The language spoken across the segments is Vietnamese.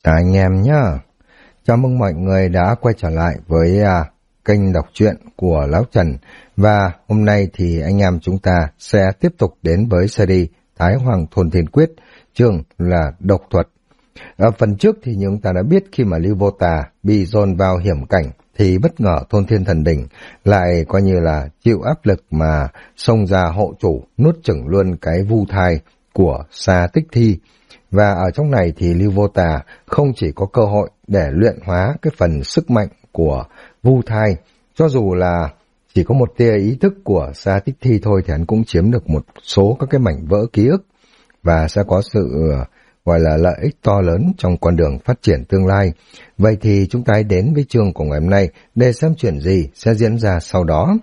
Anh em nhá, chào mừng mọi người đã quay trở lại với kênh đọc truyện của Lão Trần. Và hôm nay thì anh em chúng ta sẽ tiếp tục đến với series Thái Hoàng Thôn Thiên Quyết, chương là độc thuật. Ở phần trước thì chúng ta đã biết khi mà Lưu Vô Tà bị dồn vào hiểm cảnh thì bất ngờ Thôn Thiên Thần Đỉnh lại coi như là chịu áp lực mà xông ra hộ chủ, nuốt chửng luôn cái vu thai của Sa Tích Thi. Và ở trong này thì Lưu Vô Tà không chỉ có cơ hội để luyện hóa cái phần sức mạnh của vu thai, cho dù là chỉ có một tia ý thức của Sa Tích Thi thôi thì hắn cũng chiếm được một số các cái mảnh vỡ ký ức và sẽ có sự gọi là lợi ích to lớn trong con đường phát triển tương lai. Vậy thì chúng ta hãy đến với chương của ngày hôm nay để xem chuyện gì sẽ diễn ra sau đó.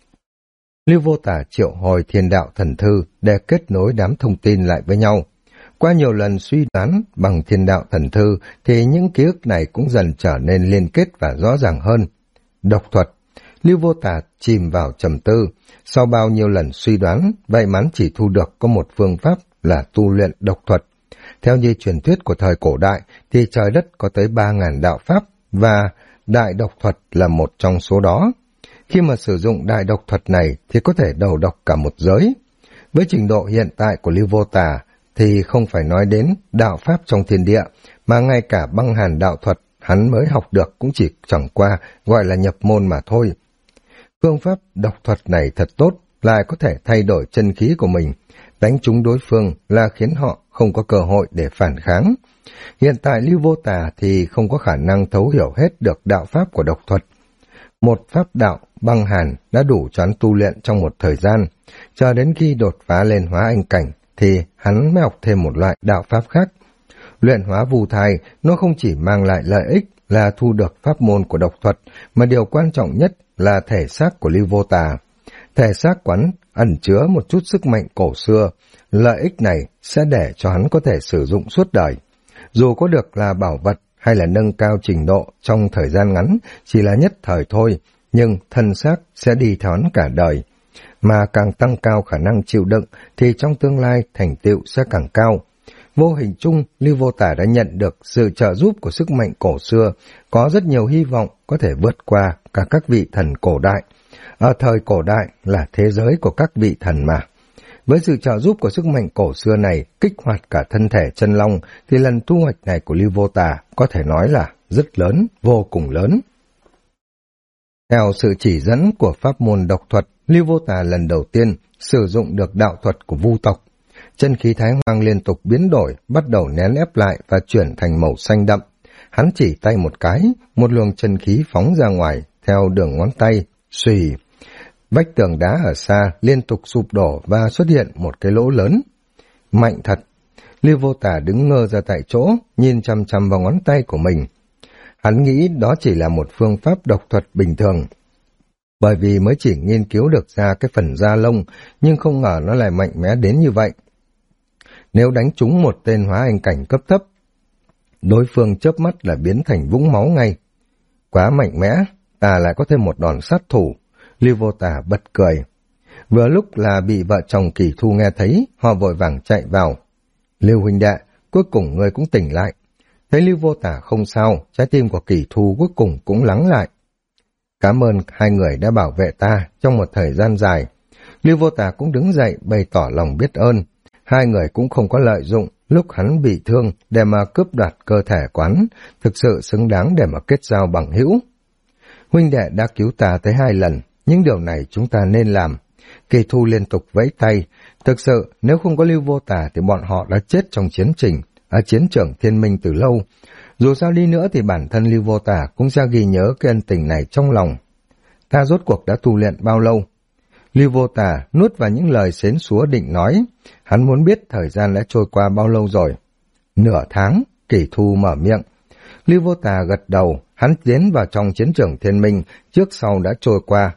Lưu Vô Tà triệu hồi Thiên Đạo Thần Thư để kết nối đám thông tin lại với nhau. Qua nhiều lần suy đoán bằng Thiên Đạo Thần Thư thì những ký ức này cũng dần trở nên liên kết và rõ ràng hơn. Độc thuật. Lưu Vô Tà chìm vào trầm tư. Sau bao nhiêu lần suy đoán, may mắn chỉ thu được có một phương pháp là tu luyện độc thuật. Theo như truyền thuyết của thời cổ đại thì trời đất có tới 3.000 đạo pháp và đại độc thuật là một trong số đó. Khi mà sử dụng đại độc thuật này thì có thể đầu độc cả một giới. Với trình độ hiện tại của Lưu Vô Tà thì không phải nói đến đạo pháp trong thiên địa, mà ngay cả băng hàn đạo thuật hắn mới học được cũng chỉ chẳng qua gọi là nhập môn mà thôi. Phương pháp độc thuật này thật tốt, lại có thể thay đổi chân khí của mình, đánh trúng đối phương là khiến họ không có cơ hội để phản kháng. Hiện tại Lưu Vô Tà thì không có khả năng thấu hiểu hết được đạo pháp của độc thuật. Một pháp đạo băng hàn đã đủ cho hắn tu luyện trong một thời gian, chờ đến khi đột phá lên hóa anh cảnh thì hắn mới học thêm một loại đạo pháp khác. Luyện hóa vu thai nó không chỉ mang lại lợi ích là thu được pháp môn của độc thuật, mà điều quan trọng nhất là thể xác của Lưu Vô Tà. Thể xác quán ẩn chứa một chút sức mạnh cổ xưa, lợi ích này sẽ để cho hắn có thể sử dụng suốt đời. Dù có được là bảo vật hay là nâng cao trình độ trong thời gian ngắn chỉ là nhất thời thôi, nhưng thân xác sẽ đi theo hắn cả đời. Mà càng tăng cao khả năng chịu đựng thì trong tương lai thành tựu sẽ càng cao. Vô hình chung, Lưu Vô Tà đã nhận được sự trợ giúp của sức mạnh cổ xưa, có rất nhiều hy vọng có thể vượt qua cả các vị thần cổ đại. Ở thời cổ đại là thế giới của các vị thần mà. Với sự trợ giúp của sức mạnh cổ xưa này kích hoạt cả thân thể chân long thì lần thu hoạch này của Lưu Vô Tà có thể nói là rất lớn, vô cùng lớn. Theo sự chỉ dẫn của pháp môn độc thuật, Lưu Vô Tà lần đầu tiên sử dụng được đạo thuật của vu tộc. Chân khí Thái Hoang liên tục biến đổi, bắt đầu nén ép lại và chuyển thành màu xanh đậm. Hắn chỉ tay một cái, một luồng chân khí phóng ra ngoài theo đường ngón tay, xùy. Vách tường đá ở xa liên tục sụp đổ và xuất hiện một cái lỗ lớn. Mạnh thật! Lưu Vô Tà đứng ngơ ra tại chỗ, nhìn chằm chằm vào ngón tay của mình. Hắn nghĩ đó chỉ là một phương pháp độc thuật bình thường, bởi vì mới chỉ nghiên cứu được ra cái phần da lông, nhưng không ngờ nó lại mạnh mẽ đến như vậy. Nếu đánh trúng một tên hóa anh cảnh cấp thấp, đối phương chớp mắt là biến thành vũng máu ngay. Quá mạnh mẽ, ta lại có thêm một đòn sát thủ. Lưu Vô Tà bật cười. Vừa lúc là bị vợ chồng Kỳ Thu nghe thấy, họ vội vàng chạy vào. Lưu huynh đệ, cuối cùng ngươi cũng tỉnh lại. Thấy Lưu Vô Tà không sao, trái tim của Kỳ Thu cuối cùng cũng lắng lại. Cảm ơn hai người đã bảo vệ ta trong một thời gian dài. Lưu Vô Tà cũng đứng dậy bày tỏ lòng biết ơn. Hai người cũng không có lợi dụng lúc hắn bị thương để mà cướp đoạt cơ thể quán, thực sự xứng đáng để mà kết giao bằng hữu. Huynh đệ đã cứu ta tới 2 lần, những điều này chúng ta nên làm. Kỳ Thu liên tục vẫy tay. Thực sự, nếu không có Lưu Vô Tà thì bọn họ đã chết trong chiến trình, ở chiến trường Thiên Minh từ lâu. Dù sao đi nữa thì bản thân Lưu Vô Tà cũng sẽ ghi nhớ cái ân tình này trong lòng. Ta rốt cuộc đã tu luyện bao lâu? Lưu Vô Tà nuốt vào những lời xến xúa định nói. Hắn muốn biết thời gian đã trôi qua bao lâu rồi. Nửa tháng, Kỳ Thu mở miệng. Lưu Vô Tà gật đầu, hắn tiến vào trong chiến trường Thiên Minh, trước sau đã trôi qua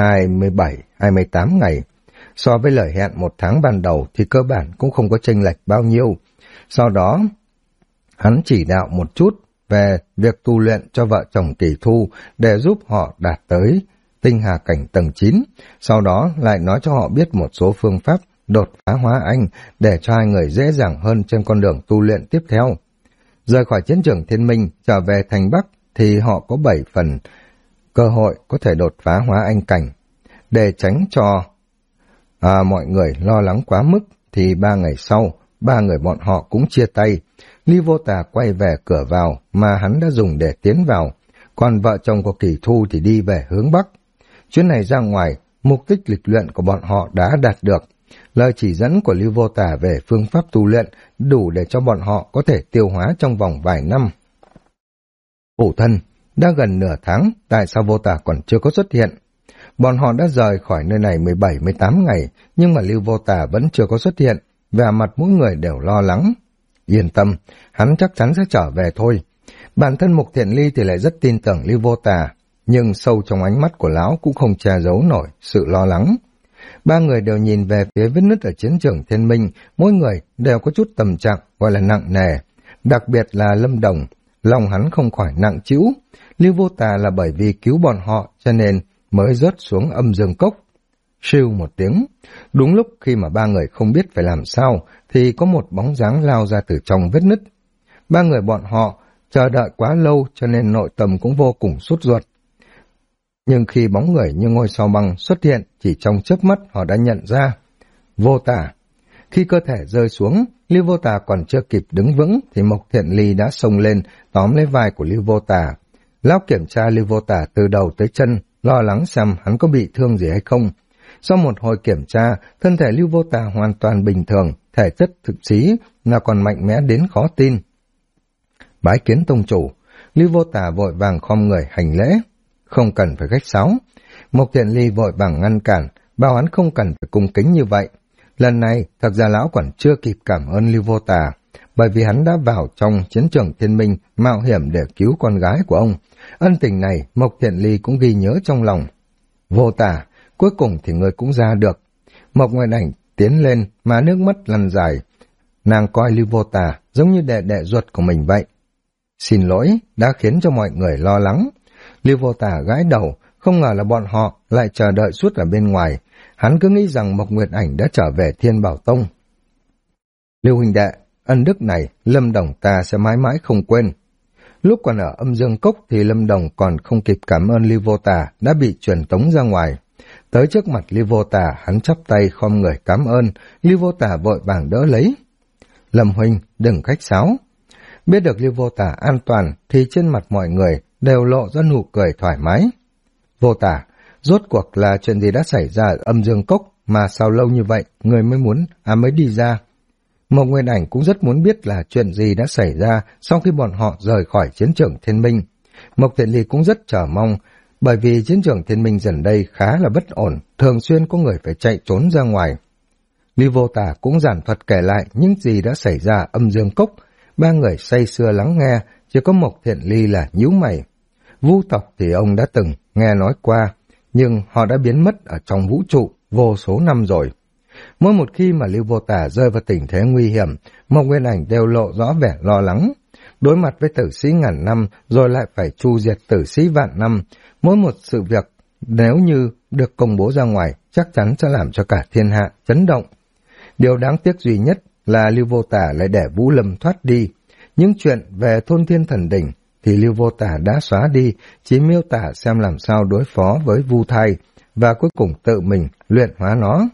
27-28 ngày. So với lời hẹn 1 tháng ban đầu thì cơ bản cũng không có chênh lệch bao nhiêu. Sau đó, hắn chỉ đạo một chút về việc tu luyện cho vợ chồng Kỳ Thu để giúp họ đạt tới tinh hà cảnh tầng 9, sau đó lại nói cho họ biết một số phương pháp đột phá hóa anh để cho hai người dễ dàng hơn trên con đường tu luyện tiếp theo. Rời khỏi chiến trường Thiên Minh, trở về thành Bắc, thì họ có 7 phần cơ hội có thể đột phá hóa anh cảnh. Để tránh cho mọi người lo lắng quá mức, thì 3 ngày sau, 3 người bọn họ cũng chia tay. Ly Vô Tà quay về cửa vào mà hắn đã dùng để tiến vào, còn vợ chồng của Kỳ Thu thì đi về hướng Bắc. Chuyến này ra ngoài, mục đích lịch luyện của bọn họ đã đạt được. Lời chỉ dẫn của Ly Vô Tà về phương pháp tu luyện đủ để cho bọn họ có thể tiêu hóa trong vòng vài năm. Phụ thân, đã gần nửa tháng, tại sao Vô Tà còn chưa có xuất hiện? Bọn họ đã rời khỏi nơi này 17-18 ngày, nhưng mà Lưu Vô Tà vẫn chưa có xuất hiện, và mặt mỗi người đều lo lắng. Yên tâm, hắn chắc chắn sẽ trở về thôi. Bản thân Mục Thiện Ly thì lại rất tin tưởng Lưu Vô Tà, nhưng sâu trong ánh mắt của lão cũng không che giấu nổi sự lo lắng. 3 người đều nhìn về phía vết nứt ở chiến trường Thiên Minh, mỗi người đều có chút tâm trạng gọi là nặng nề. Đặc biệt là Lâm Đồng, lòng hắn không khỏi nặng trĩu. Lưu Vô Tà là bởi vì cứu bọn họ cho nên mới rớt xuống âm dương cốc. Siêu một tiếng, đúng lúc khi mà 3 người không biết phải làm sao, thì có một bóng dáng lao ra từ trong vết nứt. 3 người bọn họ chờ đợi quá lâu cho nên nội tâm cũng vô cùng sốt ruột. Nhưng khi bóng người như ngôi sao băng xuất hiện, chỉ trong chớp mắt họ đã nhận ra. Vô Tà. Khi cơ thể rơi xuống, Lưu Vô Tà còn chưa kịp đứng vững thì Mộc Thiện Ly đã xông lên tóm lấy vai của Lưu Vô Tà. Lão kiểm tra Lưu Vô Tà từ đầu tới chân, lo lắng xem hắn có bị thương gì hay không. Sau một hồi kiểm tra, thân thể Lưu Vô Tà hoàn toàn bình thường, thể chất thực chí là còn mạnh mẽ đến khó tin. Bái kiến tông chủ, Lưu Vô Tà vội vàng khom người hành lễ. Không cần phải khách sáo. Mộc Thiện Ly vội vàng ngăn cản, bảo hắn không cần phải cung kính như vậy. Lần này, thật ra lão còn chưa kịp cảm ơn Lưu Vô Tà, bởi vì hắn đã vào trong chiến trường Thiên Minh mạo hiểm để cứu con gái của ông. Ân tình này, Mộc Thiện Ly cũng ghi nhớ trong lòng. Vô Tà, cuối cùng thì người cũng ra được. Mộc Nguyệt Ảnh tiến lên mà nước mắt lăn dài. Nàng coi Lưu Vô Tà giống như đệ ruột của mình vậy. Xin lỗi, đã khiến cho mọi người lo lắng. Lưu Vô Tà gãi đầu, không ngờ là bọn họ lại chờ đợi suốt ở bên ngoài. Hắn cứ nghĩ rằng Mộc Nguyệt Ảnh đã trở về Thiên Bảo Tông. Lưu huynh đệ, ân đức này Lâm Đồng ta sẽ mãi mãi không quên. Lúc còn ở âm dương cốc thì Lâm Đồng còn không kịp cảm ơn Lưu Vô Tà đã bị truyền tống ra ngoài. Tới trước mặt Lưu Vô Tà, hắn chắp tay khom người cảm ơn. Lưu Vô Tà vội vàng đỡ lấy. Lâm huynh, đừng khách sáo. Biết được Lưu Vô Tà an toàn thì trên mặt mọi người đều lộ ra nụ cười thoải mái. Vô Tà, rốt cuộc là chuyện gì đã xảy ra ở âm dương cốc mà sao lâu như vậy người mới đi ra? Mộc Nguyên Ảnh cũng rất muốn biết là chuyện gì đã xảy ra sau khi bọn họ rời khỏi chiến trường Thiên Minh. Mộc Thiện Ly cũng rất chờ mong, bởi vì chiến trường Thiên Minh gần đây khá là bất ổn, thường xuyên có người phải chạy trốn ra ngoài. Lưu Vô Tà cũng giản thuật kể lại những gì đã xảy ra âm dương cốc. 3 người say sưa lắng nghe, chỉ có Mộc Thiện Ly là nhíu mày. Vu tộc thì ông đã từng nghe nói qua, nhưng họ đã biến mất ở trong vũ trụ vô số năm rồi. Mỗi một khi mà Lưu Vô Tà rơi vào tình thế nguy hiểm, Mộc Nguyên Ảnh đều lộ rõ vẻ lo lắng. Đối mặt với tử sĩ ngàn năm rồi lại phải tru diệt tử sĩ vạn năm, mỗi một sự việc nếu như được công bố ra ngoài chắc chắn sẽ làm cho cả thiên hạ chấn động. Điều đáng tiếc duy nhất là Lưu Vô Tà lại để Vũ Lâm thoát đi. Những chuyện về thôn thiên thần đỉnh thì Lưu Vô Tà đã xóa đi, chỉ miêu tả xem làm sao đối phó với Vu Thai, và cuối cùng tự mình luyện hóa nó.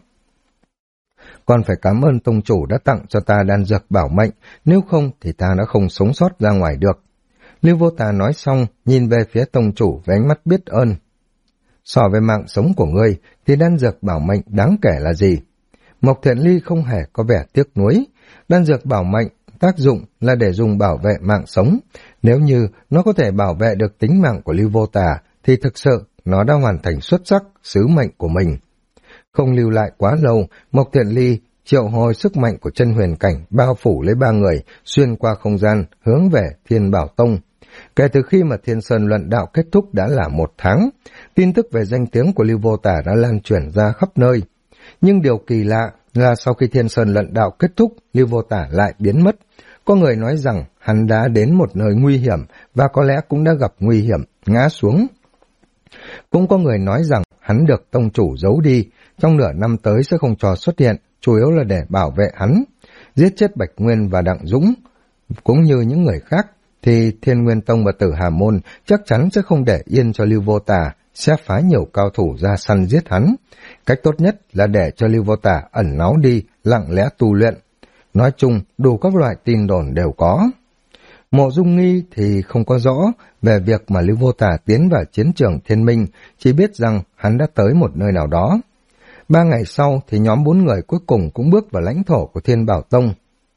Còn phải cảm ơn tông chủ đã tặng cho ta đan dược bảo mệnh, nếu không thì ta đã không sống sót ra ngoài được. Lưu Vô Tà nói xong, nhìn về phía tông chủ với ánh mắt biết ơn. So với mạng sống của ngươi thì đan dược bảo mệnh đáng kể là gì? Mộc Thiện Ly không hề có vẻ tiếc nuối. Đan dược bảo mệnh tác dụng là để dùng bảo vệ mạng sống. Nếu như nó có thể bảo vệ được tính mạng của Lưu Vô Tà thì thực sự nó đã hoàn thành xuất sắc sứ mệnh của mình. Không lưu lại quá lâu, Mộc Thiện Ly triệu hồi sức mạnh của chân huyền cảnh bao phủ lấy 3 người, xuyên qua không gian hướng về Thiên Bảo Tông. Kể từ khi mà Thiên Sơn luận đạo kết thúc đã là 1 tháng, tin tức về danh tiếng của Lưu Vô Tà đã lan truyền ra khắp nơi. Nhưng điều kỳ lạ là sau khi Thiên Sơn luận đạo kết thúc, Lưu Vô Tà lại biến mất. Có người nói rằng hắn đã đến một nơi nguy hiểm và có lẽ cũng đã gặp nguy hiểm, ngã xuống. Cũng có người nói rằng hắn được tông chủ giấu đi, trong nửa năm tới sẽ không cho xuất hiện, chủ yếu là để bảo vệ hắn. Giết chết Bạch Nguyên và Đặng Dũng, cũng như những người khác, thì Thiên Nguyên Tông và Tử Hà Môn chắc chắn sẽ không để yên cho Lưu Vô Tà, sẽ phái nhiều cao thủ ra săn giết hắn. Cách tốt nhất là để cho Lưu Vô Tà ẩn náu đi, lặng lẽ tu luyện. Nói chung, đủ các loại tin đồn đều có. Mộ Dung Nghi thì không có rõ về việc mà Lưu Vô Tà tiến vào chiến trường Thiên Minh, chỉ biết rằng hắn đã tới một nơi nào đó. 3 ngày sau thì nhóm 4 người cuối cùng cũng bước vào lãnh thổ của Thiên Bảo Tông.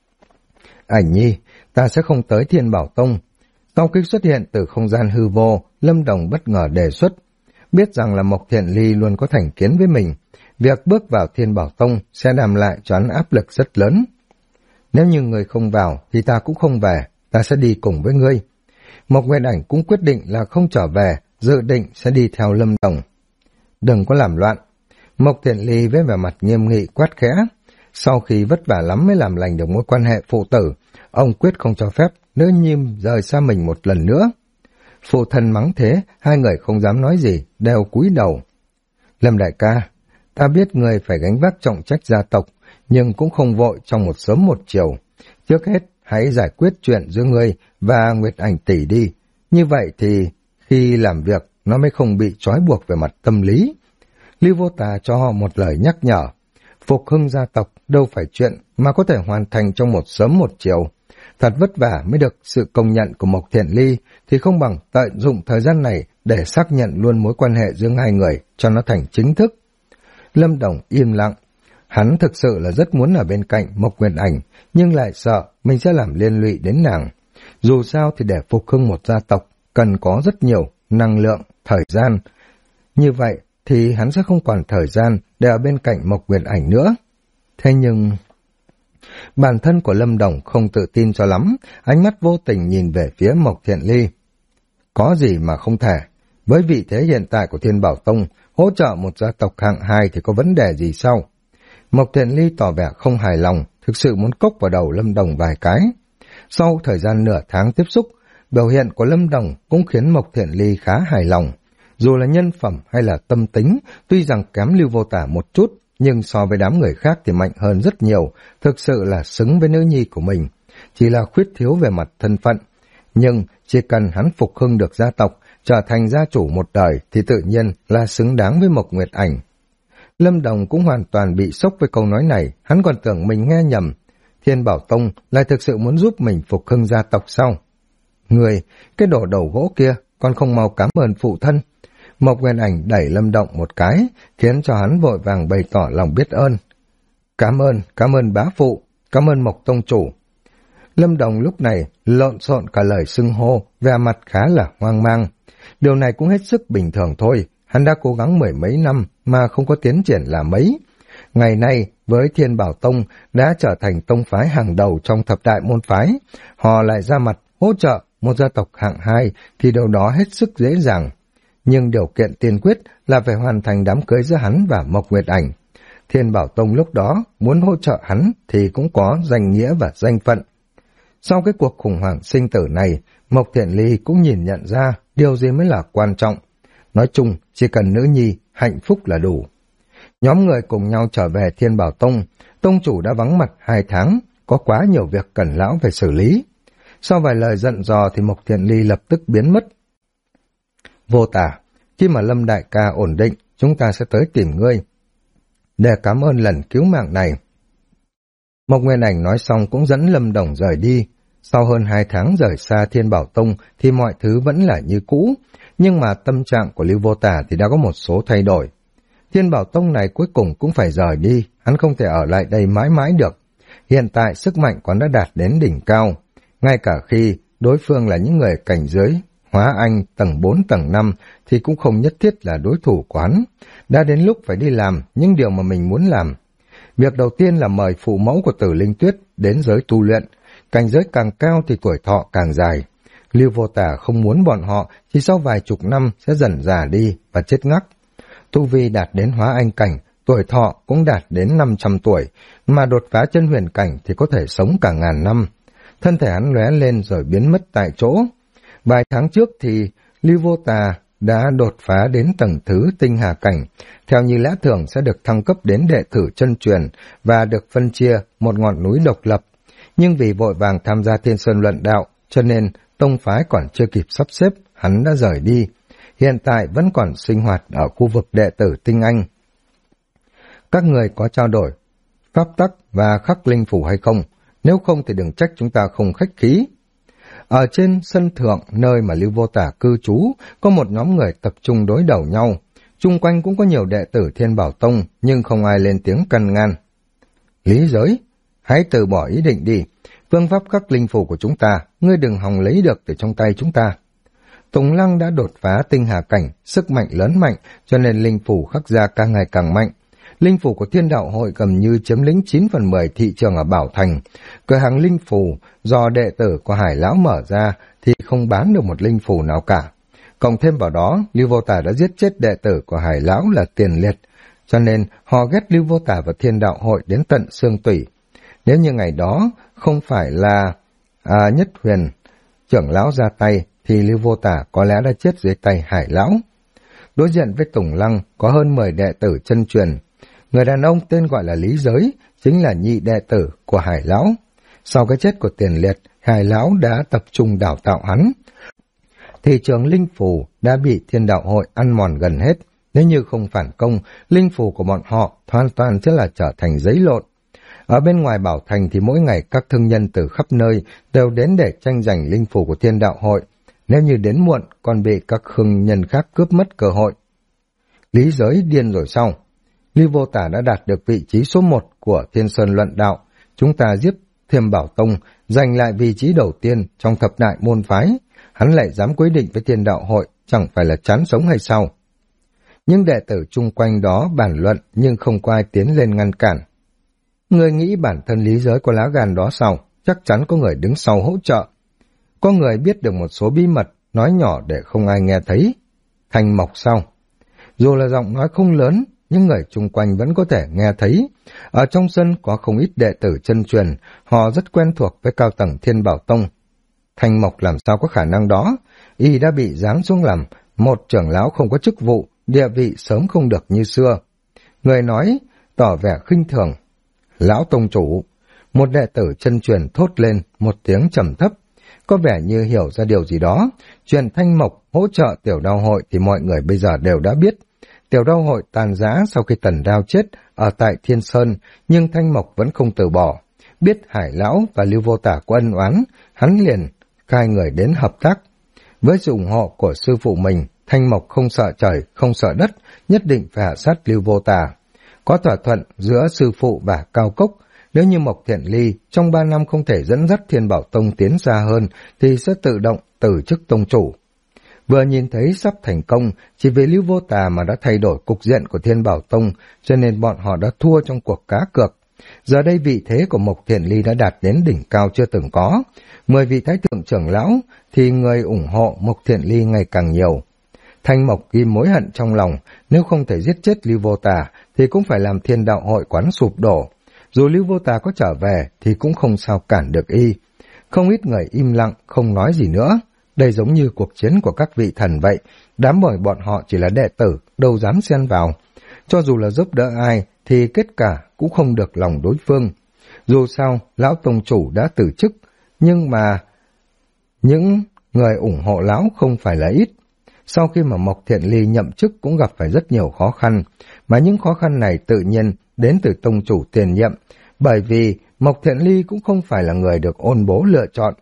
Ảnh Nhi, ta sẽ không tới Thiên Bảo Tông. Sau khi xuất hiện từ không gian hư vô, Lâm Đồng bất ngờ đề xuất. Biết rằng là Mộc Thiện Ly luôn có thành kiến với mình, việc bước vào Thiên Bảo Tông sẽ đem lại cho hắn áp lực rất lớn. Nếu như người không vào thì ta cũng không về, ta sẽ đi cùng với ngươi. Mộc Nguyên Ảnh cũng quyết định là không trở về, dự định sẽ đi theo Lâm Đồng. Đừng có làm loạn. Mộc Thiện Ly với vẻ mặt nghiêm nghị quát khẽ. Sau khi vất vả lắm mới làm lành được mối quan hệ phụ tử, ông quyết không cho phép nữ nhi rời xa mình một lần nữa. Phụ thân mắng thế, hai người không dám nói gì, đều cúi đầu. Lâm đại ca, ta biết người phải gánh vác trọng trách gia tộc, nhưng cũng không vội trong một sớm một chiều. Trước hết, hãy giải quyết chuyện giữa ngươi và Nguyệt Ảnh tỷ đi. Như vậy thì khi làm việc, nó mới không bị trói buộc về mặt tâm lý. Lưu Vô Tà cho họ một lời nhắc nhở. Phục hưng gia tộc đâu phải chuyện mà có thể hoàn thành trong một sớm một chiều. Thật vất vả mới được sự công nhận của Mộc Thiện Ly thì không bằng tận dụng thời gian này để xác nhận luôn mối quan hệ giữa hai người cho nó thành chính thức. Lâm Đồng im lặng. Hắn thực sự là rất muốn ở bên cạnh Mộc Nguyệt Ảnh, nhưng lại sợ mình sẽ làm liên lụy đến nàng. Dù sao thì để phục hưng một gia tộc cần có rất nhiều năng lượng, thời gian. Như vậy thì hắn sẽ không còn thời gian để ở bên cạnh Mộc Nguyệt Ảnh nữa. Thế nhưng bản thân của Lâm Đồng không tự tin cho lắm, ánh mắt vô tình nhìn về phía Mộc Thiện Ly. Có gì mà không thể, với vị thế hiện tại của Thiên Bảo Tông, hỗ trợ một gia tộc hạng 2 thì có vấn đề gì sao? Mộc Thiện Ly tỏ vẻ không hài lòng, thực sự muốn cốc vào đầu Lâm Đồng vài cái. Sau thời gian nửa tháng tiếp xúc, biểu hiện của Lâm Đồng cũng khiến Mộc Thiện Ly khá hài lòng. Dù là nhân phẩm hay là tâm tính, tuy rằng kém Lưu Vô Tả một chút, nhưng so với đám người khác thì mạnh hơn rất nhiều, thực sự là xứng với nữ nhi của mình. Chỉ là khuyết thiếu về mặt thân phận. Nhưng chỉ cần hắn phục hưng được gia tộc, trở thành gia chủ một đời thì tự nhiên là xứng đáng với Mộc Nguyệt Ảnh. Lâm Đồng cũng hoàn toàn bị sốc với câu nói này, hắn còn tưởng mình nghe nhầm. Thiên Bảo Tông lại thực sự muốn giúp mình phục hưng gia tộc sao? Người, cái đồ đầu gỗ kia, còn không mau cảm ơn phụ thân. Mộc Nguyên Ảnh đẩy Lâm Động một cái, khiến cho hắn vội vàng bày tỏ lòng biết ơn. Cảm ơn bá phụ, cảm ơn Mộc Tông chủ. Lâm Đồng lúc này lộn xộn cả lời xưng hô, vẻ mặt khá là hoang mang. Điều này cũng hết sức bình thường thôi, hắn đã cố gắng 10 mấy năm mà không có tiến triển là mấy. Ngày nay, với Thiên Bảo Tông đã trở thành tông phái hàng đầu trong thập đại môn phái, họ lại ra mặt hỗ trợ một gia tộc hạng 2 thì điều đó hết sức dễ dàng. Nhưng điều kiện tiên quyết là phải hoàn thành đám cưới giữa hắn và Mộc Nguyệt Ảnh. Thiên Bảo Tông lúc đó muốn hỗ trợ hắn thì cũng có danh nghĩa và danh phận. Sau cái cuộc khủng hoảng sinh tử này, Mộc Thiện Ly cũng nhìn nhận ra điều gì mới là quan trọng. Nói chung, chỉ cần nữ nhi hạnh phúc là đủ. Nhóm người cùng nhau trở về Thiên Bảo Tông, tông chủ đã vắng mặt 2 tháng, có quá nhiều việc cần lão phải xử lý. Sau vài lời giận dò thì Mộc Thiện Ly lập tức biến mất. Vô Tả, khi mà Lâm đại ca ổn định, chúng ta sẽ tới tìm ngươi. Để cảm ơn lần cứu mạng này. Mộc Nguyên Ảnh nói xong cũng dẫn Lâm Đồng rời đi. Sau hơn 2 tháng rời xa Thiên Bảo Tông thì mọi thứ vẫn là như cũ, nhưng mà tâm trạng của Lưu Vô Tả thì đã có một số thay đổi. Thiên Bảo Tông này cuối cùng cũng phải rời đi, hắn không thể ở lại đây mãi mãi được. Hiện tại sức mạnh còn đã đạt đến đỉnh cao, ngay cả khi đối phương là những người cảnh giới Hóa Anh tầng 4 tầng 5 thì cũng không nhất thiết là đối thủ của hắn. Đã đến lúc phải đi làm những điều mà mình muốn làm. Việc đầu tiên là mời phụ mẫu của Tử Linh Tuyết đến giới tu luyện. Cảnh giới càng cao thì tuổi thọ càng dài. Lưu Vô Tả không muốn bọn họ chỉ sau vài chục năm sẽ dần già đi và chết ngắc. Tu vi đạt đến Hóa Anh cảnh, tuổi thọ cũng đạt đến 500 tuổi, mà đột phá chân huyền cảnh thì có thể sống cả ngàn năm. Thân thể hắn lóe lên rồi biến mất tại chỗ. Vài tháng trước thì Lưu Vô Tà đã đột phá đến tầng thứ tinh hà cảnh, theo như lẽ thường sẽ được thăng cấp đến đệ tử chân truyền và được phân chia một ngọn núi độc lập. nhưng vì vội vàng tham gia Thiên Sơn luận đạo, cho nên tông phái còn chưa kịp sắp xếp, hắn đã rời đi. Hiện tại vẫn còn sinh hoạt ở khu vực đệ tử tinh anh. Các người có trao đổi pháp tắc và khắc linh phủ hay không? Nếu không thì đừng trách chúng ta không khách khí. Ở trên sân thượng, nơi mà Lưu Vô Tả cư trú, có một nhóm người tập trung đối đầu nhau. Chung quanh cũng có nhiều đệ tử Thiên Bảo Tông, nhưng không ai lên tiếng căn ngăn. Lý Giới, hãy từ bỏ ý định đi. Phương pháp khắc linh phủ của chúng ta, ngươi đừng hòng lấy được từ trong tay chúng ta. Tùng Lăng đã đột phá tinh hà cảnh, sức mạnh lớn mạnh, cho nên linh phủ khắc ra càng ngày càng mạnh. Linh phủ của Thiên Đạo Hội gần như chiếm lĩnh 9/10 thị trường ở Bảo Thành. Cửa hàng linh phủ do đệ tử của Hải Lão mở ra thì không bán được một linh phủ nào cả. Cộng thêm vào đó, Lưu Vô Tả đã giết chết đệ tử của Hải Lão là Tiền Liệt, cho nên họ ghét Lưu Vô Tả và Thiên Đạo Hội đến tận xương tủy. Nếu như ngày đó không phải là Nhất Huyền trưởng lão ra tay, thì Lưu Vô Tả có lẽ đã chết dưới tay Hải Lão. Đối diện với Tùng Lăng có hơn 10 đệ tử chân truyền. Người đàn ông tên gọi là Lý Giới, chính là nhị đệ tử của Hải Lão. Sau cái chết của Tiền Liệt, Hải Lão đã tập trung đào tạo hắn. Thị trường linh phù đã bị Thiên Đạo Hội ăn mòn gần hết. Nếu như không phản công, linh phù của bọn họ hoàn toàn sẽ là trở thành giấy lộn. Ở bên ngoài Bảo Thành thì mỗi ngày các thương nhân từ khắp nơi đều đến để tranh giành linh phù của Thiên Đạo Hội. Nếu như đến muộn, còn bị các thương nhân khác cướp mất cơ hội. Lý Giới điên rồi sao? Lưu Vô Tả đã đạt được vị trí số 1 của Thiên Sơn luận đạo. Chúng ta giết Thiên Bảo Tông, giành lại vị trí đầu tiên trong thập đại môn phái. Hắn lại dám quyết định với Thiên Đạo Hội, chẳng phải là chán sống hay sao? Những đệ tử chung quanh đó bàn luận, nhưng không có ai tiến lên ngăn cản. Người nghĩ bản thân Lý Giới có lá gan đó sao? Chắc chắn có người đứng sau hỗ trợ. Có người biết được một số bí mật, nói nhỏ để không ai nghe thấy. Thanh Mộc sao? Dù là giọng nói không lớn, nhưng người chung quanh vẫn có thể nghe thấy. Ở trong sân có không ít đệ tử chân truyền, họ rất quen thuộc với cao tầng Thiên Bảo Tông. Thanh Mộc làm sao có khả năng đó? Y đã bị giáng xuống làm một trưởng lão không có chức vụ, địa vị sớm không được như xưa. Người nói, tỏ vẻ khinh thường. Lão tông chủ, một đệ tử chân truyền thốt lên một tiếng trầm thấp, có vẻ như hiểu ra điều gì đó. Chuyện Thanh Mộc hỗ trợ Tiểu Đao Hội thì mọi người bây giờ đều đã biết. Tiểu Đao Hội tàn rã sau khi Tần Đao chết ở tại Thiên Sơn, nhưng Thanh Mộc vẫn không từ bỏ. Biết Hải Lão và Lưu Vô Tả có ân oán, hắn liền khai người đến hợp tác. Với sự ủng hộ của sư phụ mình, Thanh Mộc không sợ trời, không sợ đất, nhất định phải hạ sát Lưu Vô Tả. Có thỏa thuận giữa sư phụ và Cao Cốc, nếu như Mộc Thiện Ly trong 3 năm không thể dẫn dắt Thiên Bảo Tông tiến xa hơn thì sẽ tự động từ chức tông chủ. Vừa nhìn thấy sắp thành công, chỉ vì Lưu Vô Tà mà đã thay đổi cục diện của Thiên Bảo Tông, cho nên bọn họ đã thua trong cuộc cá cược. Giờ đây vị thế của Mộc Thiện Ly đã đạt đến đỉnh cao chưa từng có. 10 vị thái thượng trưởng lão thì người ủng hộ Mộc Thiện Ly ngày càng nhiều. Thanh Mộc ghi mối hận trong lòng, nếu không thể giết chết Lưu Vô Tà thì cũng phải làm Thiên Đạo Hội quán sụp đổ. Dù Lưu Vô Tà có trở về thì cũng không sao cản được y. Không ít người im lặng, không nói gì nữa. Đây giống như cuộc chiến của các vị thần vậy, đám bởi bọn họ chỉ là đệ tử, đâu dám xen vào. Cho dù là giúp đỡ ai thì kết quả cũng không được lòng đối phương. Dù sao, lão tông chủ đã từ chức, nhưng mà những người ủng hộ lão không phải là ít. Sau khi mà Mộc Thiện Ly nhậm chức cũng gặp phải rất nhiều khó khăn, mà những khó khăn này tự nhiên đến từ tông chủ tiền nhiệm, bởi vì Mộc Thiện Ly cũng không phải là người được ôn bố lựa chọn.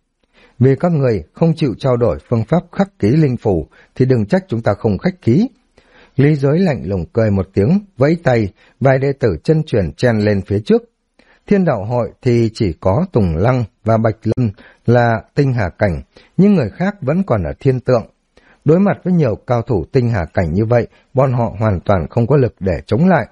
Vì các người không chịu trao đổi phương pháp khắc ký linh phủ thì đừng trách chúng ta không khách khí. Lý Giới lạnh lùng cười một tiếng, vẫy tay, vài đệ tử chân truyền chen lên phía trước. Thiên Đạo Hội thì chỉ có Tùng Lăng và Bạch Lâm là tinh hà cảnh, nhưng người khác vẫn còn ở thiên tượng. Đối mặt với nhiều cao thủ tinh hà cảnh như vậy, bọn họ hoàn toàn không có lực để chống lại.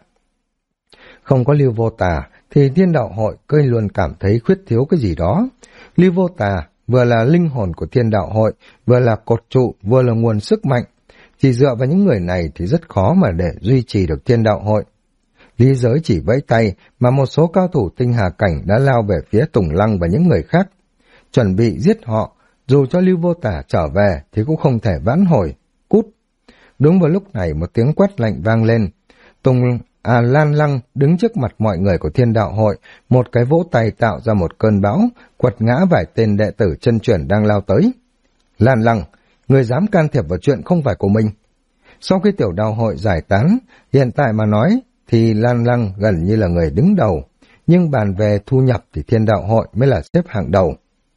Không có Lưu Vô Tà thì Thiên Đạo Hội cứ luôn cảm thấy khuyết thiếu cái gì đó. Lưu Vô Tà vừa là linh hồn của Thiên Đạo Hội, vừa là cột trụ, vừa là nguồn sức mạnh. Chỉ dựa vào những người này thì rất khó mà để duy trì được Thiên Đạo Hội. Lý Giới chỉ vẫy tay mà một số cao thủ tinh hà cảnh đã lao về phía Tùng Lăng và những người khác, chuẩn bị giết họ. Dù cho Lưu Vô Tả trở về thì cũng không thể vãn hồi. Cút! Đúng vào lúc này một tiếng quát lạnh vang lên. Tùng Lan Lăng đứng trước mặt mọi người của Thiên Đạo Hội, một cái vỗ tay tạo ra một cơn bão, quật ngã vài tên đệ tử chân truyền đang lao tới. Lan Lăng, người dám can thiệp vào chuyện không phải của mình. Sau khi Tiểu Đạo Hội giải tán, hiện tại mà nói thì Lan Lăng gần như là người đứng đầu, nhưng bàn về thu nhập thì Thiên Đạo Hội mới là xếp hàng đầu.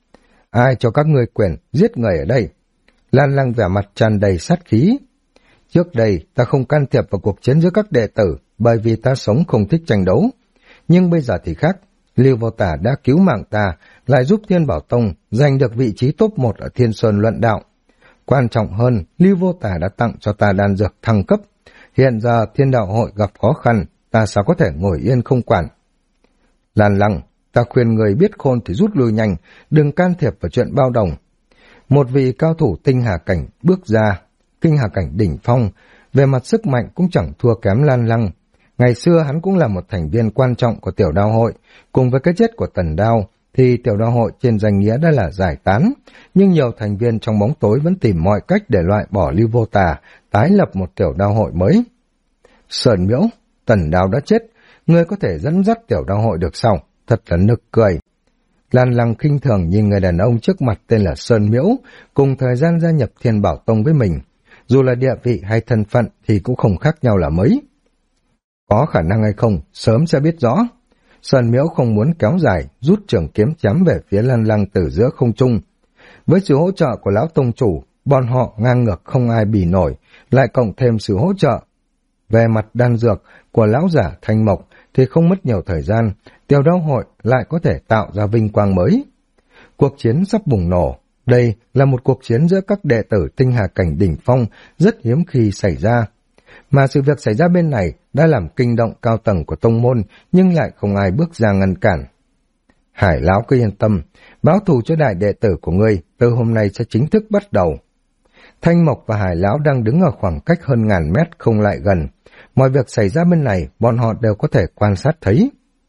Ai cho các ngươi quyền giết người ở đây? Lan Lăng vẻ mặt tràn đầy sát khí. Trước đây ta không can thiệp vào cuộc chiến giữa các đệ tử bởi vì ta sống không thích tranh đấu. Nhưng bây giờ thì khác, Lưu Vô Tả đã cứu mạng ta, lại giúp Thiên Bảo Tông giành được vị trí top 1 ở Thiên Sơn luận đạo. Quan trọng hơn, Lưu Vô Tả đã tặng cho ta đan dược thăng cấp. Hiện giờ Thiên Đạo Hội gặp khó khăn, ta sao có thể ngồi yên không quản. Lan Lăng, ta khuyên người biết khôn thì rút lui nhanh, đừng can thiệp vào chuyện bao đồng. Một vị cao thủ tinh hà cảnh bước ra, kinh hà cảnh đỉnh phong, về mặt sức mạnh cũng chẳng thua kém Lan Lăng. Ngày xưa hắn cũng là một thành viên quan trọng của Tiểu Đao Hội, cùng với cái chết của Tần Đao, thì Tiểu Đao Hội trên danh nghĩa đã là giải tán, nhưng nhiều thành viên trong bóng tối vẫn tìm mọi cách để loại bỏ Lưu Vô Tà, tái lập một Tiểu Đao Hội mới. Sơn Miễu, Tần Đao đã chết, ngươi có thể dẫn dắt Tiểu Đao Hội được sao? Thật là nực cười. Lan Lăng khinh thường nhìn người đàn ông trước mặt tên là Sơn Miễu, cùng thời gian gia nhập Thiên Bảo Tông với mình. Dù là địa vị hay thân phận thì cũng không khác nhau là mấy. Có khả năng hay không, sớm sẽ biết rõ. Sơn Miễu không muốn kéo dài, rút trường kiếm chém về phía Lan Lăng từ giữa không trung. Với sự hỗ trợ của lão tông chủ, bọn họ ngang ngược không ai bì nổi, lại cộng thêm sự hỗ trợ về mặt đan dược của lão giả Thanh Mộc thì không mất nhiều thời gian, Tiểu Đao Hội lại có thể tạo ra vinh quang mới. Cuộc chiến sắp bùng nổ. Đây là một cuộc chiến giữa các đệ tử tinh hà cảnh đỉnh phong rất hiếm khi xảy ra. Mà sự việc xảy ra bên này đã làm kinh động cao tầng của tông môn, nhưng lại không ai bước ra ngăn cản. Hải lão cứ yên tâm, báo thù cho đại đệ tử của ngươi từ hôm nay sẽ chính thức bắt đầu. Thanh Mộc và Hải lão đang đứng ở khoảng cách hơn 1000 mét không lại gần. Mọi việc xảy ra bên này bọn họ đều có thể quan sát thấy.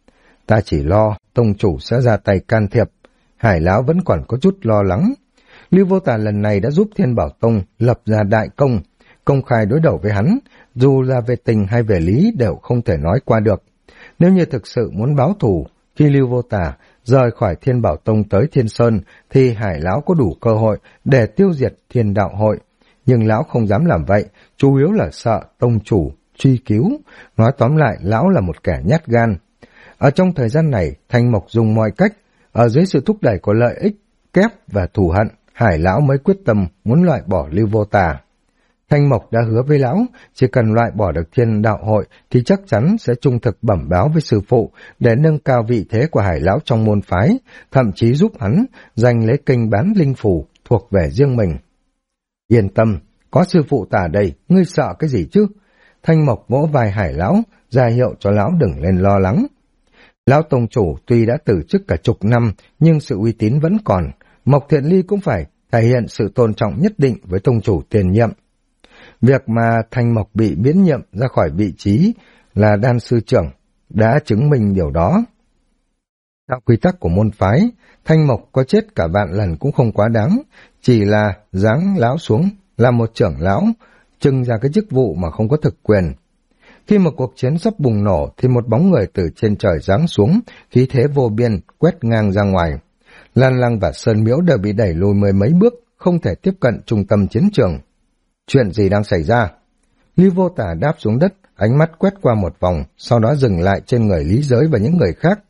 Ta chỉ lo tông chủ sẽ ra tay can thiệp. Hải lão vẫn còn có chút lo lắng. Lưu Vô Tà lần này đã giúp Thiên Bảo Tông lập ra đại công, công khai đối đầu với hắn, dù là về tình hay về lý đều không thể nói qua được. Nếu như thực sự muốn báo thù, khi Lưu Vô Tà rời khỏi Thiên Bảo Tông tới Thiên Sơn, thì Hải lão có đủ cơ hội để tiêu diệt Thiên Đạo Hội. Nhưng lão không dám làm vậy, chủ yếu là sợ tông chủ truy cứu. Nói tóm lại, lão là một kẻ nhát gan. Ở trong thời gian này, Thanh Mộc dùng mọi cách, ở dưới sự thúc đẩy của lợi ích, kép và thù hận, Hải lão mới quyết tâm muốn loại bỏ Lưu Vô Tà. Thanh Mộc đã hứa với lão, chỉ cần loại bỏ được Thiên Đạo Hội thì chắc chắn sẽ trung thực bẩm báo với sư phụ để nâng cao vị thế của Hải lão trong môn phái, thậm chí giúp hắn giành lấy kênh bán linh phủ thuộc về riêng mình. Yên tâm, có sư phụ ta đây, ngươi sợ cái gì chứ? Thanh Mộc vỗ vai Hải lão, ra hiệu cho lão đừng lên lo lắng. Lão tông chủ tuy đã từ chức cả chục năm, nhưng sự uy tín vẫn còn. Mộc Thiện Ly cũng phải thể hiện sự tôn trọng nhất định với tông chủ tiền nhiệm. Việc mà Thanh Mộc bị miễn nhiệm ra khỏi vị trí là đan sư trưởng đã chứng minh điều đó. Theo quy tắc của môn phái, Thanh Mộc có chết cả vạn lần cũng không quá đáng, chỉ là giáng lão xuống là một trưởng lão, trưng ra cái chức vụ mà không có thực quyền. Khi một cuộc chiến sắp bùng nổ thì một bóng người từ trên trời giáng xuống, khí thế vô biên quét ngang ra ngoài. Lan Lăng và Sơn Miễu đều bị đẩy lùi mười mấy bước, không thể tiếp cận trung tâm chiến trường. Chuyện gì đang xảy ra? Lưu Vô Tà đáp xuống đất, ánh mắt quét qua một vòng, sau đó dừng lại trên người Lý Giới và những người khác.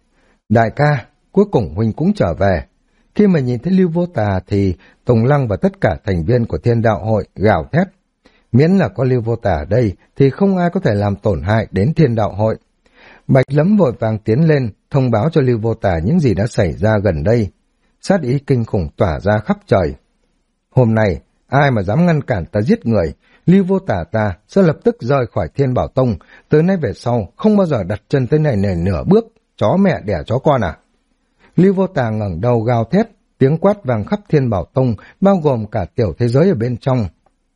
Đại ca, cuối cùng huynh cũng trở về. Khi mà nhìn thấy Lưu Vô Tà thì Tùng Lăng và tất cả thành viên của Thiên Đạo Hội gào thét. Miễn là có Lưu Vô Tà ở đây thì không ai có thể làm tổn hại đến Thiên Đạo Hội. Bạch Lẫm vội vàng tiến lên, thông báo cho Lưu Vô Tà những gì đã xảy ra gần đây. Sát ý kinh khủng tỏa ra khắp trời. Hôm nay, ai mà dám ngăn cản ta giết người, Lưu Vô Tà ta sẽ lập tức rời khỏi Thiên Bảo Tông, từ nay về sau không bao giờ đặt chân tới này nửa bước, chó mẹ đẻ chó con à. Lưu Vô Tà ngẩng đầu gào thét, tiếng quát vang khắp Thiên Bảo Tông, bao gồm cả tiểu thế giới ở bên trong.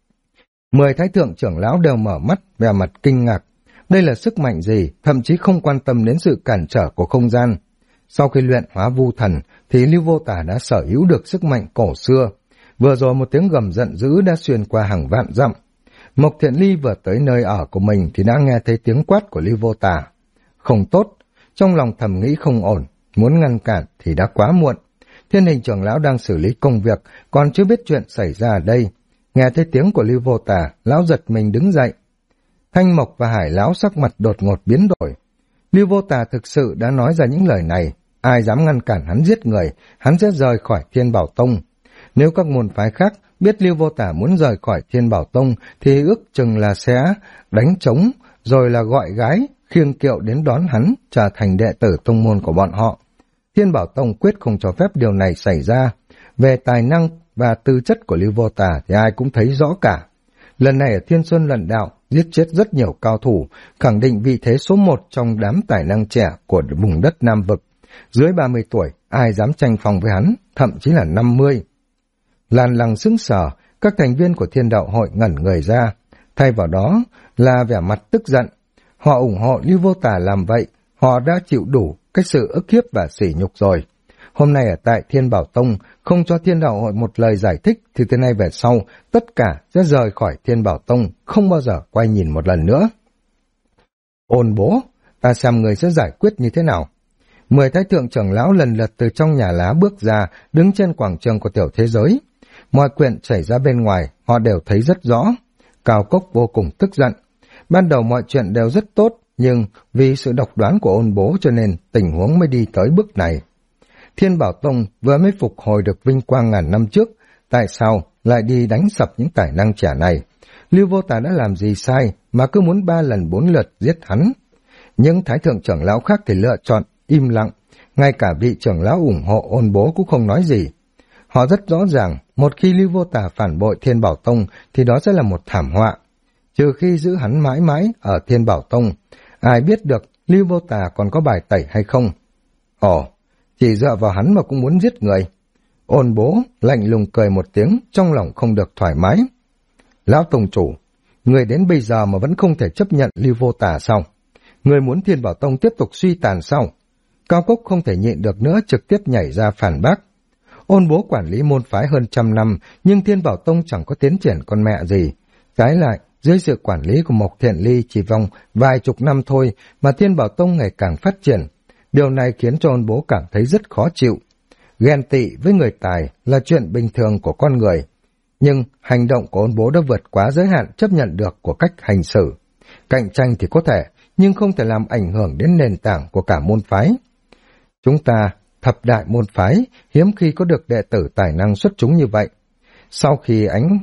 10 thái thượng trưởng lão đều mở mắt, vẻ mặt kinh ngạc. Đây là sức mạnh gì, thậm chí không quan tâm đến sự cản trở của không gian. Sau khi luyện hóa vu thần, thì Lưu Vô Tà đã sở hữu được sức mạnh cổ xưa. Vừa rồi một tiếng gầm giận dữ đã xuyên qua hàng vạn dặm. Mộc Thiện Ly vừa tới nơi ở của mình thì đã nghe thấy tiếng quát của Lưu Vô Tà. Không tốt, trong lòng thầm nghĩ không ổn, muốn ngăn cản thì đã quá muộn. Thiên Hình trưởng lão đang xử lý công việc, còn chưa biết chuyện xảy ra ở đây. Nghe thấy tiếng của Lưu Vô Tà, lão giật mình đứng dậy. Thanh Mộc và Hải lão sắc mặt đột ngột biến đổi. Lưu Vô Tà thực sự đã nói ra những lời này, ai dám ngăn cản hắn giết người, hắn sẽ rời khỏi Thiên Bảo Tông. Nếu các môn phái khác biết Lưu Vô Tà muốn rời khỏi Thiên Bảo Tông thì ước chừng là sẽ đánh trống, rồi là gọi gái, khiêng kiệu đến đón hắn trở thành đệ tử tông môn của bọn họ. Thiên Bảo Tông quyết không cho phép điều này xảy ra. Về tài năng và tư chất của Lưu Vô Tà thì ai cũng thấy rõ cả. Lần này ở Thiên Xuân Lần Đạo giết chết rất nhiều cao thủ, khẳng định vị thế số 1 trong đám tài năng trẻ của vùng đất Nam Vực. Dưới 30 tuổi, ai dám tranh phòng với hắn, thậm chí là 50. Lan Lăng sững sờ, các thành viên của Thiên Đạo Hội ngẩn người ra. Thay vào đó là vẻ mặt tức giận. Họ ủng hộ Lưu Vô Tà làm vậy, họ đã chịu đủ cái sự ức hiếp và sỉ nhục rồi. Hôm nay ở tại Thiên Bảo Tông, không cho Thiên Đạo Hội một lời giải thích thì từ nay về sau, tất cả sẽ rời khỏi Thiên Bảo Tông, không bao giờ quay nhìn một lần nữa. Ôn bố, ta xem người sẽ giải quyết như thế nào. 10 thái thượng trưởng lão lần lượt từ trong nhà lá bước ra, đứng trên quảng trường của tiểu thế giới. Mọi chuyện xảy ra bên ngoài, họ đều thấy rất rõ. Cao Cốc vô cùng tức giận. Ban đầu mọi chuyện đều rất tốt, nhưng vì sự độc đoán của ôn bố cho nên tình huống mới đi tới bước này. Thiên Bảo Tông vừa mới phục hồi được vinh quang ngàn năm trước, tại sao lại đi đánh sập những tài năng trẻ này? Lưu Vô Tà đã làm gì sai mà cứ muốn 3 lần 4 lượt giết hắn? Những thái thượng trưởng lão khác thì lựa chọn im lặng, ngay cả vị trưởng lão ủng hộ ôn bố cũng không nói gì. Họ rất rõ ràng, một khi Lưu Vô Tà phản bội Thiên Bảo Tông thì đó sẽ là một thảm họa. Trừ khi giữ hắn mãi mãi ở Thiên Bảo Tông, ai biết được Lưu Vô Tà còn có bài tẩy hay không? Ồ, chỉ dựa vào hắn mà cũng muốn giết người. Ôn bố lạnh lùng cười một tiếng, trong lòng không được thoải mái. Lão Tông Chủ, người đến bây giờ mà vẫn không thể chấp nhận Lưu Vô Tà sao? Người muốn Thiên Bảo Tông tiếp tục suy tàn sao? Cao Cốc không thể nhịn được nữa, trực tiếp nhảy ra phản bác. Ôn bố quản lý môn phái hơn 100 năm, nhưng Thiên Bảo Tông chẳng có tiến triển con mẹ gì. Trái lại, dưới sự quản lý của Mộc Thiện Ly chỉ vòng vài chục năm thôi mà Thiên Bảo Tông ngày càng phát triển. Điều này khiến cho ôn bố cảm thấy rất khó chịu. Ghen tị với người tài là chuyện bình thường của con người. Nhưng hành động của ôn bố đã vượt quá giới hạn chấp nhận được của cách hành xử. Cạnh tranh thì có thể, nhưng không thể làm ảnh hưởng đến nền tảng của cả môn phái. Chúng ta, thập đại môn phái, hiếm khi có được đệ tử tài năng xuất chúng như vậy. Sau khi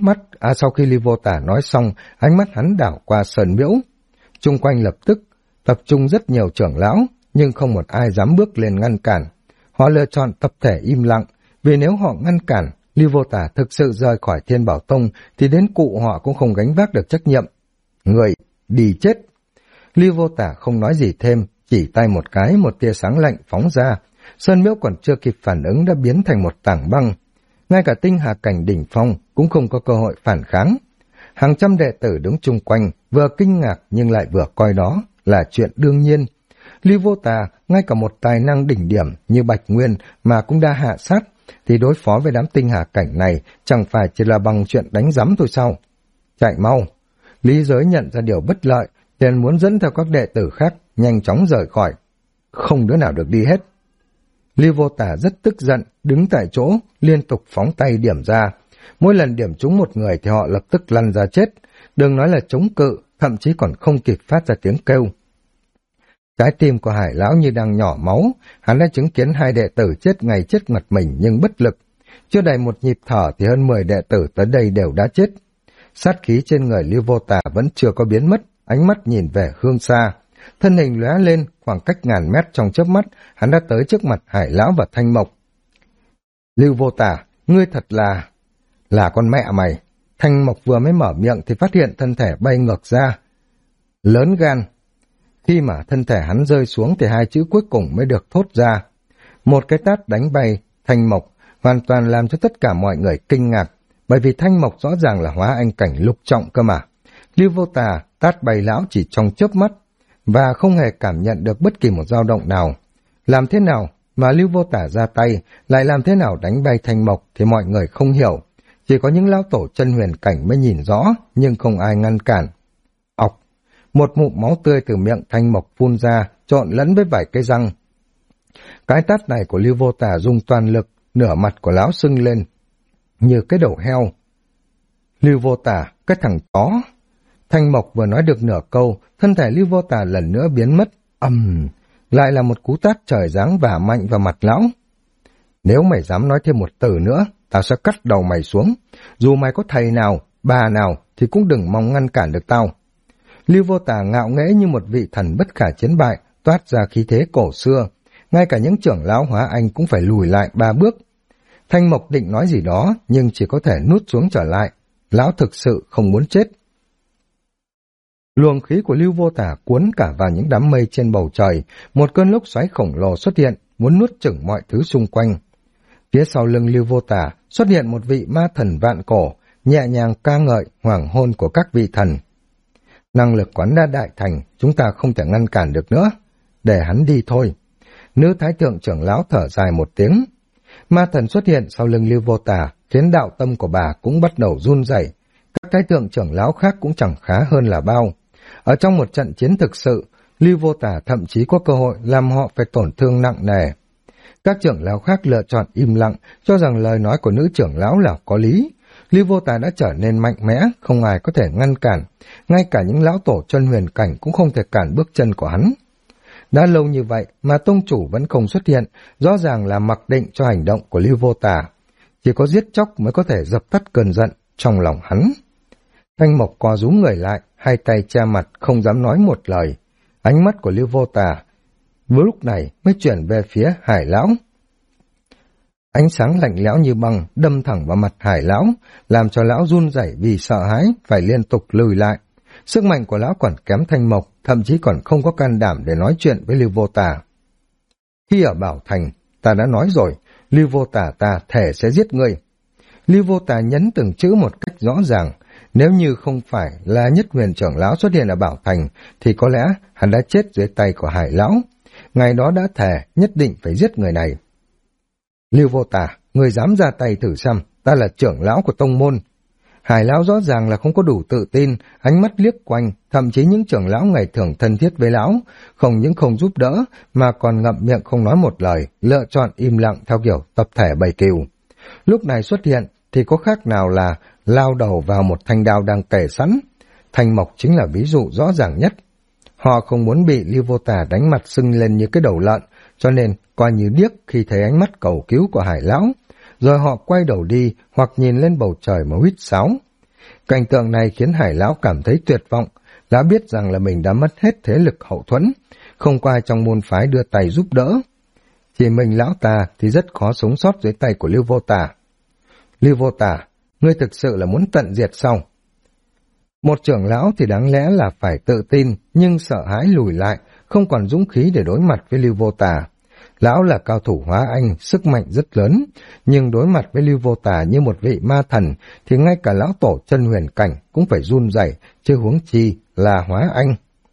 Lưu Vô Tà nói xong, ánh mắt hắn đảo qua Sơn Miễu. Chung quanh lập tức tập trung rất nhiều trưởng lão, nhưng không một ai dám bước lên ngăn cản. Họ lựa chọn tập thể im lặng, vì nếu họ ngăn cản, Lưu Vô Tà thực sự rời khỏi Thiên Bảo Tông, thì đến cụ họ cũng không gánh vác được trách nhiệm. Người, đi chết! Lưu Vô Tà không nói gì thêm, chỉ tay một cái, một tia sáng lạnh phóng ra. Sơn Miễu còn chưa kịp phản ứng đã biến thành một tảng băng. Ngay cả tinh hà cảnh đỉnh phong cũng không có cơ hội phản kháng. Hàng trăm đệ tử đứng chung quanh, vừa kinh ngạc nhưng lại vừa coi đó là chuyện đương nhiên. Lưu Vô Tà, ngay cả một tài năng đỉnh điểm như Bạch Nguyên mà cũng đã hạ sát, thì đối phó với đám tinh hà cảnh này chẳng phải chỉ là bằng chuyện đánh rắm thôi sao? Chạy mau! Lý Giới nhận ra điều bất lợi, nên muốn dẫn theo các đệ tử khác nhanh chóng rời khỏi. Không đứa nào được đi hết. Lưu Vô Tà rất tức giận, đứng tại chỗ, liên tục phóng tay điểm ra. Mỗi lần điểm trúng một người thì họ lập tức lăn ra chết. Đừng nói là chống cự, thậm chí còn không kịp phát ra tiếng kêu. Trái tim của Hải lão như đang nhỏ máu, hắn đã chứng kiến 2 đệ tử chết ngày chết mặt mình nhưng bất lực. Chưa đầy một nhịp thở thì hơn 10 đệ tử tới đây đều đã chết. Sát khí trên người Lưu Vô Tà vẫn chưa có biến mất, ánh mắt nhìn về phương xa. Thân hình lóe lên, khoảng cách ngàn mét trong chớp mắt, hắn đã tới trước mặt Hải lão và Thanh Mộc. Lưu Vô Tà, ngươi thật là con mẹ mày. Thanh Mộc vừa mới mở miệng thì phát hiện thân thể bay ngược ra. Lớn gan. Khi mà thân thể hắn rơi xuống thì 2 chữ cuối cùng mới được thốt ra. Một cái tát đánh bay Thanh Mộc, hoàn toàn làm cho tất cả mọi người kinh ngạc, bởi vì Thanh Mộc rõ ràng là hóa anh cảnh lục trọng cơ mà. Lưu Vô Tà tát bay lão chỉ trong chớp mắt, và không hề cảm nhận được bất kỳ một dao động nào. Làm thế nào mà Lưu Vô Tà ra tay, lại làm thế nào đánh bay Thanh Mộc thì mọi người không hiểu. Chỉ có những lão tổ chân huyền cảnh mới nhìn rõ, nhưng không ai ngăn cản. Ọc, một ngụm máu tươi từ miệng Thanh Mộc phun ra, trộn lẫn với vài cây răng. Cái tát này của Lưu Vô Tà dùng toàn lực, nửa mặt của lão sưng lên, như cái đầu heo. Lưu Vô Tà, cái thằng chó. Thanh Mộc vừa nói được nửa câu, thân thể Lưu Vô Tà lần nữa biến mất. Lại là một cú tát trời giáng vả mạnh vào mặt lão. Nếu mày dám nói thêm một từ nữa, tao sẽ cắt đầu mày xuống. Dù mày có thầy nào, bà nào, thì cũng đừng mong ngăn cản được tao. Lưu Vô Tà ngạo nghễ như một vị thần bất khả chiến bại, toát ra khí thế cổ xưa. Ngay cả những trưởng lão hóa anh cũng phải lùi lại 3 bước. Thanh Mộc định nói gì đó, nhưng chỉ có thể nuốt xuống trở lại. Lão thực sự không muốn chết. Luồng khí của Lưu Vô Tà cuốn cả vào những đám mây trên bầu trời, một cơn lốc xoáy khổng lồ xuất hiện, muốn nuốt chửng mọi thứ xung quanh. Phía sau lưng Lưu Vô Tà xuất hiện một vị ma thần vạn cổ, nhẹ nhàng ca ngợi hoàng hôn của các vị thần. Năng lực quán đã đại thành, chúng ta không thể ngăn cản được nữa. Để hắn đi thôi. Nữ thái thượng trưởng lão thở dài một tiếng. Ma thần xuất hiện sau lưng Lưu Vô Tà, khiến đạo tâm của bà cũng bắt đầu run rẩy. Các thái thượng trưởng lão khác cũng chẳng khá hơn là bao. Ở trong một trận chiến thực sự, Lưu Vô Tà thậm chí có cơ hội làm họ phải tổn thương nặng nề. Các trưởng lão khác lựa chọn im lặng, cho rằng lời nói của nữ trưởng lão là có lý. Lưu Vô Tà đã trở nên mạnh mẽ, không ai có thể ngăn cản. Ngay cả những lão tổ chân huyền cảnh cũng không thể cản bước chân của hắn. Đã lâu như vậy mà tông chủ vẫn không xuất hiện, rõ ràng là mặc định cho hành động của Lưu Vô Tà. Chỉ có giết chóc mới có thể dập tắt cơn giận trong lòng hắn. Thanh Mộc co rúm người lại, hai tay che mặt không dám nói một lời. Ánh mắt của Lưu Vô Tà với lúc này mới chuyển về phía Hải lão. Ánh sáng lạnh lẽo như băng đâm thẳng vào mặt Hải lão, làm cho lão run rẩy vì sợ hãi, phải liên tục lùi lại. Sức mạnh của lão còn kém Thanh Mộc, thậm chí còn không có can đảm để nói chuyện với Lưu Vô Tà. Khi ở Bảo Thành, ta đã nói rồi, Lưu Vô Tà ta thề sẽ giết ngươi. Lưu Vô Tà nhấn từng chữ một cách rõ ràng. Nếu như không phải là Nhất Huyền trưởng lão xuất hiện ở Bảo Thành, thì có lẽ hắn đã chết dưới tay của Hải lão. Ngày đó đã thề nhất định phải giết người này. Lưu Vô Tà, người dám ra tay thử xem, ta là trưởng lão của tông môn. Hải lão rõ ràng là không có đủ tự tin, ánh mắt liếc quanh, thậm chí những trưởng lão ngày thường thân thiết với lão, không những không giúp đỡ, mà còn ngậm miệng không nói một lời, lựa chọn im lặng theo kiểu tập thể bầy cừu. Lúc này xuất hiện thì có khác nào là lao đầu vào một thanh đao đang kề sẵn. Thanh Mộc chính là ví dụ rõ ràng nhất. Họ không muốn bị Lưu Vô Tà đánh mặt sưng lên như cái đầu lợn, cho nên coi như điếc khi thấy ánh mắt cầu cứu của Hải lão. Rồi họ quay đầu đi hoặc nhìn lên bầu trời mà huýt sáo. Cảnh tượng này khiến Hải lão cảm thấy tuyệt vọng. Lão biết rằng là mình đã mất hết thế lực hậu thuẫn, không có ai trong môn phái đưa tay giúp đỡ. Chỉ mình lão ta thì rất khó sống sót dưới tay của Lưu Vô Tà. Lưu Vô Tà, ngươi thực sự là muốn tận diệt sao? Một trưởng lão thì đáng lẽ là phải tự tin, nhưng sợ hãi lùi lại, không còn dũng khí để đối mặt với Lưu Vô Tà. Lão là cao thủ hóa anh, sức mạnh rất lớn, nhưng đối mặt với Lưu Vô Tà như một vị ma thần, thì ngay cả lão tổ chân huyền cảnh cũng phải run rẩy, chứ huống chi là hóa anh.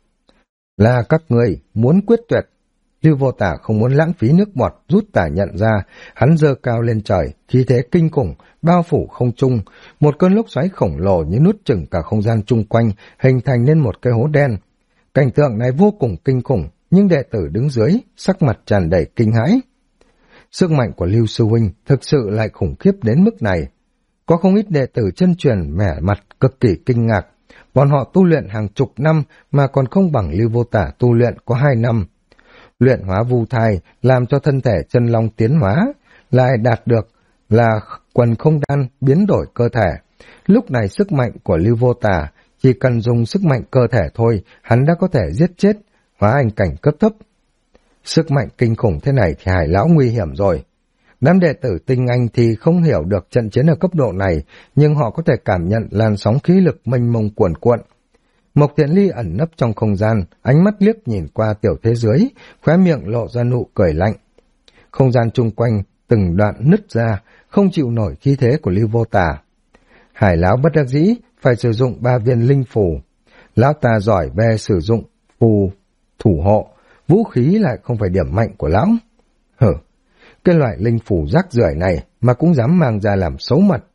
Là các người muốn quyết tuyệt. Lưu Vô Tà không muốn lãng phí nước bọt, rút tả nhận ra, hắn giơ cao lên trời, khí thế kinh khủng, bao phủ không trung, một cơn lốc xoáy khổng lồ như nuốt chửng cả không gian chung quanh, hình thành nên một cái hố đen. Cảnh tượng này vô cùng kinh khủng, nhưng đệ tử đứng dưới, sắc mặt tràn đầy kinh hãi. Sức mạnh của Lưu Sư Huynh thực sự lại khủng khiếp đến mức này. Có không ít đệ tử chân truyền mẻ mặt cực kỳ kinh ngạc, bọn họ tu luyện hàng chục năm mà còn không bằng Lưu Vô Tà tu luyện có 2 năm. Luyện hóa vu thai làm cho thân thể chân long tiến hóa, lại đạt được là quần không đan biến đổi cơ thể. Lúc này sức mạnh của Lưu Vô Tà chỉ cần dùng sức mạnh cơ thể thôi, hắn đã có thể giết chết hóa anh cảnh cấp thấp. Sức mạnh kinh khủng thế này thì Hải lão nguy hiểm rồi. Đám đệ tử tinh anh thì không hiểu được trận chiến ở cấp độ này, nhưng họ có thể cảm nhận làn sóng khí lực mênh mông cuồn cuộn. Mộc Thiện Ly ẩn nấp trong không gian, ánh mắt liếc nhìn qua tiểu thế giới, khóe miệng lộ ra nụ cười lạnh. Không gian chung quanh từng đoạn nứt ra, không chịu nổi khí thế của Lưu Vô Tà. Hải lão bất đắc dĩ phải sử dụng 3 viên linh phù. Lão ta giỏi về sử dụng phù thủ hộ, vũ khí lại không phải điểm mạnh của lão. Cái loại linh phù rác rưởi này mà cũng dám mang ra làm xấu mặt.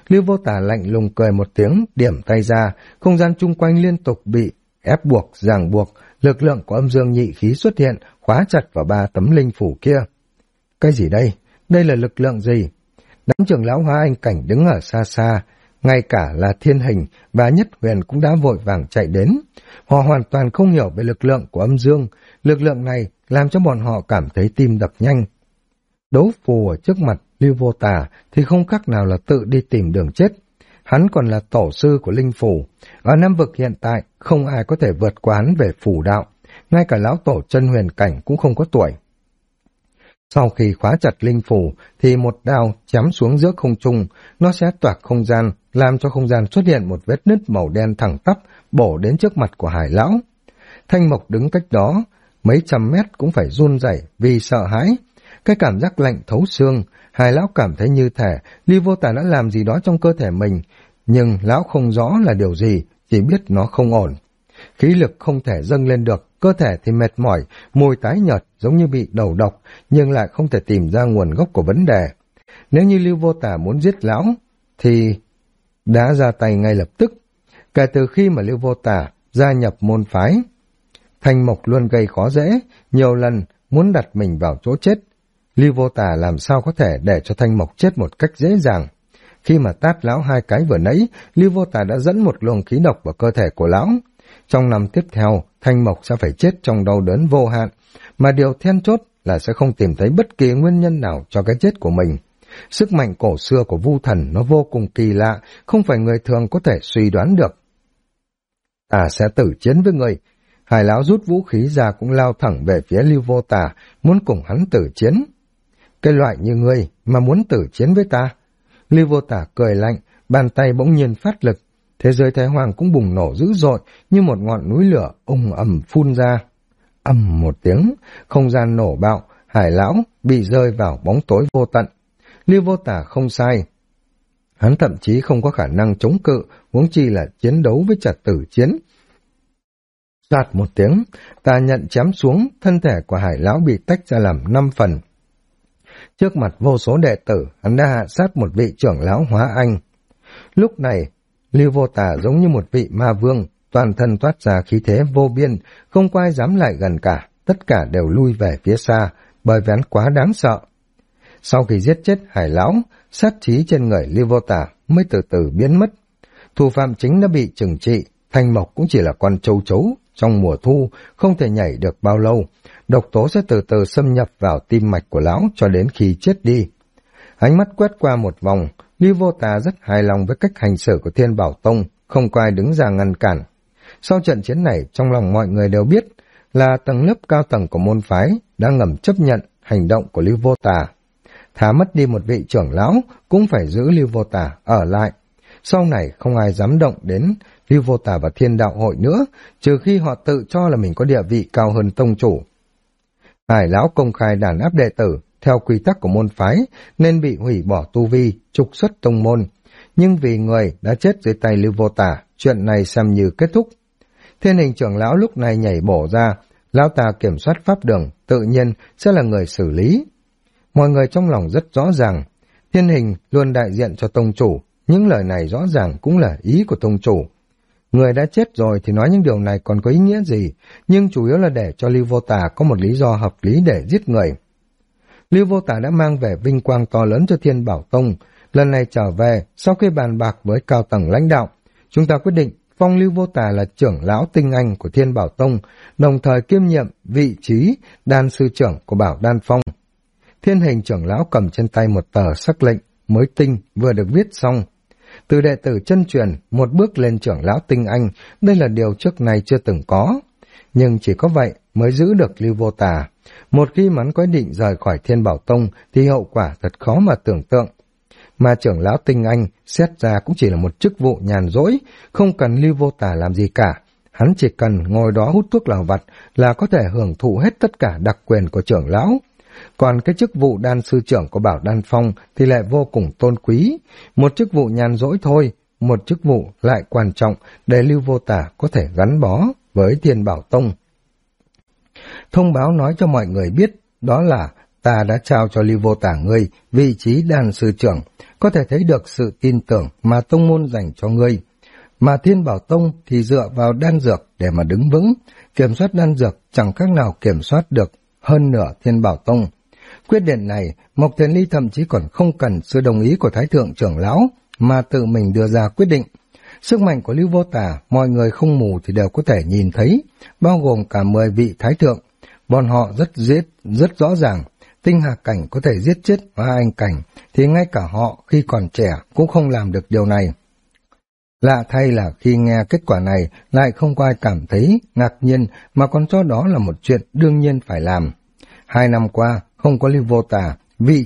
Lưu Vô Tà lạnh lùng cười một tiếng, điểm tay ra, không gian chung quanh liên tục bị ép buộc, ràng buộc, lực lượng của âm dương nhị khí xuất hiện, khóa chặt vào 3 tấm linh phủ kia. Cái gì đây? Đây là lực lượng gì? Đám trưởng lão Hóa Anh Cảnh đứng ở xa xa, ngay cả là Thiên Hình và Nhất Huyền cũng đã vội vàng chạy đến. Họ hoàn toàn không hiểu về lực lượng của âm dương, lực lượng này làm cho bọn họ cảm thấy tim đập nhanh. Đấu phù ở trước mặt Lưu Vô Tà thì không khác nào là tự đi tìm đường chết. Hắn còn là tổ sư của linh phủ. Ở Nam Vực hiện tại, không ai có thể vượt qua hắn về phủ đạo. Ngay cả lão tổ chân huyền cảnh cũng không có tuổi. Sau khi khóa chặt linh phủ, thì một đao chém xuống giữa không trung, nó sẽ toạc không gian, làm cho không gian xuất hiện một vết nứt màu đen thẳng tắp, bổ đến trước mặt của Hải lão. Thanh Mộc đứng cách đó, mấy trăm mét cũng phải run rẩy vì sợ hãi. Cái cảm giác lạnh thấu xương, Hải lão cảm thấy như thể Lưu Vô Tà đã làm gì đó trong cơ thể mình, nhưng lão không rõ là điều gì, chỉ biết nó không ổn. Khí lực không thể dâng lên được, cơ thể thì mệt mỏi, môi tái nhợt giống như bị đầu độc, nhưng lại không thể tìm ra nguồn gốc của vấn đề. Nếu như Lưu Vô Tà muốn giết lão, thì đã ra tay ngay lập tức. Kể từ khi mà Lưu Vô Tà gia nhập môn phái, Thanh Mộc luôn gây khó dễ, nhiều lần muốn đặt mình vào chỗ chết. Lưu Vô Tà làm sao có thể để cho Thanh Mộc chết một cách dễ dàng. Khi mà tát lão 2 cái vừa nãy, Lưu Vô Tà đã dẫn một luồng khí độc vào cơ thể của lão. Trong năm tiếp theo, Thanh Mộc sẽ phải chết trong đau đớn vô hạn, mà điều then chốt là sẽ không tìm thấy bất kỳ nguyên nhân nào cho cái chết của mình. Sức mạnh cổ xưa của Vu Thần nó vô cùng kỳ lạ, không phải người thường có thể suy đoán được. Ta sẽ tử chiến với người. Hải lão rút vũ khí ra cũng lao thẳng về phía Lưu Vô Tà, muốn cùng hắn tử chiến. Cái loại như ngươi mà muốn tử chiến với ta? Lưu Vô Tà cười lạnh, bàn tay bỗng nhiên phát lực. Thế giới Thái Hoàng cũng bùng nổ dữ dội như một ngọn núi lửa ầm phun ra. Ầm một tiếng, không gian nổ bạo, Hải lão bị rơi vào bóng tối vô tận. Lưu Vô Tà không sai. Hắn thậm chí không có khả năng chống cự, huống chi là chiến đấu với trật tử chiến. Soạt một tiếng, tà nhận chém xuống, thân thể của Hải lão bị tách ra làm 5 phần. Trước mặt vô số đệ tử, hắn đã hạ sát một vị trưởng lão Hóa Anh. Lúc này, Lưu Vô Tà giống như một vị ma vương, toàn thân toát ra khí thế vô biên, không có ai dám lại gần cả, tất cả đều lui về phía xa, bởi vì hắn quá đáng sợ. Sau khi giết chết Hải lão, sát khí trên người Lưu Vô Tà mới từ từ biến mất. Thủ phạm chính đã bị trừng trị, Thanh Mộc cũng chỉ là con châu chấu, trong mùa thu không thể nhảy được bao lâu, độc tố sẽ từ từ xâm nhập vào tim mạch của lão cho đến khi chết đi. Ánh mắt quét qua một vòng, Lưu Vô Tà rất hài lòng với cách hành xử của Thiên Bảo Tông, không có ai đứng ra ngăn cản. Sau trận chiến này, trong lòng mọi người đều biết là tầng lớp cao tầng của môn phái đã ngầm chấp nhận hành động của Lưu Vô Tà. Thà mất đi một vị trưởng lão cũng phải giữ Lưu Vô Tà ở lại. Sau này không ai dám động đến Lưu Vô Tà và Thiên Đạo Hội nữa, trừ khi họ tự cho là mình có địa vị cao hơn tông chủ. Hải lão công khai đàn áp đệ tử theo quy tắc của môn phái nên bị hủy bỏ tu vi, trục xuất tông môn. Nhưng vì người đã chết dưới tay Lưu Vô Tà, chuyện này xem như kết thúc. Thiên Hình trưởng lão lúc này nhảy bổ ra, lão ta kiểm soát pháp đường, tự nhiên sẽ là người xử lý. Mọi người trong lòng rất rõ ràng, Thiên Hình luôn đại diện cho tông chủ, những lời này rõ ràng cũng là ý của tông chủ. Người đã chết rồi thì nói những điều này còn có ý nghĩa gì, nhưng chủ yếu là để cho Lưu Vô Tà có một lý do hợp lý để giết người. Lưu Vô Tà đã mang về vinh quang to lớn cho Thiên Bảo Tông. Lần này trở về, sau khi bàn bạc với cao tầng lãnh đạo, chúng ta quyết định phong Lưu Vô Tà là trưởng lão tinh anh của Thiên Bảo Tông, đồng thời kiêm nhiệm vị trí đan sư trưởng của Bảo Đan Phong. Thiên Hình trưởng lão cầm trên tay một tờ sắc lệnh mới tinh vừa được viết xong. Từ đệ tử chân truyền, một bước lên trưởng lão tinh anh, đây là điều trước nay chưa từng có. Nhưng chỉ có vậy mới giữ được Lưu Vô Tà. Một khi hắn có ý định rời khỏi Thiên Bảo Tông thì hậu quả thật khó mà tưởng tượng. Mà trưởng lão tinh anh xét ra cũng chỉ là một chức vụ nhàn rỗi, không cần Lưu Vô Tà làm gì cả. Hắn chỉ cần ngồi đó hút thuốc lào vặt là có thể hưởng thụ hết tất cả đặc quyền của trưởng lão. Còn cái chức vụ đan sư trưởng của Bảo Đan Phong thì lại vô cùng tôn quý. Một chức vụ nhàn rỗi thôi, một chức vụ lại quan trọng để Lưu Vô Tà có thể gắn bó với Thiên Bảo Tông. Thông báo nói cho mọi người biết đó là ta đã trao cho Lưu Vô Tà ngươi vị trí đan sư trưởng, có thể thấy được sự tin tưởng mà tông môn dành cho ngươi. Mà Thiên Bảo Tông thì dựa vào đan dược để mà đứng vững, kiểm soát đan dược chẳng khác nào kiểm soát được hơn nửa Thiên Bảo Tông. Quyết định này, Mộc Thiền Ly thậm chí còn không cần sự đồng ý của Thái Thượng trưởng lão, mà tự mình đưa ra quyết định. Sức mạnh của Lưu Vô Tà, mọi người không mù thì đều có thể nhìn thấy, bao gồm cả 10 vị Thái Thượng. Bọn họ rất rõ ràng, tinh hà cảnh có thể giết chết Hoa Anh cảnh, thì ngay cả họ khi còn trẻ cũng không làm được điều này. Lạ thay là khi nghe kết quả này lại không có ai cảm thấy ngạc nhiên mà còn cho đó là một chuyện đương nhiên phải làm. 2 năm qua, không có Lưu Vô Tà,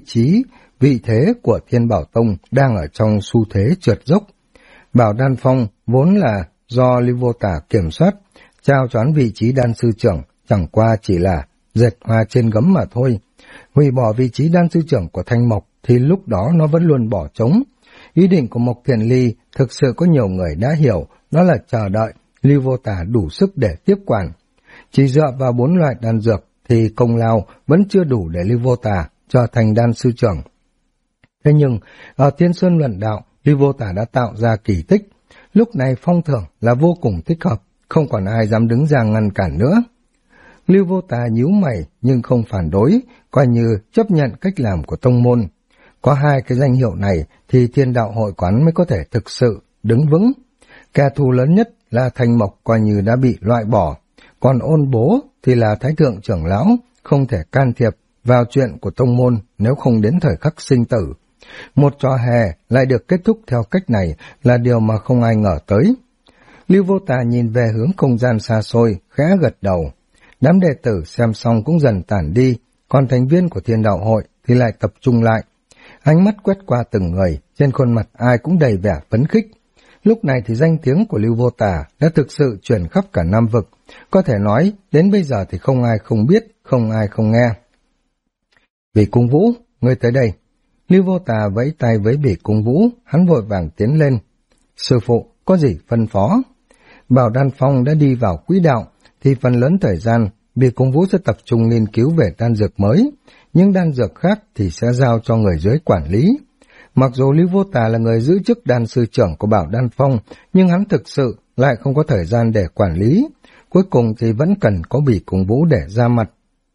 vị thế của Thiên Bảo Tông đang ở trong xu thế trượt dốc. Bảo Đan Phong vốn là do Lưu Vô Tà kiểm soát, trao cho hắn vị trí đan sư trưởng, chẳng qua chỉ là dệt hoa trên gấm mà thôi. Hủy bỏ vị trí đan sư trưởng của Thanh Mộc thì lúc đó nó vẫn luôn bỏ trống. Ý định của Mộc Thiền Ly thực sự có nhiều người đã hiểu, đó là chờ đợi Lưu Vô Tà đủ sức để tiếp quản. Chỉ dựa vào 4 loại đan dược thì công lao vẫn chưa đủ để Lưu Vô Tà trở thành đan sư trưởng. Thế nhưng, ở Thiên Sơn Luận Đạo, Lưu Vô Tà đã tạo ra kỳ tích. Lúc này phong thưởng là vô cùng thích hợp, không còn ai dám đứng ra ngăn cản nữa. Lưu Vô Tà nhíu mày nhưng không phản đối, coi như chấp nhận cách làm của tông môn. Có 2 cái danh hiệu này thì Thiên Đạo hội quán mới có thể thực sự đứng vững. Kẻ thù lớn nhất là Thanh Mộc coi như đã bị loại bỏ, còn Ôn Bố thì là Thái Thượng trưởng lão, không thể can thiệp vào chuyện của tông môn nếu không đến thời khắc sinh tử. Một trò hề lại được kết thúc theo cách này là điều mà không ai ngờ tới. Lưu Vô Tà nhìn về hướng không gian xa xôi, khẽ gật đầu. Đám đệ tử xem xong cũng dần tản đi, còn thành viên của Thiên Đạo hội thì lại tập trung lại. Ánh mắt quét qua từng người, trên khuôn mặt ai cũng đầy vẻ phấn khích. Lúc này thì danh tiếng của Lưu Vô Tà đã thực sự truyền khắp cả Nam vực. Có thể nói, đến bây giờ thì không ai không biết, không ai không nghe. Bỉ Cung Vũ, ngươi tới đây. Lưu Vô Tà vẫy tay với Bỉ Cung Vũ, hắn vội vàng tiến lên. Sư phụ, có gì phân phó? Bảo Đan Phong đã đi vào quỹ đạo, thì phần lớn thời gian, Bỉ Cung Vũ sẽ tập trung nghiên cứu về đan dược mới, nhưng đan dược khác thì sẽ giao cho người dưới quản lý. Mặc dù Lưu Vô Tà là người giữ chức đan sư trưởng của Bảo Đan Phong, nhưng hắn thực sự lại không có thời gian để quản lý. Cuối cùng thì vẫn cần có Bỉ Cung Vũ để ra mặt.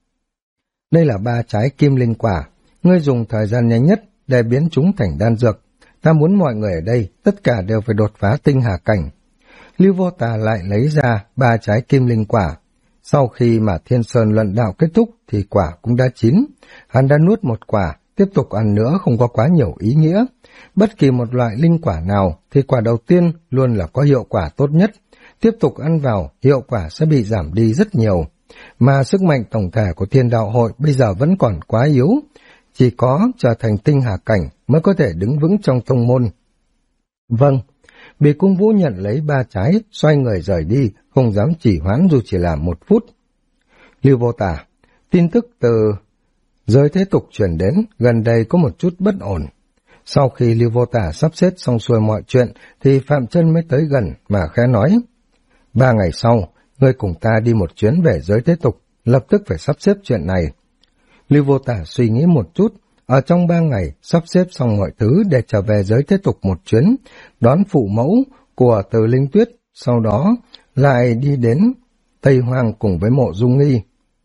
Đây là 3 trái kim linh quả, ngươi dùng thời gian nhanh nhất để biến chúng thành đan dược. Ta muốn mọi người ở đây tất cả đều phải đột phá tinh hà cảnh. Lưu Vô Tà lại lấy ra 3 trái kim linh quả. Sau khi mà Thiên Sơn Luận Đạo kết thúc thì quả cũng đã chín. Hắn đã nuốt một quả, tiếp tục ăn nữa không có quá nhiều ý nghĩa. Bất kỳ một loại linh quả nào thì quả đầu tiên luôn là có hiệu quả tốt nhất. Tiếp tục ăn vào, hiệu quả sẽ bị giảm đi rất nhiều. Mà sức mạnh tổng thể của Thiên Đạo hội bây giờ vẫn còn quá yếu. Chỉ có trở thành tinh hà cảnh mới có thể đứng vững trong tông môn. Vâng. Bỉ Cung Vũ nhận lấy 3 trái, xoay người rời đi, không dám chỉ hoãn dù chỉ là 1 phút. Lưu Vô Tà, tin tức từ giới thế tục truyền đến, gần đây có một chút bất ổn. Sau khi Lưu Vô Tà sắp xếp xong xuôi mọi chuyện, thì Phạm Chân mới tới gần mà khẽ nói. 3 ngày sau, ngươi cùng ta đi một chuyến về giới thế tục, lập tức phải sắp xếp chuyện này. Lưu Vô Tà suy nghĩ một chút, ở trong 3 ngày sắp xếp xong mọi thứ để trở về giới thế tục một chuyến, đón phụ mẫu của Từ Linh Tuyết, sau đó lại đi đến Tây Hoang cùng với Mộ Dung Nghi.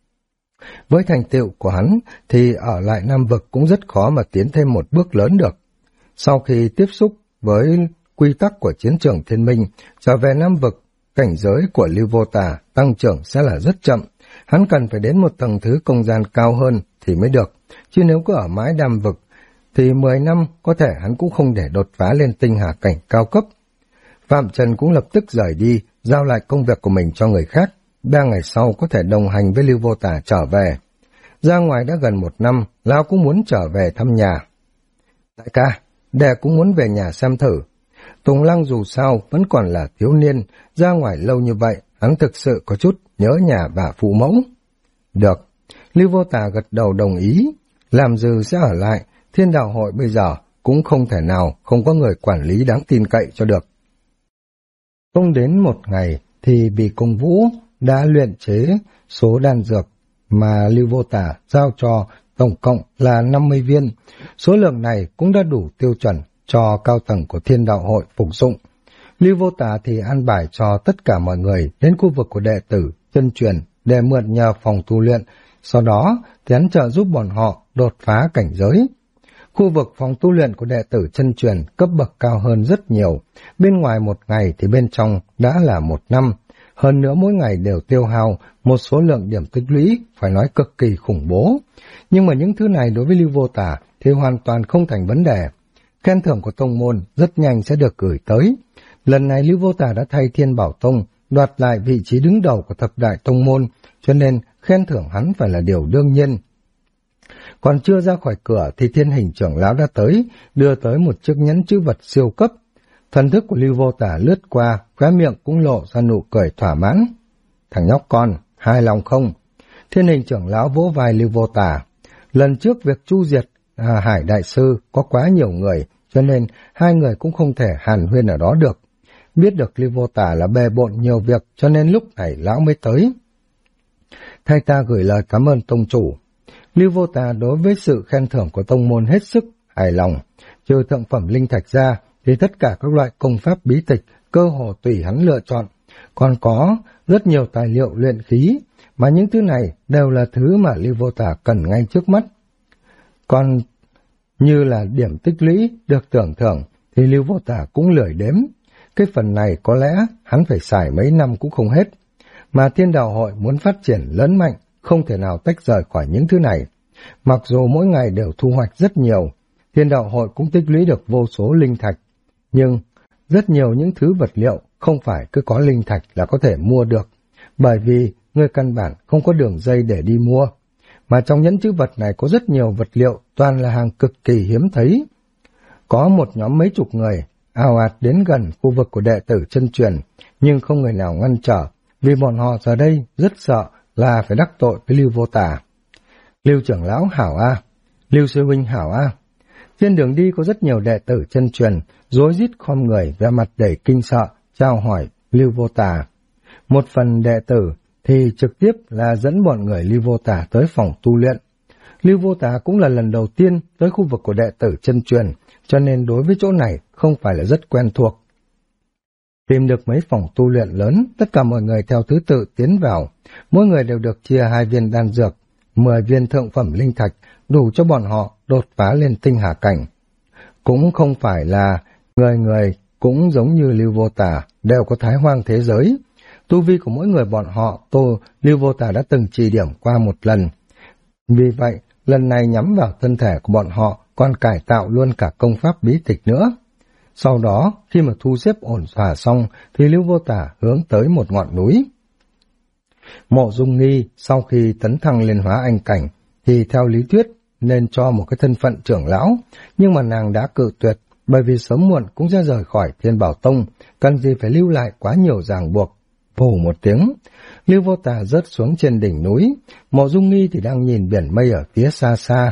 Với thành tựu của hắn thì ở lại Nam vực cũng rất khó mà tiến thêm một bước lớn được. Sau khi tiếp xúc với quy tắc của chiến trường Thiên Minh, trở về Nam vực, cảnh giới của Lưu Vô Tà tăng trưởng sẽ là rất chậm. Hắn cần phải đến một tầng thứ không gian cao hơn thì mới được, chứ nếu cứ ở mãi Nam vực thì 10 năm có thể hắn cũng không để đột phá lên tinh hà cảnh cao cấp. Phạm Trần cũng lập tức rời đi, giao lại công việc của mình cho người khác. 3 ngày sau có thể đồng hành với Lưu Vô Tà trở về. Ra ngoài đã gần 1 năm, Lão cũng muốn trở về thăm nhà. Đại ca, đệ cũng muốn về nhà xem thử. Tùng Lăng dù sao vẫn còn là thiếu niên, ra ngoài lâu như vậy, hắn thực sự có chút nhớ nhà và phụ mẫu. Được, Lưu Vô Tà gật đầu đồng ý, làm dư sẽ ở lại, Thiên Đạo hội bây giờ cũng không thể nào không có người quản lý đáng tin cậy cho được. Không đến 1 ngày thì Bỉ Cung Vũ đã luyện chế số đan dược mà Lưu Vô Tà giao cho tổng cộng là 50 viên. Số lượng này cũng đã đủ tiêu chuẩn cho cao tầng của Thiên Đạo Hội phục dụng. Lưu Vô Tà thì an bài cho tất cả mọi người đến khu vực của đệ tử chân truyền để mượn nhờ phòng tu luyện, sau đó thì hắn trợ giúp bọn họ đột phá cảnh giới. Khu vực phòng tu luyện của đệ tử chân truyền cấp bậc cao hơn rất nhiều, bên ngoài một ngày thì bên trong đã là 1 năm, hơn nữa mỗi ngày đều tiêu hao một số lượng điểm tích lũy phải nói cực kỳ khủng bố. Nhưng mà những thứ này đối với Lưu Vô Tà thì hoàn toàn không thành vấn đề. Khen thưởng của tông môn rất nhanh sẽ được gửi tới. Lần này Lưu Vô Tà đã thay Thiên Bảo Tông đoạt lại vị trí đứng đầu của thập đại tông môn, cho nên khen thưởng hắn phải là điều đương nhiên. Còn chưa ra khỏi cửa thì Thiên Hình trưởng lão đã tới, đưa tới một chiếc nhẫn chữ vật siêu cấp. Thần thức của Lưu Vô Tà lướt qua, khóe miệng cũng lộ ra nụ cười thỏa mãn. Thằng nhóc con, hài lòng không? Thiên Hình trưởng lão vỗ vai Lưu Vô Tà. Lần trước việc chu diệt Hải Đại Sư có quá nhiều người, cho nên hai người cũng không thể hàn huyên ở đó được. Biết được Lưu Vô Tà là bề bộn nhiều việc, cho nên lúc này lão mới tới. Thay ta gửi lời cảm ơn tông chủ. Lưu Vô Tà đối với sự khen thưởng của tông môn hết sức hài lòng. Trừ thượng phẩm linh thạch ra, thì tất cả các loại công pháp bí tịch cơ hồ tùy hắn lựa chọn. Còn có rất nhiều tài liệu luyện khí, mà những thứ này đều là thứ mà Lưu Vô Tà cần ngay trước mắt. Còn như là điểm tích lũy được tưởng thưởng thì Lưu Vô Tà cũng lười đếm. Cái phần này có lẽ hắn phải xài mấy năm cũng không hết. Mà Thiên Đạo Hội muốn phát triển lớn mạnh, không thể nào tách rời khỏi những thứ này. Mặc dù mỗi ngày đều thu hoạch rất nhiều, Thiên Đạo Hội cũng tích lũy được vô số linh thạch. Nhưng rất nhiều những thứ vật liệu không phải cứ có linh thạch là có thể mua được, bởi vì người căn bản không có đường dây để đi mua. Mà trong nhẫn chữ vật này có rất nhiều vật liệu toàn là hàng cực kỳ hiếm thấy. Có một nhóm mấy chục người ào ạt đến gần khu vực của đệ tử chân truyền, nhưng không người nào ngăn trở, vì bọn họ giờ đây rất sợ là phải đắc tội với Lưu Vô Tà. Lưu trưởng lão hảo a, Lưu sư huynh hảo a. Trên đường đi có rất nhiều đệ tử chân truyền rối rít khom người, vẻ mặt đầy kinh sợ chào hỏi Lưu Vô Tà. Một phần đệ tử thì trực tiếp là dẫn bọn người Lưu Vô Tà tới phòng tu luyện. Lưu Vô Tà cũng là lần đầu tiên tới khu vực của đệ tử chân truyền, cho nên đối với chỗ này không phải là rất quen thuộc. Tìm được mấy phòng tu luyện lớn, tất cả mọi người theo thứ tự tiến vào, mỗi người đều được chia 2 viên đan dược, 10 viên thượng phẩm linh thạch, đủ cho bọn họ đột phá lên tinh hà cảnh. Cũng không phải là người người cũng giống như Lưu Vô Tà đều có thái hoang thế giới. Tu vi của mỗi người bọn họ, Lưu Vô Tà đã từng chỉ điểm qua một lần. Vì vậy, lần này nhắm vào thân thể của bọn họ còn cải tạo luôn cả công pháp bí tịch nữa. Sau đó, khi mà thu xếp ổn thỏa xong, thì Lưu Vô Tà hướng tới một ngọn núi. Mộ Dung Nghi sau khi tấn thăng lên hóa anh cảnh, thì theo lý thuyết nên cho một cái thân phận trưởng lão, nhưng mà nàng đã cự tuyệt, bởi vì sớm muộn cũng sẽ rời khỏi Thiên Bảo Tông, cần gì phải lưu lại quá nhiều ràng buộc. Vù một tiếng, Lưu Vô Tà rớt xuống trên đỉnh núi, Mộ Dung Nghi thì đang nhìn biển mây ở phía xa xa.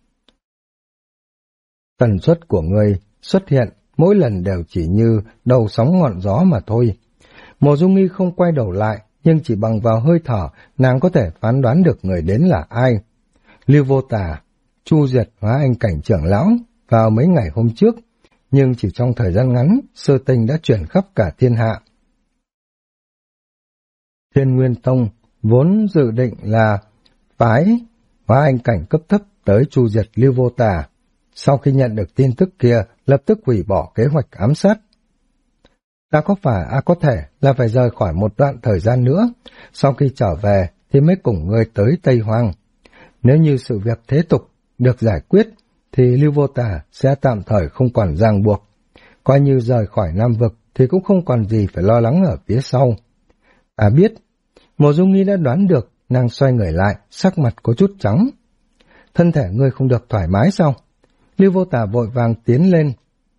Tần suất của ngươi xuất hiện mỗi lần đều chỉ như đầu sóng ngọn gió mà thôi. Mộ Dung Nghi không quay đầu lại, nhưng chỉ bằng vào hơi thở, nàng có thể phán đoán được người đến là ai. Lưu Vô Tà, chu diệt hóa anh cảnh trưởng lão vào mấy ngày hôm trước, nhưng chỉ trong thời gian ngắn, sự tình đã chuyển khắp cả thiên hạ. Thiên Nguyên Tông vốn dự định là phái hóa anh cảnh cấp thấp tới chu diệt Lưu Vô Tà. Sau khi nhận được tin tức kia, lập tức hủy bỏ kế hoạch ám sát. Ta có phải có thể là phải rời khỏi một đoạn thời gian nữa, sau khi trở về thì mới cùng ngươi tới Tây Hoang. Nếu như sự việc thế tục được giải quyết, thì Lưu Vô Tà sẽ tạm thời không còn ràng buộc. Coi như rời khỏi Nam Vực thì cũng không còn gì phải lo lắng ở phía sau. Biết, Mộ Dung Nghi đã đoán được, nàng xoay người lại, sắc mặt có chút trắng. Thân thể ngươi không được thoải mái sao? Lưu Vô Tà vội vàng tiến lên.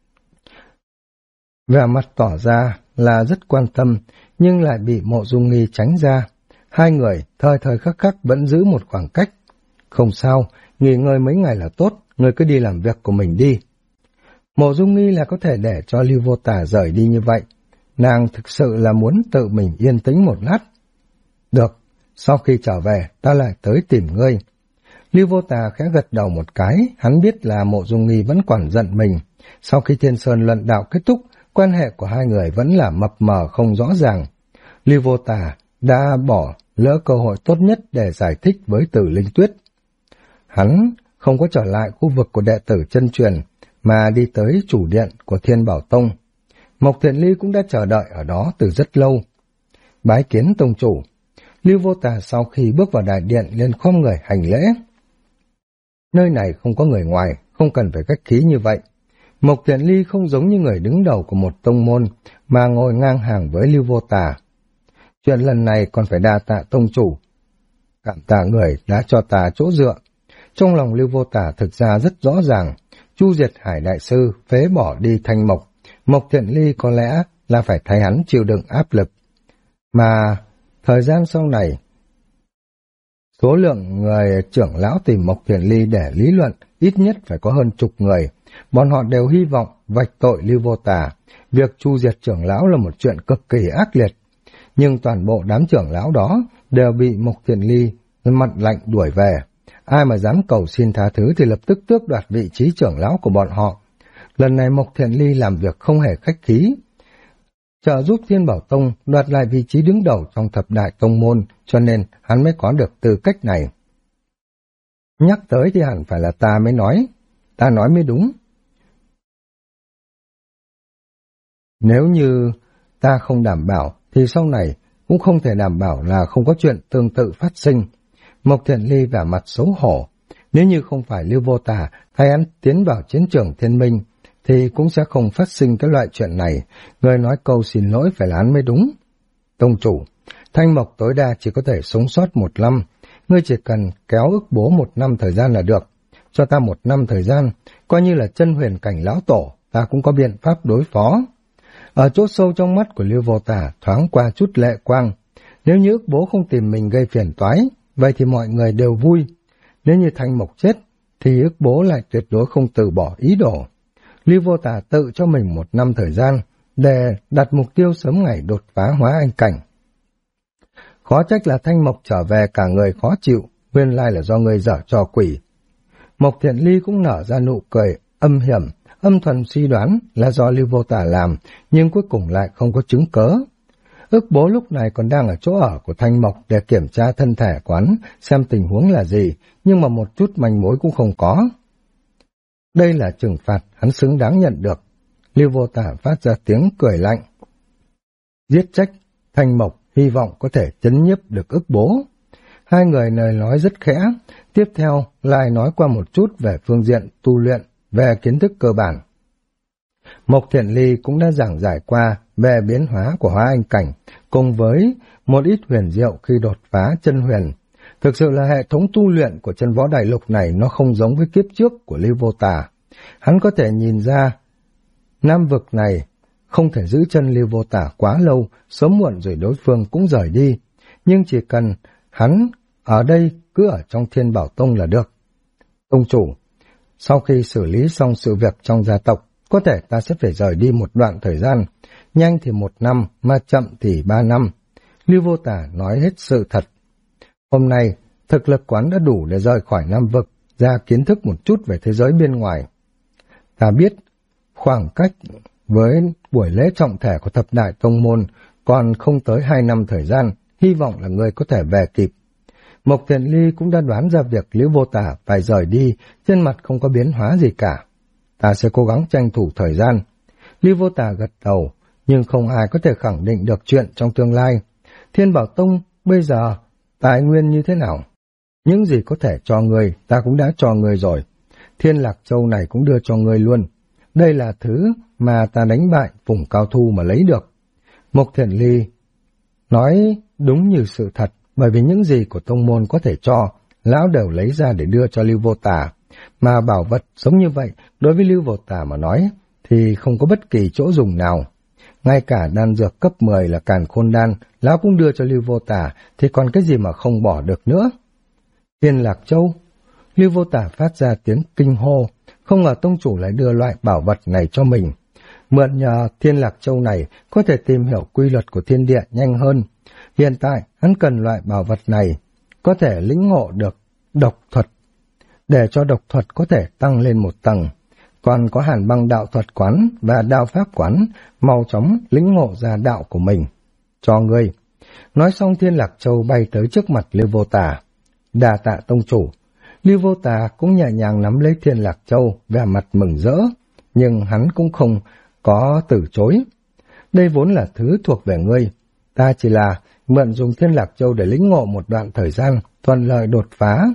Vẻ mặt tỏ ra là rất quan tâm, nhưng lại bị Mộ Dung Nghi tránh ra. Hai người thời thời khắc khắc vẫn giữ một khoảng cách. Không sao, nghỉ ngơi mấy ngày là tốt, ngươi cứ đi làm việc của mình đi. Mộ Dung Nghi là có thể để cho Lưu Vô Tà rời đi như vậy. Nàng thực sự là muốn tự mình yên tĩnh một lát. Được, sau khi trở về, ta lại tới tìm ngươi. Lưu Vô Tà khẽ gật đầu một cái, hắn biết là Mộ Dung Nghi vẫn còn giận mình. Sau khi Thiên Sơn luận đạo kết thúc, quan hệ của hai người vẫn là mập mờ không rõ ràng. Lưu Vô Tà đã bỏ lỡ cơ hội tốt nhất để giải thích với Tử Linh Tuyết. Hắn không có trở lại khu vực của đệ tử chân truyền, mà đi tới chủ điện của Thiên Bảo Tông. Mộc Thiện Ly cũng đã chờ đợi ở đó từ rất lâu. Bái kiến tông chủ. Lưu Vô Tà sau khi bước vào đại điện liền khom người hành lễ. Nơi này không có người ngoài, không cần phải khách khí như vậy. Mộc Thiện Ly không giống như người đứng đầu của một tông môn, mà ngồi ngang hàng với Lưu Vô Tà. Chuyện lần này còn phải đa tạ tông chủ. Cảm tạ người đã cho ta chỗ dựa. Trong lòng Lưu Vô Tà thực ra rất rõ ràng, Chu Diệt Hải đại sư phế bỏ đi Thanh Mộc, Mộc Thiện Ly có lẽ là phải thay hắn chịu đựng áp lực. Mà thời gian sau này, số lượng người trưởng lão tìm Mộc Thiện Ly để lý luận ít nhất phải có hơn chục người. Bọn họ đều hy vọng vạch tội Lưu Vô Tà. Việc chu diệt trưởng lão là một chuyện cực kỳ ác liệt. Nhưng toàn bộ đám trưởng lão đó đều bị Mộc Thiện Ly mặt lạnh đuổi về. Ai mà dám cầu xin tha thứ thì lập tức tước đoạt vị trí trưởng lão của bọn họ. Lần này Mộc Thiện Ly làm việc không hề khách khí, trợ giúp Thiên Bảo Tông đoạt lại vị trí đứng đầu trong thập đại tông môn, cho nên hắn mới có được tư cách này. Nhắc tới thì hẳn phải là ta mới nói, ta nói mới đúng. Nếu như ta không đảm bảo, thì sau này cũng không thể đảm bảo là không có chuyện tương tự phát sinh. Mộc Thiện Ly vẻ mặt xấu hổ, nếu như không phải Lưu Vô Tà thay hắn tiến vào chiến trường Thiên Minh, thì cũng sẽ không phát sinh cái loại chuyện này. Người nói câu xin lỗi phải là hắn mới đúng. Tông chủ, Thanh Mộc tối đa chỉ có thể sống sót 1 năm, ngươi chỉ cần kéo ức bố 1 năm thời gian là được. Cho ta 1 năm thời gian, coi như là chân huyền cảnh lão tổ, ta cũng có biện pháp đối phó. Ở chỗ sâu trong mắt của Lưu Vô Tà thoáng qua chút lệ quang. Nếu như ức bố không tìm mình gây phiền toái, vậy thì mọi người đều vui. Nếu như Thanh Mộc chết, thì ức bố lại tuyệt đối không từ bỏ ý đồ. Lưu Vô Tà tự cho mình 1 năm thời gian để đặt mục tiêu sớm ngày đột phá hóa anh cảnh. Khó trách là Thanh Mộc trở về cả người khó chịu, nguyên lai là do người dở trò quỷ. Mộc Thiện Ly cũng nở ra nụ cười âm hiểm, âm thầm suy đoán là do Lưu Vô Tà làm, nhưng cuối cùng lại không có chứng cớ. Ức bố lúc này còn đang ở chỗ ở của Thanh Mộc để kiểm tra thân thể quán, xem tình huống là gì, nhưng mà một chút manh mối cũng không có. Đây là trừng phạt hắn xứng đáng nhận được. Lưu Vô Tà phát ra tiếng cười lạnh. Giết trách, Thanh Mộc hy vọng có thể chấn nhiếp được ức bố. Hai người lời nói rất khẽ, tiếp theo lại nói qua một chút về phương diện tu luyện, về kiến thức cơ bản. Mộc Thiện Ly cũng đã giảng giải qua về biến hóa của hóa anh cảnh, cùng với một ít huyền diệu khi đột phá chân huyền. Thực sự là hệ thống tu luyện của chân võ đại lục này nó không giống với kiếp trước của Lưu Vô Tà. Hắn có thể nhìn ra, nam vực này không thể giữ chân Lưu Vô Tà quá lâu, sớm muộn rồi đối phương cũng rời đi. Nhưng chỉ cần hắn ở đây cứ ở trong Thiên Bảo Tông là được. Tông chủ, sau khi xử lý xong sự việc trong gia tộc, có thể ta sẽ phải rời đi một đoạn thời gian, nhanh thì 1 năm, mà chậm thì 3 năm. Lưu Vô Tà nói hết sự thật. Hôm nay, thực lực quán đã đủ để rời khỏi Nam vực, ra kiến thức một chút về thế giới bên ngoài. Ta biết, khoảng cách với buổi lễ trọng thể của thập đại tông môn còn không tới 2 năm thời gian, hy vọng là người có thể về kịp. Mộc Thiện Ly cũng đã đoán ra việc Lưu Vô Tà phải rời đi, trên mặt không có biến hóa gì cả. Ta sẽ cố gắng tranh thủ thời gian. Lưu Vô Tà gật đầu, nhưng không ai có thể khẳng định được chuyện trong tương lai. Thiên Bảo Tông bây giờ tài nguyên như thế nào? Những gì có thể cho người, ta cũng đã cho người rồi. Thiên Lạc Châu này cũng đưa cho người luôn. Đây là thứ mà ta đánh bại vùng cao thu mà lấy được. Mộc Thiện Ly nói đúng như sự thật, bởi vì những gì của tông môn có thể cho, lão đều lấy ra để đưa cho Lưu Vô Tà. Mà bảo vật giống như vậy, đối với Lưu Vô Tà mà nói, thì không có bất kỳ chỗ dùng nào. Ngay cả đan dược cấp 10 là Càn Khôn Đan, lão cũng đưa cho Lưu Vô Tà, thì còn cái gì mà không bỏ được nữa. Thiên Lạc Châu, Lưu Vô Tà phát ra tiếng kinh hô, không ngờ tông chủ lại đưa loại bảo vật này cho mình. Mượn nhờ Thiên Lạc Châu này có thể tìm hiểu quy luật của thiên địa nhanh hơn. Hiện tại hắn cần loại bảo vật này, có thể lĩnh ngộ được độc thuật để cho độc thuật có thể tăng lên một tầng. Còn có Hàn Băng đạo thuật quán và đạo pháp quán, mau chóng lĩnh ngộ ra đạo của mình. Cho ngươi. Nói xong Thiên Lạc Châu bay tới trước mặt Lưu Vô Tà. Đà tạ tông chủ. Lưu Vô Tà cũng nhẹ nhàng nắm lấy Thiên Lạc Châu, vẻ mặt mừng rỡ, nhưng hắn cũng không có từ chối. Đây vốn là thứ thuộc về ngươi, ta chỉ là mượn dùng Thiên Lạc Châu để lĩnh ngộ một đoạn thời gian, thuận lợi đột phá.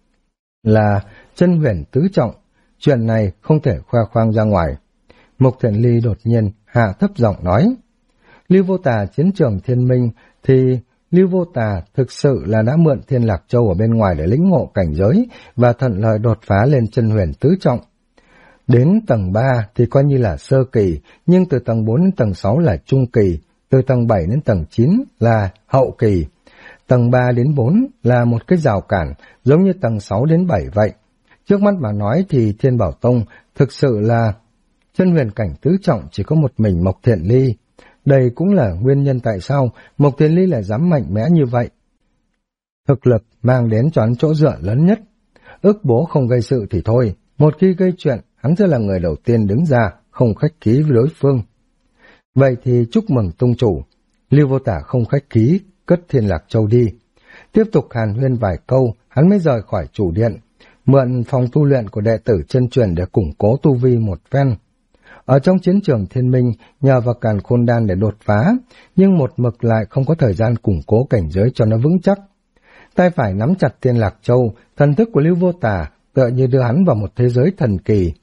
Là chân huyền tứ trọng, chuyện này không thể khoe khoang ra ngoài. Mục Thiện Ly đột nhiên hạ thấp giọng nói. Lưu Vô Tà chiến trường thiên minh thì Lưu Vô Tà thực sự là đã mượn Thiên Lạc Châu ở bên ngoài để lĩnh ngộ cảnh giới và thuận lợi đột phá lên chân huyền tứ trọng. Đến tầng 3 thì coi như là sơ kỳ, nhưng từ tầng 4 đến tầng 6 là trung kỳ, từ tầng 7 đến tầng 9 là hậu kỳ. Tầng 3 đến 4 là một cái rào cản, giống như tầng 6 đến 7 vậy. Trước mắt mà nói thì Thiên Bảo Tông thực sự là chân huyền cảnh tứ trọng chỉ có một mình Mộc Thiện Ly. Đây cũng là nguyên nhân tại sao Mộc Thiện Ly lại dám mạnh mẽ như vậy. Thực lực mang đến cho hắn chỗ dựa lớn nhất. Ước bố không gây sự thì thôi, một khi gây chuyện, hắn sẽ là người đầu tiên đứng ra, không khách khí với đối phương. Vậy thì chúc mừng tông chủ. Lưu Vô Tà không khách khí, cất Thiên Lạc Châu đi. Tiếp tục hàn huyên vài câu, hắn mới rời khỏi chủ điện, mượn phòng tu luyện của đệ tử chân truyền để củng cố tu vi một phen. Ở trong chiến trường thiên minh, nhờ vào Càn Khôn Đan để đột phá, nhưng một mực lại không có thời gian củng cố cảnh giới cho nó vững chắc. Tay phải nắm chặt Thiên Lạc Châu, thần thức của Lưu Vô Tà tựa như đưa hắn vào một thế giới thần kỳ.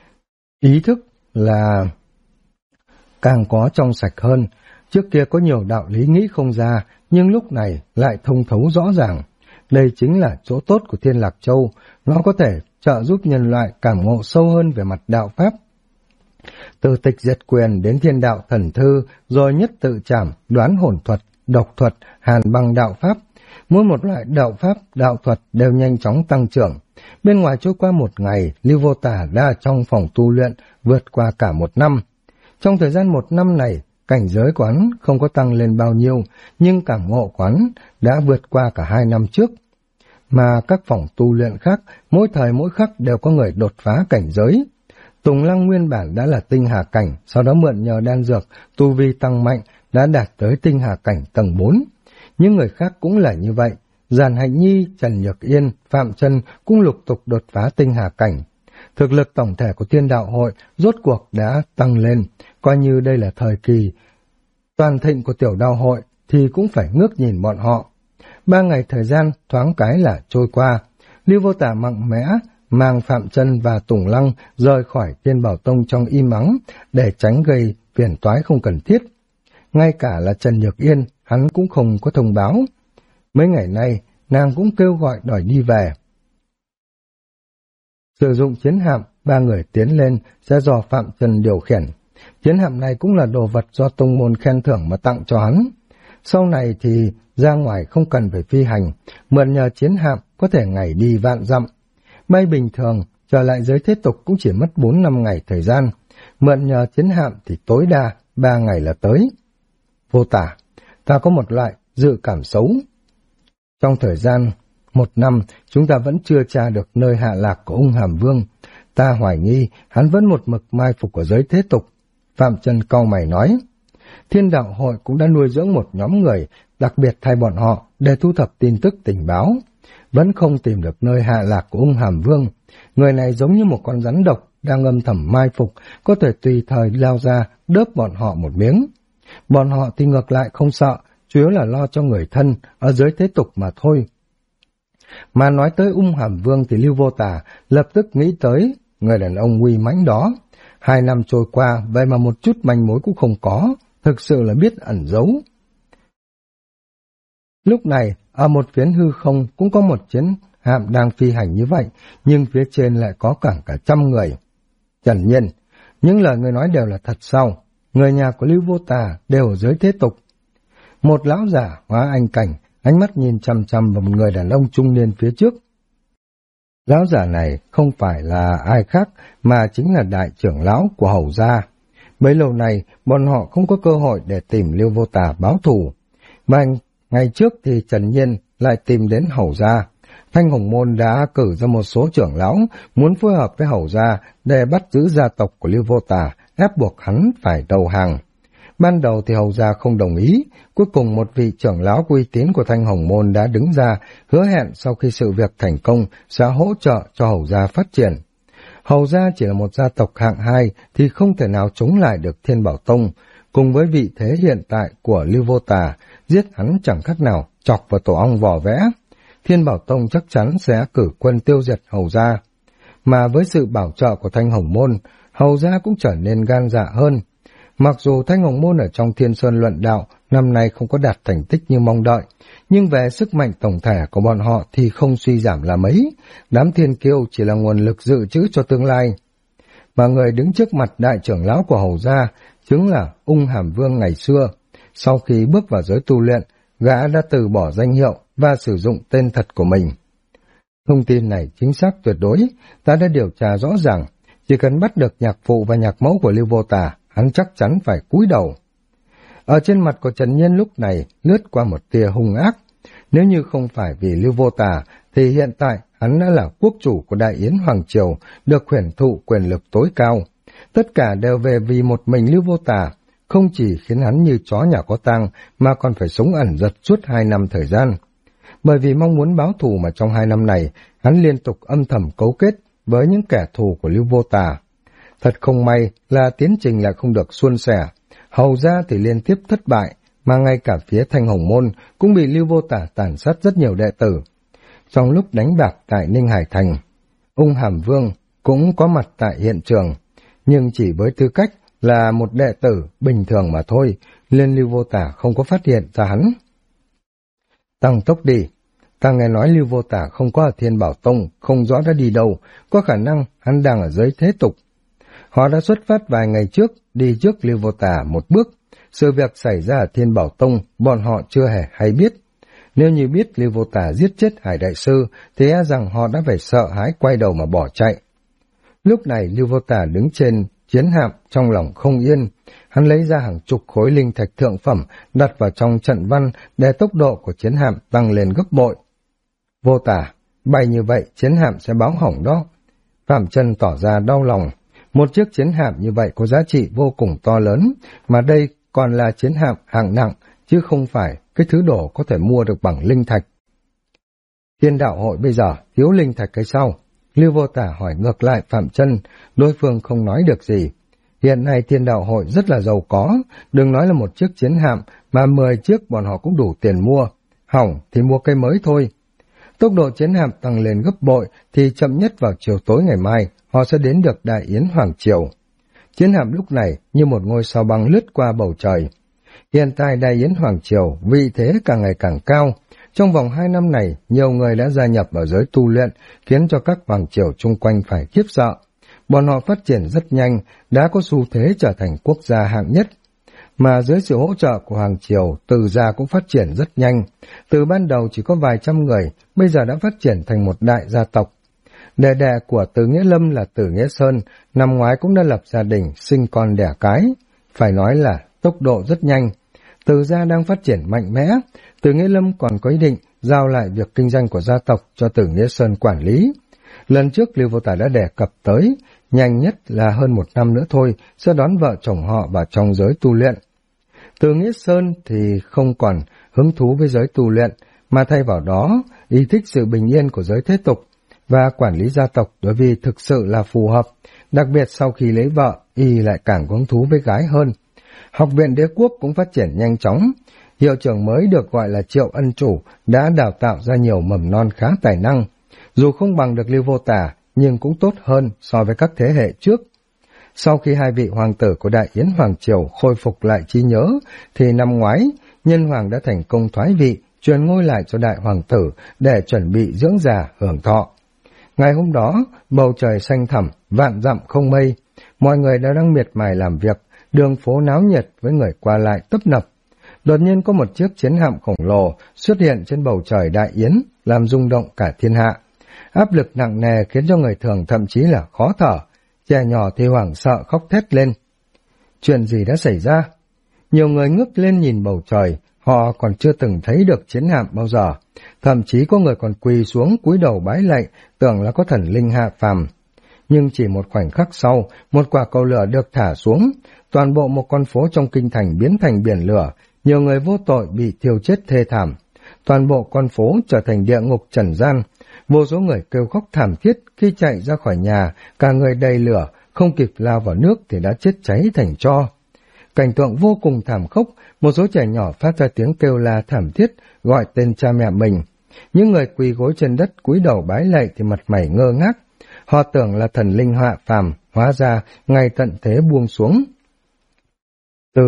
Ý thức là càng có trong sạch hơn, trước kia có nhiều đạo lý nghĩ không ra, nhưng lúc này lại thông thấu rõ ràng. Đây chính là chỗ tốt của Thiên Lạc Châu, nó có thể trợ giúp nhân loại cảm ngộ sâu hơn về mặt đạo pháp. Từ tịch diệt quyền đến thiên đạo thần thư, rồi nhất tự trảm, đoán hồn thuật, độc thuật, hàn băng đạo pháp. Mỗi một loại đạo pháp, đạo thuật đều nhanh chóng tăng trưởng. Bên ngoài trôi qua một ngày, Lưu Vô Tà đã trong phòng tu luyện vượt qua cả một năm. Trong thời gian một năm này, cảnh giới quán không có tăng lên bao nhiêu, nhưng cảm ngộ quán đã vượt qua cả 2 năm trước. Mà các phòng tu luyện khác, mỗi thời mỗi khắc đều có người đột phá cảnh giới. Tùng Lăng nguyên bản đã là tinh hà cảnh, sau đó mượn nhờ đan dược, tu vi tăng mạnh, đã đạt tới tinh hà cảnh tầng 4. Những người khác cũng là như vậy. Giản Hạnh Nhi, Trần Nhược Yên, Phạm Trân cũng lục tục đột phá tinh hà cảnh. Thực lực tổng thể của Thiên Đạo Hội rốt cuộc đã tăng lên, coi như đây là thời kỳ toàn thịnh của Tiểu Đạo Hội thì cũng phải ngước nhìn bọn họ. 3 ngày thời gian thoáng cái là trôi qua, Lưu Vô Tà mạnh mẽ mang Phạm Trân và Tùng Lăng rời khỏi Thiên Bảo Tông trong im ắng để tránh gây phiền toái không cần thiết. Ngay cả là Trần Nhược Yên, hắn cũng không có thông báo. Mấy ngày nay, nàng cũng kêu gọi đòi đi về. Sử dụng chiến hạm, 3 người tiến lên sẽ do Phạm Trân điều khiển. Chiến hạm này cũng là đồ vật do tông môn khen thưởng mà tặng cho hắn. Sau này thì ra ngoài không cần phải phi hành, mượn nhờ chiến hạm có thể ngày đi vạn dặm. Bay bình thường, trở lại giới thế tục cũng chỉ mất 4-5 ngày thời gian. Mượn nhờ chiến hạm thì tối đa 3 ngày là tới. Vô Tà, ta có một loại dự cảm xấu. Trong thời gian 1 năm, chúng ta vẫn chưa tra được nơi hạ lạc của ung Hàm Vương. Ta hoài nghi hắn vẫn một mực mai phục ở giới thế tục. Phạm Trân cau mày nói. Thiên Đạo Hội cũng đã nuôi dưỡng một nhóm người, đặc biệt thay bọn họ để thu thập tin tức tình báo. Vẫn không tìm được nơi hạ lạc của ung Hàm Vương. Người này giống như một con rắn độc đang âm thầm mai phục, có thể tùy thời lao ra đớp bọn họ một miếng. Bọn họ thì ngược lại không sợ, chủ yếu là lo cho người thân ở dưới thế tục mà thôi. Mà nói tới ung Hàm Vương thì Lưu Vô Tà lập tức nghĩ tới người đàn ông uy mãnh đó. 2 năm trôi qua, vậy mà một chút manh mối cũng không có, thực sự là biết ẩn giấu. Lúc này, ở một phiến hư không cũng có một chiến hạm đang phi hành như vậy, nhưng phía trên lại có cả 100 người. Trần Nhiên, những lời người nói đều là thật sao? Người nhà của Lưu Vô Tà đều ở dưới thế tục. Một lão giả hóa anh cảnh, ánh mắt nhìn chằm chằm vào một người đàn ông trung niên phía trước. Lão giả này không phải là ai khác mà chính là đại trưởng lão của Hầu gia. Bấy lâu nay, bọn họ không có cơ hội để tìm Lưu Vô Tà báo thù. Mà ngày trước thì Trần Nhiên lại tìm đến Hầu gia. Thanh Hồng Môn đã cử ra một số trưởng lão muốn phối hợp với Hầu gia để bắt giữ gia tộc của Lưu Vô Tà, ép buộc hắn phải đầu hàng. Ban đầu thì Hầu gia không đồng ý, cuối cùng một vị trưởng lão uy tín của Thanh Hồng Môn đã đứng ra, hứa hẹn sau khi sự việc thành công sẽ hỗ trợ cho Hầu gia phát triển. Hầu gia chỉ là một gia tộc hạng 2 thì không thể nào chống lại được Thiên Bảo Tông, cùng với vị thế hiện tại của Lưu Vô Tà, giết hắn chẳng khác nào chọc vào tổ ong vò vẽ. Thiên Bảo Tông chắc chắn sẽ cử quân tiêu diệt Hầu gia. Mà với sự bảo trợ của Thanh Hồng Môn, Hầu gia cũng trở nên gan dạ hơn. Mặc dù Thanh Hồng Môn ở trong Thiên Sơn luận đạo năm nay không có đạt thành tích như mong đợi, nhưng về sức mạnh tổng thể của bọn họ thì không suy giảm là mấy. Đám thiên kiêu chỉ là nguồn lực dự trữ cho tương lai. Mà người đứng trước mặt đại trưởng lão của Hầu gia chính là Ung Hàm Vương ngày xưa. Sau khi bước vào giới tu luyện, gã đã từ bỏ danh hiệu và sử dụng tên thật của mình. Thông tin này chính xác tuyệt đối, ta đã điều tra rõ ràng, chỉ cần bắt được nhạc phụ và nhạc mẫu của Lưu Vô Tà, hắn chắc chắn phải cúi đầu. Ở trên mặt của Trần Nhiên lúc này lướt qua một tia hung ác. Nếu như không phải vì Lưu Vô Tà, thì hiện tại hắn đã là quốc chủ của Đại Yến Hoàng Triều, được hưởng thụ quyền lực tối cao. Tất cả đều về vì một mình Lưu Vô Tà, không chỉ khiến hắn như chó nhà có tang, mà còn phải sống ẩn giật suốt 2 năm thời gian. Bởi vì mong muốn báo thù mà trong 2 năm này, hắn liên tục âm thầm cấu kết với những kẻ thù của Lưu Vô Tà. Thật không may là tiến trình lại không được suôn sẻ, Hầu gia thì liên tiếp thất bại, mà ngay cả phía Thanh Hồng Môn cũng bị Lưu Vô Tà tàn sát rất nhiều đệ tử. Trong lúc đánh bạc tại Ninh Hải Thành, Ung Hàm Vương cũng có mặt tại hiện trường, nhưng chỉ với tư cách là một đệ tử bình thường mà thôi, nên Lưu Vô Tà không có phát hiện ra hắn. Tăng tốc đi, ta nghe nói Lưu Vô Tà không có ở Thiên Bảo Tông, không rõ đã đi đâu, có khả năng hắn đang ở giới thế tục. Họ đã xuất phát vài ngày trước, đi trước Lưu Vô Tà một bước. Sự việc xảy ra ở Thiên Bảo Tông, bọn họ chưa hề hay biết. Nếu như biết Lưu Vô Tà giết chết Hải Đại Sư, thì e rằng họ đã phải sợ hãi quay đầu mà bỏ chạy. Lúc này Lưu Vô Tà đứng trên chiến hạm, trong lòng không yên. Hắn lấy ra hàng chục khối linh thạch thượng phẩm, đặt vào trong trận văn để tốc độ của chiến hạm tăng lên gấp bội. Vô Tà, bay như vậy chiến hạm sẽ báo hỏng đó. Phạm Chân tỏ ra đau lòng. Một chiếc chiến hạm như vậy có giá trị vô cùng to lớn, mà đây còn là chiến hạm hạng nặng, chứ không phải cái thứ đồ có thể mua được bằng linh thạch. Thiên đạo hội bây giờ thiếu linh thạch cái sau? Lưu Vô Tà hỏi ngược lại Phạm Chân, đối phương không nói được gì. Hiện nay Thiên đạo hội rất là giàu có, đừng nói là một chiếc chiến hạm, mà 10 chiếc bọn họ cũng đủ tiền mua. Hỏng thì mua cây mới thôi. Tốc độ chiến hạm tăng lên gấp bội thì chậm nhất vào chiều tối ngày mai, họ sẽ đến được Đại Yến Hoàng Triều. Chiến hạm lúc này như một ngôi sao băng lướt qua bầu trời. Hiện tại Đại Yến Hoàng Triều vị thế càng ngày càng cao. Trong vòng 2 năm này, nhiều người đã gia nhập vào giới tu luyện, khiến cho các hoàng triều chung quanh phải khiếp sợ. Bọn họ phát triển rất nhanh, đã có xu thế trở thành quốc gia hạng nhất. Mà dưới sự hỗ trợ của Hoàng Triều, Từ gia cũng phát triển rất nhanh. Từ ban đầu chỉ có vài trăm người, bây giờ đã phát triển thành một đại gia tộc. Đệ đệ của Từ Nghĩa Lâm là Từ Nghĩa Sơn, năm ngoái cũng đã lập gia đình, sinh con đẻ cái. Phải nói là tốc độ rất nhanh. Từ gia đang phát triển mạnh mẽ, Từ Nghĩa Lâm còn có ý định giao lại việc kinh doanh của gia tộc cho Từ Nghĩa Sơn quản lý. Lần trước Lưu Vô Tà đã đề cập tới, nhanh nhất là hơn 1 năm nữa thôi sẽ đón vợ chồng họ vào trong giới tu luyện. Từ Nghĩa Sơn thì không còn hứng thú với giới tu luyện, mà thay vào đó ý thích sự bình yên của giới thế tục và quản lý gia tộc đối vì thực sự là phù hợp, đặc biệt sau khi lấy vợ, y lại càng có hứng thú với gái hơn. Học viện Đế Quốc cũng phát triển nhanh chóng, hiệu trưởng mới được gọi là Triệu Ân Chủ đã đào tạo ra nhiều mầm non khá tài năng, dù không bằng được Lưu Vô Tà nhưng cũng tốt hơn so với các thế hệ trước. Sau khi 2 vị hoàng tử của Đại Yến Hoàng Triều khôi phục lại trí nhớ, thì năm ngoái, Nhân Hoàng đã thành công thoái vị, truyền ngôi lại cho Đại Hoàng tử để chuẩn bị dưỡng già hưởng thọ. Ngày hôm đó, bầu trời xanh thẳm, vạn dặm không mây, mọi người đang miệt mài làm việc, đường phố náo nhiệt với người qua lại tấp nập. Đột nhiên có một chiếc chiến hạm khổng lồ xuất hiện trên bầu trời Đại Yến, làm rung động cả thiên hạ. Áp lực nặng nề khiến cho người thường thậm chí là khó thở, trẻ nhỏ thì hoảng sợ khóc thét lên. Chuyện gì đã xảy ra? Nhiều người ngước lên nhìn bầu trời, Họ còn chưa từng thấy được chiến hạm bao giờ, thậm chí có người còn quỳ xuống cúi đầu bái lạy, tưởng là có thần linh hạ phàm. Nhưng chỉ một khoảnh khắc sau, một quả cầu lửa được thả xuống, toàn bộ một con phố trong kinh thành biến thành biển lửa, nhiều người vô tội bị thiêu chết thê thảm. Toàn bộ con phố trở thành địa ngục trần gian, vô số người kêu khóc thảm thiết khi chạy ra khỏi nhà, cả người đầy lửa, không kịp lao vào nước thì đã chết cháy thành tro. Cảnh tượng vô cùng thảm khốc, một số trẻ nhỏ phát ra tiếng kêu la thảm thiết, gọi tên cha mẹ mình. Những người quỳ gối trên đất cúi đầu bái lạy thì mặt mày ngơ ngác. Họ tưởng là thần linh hạ phàm, hóa ra ngày tận thế buông xuống. Từ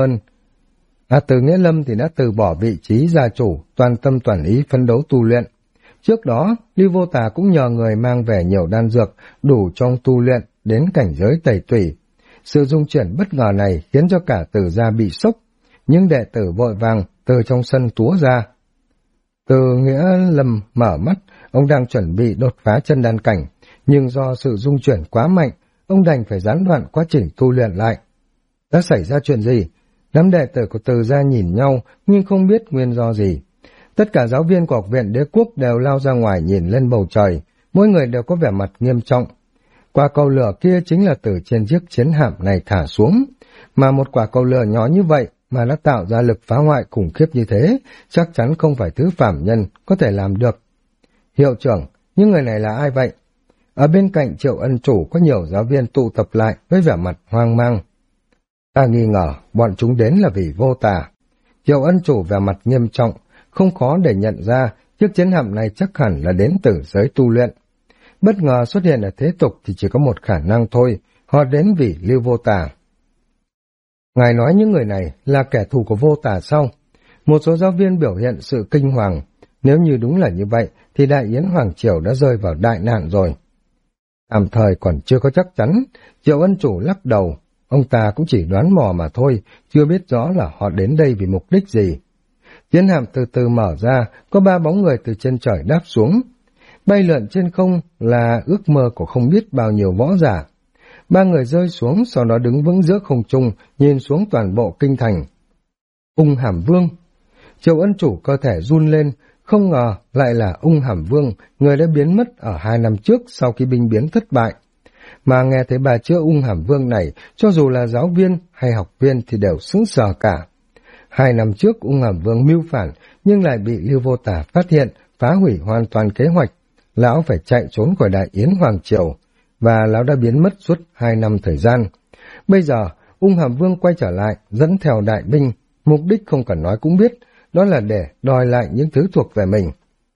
Nghĩa Lâm thì đã từ bỏ vị trí gia chủ, toàn tâm toàn ý phấn đấu tu luyện. Trước đó, Lưu Vô Tà cũng nhờ người mang về nhiều đan dược, đủ trong tu luyện đến cảnh giới tẩy tủy. Sự dung chuyển bất ngờ này khiến cho cả Từ gia bị sốc, nhưng đệ tử vội vàng từ trong sân túa ra. Từ Nghĩa Lâm mở mắt, ông đang chuẩn bị đột phá chân đan cảnh, nhưng do sự dung chuyển quá mạnh, ông đành phải gián đoạn quá trình tu luyện lại. Đã xảy ra chuyện gì? Đám đệ tử của Từ gia nhìn nhau nhưng không biết nguyên do gì. Tất cả giáo viên của học viện Đế Quốc đều lao ra ngoài nhìn lên bầu trời, mỗi người đều có vẻ mặt nghiêm trọng. Quả cầu lửa kia chính là từ trên chiếc chiến hạm này thả xuống, mà một quả cầu lửa nhỏ như vậy mà đã tạo ra lực phá hoại khủng khiếp như thế, chắc chắn không phải thứ phàm nhân có thể làm được. Hiệu trưởng, những người này là ai vậy? Ở bên cạnh Triệu Ân Chủ có nhiều giáo viên tụ tập lại với vẻ mặt hoang mang. Ta nghi ngờ bọn chúng đến là vì Vô Tà. Triệu Ân Chủ vẻ mặt nghiêm trọng, không khó để nhận ra chiếc chiến hạm này chắc hẳn là đến từ giới tu luyện. Bất ngờ xuất hiện ở thế tục thì chỉ có một khả năng thôi, họ đến vì Lưu Vô Tà. Ngài nói những người này là kẻ thù của Vô Tà sao? Một số giáo viên biểu hiện sự kinh hoàng. Nếu như đúng là như vậy thì Đại Yến Hoàng Triều đã rơi vào đại nạn rồi. Tạm thời còn chưa có chắc chắn, Triệu Ân Chủ lắc đầu. Ông ta cũng chỉ đoán mò mà thôi, chưa biết rõ là họ đến đây vì mục đích gì. Chiến hạm từ từ mở ra, có 3 bóng người từ trên trời đáp xuống. Bay lượn trên không là ước mơ của không biết bao nhiêu võ giả. 3 người rơi xuống, sau đó đứng vững giữa không trung, nhìn xuống toàn bộ kinh thành. Ung Hàm Vương. Triệu Ân Chủ cơ thể run lên, không ngờ lại là Ung Hàm Vương, người đã biến mất ở 2 năm trước sau khi binh biến thất bại. Mà nghe thấy bà chữ Ung Hàm Vương này, cho dù là giáo viên hay học viên thì đều sững sờ cả. 2 năm trước Ung Hàm Vương mưu phản, nhưng lại bị Lưu Vô Tà phát hiện, phá hủy hoàn toàn kế hoạch. Lão phải chạy trốn khỏi Đại Yến Hoàng Triều, và lão đã biến mất suốt 2 năm thời gian. Bây giờ, Ung Hàm Vương quay trở lại, dẫn theo đại binh, mục đích không cần nói cũng biết, đó là để đòi lại những thứ thuộc về mình.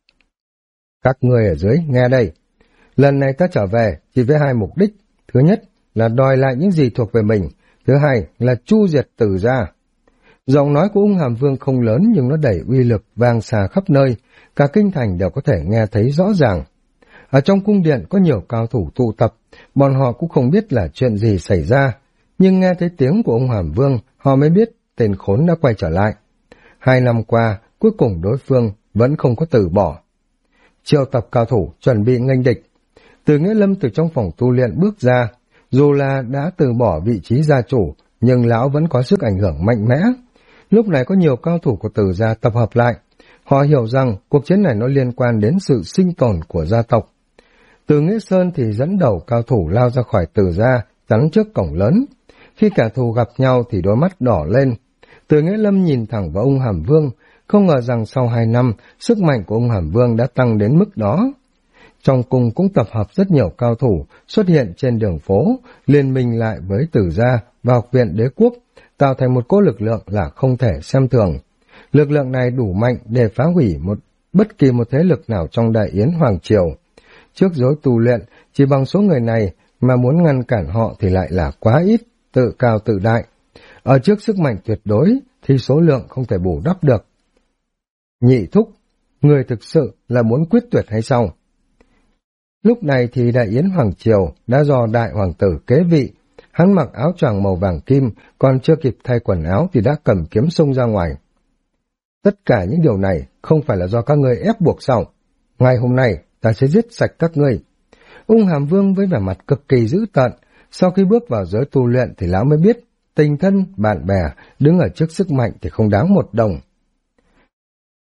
Các người ở dưới, nghe đây. Lần này ta trở về chỉ với 2 mục đích. Thứ nhất là đòi lại những gì thuộc về mình. Thứ hai là chu diệt Từ gia. Giọng nói của Ung Hàm Vương không lớn nhưng nó đầy uy lực vang xa khắp nơi. Cả kinh thành đều có thể nghe thấy rõ ràng. Ở trong cung điện có nhiều cao thủ tụ tập. Bọn họ cũng không biết là chuyện gì xảy ra. Nhưng nghe thấy tiếng của Ung Hàm Vương, họ mới biết tên khốn đã quay trở lại. 2 năm qua, cuối cùng đối phương vẫn không có từ bỏ. Triệu tập cao thủ chuẩn bị nghênh địch. Từ Nghĩa Lâm từ trong phòng tu luyện bước ra, dù là đã từ bỏ vị trí gia chủ, nhưng lão vẫn có sức ảnh hưởng mạnh mẽ. Lúc này có nhiều cao thủ của Từ gia tập hợp lại. Họ hiểu rằng cuộc chiến này nó liên quan đến sự sinh tồn của gia tộc. Từ Nghĩa Sơn thì dẫn đầu cao thủ lao ra khỏi Từ gia, chắn trước cổng lớn. Khi kẻ thù gặp nhau thì đôi mắt đỏ lên. Từ Nghĩa Lâm nhìn thẳng vào Ung Hàm Vương, không ngờ rằng sau 2 năm, sức mạnh của Ung Hàm Vương đã tăng đến mức đó. Trong cung cũng tập hợp rất nhiều cao thủ xuất hiện trên đường phố, liên minh lại với Từ gia và học viện Đế Quốc, tạo thành một cỗ lực lượng là không thể xem thường. Lực lượng này đủ mạnh để phá hủy bất kỳ một thế lực nào trong Đại Yến Hoàng Triều. Trước giới tu luyện, chỉ bằng số người này mà muốn ngăn cản họ thì lại là quá ít, tự cao tự đại. Ở trước sức mạnh tuyệt đối thì số lượng không thể bù đắp được. Nhị thúc, người thực sự là muốn quyết tuyệt hay sao? Lúc này thì Đại Yến Hoàng Triều đã do đại hoàng tử kế vị. Hắn mặc áo choàng màu vàng kim, còn chưa kịp thay quần áo thì đã cầm kiếm xông ra ngoài. Tất cả những điều này không phải là do các ngươi ép buộc sao? Ngày hôm nay ta sẽ giết sạch các ngươi. Ung Hàm Vương với vẻ mặt cực kỳ dữ tợn, sau khi bước vào giới tu luyện thì lão mới biết tình thân, bạn bè đứng ở trước sức mạnh thì không đáng một đồng.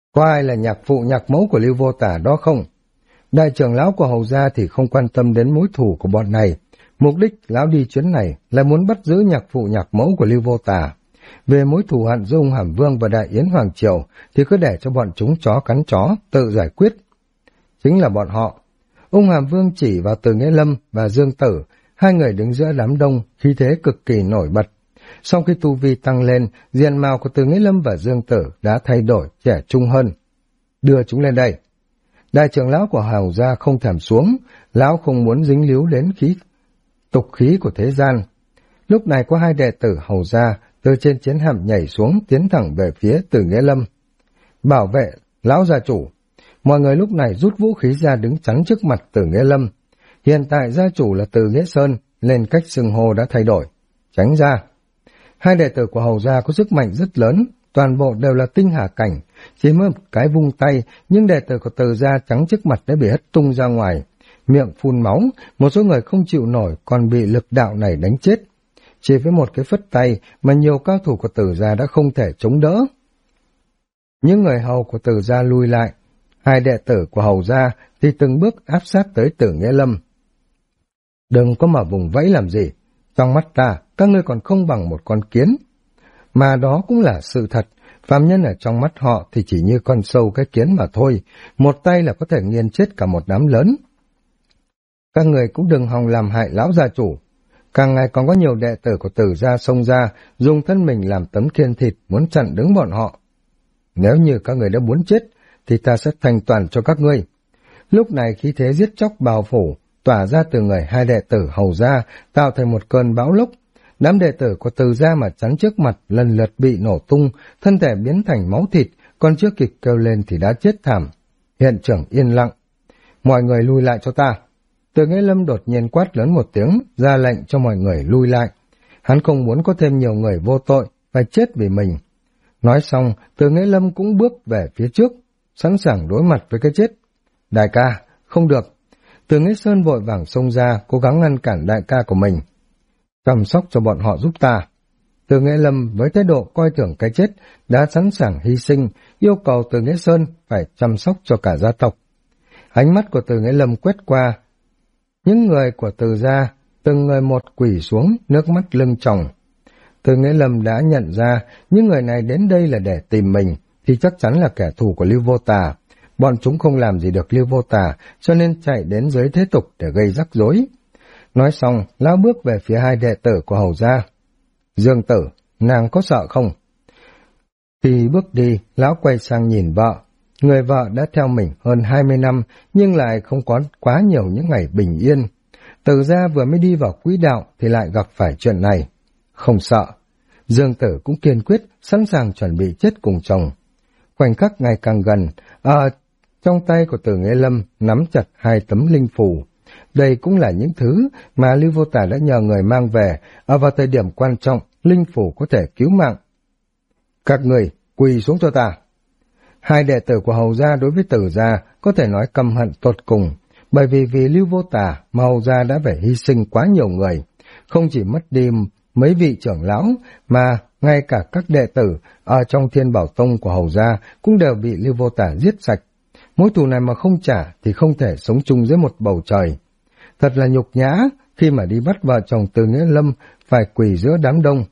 Có ai là nhạc phụ nhạc mẫu của Lưu Vô Tả đó không? Đại trưởng lão của Hầu gia thì không quan tâm đến mối thù của bọn này. Mục đích lão đi chuyến này là muốn bắt giữ nhạc phụ nhạc mẫu của Lưu Vô Tả. Về mối thù hận giữa ung Hàm Vương và Đại Yến Hoàng Triều thì cứ để cho bọn chúng chó cắn chó tự giải quyết. Chính là bọn họ. Ung Hàm Vương chỉ vào Từ Nghĩa Lâm và Dương Tử, hai người đứng giữa đám đông, khí thế cực kỳ nổi bật. Sau khi tu vi tăng lên, diện mạo của Từ Nghĩa Lâm và Dương Tử đã thay đổi, trẻ trung hơn. Đưa chúng lên đây. Đại trưởng lão của Hầu gia không thèm xuống, lão không muốn dính líu đến tục khí của thế gian. Lúc này có hai đệ tử Hầu gia từ trên chiến hạm nhảy xuống, tiến thẳng về phía Từ Nghĩa Lâm. Bảo vệ lão gia chủ. Mọi người lúc này rút vũ khí ra đứng chắn trước mặt Từ Nghĩa Lâm. Hiện tại gia chủ là Từ Nghĩa Sơn, nên cách xưng hô đã thay đổi. Tránh ra. Hai đệ tử của Hầu gia có sức mạnh rất lớn, toàn bộ đều là tinh hà cảnh, chỉ mới một cái vung tay, nhưng đệ tử của Từ gia trắng trước mặt đã bị hất tung ra ngoài, miệng phun máu, một số người không chịu nổi còn bị lực đạo này đánh chết. Chỉ với một cái phất tay mà nhiều cao thủ của Từ gia đã không thể chống đỡ. Những người hầu của Từ gia lui lại, hai đệ tử của Hầu gia thì từng bước áp sát tới Từ Nghĩa Lâm. Đừng có mà vùng vẫy làm gì, trong mắt ta, các ngươi còn không bằng một con kiến. Mà đó cũng là sự thật, phàm nhân ở trong mắt họ thì chỉ như con sâu cái kiến mà thôi, một tay là có thể nghiền chết cả một đám lớn. Các người cũng đừng hòng làm hại lão gia chủ. Càng ngày còn có nhiều đệ tử của Từ gia xông ra, dùng thân mình làm tấm khiên thịt muốn chặn đứng bọn họ. Nếu như các người đã muốn chết, thì ta sẽ thành toàn cho các ngươi. Lúc này khí thế giết chóc bao phủ, tỏa ra từ người hai đệ tử Hầu gia, tạo thành một cơn bão lốc. Đám đệ tử của Từ gia mà chắn trước mặt lần lượt bị nổ tung, thân thể biến thành máu thịt, còn chưa kịp kêu lên thì đã chết thảm. Hiện trường yên lặng. Mọi người lui lại cho ta. Từ Nghĩa Lâm đột nhiên quát lớn một tiếng, ra lệnh cho mọi người lui lại. Hắn không muốn có thêm nhiều người vô tội, phải chết vì mình. Nói xong, Từ Nghĩa Lâm cũng bước về phía trước, sẵn sàng đối mặt với cái chết. Đại ca, không được. Từ Nghĩa Sơn vội vàng xông ra, cố gắng ngăn cản đại ca của mình. Chăm sóc cho bọn họ giúp ta. Từ Nghĩa Lâm với thái độ coi thường cái chết đã sẵn sàng hy sinh, yêu cầu Từ Nghĩa Sơn phải chăm sóc cho cả gia tộc. Ánh mắt của Từ Nghĩa Lâm quét qua những người của Từ gia, từng người một quỳ xuống, nước mắt lưng tròng. Từ Nghĩa Lâm đã nhận ra những người này đến đây là để tìm mình, thì chắc chắn là kẻ thù của Lưu Vô Tả. Bọn chúng không làm gì được Lưu Vô Tả, cho nên chạy đến giới thế tục để gây rắc rối. Nói xong, lão bước về phía hai đệ tử của Hầu gia. Dương Tử, nàng có sợ không? Khi bước đi, lão quay sang nhìn vợ. Người vợ đã theo mình hơn 20 năm, nhưng lại không có quá nhiều những ngày bình yên. Từ gia vừa mới đi vào quỹ đạo thì lại gặp phải chuyện này. Không sợ. Dương Tử cũng kiên quyết, sẵn sàng chuẩn bị chết cùng chồng. Khoảnh khắc ngày càng gần, trong tay của Từ Nghĩa Lâm nắm chặt hai tấm linh phù. Đây cũng là những thứ mà Lưu Vô Tả đã nhờ người mang về, vào thời điểm quan trọng, linh phù có thể cứu mạng. Các người, quỳ xuống cho ta. Hai đệ tử của Hầu gia đối với Từ gia có thể nói căm hận tột cùng, bởi vì Lưu Vô Tả mà Hầu gia đã phải hy sinh quá nhiều người, không chỉ mất đi mấy vị trưởng lão, mà ngay cả các đệ tử ở trong Thiên Bảo Tông của Hầu gia cũng đều bị Lưu Vô Tả giết sạch. Mối thù này mà không trả thì không thể sống chung dưới một bầu trời. Thật là nhục nhã khi mà đi bắt vợ chồng Từ Nghĩa Lâm phải quỳ giữa đám đông.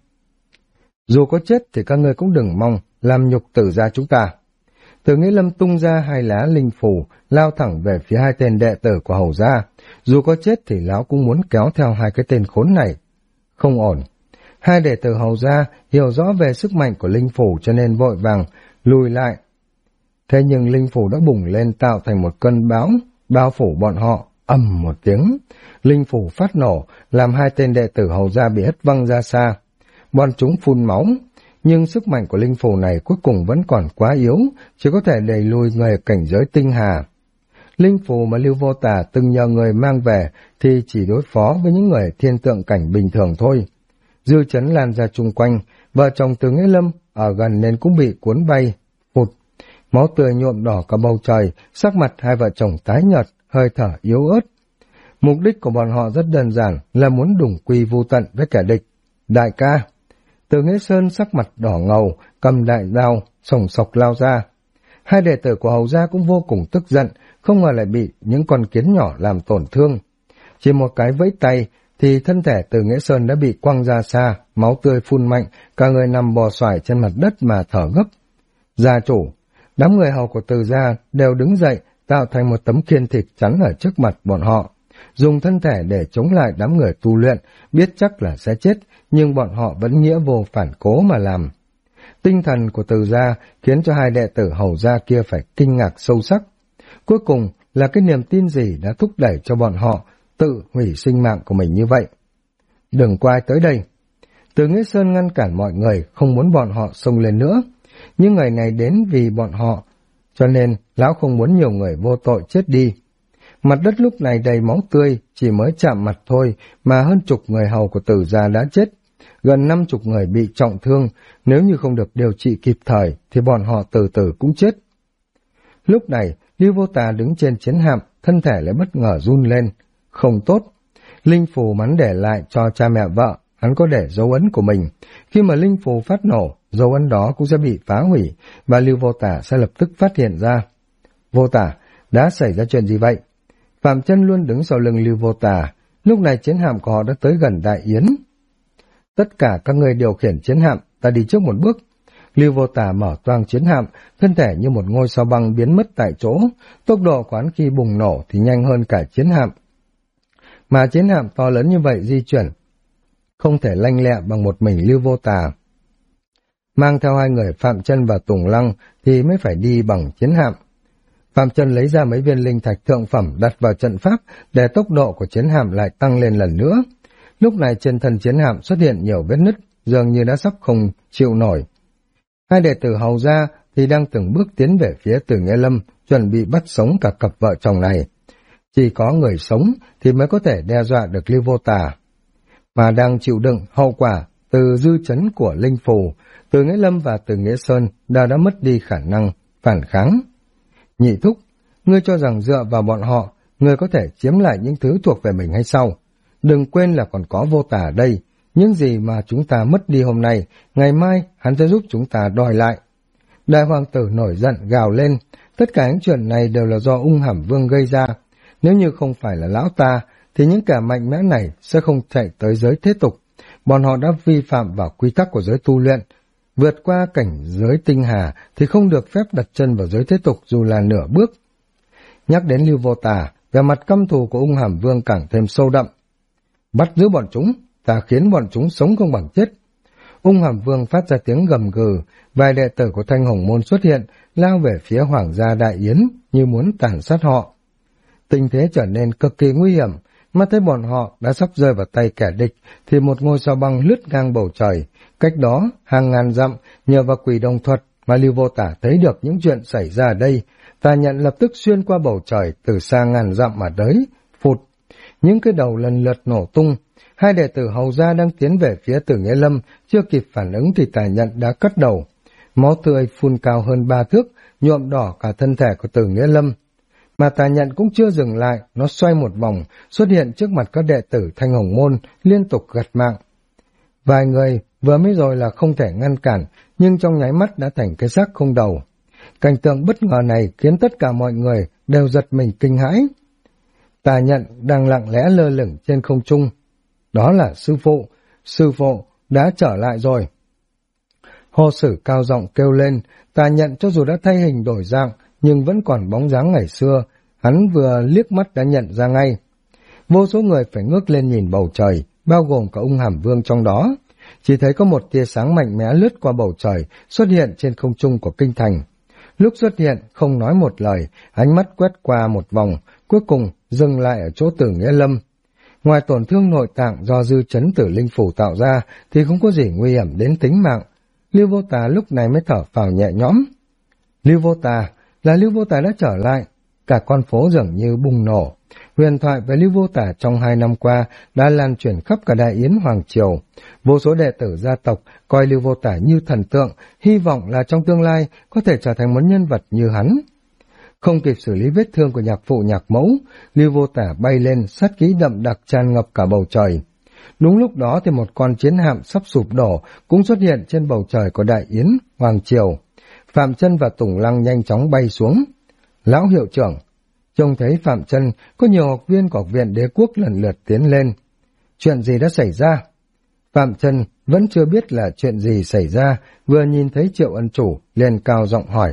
Dù có chết thì các ngươi cũng đừng mong làm nhục Từ gia chúng ta. Từ Nghĩa Lâm tung ra hai lá linh phù, lao thẳng về phía hai tên đệ tử của Hầu gia. Dù có chết thì lão cũng muốn kéo theo hai cái tên khốn này. Không ổn. Hai đệ tử Hầu gia hiểu rõ về sức mạnh của linh phù cho nên vội vàng lùi lại. Thế nhưng linh phù đã bùng lên tạo thành một cơn bão, bao phủ bọn họ, ầm một tiếng. Linh phù phát nổ, làm hai tên đệ tử Hầu gia bị hất văng ra xa. Bọn chúng phun máu, nhưng sức mạnh của linh phù này cuối cùng vẫn còn quá yếu, chỉ có thể đẩy lùi người cảnh giới tinh hà. Linh phù mà Lưu Vô Tả từng nhờ người mang về thì chỉ đối phó với những người thiên tượng cảnh bình thường thôi. Dư chấn lan ra chung quanh, vợ chồng Từ Nghĩa Lâm ở gần nên cũng bị cuốn bay, phụt. Máu tươi nhuộm đỏ cả bầu trời, sắc mặt hai vợ chồng tái nhợt, hơi thở yếu ớt. Mục đích của bọn họ rất đơn giản là muốn đủng quy vô tận với kẻ địch. Đại ca! Từ Nghĩa Sơn sắc mặt đỏ ngầu, cầm đại dao, sồng sộc lao ra. Hai đệ tử của Hầu gia cũng vô cùng tức giận, không ngờ lại bị những con kiến nhỏ làm tổn thương. Chỉ một cái vẫy tay thì thân thể Từ Nghĩa Sơn đã bị quăng ra xa, máu tươi phun mạnh, cả người nằm bò xoài trên mặt đất mà thở gấp. Gia chủ, đám người hầu của Từ gia đều đứng dậy, tạo thành một tấm khiên thịt chắn ở trước mặt bọn họ, dùng thân thể để chống lại đám người tu luyện, biết chắc là sẽ chết, nhưng bọn họ vẫn nghĩa vô phản cố mà làm. Tinh thần của Từ gia khiến cho hai đệ tử Hầu gia kia phải kinh ngạc sâu sắc. Cuối cùng là cái niềm tin gì đã thúc đẩy cho bọn họ tự hủy sinh mạng của mình như vậy? Đừng quay tới đây. Từ Nghĩa Sơn ngăn cản mọi người, không muốn bọn họ xông lên nữa. Nhưng ngày này đến vì bọn họ, cho nên lão không muốn nhiều người vô tội chết đi. Mặt đất lúc này đầy máu tươi, chỉ mới chạm mặt thôi mà hơn chục người hầu của Từ gia đã chết. Gần 50 người bị trọng thương, nếu như không được điều trị kịp thời thì bọn họ từ từ cũng chết. Lúc này, Lưu Vô Tà đứng trên chiến hạm, thân thể lại bất ngờ run lên. Không tốt. Linh phù hắn để lại cho cha mẹ vợ, hắn có để dấu ấn của mình. Khi mà linh phù phát nổ, dấu ấn đó cũng sẽ bị phá hủy, và Lưu Vô Tà sẽ lập tức phát hiện ra. Vô Tà, đã xảy ra chuyện gì vậy? Phạm Chân luôn đứng sau lưng Lưu Vô Tà. Lúc này chiến hạm của họ đã tới gần Đại Yến. Tất cả các người điều khiển chiến hạm, ta đi trước một bước. Lưu Vô Tà mở toang chiến hạm, thân thể như một ngôi sao băng biến mất tại chỗ, tốc độ của hắn khi bùng nổ thì nhanh hơn cả chiến hạm. Mà chiến hạm to lớn như vậy di chuyển, không thể lanh lẹ bằng một mình Lưu Vô Tà. Mang theo hai người Phạm Chân và Tùng Lăng thì mới phải đi bằng chiến hạm. Phạm Chân lấy ra mấy viên linh thạch thượng phẩm đặt vào trận pháp để tốc độ của chiến hạm lại tăng lên lần nữa. Lúc này trên thân chiến hạm xuất hiện nhiều vết nứt, dường như đã sắp không chịu nổi. Hai đệ tử Hầu gia thì đang từng bước tiến về phía Từ Nghĩa Lâm, chuẩn bị bắt sống cả cặp vợ chồng này. Chỉ có người sống thì mới có thể đe dọa được Lưu Vô Tà, mà đang chịu đựng hậu quả từ dư chấn của linh phù. Từ Nghĩa Lâm và Từ Nghĩa Sơn đã mất đi khả năng phản kháng. Nhị thúc, ngươi cho rằng dựa vào bọn họ, ngươi có thể chiếm lại những thứ thuộc về mình hay sao? Đừng quên là còn có Vô Tà ở đây. Những gì mà chúng ta mất đi hôm nay, ngày mai hắn sẽ giúp chúng ta đòi lại. Đại hoàng tử nổi giận gào lên, tất cả những chuyện này đều là do Ung Hàm Vương gây ra. Nếu như không phải là lão ta, thì những kẻ mạnh mẽ này sẽ không chạy tới giới thế tục. Bọn họ đã vi phạm vào quy tắc của giới tu luyện. Vượt qua cảnh giới tinh hà thì không được phép đặt chân vào giới thế tục dù là nửa bước. Nhắc đến Lưu Vô Tà, về mặt căm thù của Ung Hàm Vương càng thêm sâu đậm. Bắt giữ bọn chúng, ta khiến bọn chúng sống không bằng chết. Ung Hàm Vương phát ra tiếng gầm gừ, vài đệ tử của Thanh Hồng Môn xuất hiện, lao về phía Hoàng gia Đại Yến như muốn tàn sát họ. Tình thế trở nên cực kỳ nguy hiểm, mắt thấy bọn họ đã sắp rơi vào tay kẻ địch, thì một ngôi sao băng lướt ngang bầu trời. Cách đó, hàng ngàn dặm, nhờ vào quỷ đồng thuật mà Lưu Vô Tà thấy được những chuyện xảy ra ở đây. Tà nhận lập tức xuyên qua bầu trời từ xa ngàn dặm mà tới, phụt. Những cái đầu lần lượt nổ tung. Hai đệ tử Hầu gia đang tiến về phía Từ Nghĩa Lâm, chưa kịp phản ứng thì Tà nhận đã cắt đầu. Máu tươi phun cao hơn 3 thước, nhuộm đỏ cả thân thể của Từ Nghĩa Lâm. Mà Tà nhận cũng chưa dừng lại, nó xoay một vòng, xuất hiện trước mặt các đệ tử Thanh Hồng Môn, liên tục gặt mạng. Vài người vừa mới rồi là không thể ngăn cản, nhưng trong nháy mắt đã thành cái xác không đầu. Cảnh tượng bất ngờ này khiến tất cả mọi người đều giật mình kinh hãi. Tà nhận đang lặng lẽ lơ lửng trên không trung. Đó là sư phụ đã trở lại rồi. Hồ Sử cao giọng kêu lên, Tà nhận cho dù đã thay hình đổi dạng, nhưng vẫn còn bóng dáng ngày xưa, hắn vừa liếc mắt đã nhận ra ngay. Vô số người phải ngước lên nhìn bầu trời, bao gồm cả Ung Hàm Vương trong đó. Chỉ thấy có một tia sáng mạnh mẽ lướt qua bầu trời, xuất hiện trên không trung của kinh thành. Lúc xuất hiện, không nói một lời, ánh mắt quét qua một vòng, cuối cùng dừng lại ở chỗ Từ Nghĩa Lâm. Ngoài tổn thương nội tạng do dư chấn tử linh phủ tạo ra, thì không có gì nguy hiểm đến tính mạng. Lưu Vô Tà lúc này mới thở phào nhẹ nhõm. Lưu Vô Tà đã trở lại. Cả con phố dường như bùng nổ. Huyền thoại về Lưu Vô Tà trong 2 năm qua đã lan truyền khắp cả Đại Yến Hoàng Triều. Vô số đệ tử gia tộc coi Lưu Vô Tà như thần tượng, hy vọng là trong tương lai có thể trở thành một nhân vật như hắn. Không kịp xử lý vết thương của nhạc phụ nhạc mẫu, Lưu Vô Tà bay lên, sát khí đậm đặc tràn ngập cả bầu trời. Đúng lúc đó thì một con chiến hạm sắp sụp đổ cũng xuất hiện trên bầu trời của Đại Yến Hoàng Triều. Phạm Chân và Tùng Lăng nhanh chóng bay xuống. Lão hiệu trưởng, trông thấy Phạm Chân, có nhiều học viên của học viện Đế Quốc lần lượt tiến lên. Chuyện gì đã xảy ra? Phạm Chân vẫn chưa biết là chuyện gì xảy ra, vừa nhìn thấy Triệu ân chủ, liền cao giọng hỏi.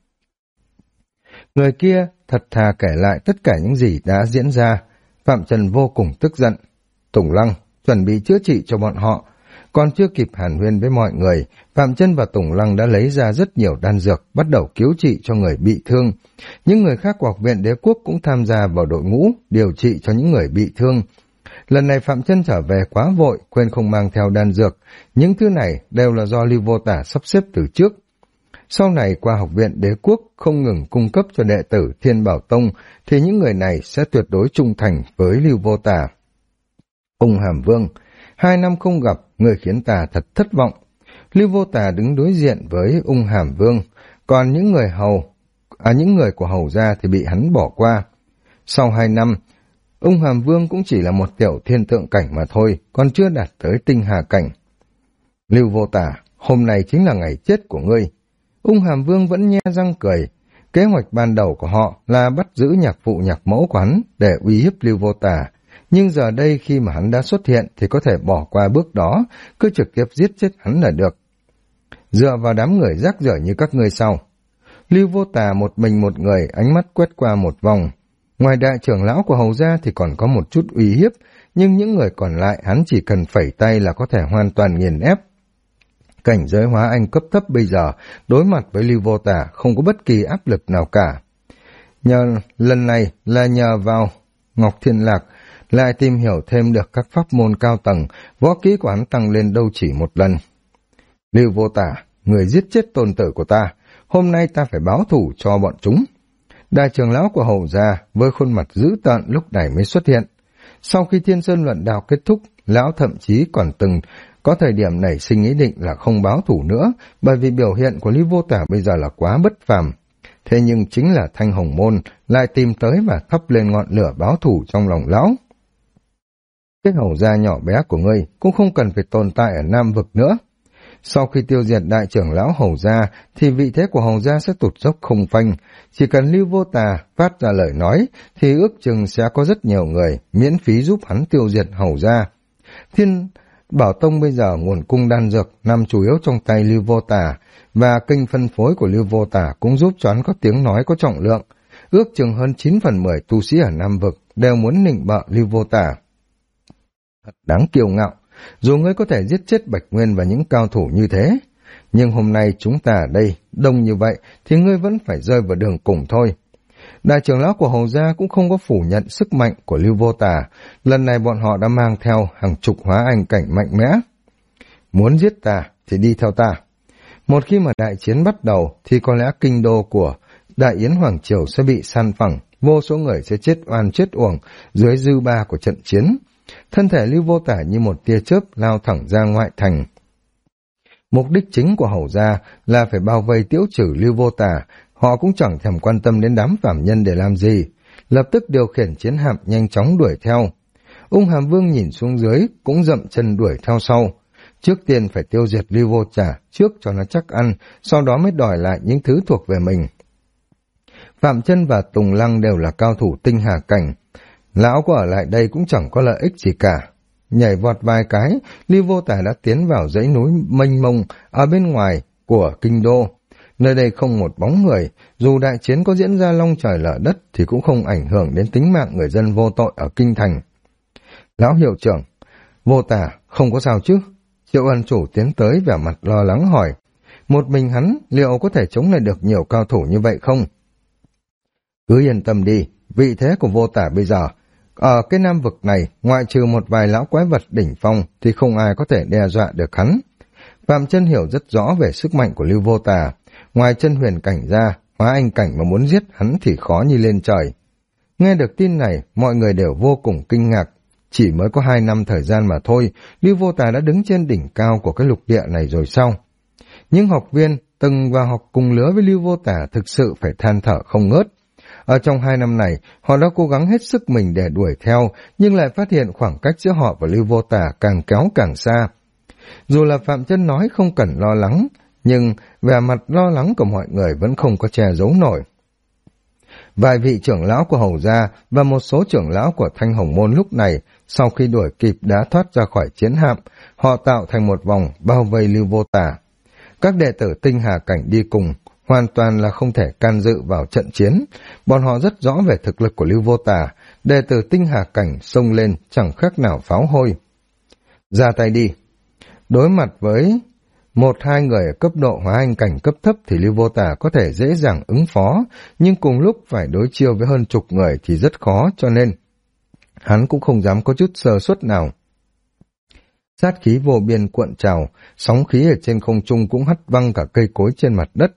Người kia thật thà kể lại tất cả những gì đã diễn ra. Phạm Chân vô cùng tức giận. Tùng Lăng, chuẩn bị chữa trị cho bọn họ. Còn chưa kịp hàn huyên với mọi người, Phạm Chân và Tùng Lăng đã lấy ra rất nhiều đan dược, bắt đầu cứu trị cho người bị thương. Những người khác của học viện Đế Quốc cũng tham gia vào đội ngũ, điều trị cho những người bị thương. Lần này Phạm Chân trở về quá vội, quên không mang theo đan dược. Những thứ này đều là do Lưu Vô Tả sắp xếp từ trước. Sau này qua học viện Đế Quốc không ngừng cung cấp cho đệ tử Thiên Bảo Tông, thì những người này sẽ tuyệt đối trung thành với Lưu Vô Tả. Ung Hàm Vương, 2 năm không gặp, người khiến ta thật thất vọng. Lưu Vô Tả đứng đối diện với Ung Hàm Vương, còn những người của hầu gia thì bị hắn bỏ qua. Sau 2 năm, Ung Hàm Vương cũng chỉ là một tiểu thiên tượng cảnh mà thôi, còn chưa đạt tới tinh hà cảnh. Lưu Vô Tả, hôm nay chính là ngày chết của ngươi. Ung Hàm Vương vẫn nhe răng cười. Kế hoạch ban đầu của họ là bắt giữ nhạc phụ nhạc mẫu của hắn để uy hiếp Lưu Vô Tả. Nhưng giờ đây khi mà hắn đã xuất hiện thì có thể bỏ qua bước đó, cứ trực tiếp giết chết hắn là được. Dựa vào đám người rác rưởi như các ngươi sau. Lưu Vô Tả một mình một người, ánh mắt quét qua một vòng. Ngoài đại trưởng lão của hầu gia thì còn có một chút uy hiếp, nhưng những người còn lại hắn chỉ cần phẩy tay là có thể hoàn toàn nghiền ép. Cảnh giới hóa anh cấp thấp bây giờ, đối mặt với Lưu Vô Tả không có bất kỳ áp lực nào cả. Lần này là nhờ vào Ngọc Thiên Lạc, lại tìm hiểu thêm được các pháp môn cao tầng, võ kỹ của hắn tăng lên đâu chỉ một lần. Lưu Vô Tả, người giết chết tôn tử của ta, hôm nay ta phải báo thù cho bọn chúng. Đại trưởng lão của hầu gia với khuôn mặt dữ tợn lúc này mới xuất hiện. Sau khi Thiên Sơn luận đạo kết thúc, lão thậm chí còn từng có thời điểm nảy sinh ý định là không báo thù nữa, bởi vì biểu hiện của Lưu Vô Tả bây giờ là quá bất phàm. Thế nhưng chính là Thanh Hồng Môn lại tìm tới và thắp lên ngọn lửa báo thù trong lòng lão. Cái hầu gia nhỏ bé của ngươi cũng không cần phải tồn tại ở Nam Vực nữa. Sau khi tiêu diệt đại trưởng lão hầu gia thì vị thế của hầu gia sẽ tụt dốc không phanh. Chỉ cần Lưu Vô Tả phát ra lời nói thì ước chừng sẽ có rất nhiều người miễn phí giúp hắn tiêu diệt hầu gia. Thiên Bảo Tông bây giờ nguồn cung đan dược nằm chủ yếu trong tay Lưu Vô Tả, và kênh phân phối của Lưu Vô Tả cũng giúp cho hắn có tiếng nói có trọng lượng. Ước chừng hơn 9/10 tu sĩ ở Nam Vực đều muốn nịnh bợ Lưu Vô Tả. Thật đáng kiêu ngạo, dù ngươi có thể giết chết Bạch Nguyên và những cao thủ như thế, nhưng hôm nay chúng ta ở đây đông như vậy thì ngươi vẫn phải rơi vào đường cùng thôi. Đại trưởng lão của hầu gia cũng không có phủ nhận sức mạnh của Lưu Vô Tả, lần này bọn họ đã mang theo hàng chục hóa anh cảnh mạnh mẽ. Muốn giết ta thì đi theo ta. Một khi mà đại chiến bắt đầu thì có lẽ kinh đô của Đại Yến Hoàng Triều sẽ bị san phẳng, vô số người sẽ chết oan chết uổng dưới dư ba của trận chiến. Thân thể Lưu Vô Tả như một tia chớp lao thẳng ra ngoại thành. Mục đích chính của hầu gia là phải bao vây tiễu trừ Lưu Vô Tả, họ cũng chẳng thèm quan tâm đến đám phàm nhân để làm gì, lập tức điều khiển chiến hạm nhanh chóng đuổi theo. Ung Hàm Vương nhìn xuống dưới cũng dậm chân đuổi theo sau. Trước tiên phải tiêu diệt Lưu Vô Tả trước cho nó chắc ăn, sau đó mới đòi lại những thứ thuộc về mình. Phạm Chân và Tùng Lăng đều là cao thủ tinh hà cảnh, lão có ở lại đây cũng chẳng có lợi ích gì cả. Nhảy vọt vài cái, Lưu Vô Tả đã tiến vào dãy núi mênh mông ở bên ngoài của kinh đô. Nơi đây không một bóng người, dù đại chiến có diễn ra long trời lở đất thì cũng không ảnh hưởng đến tính mạng người dân vô tội ở kinh thành. Lão hiệu trưởng, Vô Tả không có sao chứ? Triệu ân chủ tiến tới vẻ mặt lo lắng hỏi. Một mình hắn liệu có thể chống lại được nhiều cao thủ như vậy không? Cứ yên tâm đi, vị thế của Vô Tả bây giờ ở cái Nam Vực này, ngoại trừ một vài lão quái vật đỉnh phong thì không ai có thể đe dọa được hắn. Phạm Chân hiểu rất rõ về sức mạnh của Lưu Vô Tả, ngoài chân huyền cảnh ra, hóa anh cảnh mà muốn giết hắn thì khó như lên trời. Nghe được tin này, mọi người đều vô cùng kinh ngạc. Chỉ mới có 2 năm thời gian mà thôi, Lưu Vô Tả đã đứng trên đỉnh cao của cái lục địa này rồi sao? Những học viên từng vào học cùng lứa với Lưu Vô Tả thực sự phải than thở không ngớt. Ở trong 2 năm này, họ đã cố gắng hết sức mình để đuổi theo, nhưng lại phát hiện khoảng cách giữa họ và Lưu Vô Tả càng kéo càng xa. Dù là Phạm Chân nói không cần lo lắng nhưng vẻ mặt lo lắng của mọi người vẫn không có che giấu nổi. Vài vị trưởng lão của Hầu gia và một số trưởng lão của Thanh Hồng Môn lúc này, sau khi đuổi kịp đã thoát ra khỏi chiến hạm, họ tạo thành một vòng bao vây Lưu Vô Tà. Các đệ tử Tinh Hà Cảnh đi cùng, hoàn toàn là không thể can dự vào trận chiến. Bọn họ rất rõ về thực lực của Lưu Vô Tà, đệ tử Tinh Hà Cảnh xông lên chẳng khác nào pháo hôi. Ra tay đi. Đối mặt với một hai người ở cấp độ Hóa Anh Cảnh cấp thấp thì Lưu Vô Tà có thể dễ dàng ứng phó, nhưng cùng lúc phải đối chiêu với hơn chục người thì rất khó, cho nên hắn cũng không dám có chút sơ suất nào. Sát khí vô biên cuộn trào, sóng khí ở trên không trung cũng hất văng cả cây cối trên mặt đất.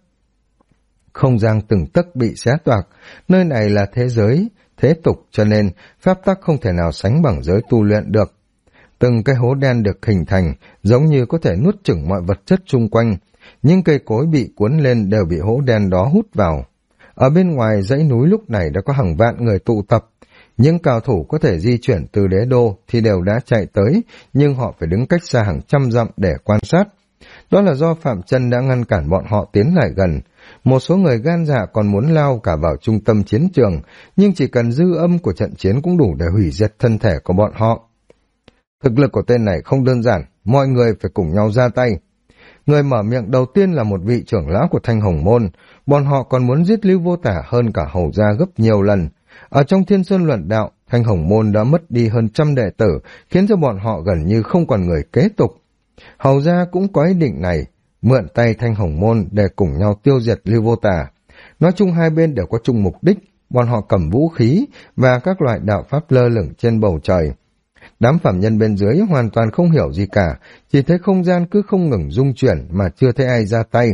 Không gian từng tấc bị xé toạc, nơi này là thế giới, thế tục cho nên pháp tắc không thể nào sánh bằng giới tu luyện được. Từng cái hố đen được hình thành, giống như có thể nuốt chửng mọi vật chất xung quanh, những cây cối bị cuốn lên đều bị hố đen đó hút vào. Ở bên ngoài dãy núi lúc này đã có hàng vạn người tụ tập, những cao thủ có thể di chuyển từ đế đô thì đều đã chạy tới, nhưng họ phải đứng cách xa hàng trăm dặm để quan sát. Đó là do Phạm Chân đã ngăn cản bọn họ tiến lại gần. Một số người gan dạ còn muốn lao cả vào trung tâm chiến trường, nhưng chỉ cần dư âm của trận chiến cũng đủ để hủy diệt thân thể của bọn họ. Thực lực của tên này không đơn giản, mọi người phải cùng nhau ra tay. Người mở miệng đầu tiên là một vị trưởng lão của Thanh Hồng Môn, bọn họ còn muốn giết Lưu Vô Tả hơn cả Hầu gia gấp nhiều lần. Ở trong Thiên Sơn Luận Đạo, Thanh Hồng Môn đã mất đi hơn trăm đệ tử, khiến cho bọn họ gần như không còn người kế tục. Hầu gia cũng có ý định này, mượn tay Thanh Hồng Môn để cùng nhau tiêu diệt Lưu Vô Tả. Nói chung hai bên đều có chung mục đích, bọn họ cầm vũ khí và các loại đạo pháp lơ lửng trên bầu trời. Đám phạm nhân bên dưới hoàn toàn không hiểu gì cả, chỉ thấy không gian cứ không ngừng rung chuyển mà chưa thấy ai ra tay.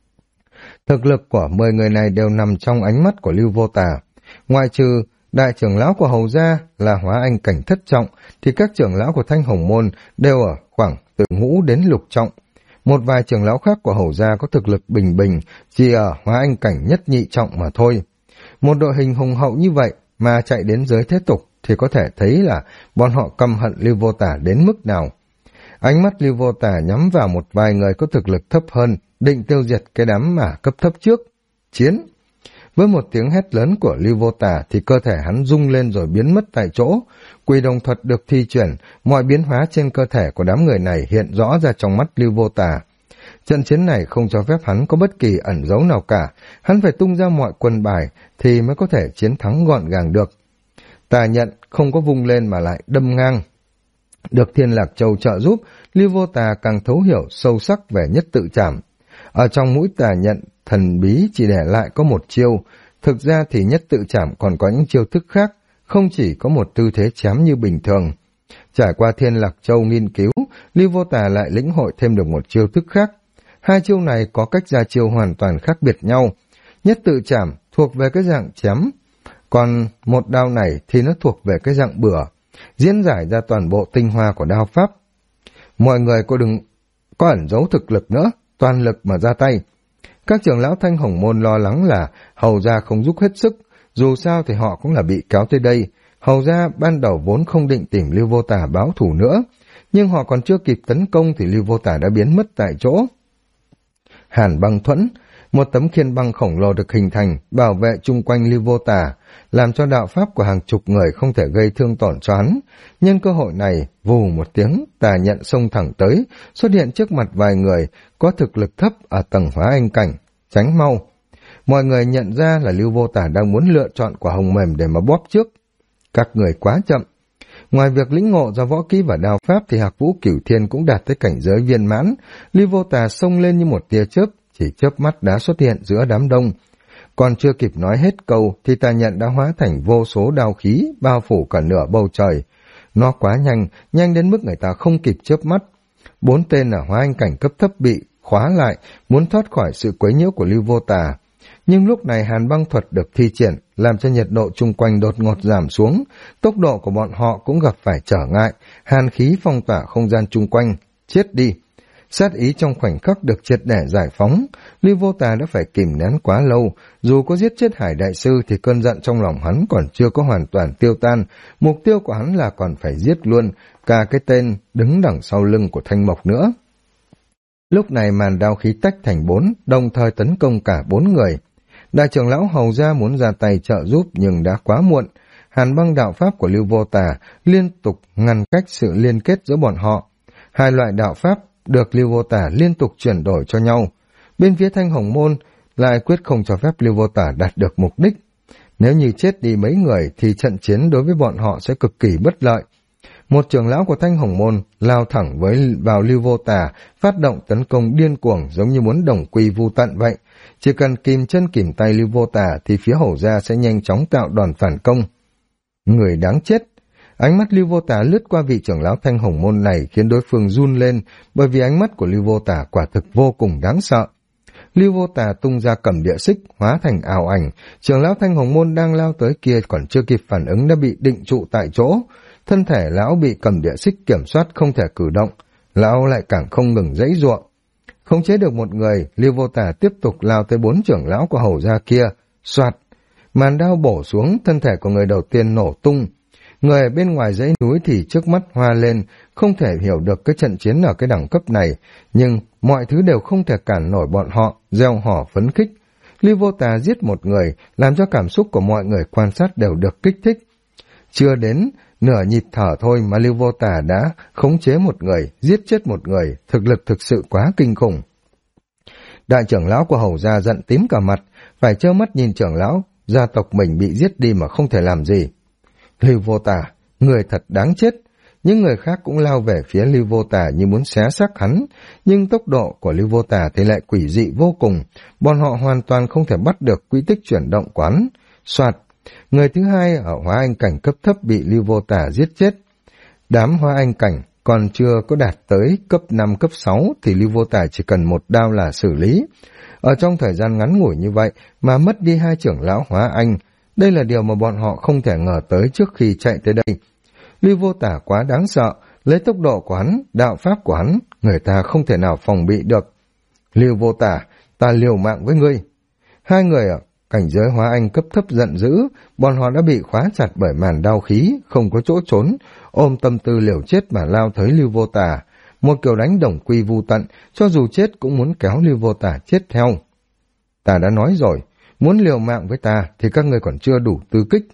Thực lực của 10 người này đều nằm trong ánh mắt của Lưu Vô Tả. Ngoại trừ đại trưởng lão của Hầu gia là Hóa Anh Cảnh thất trọng, thì các trưởng lão của Thanh Hồng Môn đều ở khoảng từ ngũ đến lục trọng. Một vài trưởng lão khác của Hầu gia có thực lực bình bình, chỉ ở Hóa Anh Cảnh nhất nhị trọng mà thôi. Một đội hình hùng hậu như vậy mà chạy đến giới thế tục thì có thể thấy là bọn họ căm hận Lưu Vô Tả đến mức nào. Ánh mắt Lưu Vô Tả nhắm vào một vài người có thực lực thấp hơn, định tiêu diệt cái đám mà cấp thấp trước. Chiến! Với một tiếng hét lớn của Lưu Vô Tả thì cơ thể hắn rung lên rồi biến mất tại chỗ. Quỷ đồng thuật được thi chuyển, mọi biến hóa trên cơ thể của đám người này hiện rõ ra trong mắt Lưu Vô Tả. Trận chiến này không cho phép hắn có bất kỳ ẩn dấu nào cả, hắn phải tung ra mọi quân bài thì mới có thể chiến thắng gọn gàng được. Tà nhận không có vung lên mà lại đâm ngang. Được Thiên Lạc Châu trợ giúp, Lưu Vô Tà càng thấu hiểu sâu sắc về nhất tự trảm. Ở trong mũi tà nhận, thần bí chỉ để lại có một chiêu, thực ra thì nhất tự trảm còn có những chiêu thức khác, không chỉ có một tư thế chém như bình thường. Trải qua Thiên Lạc Châu nghiên cứu, Lưu Vô Tà lại lĩnh hội thêm được một chiêu thức khác. Hai chiêu này có cách ra chiêu hoàn toàn khác biệt nhau. Nhất tự trảm thuộc về cái dạng chém, còn một đao này thì nó thuộc về cái dạng bửa, diễn giải ra toàn bộ tinh hoa của đao pháp. Mọi người đừng có ẩn giấu thực lực nữa, toàn lực mà ra tay. Các trưởng lão Thanh Hồng Môn lo lắng là Hầu gia không giúp hết sức, dù sao thì họ cũng là bị kéo tới đây. Hầu gia ban đầu vốn không định tìm Lưu Vô Tả báo thù nữa, nhưng họ còn chưa kịp tấn công thì Lưu Vô Tả đã biến mất tại chỗ. Hàn Băng Thuẫn, một tấm khiên băng khổng lồ được hình thành, bảo vệ chung quanh Lưu Vô Tả, làm cho đạo pháp của hàng chục người không thể gây thương tổn cho hắn. Nhân cơ hội này, vù một tiếng, tà nhận xông thẳng tới, xuất hiện trước mặt vài người có thực lực thấp ở tầng Hóa Anh Cảnh, tránh mau. Mọi người nhận ra là Lưu Vô Tả đang muốn lựa chọn quả hồng mềm để mà bóp trước. Các người quá chậm. Ngoài việc lĩnh ngộ ra võ kỹ và đao pháp thì Hạc Vũ Cửu Thiên cũng đạt tới cảnh giới viên mãn. Lưu Vô Tả xông lên như một tia chớp, chỉ chớp mắt đã xuất hiện giữa đám đông. Còn chưa kịp nói hết câu thì tà nhận đã hóa thành vô số đao khí bao phủ cả nửa bầu trời. Nó quá nhanh, nhanh đến mức người ta không kịp chớp mắt. 4 tên ở Hóa Anh Cảnh cấp thấp bị khóa lại, muốn thoát khỏi sự quấy nhiễu của Lưu Vô Tả. Nhưng lúc này Hàn Băng Thuật được thi triển, làm cho nhiệt độ chung quanh đột ngột giảm xuống, tốc độ của bọn họ cũng gặp phải trở ngại, hàn khí phong tỏa không gian chung quanh. Chết đi! Sát ý trong khoảnh khắc được triệt để giải phóng, Lưu Vô Tà đã phải kìm nén quá lâu, dù có giết chết Hải Đại Sư thì cơn giận trong lòng hắn còn chưa có hoàn toàn tiêu tan, mục tiêu của hắn là còn phải giết luôn cả cái tên đứng đằng sau lưng của Thanh Mộc nữa. Lúc này màn đao khí tách thành 4, đồng thời tấn công cả 4 người. Đại trưởng lão Hầu Gia muốn ra tay trợ giúp nhưng đã quá muộn. Hàn băng đạo pháp của Lưu Vô Tà liên tục ngăn cách sự liên kết giữa bọn họ. Hai loại đạo pháp được Lưu Vô Tà liên tục chuyển đổi cho nhau. Bên phía Thanh Hồng Môn lại quyết không cho phép Lưu Vô Tà đạt được mục đích. Nếu như chết đi mấy người thì trận chiến đối với bọn họ sẽ cực kỳ bất lợi. Một trưởng lão của Thanh Hồng Môn lao thẳng vào Lưu Vô Tà, phát động tấn công điên cuồng giống như muốn đồng quy vu tận vậy. Chỉ cần kìm chân kìm tay Lưu Vô Tà thì phía Hầu Gia sẽ nhanh chóng tạo đòn phản công. Người đáng chết! Ánh mắt Lưu Vô Tà lướt qua vị trưởng lão Thanh Hồng Môn này khiến đối phương run lên, bởi vì ánh mắt của Lưu Vô Tà quả thực vô cùng đáng sợ. Lưu Vô Tà tung ra cầm địa xích, hóa thành ảo ảnh, trưởng lão Thanh Hồng Môn đang lao tới kia còn chưa kịp phản ứng đã bị định trụ tại chỗ. Thân thể lão bị cầm địa xích kiểm soát không thể cử động, lão lại càng không ngừng giãy giụa. Không chế được một người, Lưu Vô Tà tiếp tục lao tới 4 trưởng lão của Hầu Gia kia, soạt, màn đao bổ xuống, thân thể của người đầu tiên nổ tung. Người ở bên ngoài dãy núi thì trước mắt hoa lên, không thể hiểu được cái trận chiến ở cái đẳng cấp này, nhưng mọi thứ đều không thể cản nổi bọn họ, reo hò phấn khích. Lưu Vô Tà giết một người, làm cho cảm xúc của mọi người quan sát đều được kích thích. Chưa đến nửa nhịp thở thôi mà Lưu Vô Tà đã khống chế một người, giết chết một người, thực lực thực sự quá kinh khủng. Đại trưởng lão của Hầu Gia giận tím cả mặt, phải trơ mắt nhìn trưởng lão, gia tộc mình bị giết đi mà không thể làm gì. Lưu Vô Tà, người thật đáng chết. Những người khác cũng lao về phía Lưu Vô Tà như muốn xé xác hắn, nhưng tốc độ của Lưu Vô Tà thì lại quỷ dị vô cùng, bọn họ hoàn toàn không thể bắt được quy tích chuyển động quán. Soạt, người thứ hai ở hóa anh cảnh cấp thấp bị Lưu Vô Tà giết chết. Đám hóa anh cảnh còn chưa có đạt tới cấp 5, cấp 6 thì Lưu Vô Tà chỉ cần một đao là xử lý. Ở trong thời gian ngắn ngủi như vậy mà mất đi 2 trưởng lão hóa anh, đây là điều mà bọn họ không thể ngờ tới trước khi chạy tới đây. Lưu Vô Tà quá đáng sợ, lấy tốc độ của hắn, đạo pháp của hắn, người ta không thể nào phòng bị được. Lưu Vô Tà, ta liều mạng với ngươi. 2 người ở cảnh giới hóa anh cấp thấp giận dữ, bọn họ đã bị khóa chặt bởi màn đao khí, không có chỗ trốn, ôm tâm tư liều chết mà lao tới Lưu Vô Tà. Một kiểu đánh đồng quy vu tận, cho dù chết cũng muốn kéo Lưu Vô Tà chết theo. Ta đã nói rồi, muốn liều mạng với ta thì các ngươi còn chưa đủ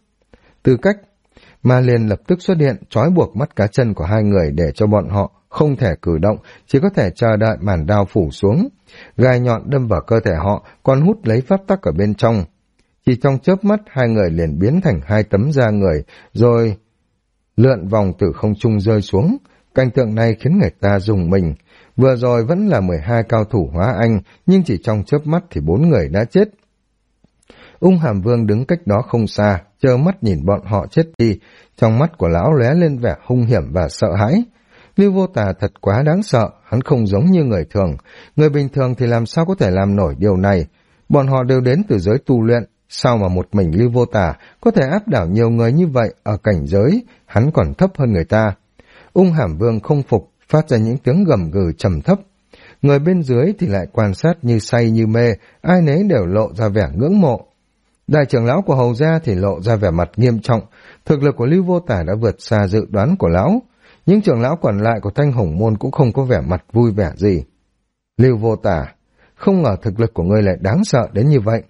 tư cách. Ma Liên lập tức xuất hiện, trói buộc mắt cá chân của 2 người để cho bọn họ không thể cử động, chỉ có thể chờ đợi màn đao phủ xuống. Gai nhọn đâm vào cơ thể họ, còn hút lấy pháp tắc ở bên trong. Chỉ trong chớp mắt 2 người liền biến thành 2 tấm da người, rồi lượn vòng từ không trung rơi xuống. Cảnh tượng này khiến người ta rùng mình. Vừa rồi vẫn là 12 cao thủ hóa anh, nhưng chỉ trong chớp mắt thì 4 người đã chết. Ung Hàm Vương đứng cách đó không xa, trơ mắt nhìn bọn họ chết đi, trong mắt của lão lóe lên vẻ hung hiểm và sợ hãi. Lưu Vô Tà thật quá đáng sợ, hắn không giống như người thường. Người bình thường thì làm sao có thể làm nổi điều này? Bọn họ đều đến từ giới tu luyện, sao mà một mình Lưu Vô Tà có thể áp đảo nhiều người như vậy ở cảnh giới, hắn còn thấp hơn người ta. Ung Hàm Vương không phục, phát ra những tiếng gầm gừ trầm thấp. Người bên dưới thì lại quan sát như say như mê, ai nấy đều lộ ra vẻ ngưỡng mộ. Đại trưởng lão của Hầu Gia thì lộ ra vẻ mặt nghiêm trọng, thực lực của Lưu Vô Tà đã vượt xa dự đoán của lão. Những trưởng lão còn lại của Thanh Hồng Môn cũng không có vẻ mặt vui vẻ gì. Lưu Vô Tà, không ngờ thực lực của ngươi lại đáng sợ đến như vậy.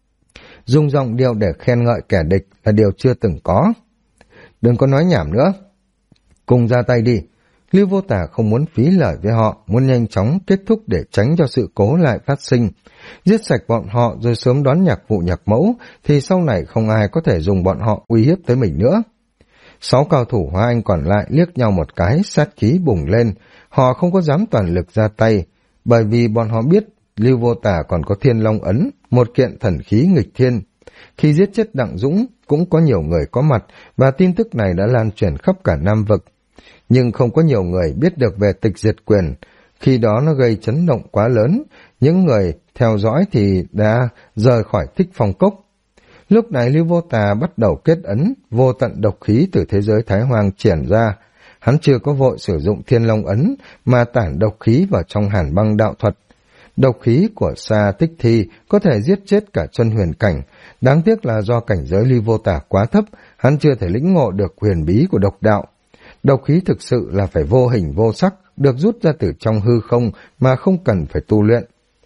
Dùng giọng điệu để khen ngợi kẻ địch là điều chưa từng có. Đừng có nói nhảm nữa. Cùng ra tay đi. Lưu Vô Tà không muốn phí lời với họ, muốn nhanh chóng kết thúc để tránh cho sự cố lại phát sinh. Giết sạch bọn họ rồi sớm đón nhạc vụ nhạc mẫu, thì sau này không ai có thể dùng bọn họ uy hiếp tới mình nữa. 6 cao thủ hóa anh còn lại liếc nhau một cái, sát khí bùng lên. Họ không có dám toàn lực ra tay, bởi vì bọn họ biết Lưu Vô Tà còn có Thiên Long Ấn, một kiện thần khí nghịch thiên. Khi giết chết Đặng Dũng, cũng có nhiều người có mặt, và tin tức này đã lan truyền khắp cả Nam Vực. Nhưng không có nhiều người biết được về tịch diệt quyền, khi đó nó gây chấn động quá lớn, những người theo dõi thì đã rời khỏi Thích Phong Cốc. Lúc này Lưu Vô Tà bắt đầu kết ấn, vô tận độc khí từ thế giới Thái Hoang triển ra. Hắn chưa có vội sử dụng Thiên Long Ấn, mà tản độc khí vào trong Hàn Băng đạo thuật. Độc khí của Sa Tích Thi có thể giết chết cả chân huyền cảnh, đáng tiếc là do cảnh giới Lưu Vô Tà quá thấp, hắn chưa thể lĩnh ngộ được huyền bí của độc đạo. Độc khí thực sự là phải vô hình vô sắc, được rút ra từ trong hư không mà không cần phải tu luyện.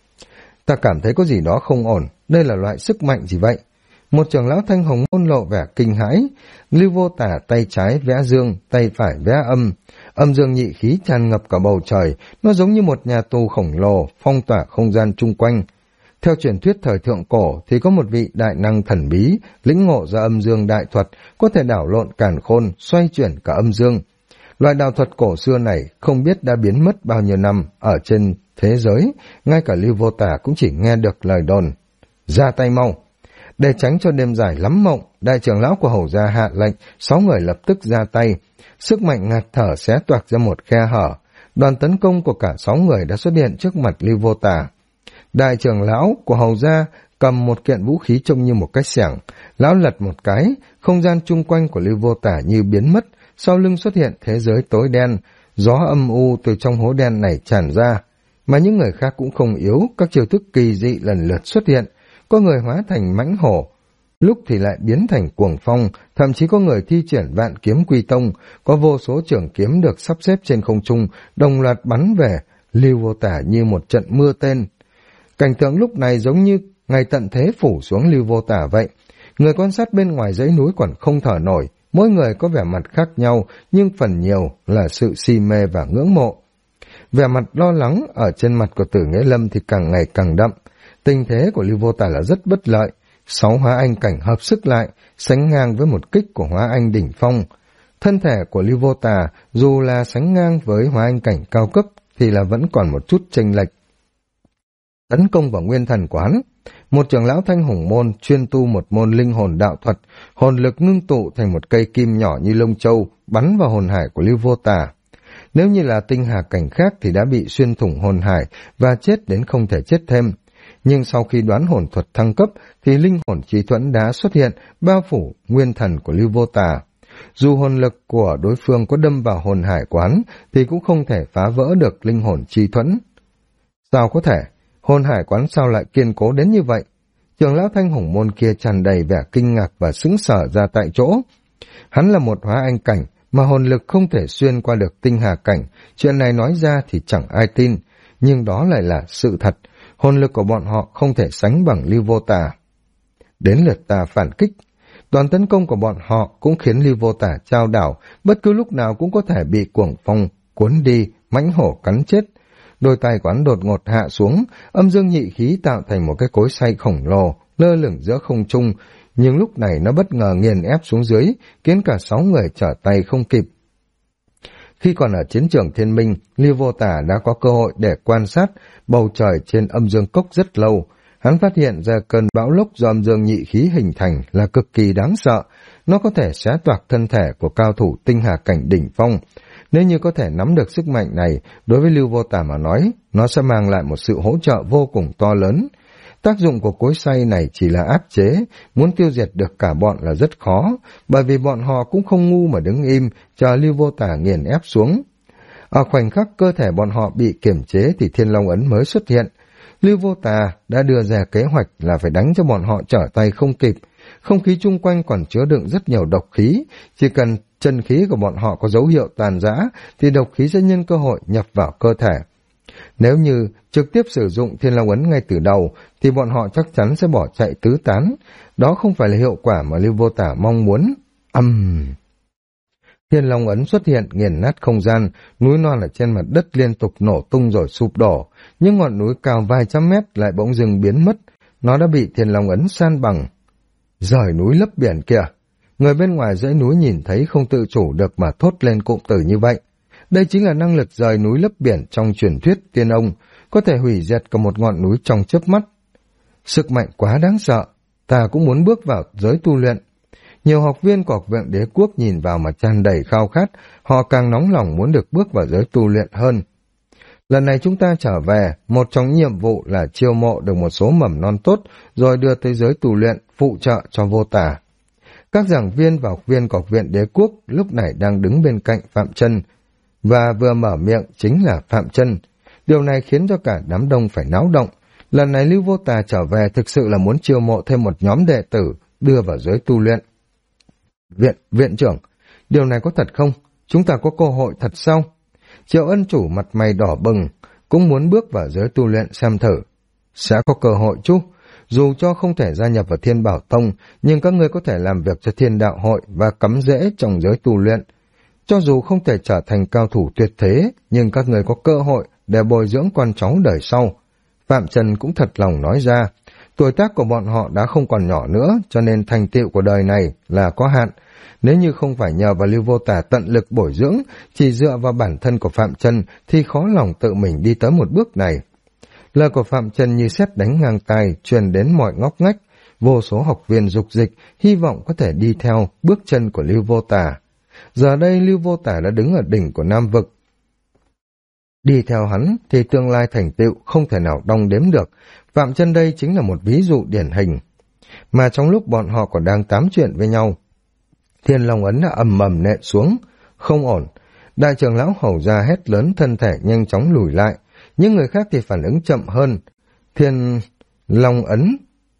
Ta cảm thấy có gì đó không ổn, đây là loại sức mạnh gì vậy? Một trưởng lão Thanh Hồng Môn lộ vẻ kinh hãi. Lưu Vô Tả tay trái vẽ dương, tay phải vẽ âm. Âm dương nhị khí tràn ngập cả bầu trời, nó giống như một nhà tù khổng lồ, phong tỏa không gian chung quanh. Theo truyền thuyết thời thượng cổ thì có một vị đại năng thần bí, lĩnh ngộ ra âm dương đại thuật, có thể đảo lộn càn khôn, xoay chuyển cả âm dương. Loại đạo thuật cổ xưa này không biết đã biến mất bao nhiêu năm ở trên thế giới, ngay cả Lưu Vô Tả cũng chỉ nghe được lời đồn. Ra tay mau! Để tránh cho đêm dài lắm mộng, đại trưởng lão của Hầu gia hạ lệnh, 6 người lập tức ra tay. Sức mạnh ngạt thở xé toạc ra một khe hở. Đoàn tấn công của cả 6 người đã xuất hiện trước mặt Lưu Vô Tả. Đại trưởng lão của Hầu gia cầm một kiện vũ khí trông như một cái xẻng. Lão lật một cái, không gian chung quanh của Lưu Vô Tả như biến mất, sau lưng xuất hiện thế giới tối đen. Gió âm u từ trong hố đen này tràn ra. Mà những người khác cũng không yếu, các chiêu thức kỳ dị lần lượt xuất hiện. Có người hóa thành mãnh hổ, lúc thì lại biến thành cuồng phong, thậm chí có người thi triển vạn kiếm quy tông, có vô số trường kiếm được sắp xếp trên không trung, đồng loạt bắn về Lưu Vô Tả như một trận mưa tên. Cảnh tượng lúc này giống như ngày tận thế phủ xuống Lưu Vô Tả vậy. Người quan sát bên ngoài dãy núi còn không thở nổi, mỗi người có vẻ mặt khác nhau, nhưng phần nhiều là sự si mê và ngưỡng mộ. Vẻ mặt lo lắng ở trên mặt của Tử Nghĩa Lâm thì càng ngày càng đậm. Tình thế của Lưu Vô Tả là rất bất lợi. 6 hóa anh cảnh hợp sức lại, sánh ngang với một kích của hóa anh đỉnh phong. Thân thể của Lưu Vô Tả dù là sánh ngang với hóa anh cảnh cao cấp thì là vẫn còn một chút chênh lệch. Tấn công vào nguyên thần của hắn. Một trưởng lão Thanh Hồng Môn chuyên tu một môn linh hồn đạo thuật, hồn lực ngưng tụ thành một cây kim nhỏ như lông châu, bắn vào hồn hải của Lưu Vô Tả. Nếu như là tinh hà cảnh khác thì đã bị xuyên thủng hồn hải và chết đến không thể chết thêm. Nhưng sau khi đoán hồn thuật thăng cấp thì linh hồn chi thuẫn đã xuất hiện, bao phủ nguyên thần của Lưu Vô Tả. Dù hồn lực của đối phương có đâm vào hồn hải của hắn thì cũng không thể phá vỡ được linh hồn chi thuẫn. Sao có thể? Hồn hải quán sao lại kiên cố đến như vậy? Trưởng lão Thanh Hồng Môn kia tràn đầy vẻ kinh ngạc và sững sờ ra tại chỗ. Hắn là một hóa anh cảnh mà hồn lực không thể xuyên qua được tinh hà cảnh. Chuyện này nói ra thì chẳng ai tin, nhưng đó lại là sự thật. Hồn lực của bọn họ không thể sánh bằng Lưu Vô Tả. Đến lượt ta phản kích. Đoàn tấn công của bọn họ cũng khiến Lưu Vô Tả chao đảo, bất cứ lúc nào cũng có thể bị cuồng phong cuốn đi, mãnh hổ cắn chết. Đôi tay của hắn đột ngột hạ xuống, âm dương nhị khí tạo thành một cái cối xay khổng lồ, lơ lửng giữa không trung, nhưng lúc này nó bất ngờ nghiền ép xuống dưới, khiến cả 6 người trở tay không kịp. Khi còn ở chiến trường Thiên Minh, Lưu Vô Tả đã có cơ hội để quan sát bầu trời trên âm dương cốc rất lâu. Hắn phát hiện ra cơn bão lốc do âm dương nhị khí hình thành là cực kỳ đáng sợ. Nó có thể xé toạc thân thể của cao thủ tinh hà cảnh đỉnh phong. Nếu như có thể nắm được sức mạnh này, đối với Lưu Vô Tả mà nói, nó sẽ mang lại một sự hỗ trợ vô cùng to lớn. Tác dụng của cối xay này chỉ là áp chế, muốn tiêu diệt được cả bọn là rất khó, bởi vì bọn họ cũng không ngu mà đứng im, chờ Lưu Vô Tả nghiền ép xuống. Ở khoảnh khắc cơ thể bọn họ bị kiềm chế thì Thiên Long Ấn mới xuất hiện. Lưu Vô Tả đã đưa ra kế hoạch là phải đánh cho bọn họ trở tay không kịp. Không khí chung quanh còn chứa đựng rất nhiều độc khí, chỉ cần chân khí của bọn họ có dấu hiệu tàn rã thì độc khí sẽ nhân cơ hội nhập vào cơ thể. Nếu như trực tiếp sử dụng Thiên Long Ấn ngay từ đầu thì bọn họ chắc chắn sẽ bỏ chạy tứ tán. Đó không phải là hiệu quả mà Lưu Vô Tả mong muốn. Thiên Long Ấn xuất hiện nghiền nát không gian, núi non ở trên mặt đất liên tục nổ tung rồi sụp đổ. Những ngọn núi cao vài trăm mét lại bỗng dưng biến mất. Nó đã bị Thiên Long Ấn san bằng. Rời núi lấp biển kìa! Người bên ngoài dãy núi nhìn thấy không tự chủ được mà thốt lên cụm từ như vậy. Đây chính là năng lực rời núi lấp biển trong truyền thuyết tiên ông, có thể hủy diệt cả một ngọn núi trong chớp mắt. Sức mạnh quá đáng sợ, ta cũng muốn bước vào giới tu luyện. Nhiều học viên của Học viện Đế Quốc nhìn vào mà tràn đầy khao khát, họ càng nóng lòng muốn được bước vào giới tu luyện hơn. Lần này chúng ta trở về, một trong nhiệm vụ là chiêu mộ được một số mầm non tốt, rồi đưa tới giới tu luyện, phụ trợ cho Vô Tả. Các giảng viên và học viên của Học viện Đế Quốc lúc này đang đứng bên cạnh Phạm Chân, và vừa mở miệng chính là Phạm Chân. Điều này khiến cho cả đám đông phải náo động. Lần này Lưu Vô Tả trở về thực sự là muốn chiêu mộ thêm một nhóm đệ tử đưa vào giới tu luyện. Viện trưởng, điều này có thật không? Chúng ta có cơ hội thật sao? Triệu ân chủ mặt mày đỏ bừng, cũng muốn bước vào giới tu luyện xem thử. Sẽ có cơ hội chứ, dù cho không thể gia nhập vào Thiên Bảo Tông, nhưng các ngươi có thể làm việc cho Thiên Đạo Hội và cắm rễ trong giới tu luyện. Cho dù không thể trở thành cao thủ tuyệt thế, nhưng các ngươi có cơ hội để bồi dưỡng con cháu đời sau. Phạm Trần cũng thật lòng nói ra, tuổi tác của bọn họ đã không còn nhỏ nữa, cho nên thành tựu của đời này là có hạn. Nếu như không phải nhờ vào Lưu Vô Tà tận lực bồi dưỡng, chỉ dựa vào bản thân của Phạm Trần thì khó lòng tự mình đi tới một bước này. Lời của Phạm Trần như sét đánh ngang tai, truyền đến mọi ngóc ngách, vô số học viên dục dịch, hy vọng có thể đi theo bước chân của Lưu Vô Tà. Giờ đây Lưu Vô Tà đã đứng ở đỉnh của Nam Vực. Đi theo hắn thì tương lai thành tựu không thể nào đong đếm được. Phạm Trần đây chính là một ví dụ điển hình. Mà trong lúc bọn họ còn đang tám chuyện với nhau, Thiên Long ấn đã ầm ầm nện xuống. Không ổn. Đại trưởng lão Hầu Gia hét lớn, thân thể nhanh chóng lùi lại. Những người khác thì phản ứng chậm hơn. Thiên Long ấn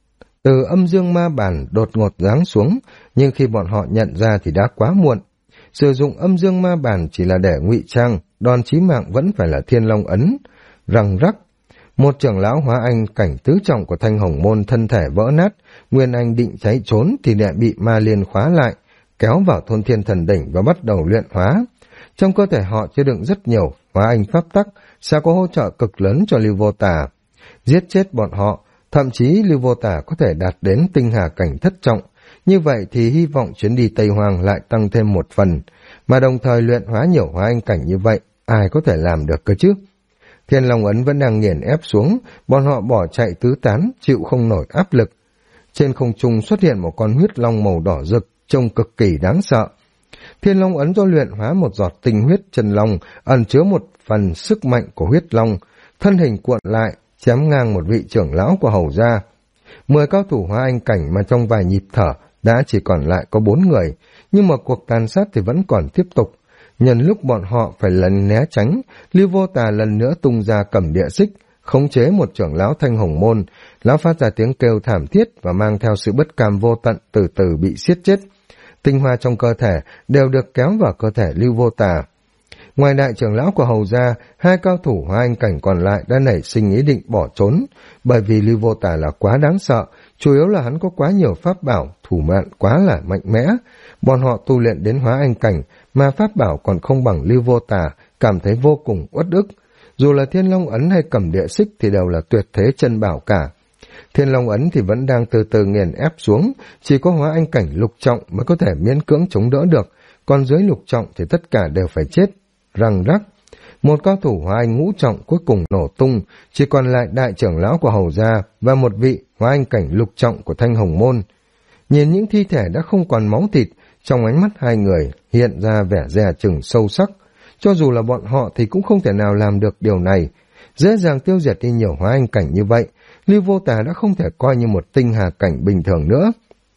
từ âm dương ma bản đột ngột giáng xuống, nhưng khi bọn họ nhận ra thì đã quá muộn. Sử dụng âm dương ma bản chỉ là để ngụy trang, đòn chí mạng vẫn phải là Thiên Long ấn. Răng rắc, một trưởng lão hóa anh cảnh tứ trọng của Thanh Hồng Môn thân thể vỡ nát. Nguyên Anh định cháy trốn thì lại bị ma liên khóa lại, kéo vào thôn Thiên Thần Đỉnh và bắt đầu luyện hóa. Trong cơ thể họ chứa đựng rất nhiều hóa anh pháp tắc, sẽ có hỗ trợ cực lớn cho Lưu Vô Tà. Giết chết bọn họ, thậm chí Lưu Vô Tà có thể đạt đến tinh hà cảnh thất trọng. Như vậy thì hy vọng chuyến đi Tây Hoang lại tăng thêm một phần, mà đồng thời luyện hóa nhiều hóa anh cảnh như vậy, ai có thể làm được cơ chứ? Thiên Long ấn vẫn đang nghiền ép xuống, bọn họ bỏ chạy tứ tán, chịu không nổi áp lực. Trên không trung xuất hiện một con huyết long màu đỏ rực, trông cực kỳ đáng sợ. Thiên Long ấn do luyện hóa một giọt tinh huyết chân long, ẩn chứa một phần sức mạnh của huyết long, thân hình cuộn lại, chém ngang một vị trưởng lão của Hầu Gia. 10 cao thủ hóa anh cảnh mà trong vài nhịp thở đã chỉ còn lại có 4 người, nhưng mà cuộc tàn sát thì vẫn còn tiếp tục. Nhân lúc bọn họ phải lần né tránh, Lưu Vô Tà lần nữa tung ra cầm địa xích, khống chế một trưởng lão Thanh Hồng Môn. Lão phát ra tiếng kêu thảm thiết và mang theo sự bất cam vô tận, từ từ bị siết chết. Tinh hoa trong cơ thể đều được kéo vào cơ thể Lưu Vô Tà. Ngoài đại trưởng lão của Hầu Gia, 2 cao thủ hóa anh cảnh còn lại đã nảy sinh ý định bỏ trốn, bởi vì Lưu Vô Tà là quá đáng sợ, chủ yếu là hắn có quá nhiều pháp bảo, thủ đoạn quá là mạnh mẽ. Bọn họ tu luyện đến hóa anh cảnh, mà pháp bảo còn không bằng Lưu Vô Tà, cảm thấy vô cùng uất ức. Dù là Thiên Long ấn hay cầm địa xích thì đều là tuyệt thế chân bảo cả. Thiên Long ấn thì vẫn đang từ từ nghiền ép xuống, chỉ có hóa anh cảnh lục trọng mới có thể miễn cưỡng chống đỡ được, còn dưới lục trọng thì tất cả đều phải chết. Răng rắc, một cao thủ hóa anh ngũ trọng cuối cùng nổ tung, chỉ còn lại đại trưởng lão của Hầu Gia và một vị hóa anh cảnh lục trọng của Thanh Hồng Môn. Nhìn những thi thể đã không còn máu thịt, trong ánh mắt hai người hiện ra vẻ dè chừng sâu sắc. Cho dù là bọn họ thì cũng không thể nào làm được điều này. Dễ dàng tiêu diệt đi nhiều hóa anh cảnh như vậy, Lưu Vô Tà đã không thể coi như một tinh hà cảnh bình thường nữa.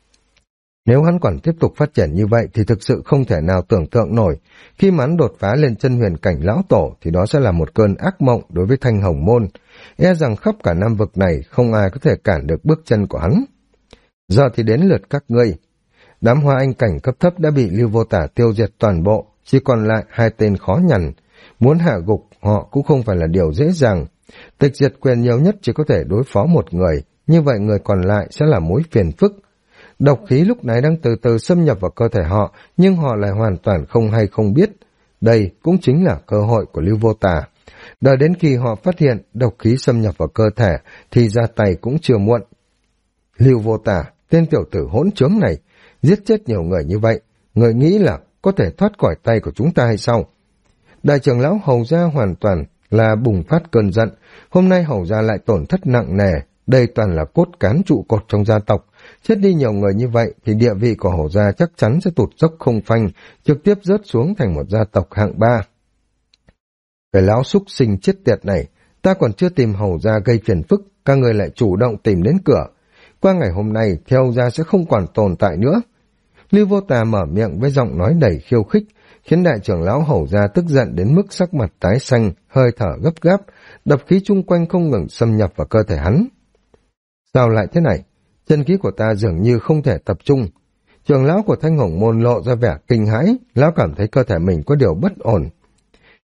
Nếu hắn còn tiếp tục phát triển như vậy thì thực sự không thể nào tưởng tượng nổi. Khi mà hắn đột phá lên chân huyền cảnh lão tổ thì đó sẽ là một cơn ác mộng đối với Thanh Hồng Môn. E rằng khắp cả Nam Vực này không ai có thể cản được bước chân của hắn. Giờ thì đến lượt các ngươi. Đám hóa anh cảnh cấp thấp đã bị Lưu Vô Tà tiêu diệt toàn bộ, chỉ còn lại 2 tên khó nhằn. Muốn hạ gục họ cũng không phải là điều dễ dàng. Tịch diệt quyền nhiều nhất chỉ có thể đối phó một người, như vậy người còn lại sẽ là mối phiền phức. Độc khí lúc này đang từ từ xâm nhập vào cơ thể họ, nhưng họ lại hoàn toàn không hay không biết. Đây cũng chính là cơ hội của Lưu Vô Tà. Đợi đến khi họ phát hiện độc khí xâm nhập vào cơ thể thì ra tay cũng chưa muộn. Lưu Vô Tà, tên tiểu tử hỗn trướng này, giết chết nhiều người như vậy, người nghĩ là có thể thoát khỏi tay của chúng ta hay sao? Đại trưởng lão Hầu Gia hoàn toàn là bùng phát cơn giận. Hôm nay Hầu Gia lại tổn thất nặng nề, đây toàn là cốt cán trụ cột trong gia tộc. Chết đi nhiều người như vậy thì địa vị của Hầu Gia chắc chắn sẽ tụt dốc không phanh, trực tiếp rớt xuống thành một gia tộc hạng 3. Cái lão súc sinh chết tiệt này, ta còn chưa tìm Hầu Gia gây phiền phức, các người lại chủ động tìm đến cửa. Qua ngày hôm nay thì Hầu Gia sẽ không còn tồn tại nữa. Lưu Vô Tà mở miệng với giọng nói đầy khiêu khích, khiến đại trưởng lão Hầu Gia tức giận đến mức sắc mặt tái xanh, hơi thở gấp gáp, độc khí chung quanh không ngừng xâm nhập vào cơ thể hắn. Sao lại thế này? Chân khí của ta dường như không thể tập trung. Trưởng lão của Thanh Hồng Môn lộ ra vẻ kinh hãi, lão cảm thấy cơ thể mình có điều bất ổn.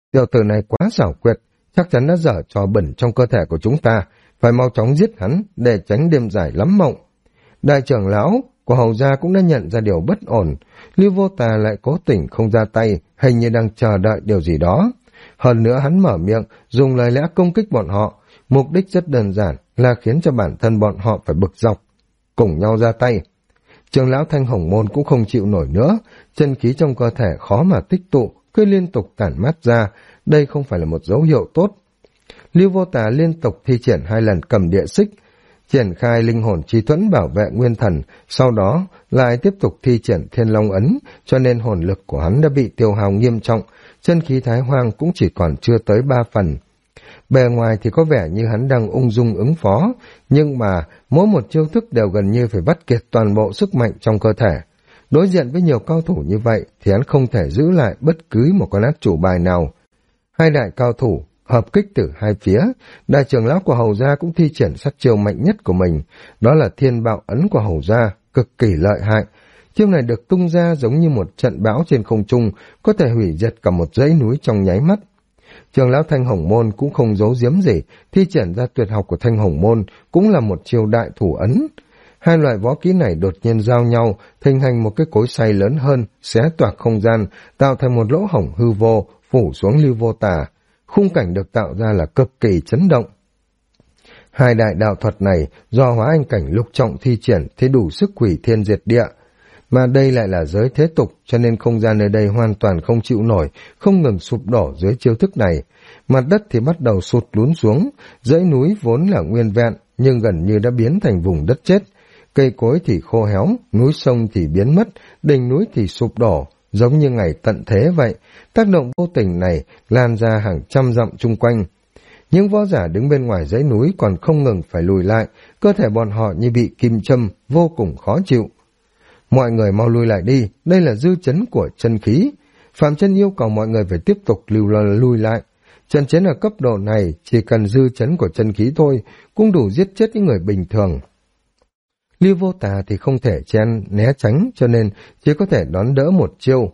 Tiểu tử này quá xảo quyệt, chắc chắn đã dở trò bẩn trong cơ thể của chúng ta, phải mau chóng giết hắn để tránh đêm dài lắm mộng. Đại trưởng lão của Hầu gia cũng đã nhận ra điều bất ổn, Lưu Vô Tà lại cố tình không ra tay, hình như đang chờ đợi điều gì đó. Hơn nữa hắn mở miệng, dùng lời lẽ công kích bọn họ, mục đích rất đơn giản là khiến cho bản thân bọn họ phải bực dọc, cùng nhau ra tay. Trưởng lão Thanh Hồng Môn cũng không chịu nổi nữa, chân khí trong cơ thể khó mà tích tụ, cứ liên tục tản mát ra, đây không phải là một dấu hiệu tốt. Lưu Vô Tà liên tục thi triển 2 lần cầm địa xích, triển khai linh hồn chi thuẫn bảo vệ nguyên thần, sau đó lại tiếp tục thi triển Thiên Long ấn, cho nên hồn lực của hắn đã bị tiêu hao nghiêm trọng, chân khí Thái Hoang cũng chỉ còn chưa tới 3 phần. Bề ngoài thì có vẻ như hắn đang ung dung ứng phó, nhưng mà mỗi một chiêu thức đều gần như phải vắt kiệt toàn bộ sức mạnh trong cơ thể. Đối diện với nhiều cao thủ như vậy thì hắn không thể giữ lại bất cứ một con át chủ bài nào. 2 đại cao thủ hợp kích từ 2 phía, đại trưởng lão của Hầu gia cũng thi triển sát chiêu mạnh nhất của mình, đó là Thiên Bạo ấn của Hầu gia, cực kỳ lợi hại. Chiêu này được tung ra giống như một trận bão trên không trung, có thể hủy diệt cả một dãy núi trong nháy mắt. Trưởng lão Thanh Hồng Môn cũng không giấu giếm gì, thi triển ra tuyệt học của Thanh Hồng Môn cũng là một chiêu đại thủ ấn. 2 loại võ kỹ này đột nhiên giao nhau, hình thành một cái cối xay lớn hơn, xé toạc không gian, tạo thành một lỗ hổng hư vô, phủ xuống Lưu Vô Tà. Khung cảnh được tạo ra là cực kỳ chấn động. 2 đại đạo thuật này do hóa anh cảnh lục trọng thi triển thì đủ sức hủy thiên diệt địa. Mà đây lại là giới thế tục, cho nên không gian nơi đây hoàn toàn không chịu nổi, không ngừng sụp đổ dưới chiêu thức này. Mặt đất thì bắt đầu sụt lún xuống, dãy núi vốn là nguyên vẹn, nhưng gần như đã biến thành vùng đất chết. Cây cối thì khô héo, núi sông thì biến mất, đỉnh núi thì sụp đổ, giống như ngày tận thế vậy. Tác động vô tình này lan ra hàng trăm dặm chung quanh. Những võ giả đứng bên ngoài dãy núi còn không ngừng phải lùi lại, cơ thể bọn họ như bị kim châm, vô cùng khó chịu. Mọi người mau lui lại đi, đây là dư chấn của chân khí. Phạm Chân yêu cầu mọi người phải tiếp tục lùi lại. Trận chiến ở cấp độ này chỉ cần dư chấn của chân khí thôi, cũng đủ giết chết những người bình thường. Lưu Vô Tà thì không thể né tránh, cho nên chỉ có thể đón đỡ một chiêu.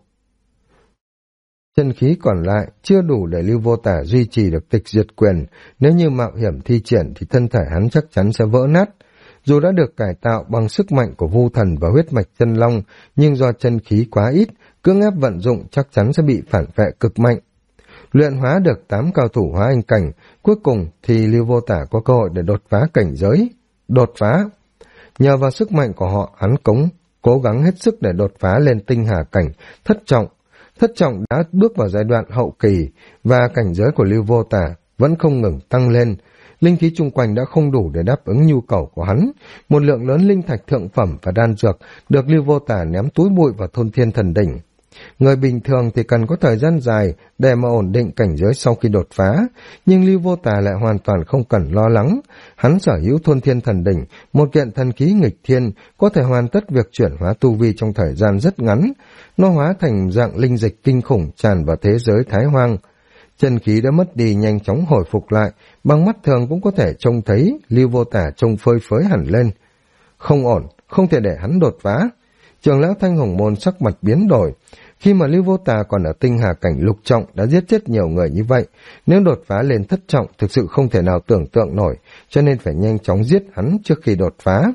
Chân khí còn lại chưa đủ để Lưu Vô Tà duy trì được tịch diệt quyền, nếu như mạo hiểm thi triển thì thân thể hắn chắc chắn sẽ vỡ nát. Dù đã được cải tạo bằng sức mạnh của vu thần và huyết mạch chân long, nhưng do chân khí quá ít, cưỡng ép vận dụng chắc chắn sẽ bị phản vệ cực mạnh. Luyện hóa được 8 cao thủ hóa anh cảnh, cuối cùng thì Lưu Vô Tà có cơ hội để đột phá cảnh giới. Đột phá! Nhờ vào sức mạnh của họ, hắn cố gắng hết sức để đột phá lên tinh hà cảnh, thất trọng. Thất trọng đã bước vào giai đoạn hậu kỳ, và cảnh giới của Lưu Vô Tà vẫn không ngừng tăng lên. Linh khí chung quanh đã không đủ để đáp ứng nhu cầu của hắn. Một lượng lớn linh thạch thượng phẩm và đan dược được Lưu Vô Tà ném túi bụi vào thôn thiên thần đỉnh. Người bình thường thì cần có thời gian dài để mà ổn định cảnh giới sau khi đột phá, nhưng Lưu Vô Tà lại hoàn toàn không cần lo lắng. Hắn sở hữu thôn thiên thần đỉnh, một kiện thần khí nghịch thiên, có thể hoàn tất việc chuyển hóa tu vi trong thời gian rất ngắn. Nó hóa thành dạng linh dịch kinh khủng tràn vào thế giới Thái Hoang. Chân khí đã mất đi nhanh chóng hồi phục lại, bằng mắt thường cũng có thể trông thấy Lưu Vô Tà trông phơi phới hẳn lên. Không ổn, không thể để hắn đột phá. Trưởng lão Thanh Hồng Môn sắc mặt biến đổi. Khi mà Lưu Vô Tà còn ở tinh hà cảnh lục trọng đã giết chết nhiều người như vậy, nếu đột phá lên thất trọng thực sự không thể nào tưởng tượng nổi, cho nên phải nhanh chóng giết hắn trước khi đột phá.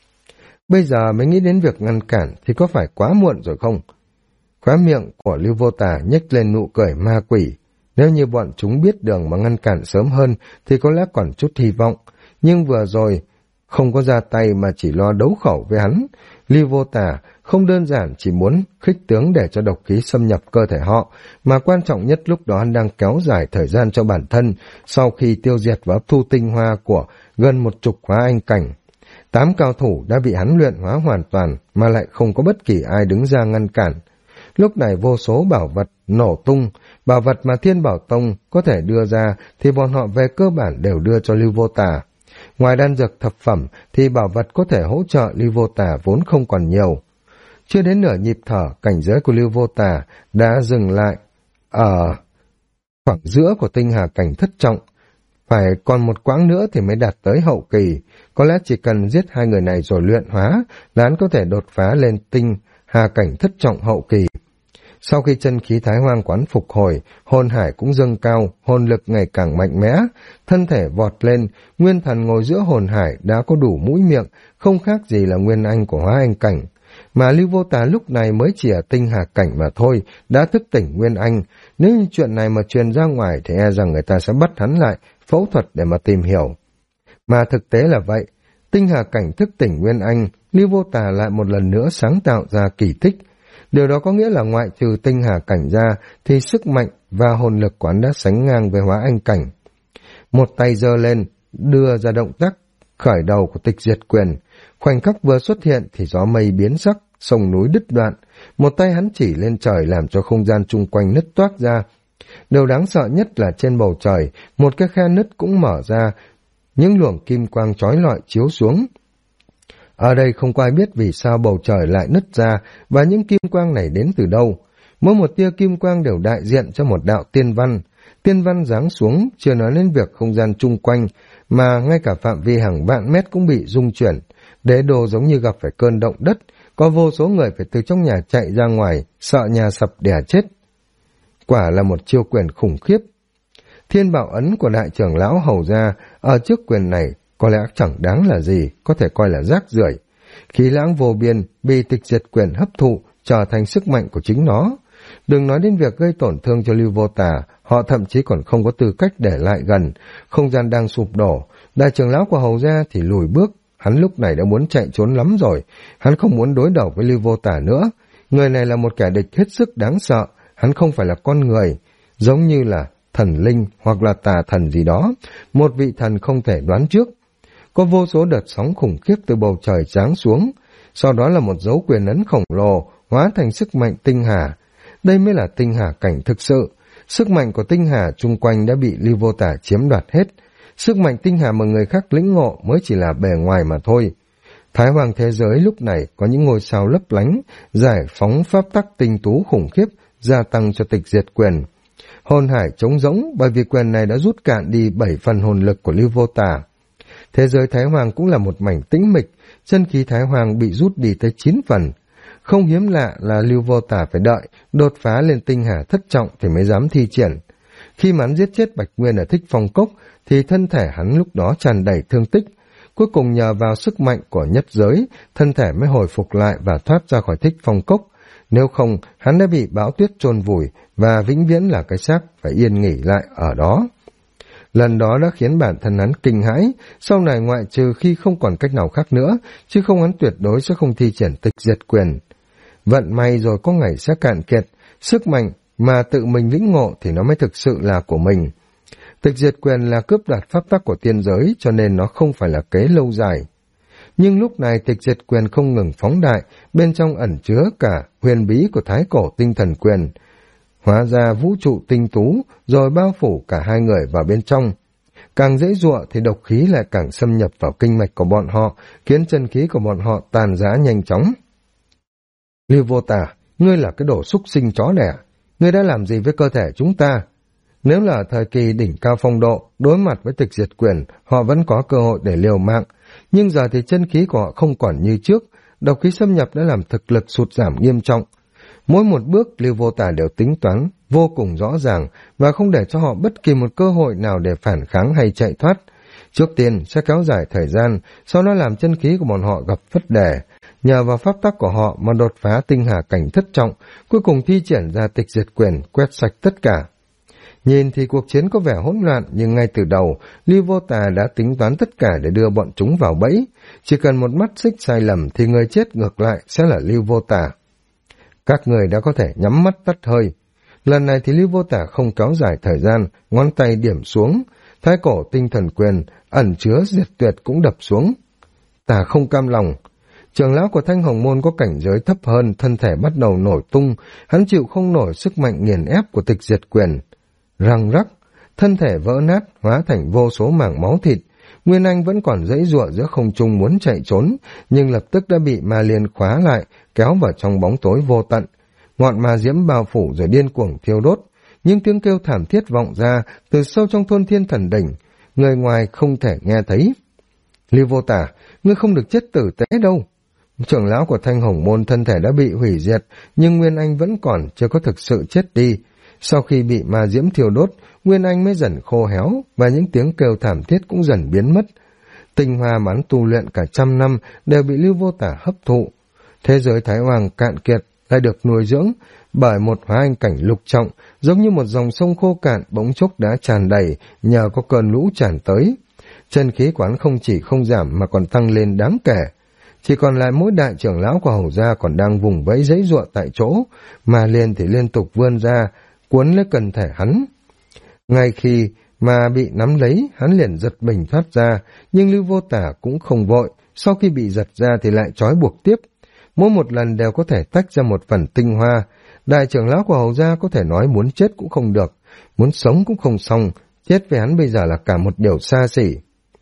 Bây giờ mới nghĩ đến việc ngăn cản thì có phải quá muộn rồi không? Khóe miệng của Lưu Vô Tà nhếch lên nụ cười ma quỷ. Nếu như bọn chúng biết đường mà ngăn cản sớm hơn thì có lẽ còn chút hy vọng, nhưng vừa rồi không có ra tay mà chỉ lo đấu khẩu với hắn. Lưu Vô Tà không đơn giản chỉ muốn khích tướng để cho độc khí xâm nhập cơ thể họ, mà quan trọng nhất lúc đó hắn đang kéo dài thời gian cho bản thân sau khi tiêu diệt và hấp thu tinh hoa của gần 10 hóa anh cảnh. 8 cao thủ đã bị hắn luyện hóa hoàn toàn mà lại không có bất kỳ ai đứng ra ngăn cản. Lúc này vô số bảo vật nổ tung, bảo vật mà Thiên Bảo Tông có thể đưa ra thì bọn họ về cơ bản đều đưa cho Lưu Vô Tà. Ngoài đan dược thập phẩm thì bảo vật có thể hỗ trợ Lưu Vô Tà vốn không còn nhiều. Chưa đến nửa nhịp thở, cảnh giới của Lưu Vô Tà đã dừng lại ở khoảng giữa của tinh hà cảnh thất trọng. Phải còn một quãng nữa thì mới đạt tới hậu kỳ, có lẽ chỉ cần giết 2 người này rồi luyện hóa là hắn có thể đột phá lên tinh hà cảnh thất trọng hậu kỳ. Sau khi chân khí Thái Hoang quán phục hồi, hồn hải cũng dâng cao, hồn lực ngày càng mạnh mẽ, thân thể vọt lên, nguyên thần ngồi giữa hồn hải đã có đủ mũi miệng, không khác gì là nguyên anh của hóa anh cảnh. Mà Lưu Vô Tà lúc này mới chỉ ở tinh hà cảnh mà thôi, đã thức tỉnh nguyên anh. Nếu như chuyện này mà truyền ra ngoài thì e rằng người ta sẽ bắt hắn lại, phẫu thuật để mà tìm hiểu. Mà thực tế là vậy, tinh hà cảnh thức tỉnh nguyên anh, Lưu Vô Tà lại một lần nữa sáng tạo ra kỳ tích. Điều đó có nghĩa là ngoại trừ tinh hà cảnh ra thì sức mạnh và hồn lực quán đã sánh ngang với hóa anh cảnh. Một tay giơ lên, đưa ra động tác khởi đầu của tịch diệt quyền. Khoảnh khắc vừa xuất hiện thì gió mây biến sắc, sông núi đứt đoạn. Một tay hắn chỉ lên trời làm cho không gian chung quanh nứt toác ra. Điều đáng sợ nhất là trên bầu trời, một cái khe nứt cũng mở ra, những luồng kim quang chói lọi chiếu xuống. Ở đây không có ai biết vì sao bầu trời lại nứt ra và những kim quang này đến từ đâu. Mỗi một tia kim quang đều đại diện cho một đạo tiên văn. Tiên văn giáng xuống, chưa nói đến việc không gian chung quanh, mà ngay cả phạm vi hàng vạn mét cũng bị rung chuyển. Đế đô giống như gặp phải cơn động đất, có vô số người phải từ trong nhà chạy ra ngoài, sợ nhà sập đè chết. Quả là một chiêu quyền khủng khiếp. Thiên bảo ấn của đại trưởng lão hầu ra, ở trước quyền này, có lẽ chẳng đáng là gì, có thể coi là rác rưởi. Khí lãng vô biên, bị tịch diệt quyền hấp thụ, trở thành sức mạnh của chính nó. Đừng nói đến việc gây tổn thương cho Lưu Vô Tà, họ thậm chí còn không có tư cách để lại gần. Không gian đang sụp đổ, đại trưởng lão của hầu gia thì lùi bước. Hắn lúc này đã muốn chạy trốn lắm rồi, hắn không muốn đối đầu với Lưu Vô Tà nữa. Người này là một kẻ địch hết sức đáng sợ, hắn không phải là con người, giống như là thần linh hoặc là tà thần gì đó, một vị thần không thể đoán trước. Có vô số đợt sóng khủng khiếp từ bầu trời giáng xuống, sau đó là một dấu quyền ấn khổng lồ hóa thành sức mạnh tinh hà. Đây mới là tinh hà cảnh thực sự. Sức mạnh của tinh hà chung quanh đã bị Lưu Vô Tà chiếm đoạt hết. Sức mạnh tinh hà mà người khác lĩnh ngộ mới chỉ là bề ngoài mà thôi. Thái Hoàng thế giới lúc này có những ngôi sao lấp lánh, giải phóng pháp tắc tinh tú khủng khiếp, gia tăng cho tịch diệt quyền. Hồn hải trống rỗng bởi vì quyền này đã rút cạn đi 7 phần hồn lực của Lưu Vô Tà. Thế giới Thái Hoàng cũng là một mảnh tĩnh mịch, chân khí Thái Hoàng bị rút đi tới 9 phần. Không hiếm lạ là Lưu Vô Tà phải đợi đột phá lên tinh hà thất trọng thì mới dám thi triển. Khi mà hắn giết chết Bạch Nguyên ở Thích Phong Cốc thì thân thể hắn lúc đó tràn đầy thương tích. Cuối cùng nhờ vào sức mạnh của nhất giới, thân thể mới hồi phục lại và thoát ra khỏi Thích Phong Cốc. Nếu không, hắn đã bị bão tuyết chôn vùi và vĩnh viễn là cái xác phải yên nghỉ lại ở đó. Lần đó đã khiến bản thân hắn kinh hãi, sau này ngoại trừ khi không còn cách nào khác nữa, chứ không hắn tuyệt đối sẽ không thi triển tịch diệt quyền. Vận may rồi có ngày sẽ cạn kiệt, sức mạnh mà tự mình lĩnh ngộ thì nó mới thực sự là của mình. Tịch diệt quyền là cướp đoạt pháp tắc của tiên giới cho nên nó không phải là kế lâu dài. Nhưng lúc này tịch diệt quyền không ngừng phóng đại, bên trong ẩn chứa cả huyền bí của thái cổ tinh thần quyền. Hóa ra vũ trụ tinh tú, rồi bao phủ cả hai người vào bên trong. Càng dễ dụa thì độc khí lại càng xâm nhập vào kinh mạch của bọn họ, khiến chân khí của bọn họ tàn rã nhanh chóng. Lưu Vô Tà, ngươi là cái đồ xúc sinh chó đẻ, ngươi đã làm gì với cơ thể chúng ta? Nếu là ở thời kỳ đỉnh cao phong độ, đối mặt với tịch diệt quyền, họ vẫn có cơ hội để liều mạng, nhưng giờ thì chân khí của họ không còn như trước, độc khí xâm nhập đã làm thực lực sụt giảm nghiêm trọng. Mỗi một bước Lưu Vô Tà đều tính toán vô cùng rõ ràng và không để cho họ bất kỳ một cơ hội nào để phản kháng hay chạy thoát. Trước tiên sẽ kéo dài thời gian, sau đó làm chân khí của bọn họ gặp vấn đề, nhờ vào pháp tắc của họ mà đột phá tinh hà cảnh thất trọng, cuối cùng thi triển ra tịch diệt quyền quét sạch tất cả. Nhìn thì cuộc chiến có vẻ hỗn loạn, nhưng ngay từ đầu, Lưu Vô Tà đã tính toán tất cả để đưa bọn chúng vào bẫy. Chỉ cần một mắt xích sai lầm thì người chết ngược lại sẽ là Lưu Vô Tà. Các người đã có thể nhắm mắt tắt hơi. Lần này thì Lưu Vô Tà không kéo dài thời gian, ngón tay điểm xuống, thái cổ tinh thần quyền ẩn chứa diệt tuyệt cũng đập xuống. Ta không cam lòng. Trưởng lão của Thanh Hồng Môn có cảnh giới thấp hơn, thân thể bắt đầu nổi tung, hắn chịu không nổi sức mạnh nghiền ép của tịch diệt quyền. Răng rắc, thân thể vỡ nát, hóa thành vô số mảng máu thịt. Nguyên Anh vẫn còn giãy giụa giữa không trung muốn chạy trốn, nhưng lập tức đã bị ma liên khóa lại, kéo vào trong bóng tối vô tận. Ngọn ma diễm bao phủ rồi điên cuồng thiêu đốt, nhưng tiếng kêu thảm thiết vọng ra từ sâu trong thôn Thiên Thần Đỉnh, người ngoài không thể nghe thấy. Lưu Vô Tà, ngươi không được chết tử tế đâu. Trưởng lão của Thanh Hồng Môn thân thể đã bị hủy diệt, nhưng Nguyên Anh vẫn còn chưa có thực sự chết đi. Sau khi bị ma diễm thiêu đốt, Nguyên Anh mới dần khô héo, và những tiếng kêu thảm thiết cũng dần biến mất. Tinh hoa mà hắn tu luyện cả 100 năm đều bị Lưu Vô Tả hấp thụ. Thế giới Thái Hoàng cạn kiệt lại được nuôi dưỡng bởi một hóa anh cảnh lục trọng, giống như một dòng sông khô cạn bỗng chốc đã tràn đầy nhờ có cơn lũ tràn tới. Chân khí quán không chỉ không giảm mà còn tăng lên đáng kể. Chỉ còn lại mỗi đại trưởng lão của Hầu gia còn đang vùng vẫy giãy giụa tại chỗ, mà liền thì liên tục vươn ra, cuốn lấy cần thể hắn. Ngay khi mà bị nắm lấy, hắn liền giật mình thoát ra, nhưng Lưu Vô Tả cũng không vội, sau khi bị giật ra thì lại trói buộc tiếp. Mỗi một lần đều có thể tách ra một phần tinh hoa. Đại trưởng lão của Hầu gia có thể nói muốn chết cũng không được, muốn sống cũng không xong, chết với hắn bây giờ là cả một điều xa xỉ.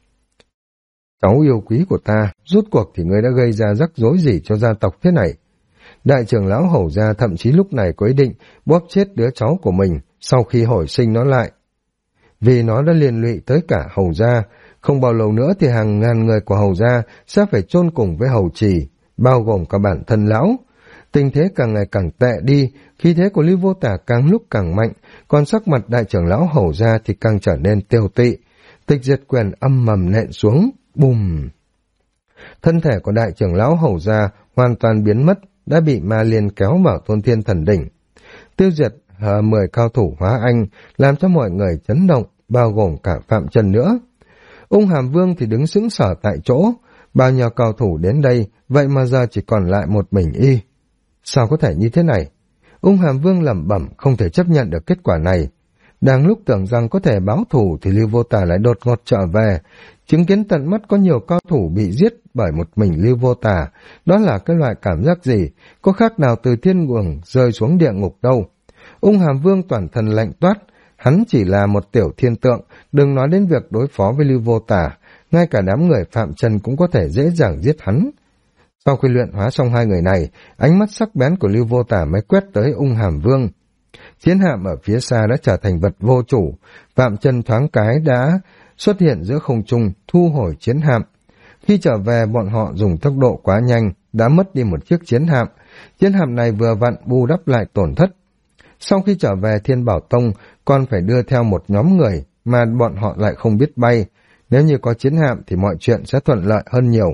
Cháu yêu quý của ta, rốt cuộc thì ngươi đã gây ra rắc rối gì cho gia tộc thế này? Đại trưởng lão Hầu gia thậm chí lúc này có ý định bóp chết đứa cháu của mình sau khi hồi sinh nó lại. Vì nó đã liên lụy tới cả Hầu gia, không bao lâu nữa thì hàng ngàn người của Hầu gia sẽ phải chôn cùng với Hầu Trì, bao gồm cả bản thân lão. Tình thế càng ngày càng tệ đi, khí thế của Lưu Vô Tả càng lúc càng mạnh, còn sắc mặt đại trưởng lão Hầu gia thì càng trở nên tiêu tị. Tịch diệt quyền âm mầm nện xuống, bùm! Thân thể của đại trưởng lão Hầu gia hoàn toàn biến mất, đã bị ma liên kéo vào Tôn Thiên Thần Đỉnh. Tiêu diệt 10 cao thủ hóa anh, làm cho mọi người chấn động, bao gồm cả Phạm Trần nữa. Ung Hàm Vương thì đứng sững sờ tại chỗ, bao nhiêu cao thủ đến đây, vậy mà giờ chỉ còn lại một mình y. Sao có thể như thế này? Ung Hàm Vương lẩm bẩm không thể chấp nhận được kết quả này. Đang lúc tưởng rằng có thể báo thù thì Lưu Vô Tả lại đột ngột trở về, chứng kiến tận mắt có nhiều cao thủ bị giết bởi một mình Lưu Vô Tả. Đó là cái loại cảm giác gì? Có khác nào từ thiên đường rơi xuống địa ngục đâu. Ung Hàm Vương toàn thân lạnh toát, hắn chỉ là một tiểu thiên tượng, đừng nói đến việc đối phó với Lưu Vô Tả, ngay cả đám người Phạm Trần cũng có thể dễ dàng giết hắn. Sau khi luyện hóa xong hai người này, ánh mắt sắc bén của Lưu Vô Tả mới quét tới Ung Hàm Vương. Chiến hạm ở phía xa đã trở thành vật vô chủ, Phạm Trần thoáng cái đã xuất hiện giữa không trung, thu hồi chiến hạm. Khi trở về, bọn họ dùng tốc độ quá nhanh, đã mất đi một chiếc chiến hạm. Chiến hạm này vừa vặn bù đắp lại tổn thất. Sau khi trở về Thiên Bảo Tông, còn phải đưa theo một nhóm người mà bọn họ lại không biết bay. Nếu như có chiến hạm thì mọi chuyện sẽ thuận lợi hơn nhiều.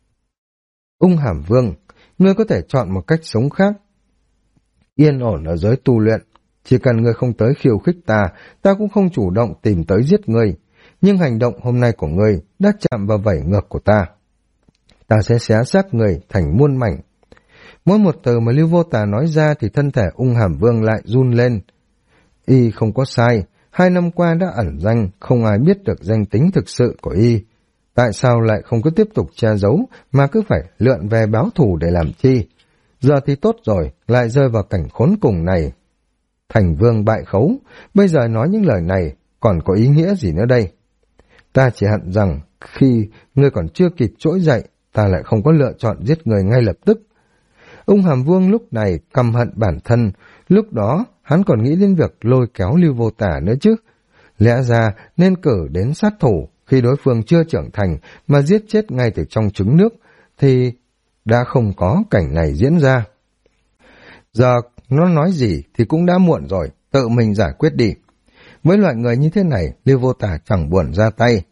Ung Hàm Vương, ngươi có thể chọn một cách sống khác. Yên ổn ở giới tu luyện, chỉ cần ngươi không tới khiêu khích ta, ta cũng không chủ động tìm tới giết ngươi. Nhưng hành động hôm nay của ngươi đã chạm vào vảy ngược của ta. Ta sẽ xé xác ngươi thành muôn mảnh. Mỗi một từ mà Lưu Vô Tả nói ra thì thân thể Ung Hàm Vương lại run lên. Y không có sai, 2 năm qua đã ẩn danh, không ai biết được danh tính thực sự của y. Tại sao lại không cứ tiếp tục che giấu mà cứ phải lượn về báo thù để làm chi? Giờ thì tốt rồi, lại rơi vào cảnh khốn cùng này. Thành Vương bại khấu, bây giờ nói những lời này còn có ý nghĩa gì nữa đây? Ta chỉ hận rằng khi ngươi còn chưa kịp trỗi dậy, ta lại không có lựa chọn giết người ngay lập tức. Ung Hàm Vương lúc này căm hận bản thân, lúc đó hắn còn nghĩ đến việc lôi kéo Lưu Vô Tả nữa chứ. Lẽ ra nên cử đến sát thủ khi đối phương chưa trưởng thành mà giết chết ngay từ trong trứng nước thì đã không có cảnh này diễn ra. Giờ nó nói gì thì cũng đã muộn rồi, tự mình giải quyết đi. Với loại người như thế này, Lưu Vô Tả chẳng buồn ra tay.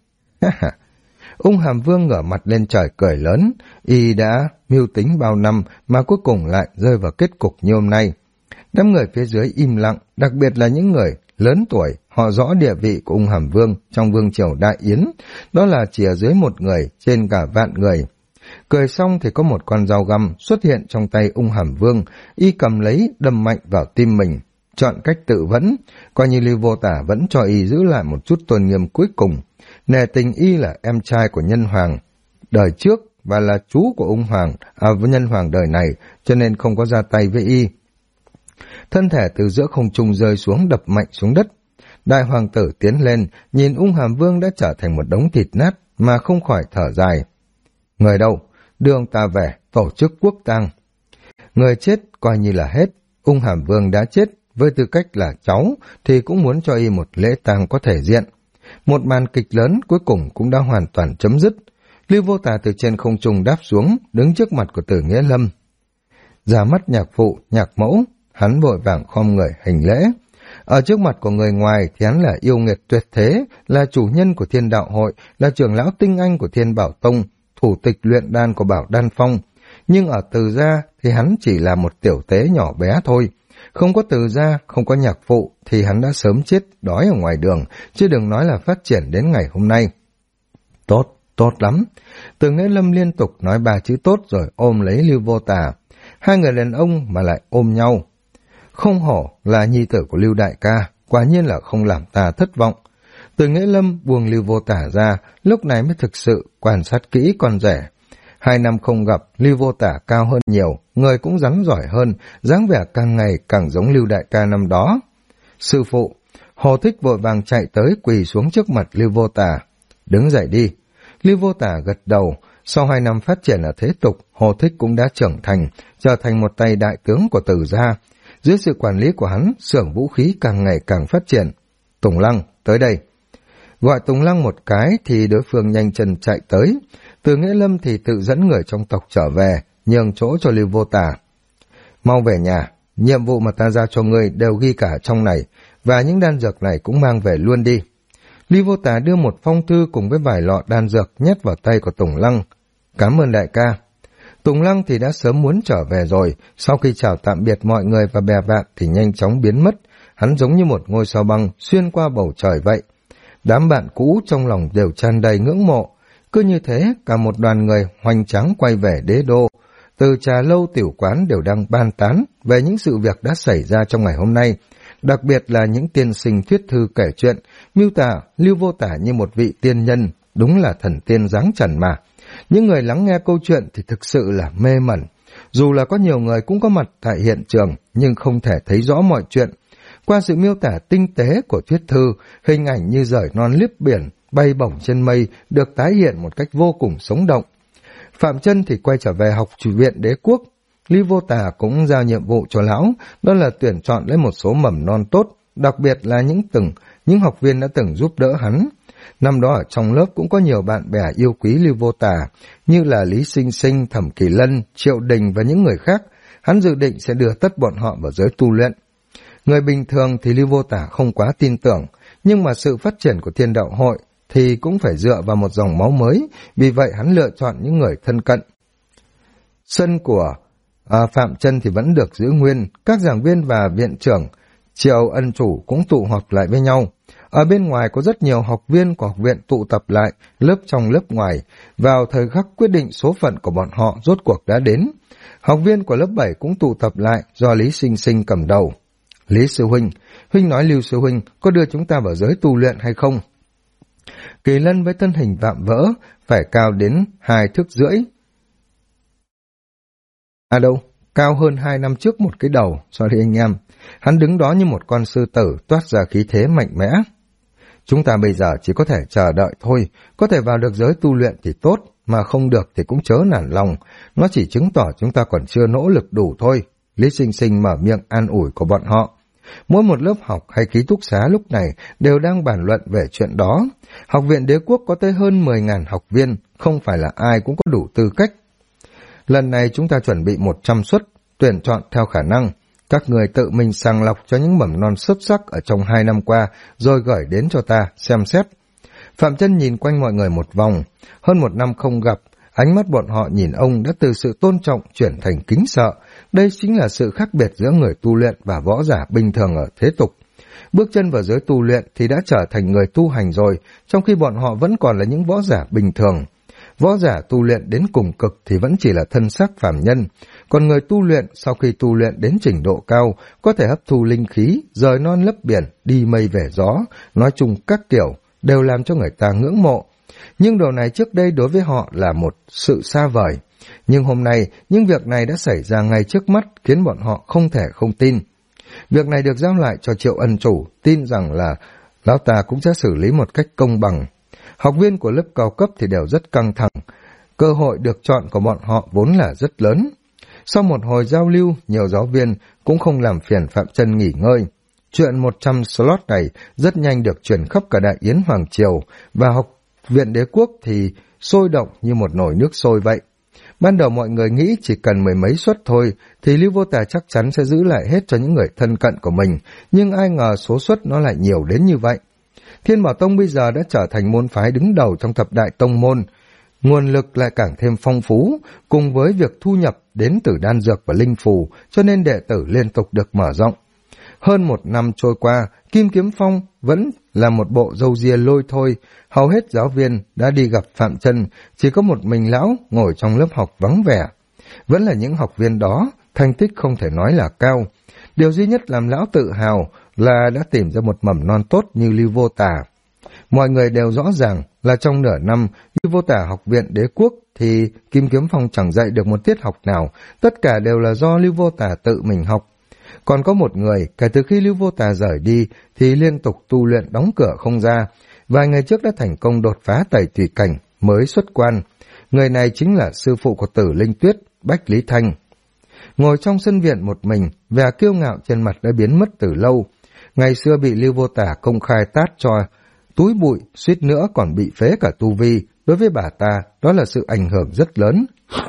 Ung Hàm Vương ngửa mặt lên trời cười lớn, y đã mưu tính bao năm mà cuối cùng lại rơi vào kết cục như hôm nay. Đám người phía dưới im lặng, đặc biệt là những người lớn tuổi, họ rõ địa vị của Ung Hàm Vương trong vương triều Đại Yến, đó là chỉ ở dưới một người trên cả vạn người. Cười xong thì có một con dao găm xuất hiện trong tay Ung Hàm Vương, y cầm lấy đâm mạnh vào tim mình, chọn cách tự vẫn, coi như Lưu Vô Tả vẫn cho y giữ lại một chút tôn nghiêm cuối cùng. Nể tình y là em trai của Nhân Hoàng đời trước và là chú của với Nhân Hoàng đời này, cho nên không có ra tay với y. Thân thể từ giữa không trung rơi xuống, đập mạnh xuống đất. Đại hoàng tử tiến lên, nhìn Ung Hàm Vương đã trở thành một đống thịt nát mà không khỏi thở dài. Người đâu? Đưa ông ta về, tổ chức quốc tang. Người chết coi như là hết. Ung Hàm Vương đã chết, với tư cách là cháu thì cũng muốn cho y một lễ tang có thể diện. Một màn kịch lớn cuối cùng cũng đã hoàn toàn chấm dứt. Lưu Vô Tà từ trên không trung đáp xuống, đứng trước mặt của Từ Nghĩa Lâm. Ra mắt nhạc phụ, nhạc mẫu, hắn vội vàng khom người hành lễ. Ở trước mặt của người ngoài thì hắn là yêu nghiệt tuyệt thế, là chủ nhân của Thiên Đạo Hội, là trưởng lão tinh anh của Thiên Bảo Tông, thủ tịch luyện đan của Bảo Đan Phong. Nhưng ở Từ gia thì hắn chỉ là một tiểu tế nhỏ bé thôi. Không có Từ gia, không có nhạc phụ thì hắn đã sớm chết đói ở ngoài đường, chứ đừng nói là phát triển đến ngày hôm nay. Tốt, tốt lắm. Từ Nghĩa Lâm liên tục nói 3 chữ tốt rồi ôm lấy Lưu Vô Tà. Hai người đàn ông mà lại ôm nhau. Không hổ là nhi tử của Lưu đại ca, quả nhiên là không làm ta thất vọng. Từ Nghĩa Lâm buông Lưu Vô Tà ra, lúc này mới thực sự quan sát kỹ con rể. 2 năm không gặp, Lưu Vô Tà cao hơn nhiều, người cũng rắn giỏi hơn, dáng vẻ càng ngày càng giống Lưu đại ca năm đó. Sư phụ, Hồ Thích vội vàng chạy tới quỳ xuống trước mặt Lưu Vô Tà. Đứng dậy đi. Lưu Vô Tà gật đầu. Sau 2 năm phát triển ở thế tục, Hồ Thích cũng đã trưởng thành, trở thành một tay đại tướng của Từ gia. Dưới sự quản lý của hắn, xưởng vũ khí càng ngày càng phát triển. Tùng Lăng, tới đây. Gọi Tùng Lăng một cái thì đối phương nhanh chân chạy tới. Từ Nghĩa Lâm thì tự dẫn người trong tộc trở về, nhường chỗ cho Lưu Vô Tà. Mau về nhà, nhiệm vụ mà ta giao cho ngươi đều ghi cả trong này, và những đan dược này cũng mang về luôn đi. Lưu Vô Tà đưa một phong thư cùng với vài lọ đan dược nhét vào tay của Tùng Lăng. Cảm ơn đại ca. Tùng Lăng thì đã sớm muốn trở về rồi, sau khi chào tạm biệt mọi người và bè bạn thì nhanh chóng biến mất. Hắn giống như một ngôi sao băng xuyên qua bầu trời vậy. Đám bạn cũ trong lòng đều tràn đầy ngưỡng mộ. Cứ như thế, cả một đoàn người hoành tráng quay về đế đô. Từ trà lâu tiểu quán đều đang bàn tán về những sự việc đã xảy ra trong ngày hôm nay. Đặc biệt là những tiên sinh thuyết thư kể chuyện, miêu tả Lưu Vô Tà như một vị tiên nhân, đúng là thần tiên dáng trần mà. Những người lắng nghe câu chuyện thì thực sự là mê mẩn. Dù là có nhiều người cũng có mặt tại hiện trường, nhưng không thể thấy rõ mọi chuyện. Qua sự miêu tả tinh tế của thuyết thư, hình ảnh như rời non liếp biển, bay bổng trên mây, được tái hiện một cách vô cùng sống động. Phạm Chân thì quay trở về học chủ viện Đế Quốc. Lưu Vô Tà cũng giao nhiệm vụ cho lão, đó là tuyển chọn lấy một số mầm non tốt, đặc biệt là những học viên đã từng giúp đỡ hắn. Năm đó ở trong lớp cũng có nhiều bạn bè yêu quý Lưu Vô Tà, như là Lý Sinh Sinh, Thẩm Kỳ Lân, Triệu Đình và những người khác. Hắn dự định sẽ đưa tất bọn họ vào giới tu luyện. Người bình thường thì Lưu Vô Tà không quá tin tưởng, nhưng mà sự phát triển của Thiên Đạo Hội thì cũng phải dựa vào một dòng máu mới, vì vậy hắn lựa chọn những người thân cận. Sân của Phạm Chân thì vẫn được giữ nguyên, các giảng viên và viện trưởng Triệu Ân Chủ cũng tụ họp lại với nhau. Ở bên ngoài có rất nhiều học viên của học viện tụ tập lại, lớp trong lớp ngoài, vào thời khắc quyết định số phận của bọn họ rốt cuộc đã đến. Học viên của lớp 7 cũng tụ tập lại do Lý Sinh Sinh cầm đầu. Lý Sư Huynh, Huynh nói Lưu Sư Huynh có đưa chúng ta vào giới tu luyện hay không? Kỳ Lân với thân hình vạm vỡ, phải cao đến 2 thước rưỡi. Đâu, cao hơn 2 năm trước một cái đầu, sorry anh em. Hắn đứng đó như một con sư tử toát ra khí thế mạnh mẽ. Chúng ta bây giờ chỉ có thể chờ đợi thôi, có thể vào được giới tu luyện thì tốt, mà không được thì cũng chớ nản lòng, nó chỉ chứng tỏ chúng ta còn chưa nỗ lực đủ thôi. Lý Sinh Sinh mở miệng an ủi của bọn họ. Mỗi một lớp học hay ký túc xá lúc này đều đang bàn luận về chuyện đó. Học viện Đế Quốc có tới hơn 10.000 học viên, không phải là ai cũng có đủ tư cách. Lần này chúng ta chuẩn bị 100 suất, tuyển chọn theo khả năng. Các người tự mình sàng lọc cho những mầm non xuất sắc ở trong 2 năm qua, rồi gửi đến cho ta, xem xét. Phạm Chân nhìn quanh mọi người một vòng. Hơn 1 năm không gặp, ánh mắt bọn họ nhìn ông đã từ sự tôn trọng chuyển thành kính sợ. Đây chính là sự khác biệt giữa người tu luyện và võ giả bình thường ở thế tục. Bước chân vào giới tu luyện thì đã trở thành người tu hành rồi, trong khi bọn họ vẫn còn là những võ giả bình thường. Võ giả tu luyện đến cùng cực thì vẫn chỉ là thân xác phàm nhân, còn người tu luyện sau khi tu luyện đến trình độ cao có thể hấp thu linh khí, rời non lấp biển, đi mây về gió, nói chung các kiểu đều làm cho người ta ngưỡng mộ. Nhưng điều này trước đây đối với họ là một sự xa vời. Nhưng hôm nay, những việc này đã xảy ra ngay trước mắt khiến bọn họ không thể không tin. Việc này được giao lại cho Triệu Ân Chủ, tin rằng là lão ta cũng sẽ xử lý một cách công bằng. Học viên của lớp cao cấp thì đều rất căng thẳng, cơ hội được chọn của bọn họ vốn là rất lớn. Sau một hồi giao lưu, nhiều giáo viên cũng không làm phiền Phạm Chân nghỉ ngơi. Chuyện 100 slot này rất nhanh được truyền khắp cả Đại Yến Hoàng Triều, và học viện Đế Quốc thì sôi động như một nồi nước sôi vậy. Ban đầu mọi người nghĩ chỉ cần mười mấy suất thôi thì Lưu Vô Tà chắc chắn sẽ giữ lại hết cho những người thân cận của mình, nhưng ai ngờ số suất nó lại nhiều đến như vậy. Thiên Bảo Tông bây giờ đã trở thành môn phái đứng đầu trong thập đại tông môn, nguồn lực lại càng thêm phong phú, cùng với việc thu nhập đến từ đan dược và linh phù, cho nên đệ tử liên tục được mở rộng. Hơn một năm trôi qua, Kim Kiếm Phong vẫn là một bộ râu ria lôi thôi, hầu hết giáo viên đã đi gặp Phạm Chân, chỉ có một mình lão ngồi trong lớp học vắng vẻ. Vẫn là những học viên đó, thành tích không thể nói là cao. Điều duy nhất làm lão tự hào là đã tìm ra một mầm non tốt như Lưu Vô Tà. Mọi người đều rõ ràng là trong nửa năm Lưu Vô Tà học viện Đế Quốc thì Kim Kiếm Phong chẳng dạy được một tiết học nào, tất cả đều là do Lưu Vô Tà tự mình học. Còn có một người, kể từ khi Lưu Vô Tà rời đi thì liên tục tu luyện đóng cửa không ra, vài ngày trước đã thành công đột phá tẩy tùy cảnh mới xuất quan. Người này chính là sư phụ của Tử Linh Tuyết, Bách Lý Thanh. Ngồi trong sân viện một mình, vẻ kiêu ngạo trên mặt đã biến mất từ lâu. Ngày xưa bị Lưu Vô Tà công khai tát cho túi bụi, suýt nữa còn bị phế cả tu vi, đối với bà ta đó là sự ảnh hưởng rất lớn.